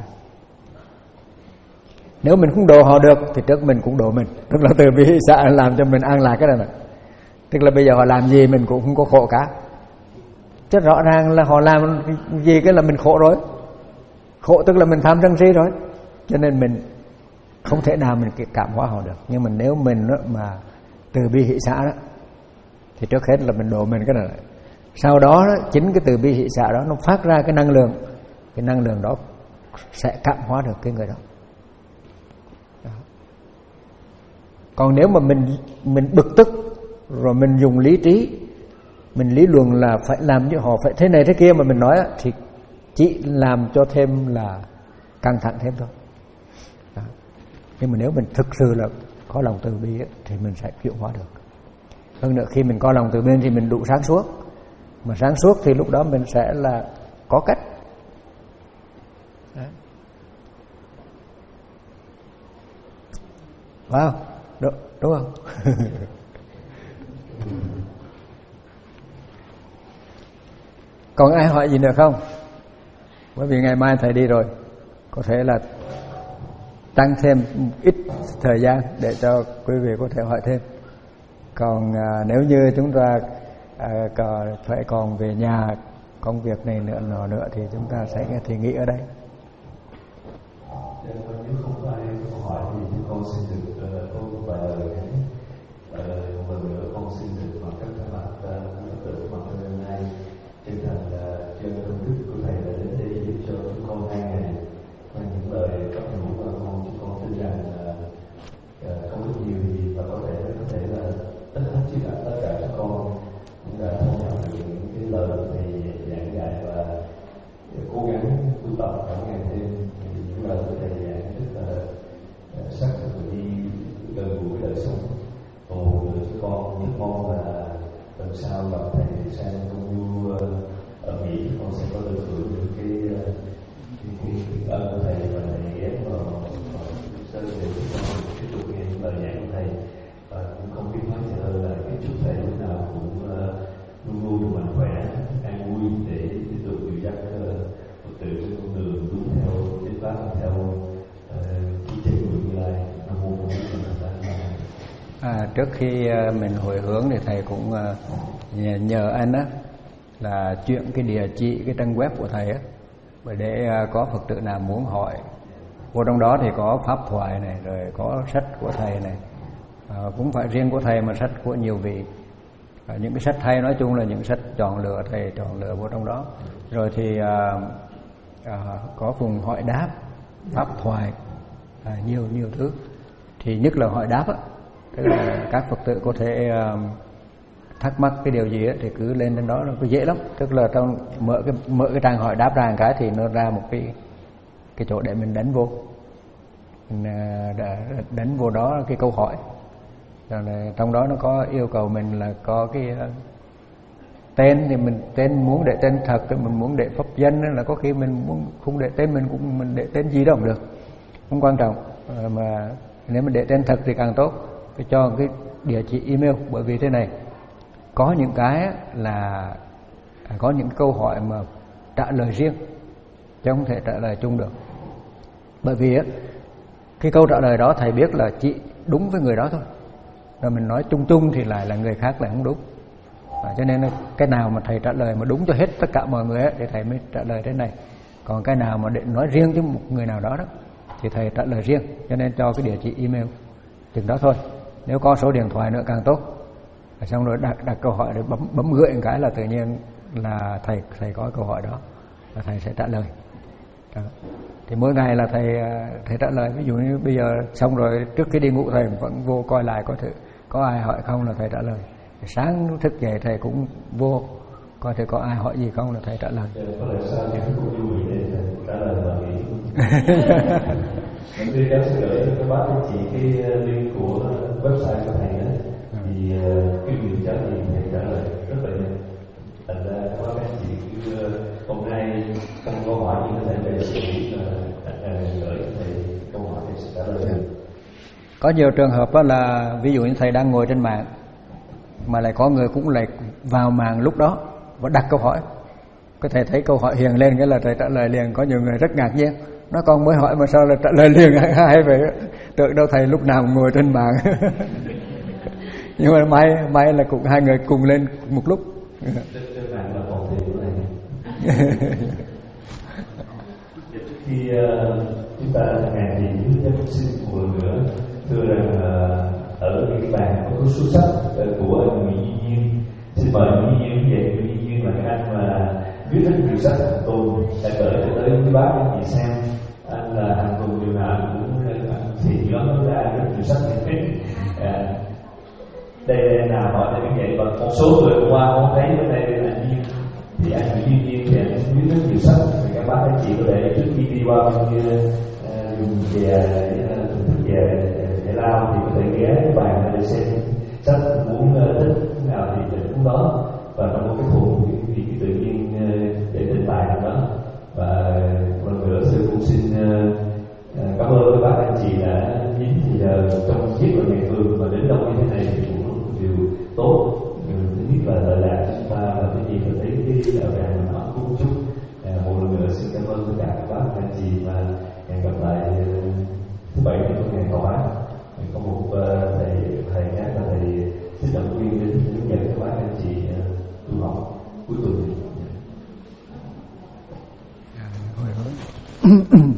Speaker 1: Nếu mình không độ họ được thì trước mình cũng độ mình, tức là từ bi hỷ xã làm cho mình an lạc cái này này. Tức là bây giờ họ làm gì mình cũng không có khổ cả. Chứ rõ ràng là họ làm gì cái là mình khổ rồi. Khổ tức là mình tham sân si rồi. Cho nên mình không thể nào mình cảm hóa họ được. Nhưng mà nếu mình đó mà từ bi hỷ xã đó, thì trước hết là mình độ mình cái này này. Sau đó, đó chính cái từ bi hỷ xã đó nó phát ra cái năng lượng, cái năng lượng đó sẽ cảm hóa được cái người đó. Đó. Còn nếu mà mình mình bực tức rồi mình dùng lý trí, mình lý luận là phải làm như họ, phải thế này thế kia mà mình nói thì chỉ làm cho thêm là căng thẳng thêm thôi. Đó. Nhưng mà nếu mình thực sự là có lòng từ bi thì mình sẽ chuyển hóa được. Hơn nữa khi mình có lòng từ bi thì mình đủ sáng suốt. Mà sáng suốt thì lúc đó mình sẽ là có cách. Đấy. Phải không? Đúng, đúng không? Còn ai hỏi gì nữa không? Bởi vì ngày mai thầy đi rồi, có thể là tăng thêm ít thời gian để cho quý vị có thể hỏi thêm. Còn à, nếu như chúng ta à, còn phải còn về nhà công việc này nữa nọ nữa thì chúng ta sẽ nghe thầy nghĩ ở đây.
Speaker 5: Nếu không ai câu hỏi thì chúng con xin được câu vài lời nhé. Một lần nữa con xin được bằng các các bạn Phật tử mặt hôm nay chân thành chân công đức của thầy đã đến đây giúp cho chúng con hai ngày và những lời các ngũ và con chúng con tin rằng không có nhiều gì và có thể có thể là tất hết tất cả tất cả các con cũng đã thông nhận được những cái lời của thầy giảng dạy và cố gắng tu tập cả ngày thêm. Những lời của thầy giảng rất là sắc và đi gần gũi đời sống. Còn một người cho con những mong là lần sau gặp thầy sang công du ở Mỹ, con sẽ có được hưởng được cái cái cái ơn của thầy và thầy ghé vào sơn để cho con tiếp tục nghe những lời giảng của thầy. Và cũng không biết nói gì hơn là cái chúc thầy lúc nào cũng luôn luôn được mạnh khỏe, an vui để tiếp tục dìu dắt Phật tử trên con đường đúng theo chính pháp, theo chỉ thị của Như Lai. Nam mô Bổn Sư Thích Ca Mâu Ni.
Speaker 1: À, trước khi mình hồi hướng thì thầy cũng nhờ anh á là chuyển cái địa chỉ, cái trang web của thầy á, để có Phật tử nào muốn hỏi. Vô trong đó thì có pháp thoại này, rồi có sách của thầy này, à, cũng phải riêng của thầy mà sách của nhiều vị. À, những cái sách hay nói chung là những sách chọn lựa, thầy chọn lựa vô trong đó. Rồi thì à, à, có vùng hỏi đáp, pháp thoại, à, nhiều nhiều thứ. Thì nhất là hỏi đáp á, tức là các Phật tử có thể uh, thắc mắc cái điều gì á, thì cứ lên đến đó nó có dễ lắm. Tức là trong mở cái mở cái trang hỏi đáp ra một cái thì nó ra một cái cái chỗ để mình đánh vô, mình uh, đánh vô đó cái câu hỏi. Rồi là trong đó nó có yêu cầu mình là có cái uh, tên, thì mình tên muốn để tên thật, thì mình muốn để pháp danh là có khi mình muốn không để tên mình cũng mình để tên gì đó cũng được, không quan trọng. Uh, mà nếu mình để tên thật thì càng tốt. Cái cho cái địa chỉ email, bởi vì thế này, có những cái là có những câu hỏi mà trả lời riêng chứ không thể trả lời chung được. Bởi vì cái câu trả lời đó thầy biết là chỉ đúng với người đó thôi, rồi mình nói chung chung thì lại là người khác lại không đúng. À, cho nên cái nào mà thầy trả lời mà đúng cho hết tất cả mọi người ấy, thì thầy mới trả lời thế này. Còn cái nào mà để nói riêng cho một người nào đó đó thì thầy trả lời riêng. Cho nên cho cái địa chỉ email chừng đó thôi. Nếu có số điện thoại nữa càng tốt. Xong rồi đặt, đặt câu hỏi để bấm bấm gửi một cái là tự nhiên là thầy thầy có câu hỏi đó là thầy sẽ trả lời. Đó. Thì mỗi ngày là thầy thầy trả lời. Ví dụ như bây giờ xong rồi trước khi đi ngủ thầy vẫn vô coi lại có thử có ai hỏi không là thầy trả lời. Sáng thức dậy thầy cũng vô coi thầy có ai hỏi gì không là thầy trả lời.
Speaker 5: Có lẽ sao em cũng vui để trả lời và nghĩ. Mình giáo sư gửi cho các bác các chị cái link của website của thầy đó, thì cái việc trả lời thầy trả lời rất là nhanh. Thành ra các bác các chị cứ hôm nay không có hỏi gì có thể về chị gửi cho thầy câu hỏi để trả lời.
Speaker 1: Có nhiều trường hợp là ví dụ như thầy đang ngồi trên mạng mà lại có người cũng lại vào mạng lúc đó và đặt câu hỏi. Có thể thấy câu hỏi hiện lên cái là thầy trả lời liền. Có nhiều người rất ngạc nhiên, nó con mới hỏi mà sao là trả lời liền hai vậy, tưởng đâu thầy lúc nào ngồi trên mạng. Nhưng mà may may là cũng hai người cùng lên một lúc.
Speaker 5: Khi uh, chúng ta ngàn thì chúng ta xin một lần nữa thưa rằng uh, ở cái bàn có cuốn sách uh, của anh Nguyễn Duy Nhiên. Xin mời Nguyễn Duy Nhiên về. Nguyễn Duy Nhiên là cái anh mà viết rất nhiều sách hàng tuần đã gửi tới quý bác anh chị xem. Anh là hàng tuần điều nào cũng thì nó ra rất nhiều sách như thế. À, đây là nào hỏi là như vậy, và một số người qua không thấy ở đây là anh Nhiên thì anh Nguyễn Duy Nhiên thì anh viết rất nhiều sách. Thì các bác anh chị có thể trước khi đi qua bên kia dùng về thưởng thức về giải lao thì có thể ghé cái bàn để xem sách, muốn thích nào thì định cuốn đó, và trong một cái thùng thì, thì tự nhiên để trên bàn đó. Và một lần nữa sư cũng xin cảm ơn các bác anh chị đã dính thì giờ trong chiếc là ngày thường mà đến đâu như thế này thì cũng điều tốt. Thứ nhất là lợi lạc cho chúng ta, và thứ nhì là thấy cái đạo tràng nó cũng chút. Một lần nữa xin cảm ơn tất cả các bác anh chị, và hẹn gặp lại thứ bảy thì có ngày tòa. Có một thầy thầy khác là thầy xin động viên đến hướng dẫn các bác anh chị tu học cuối tuần.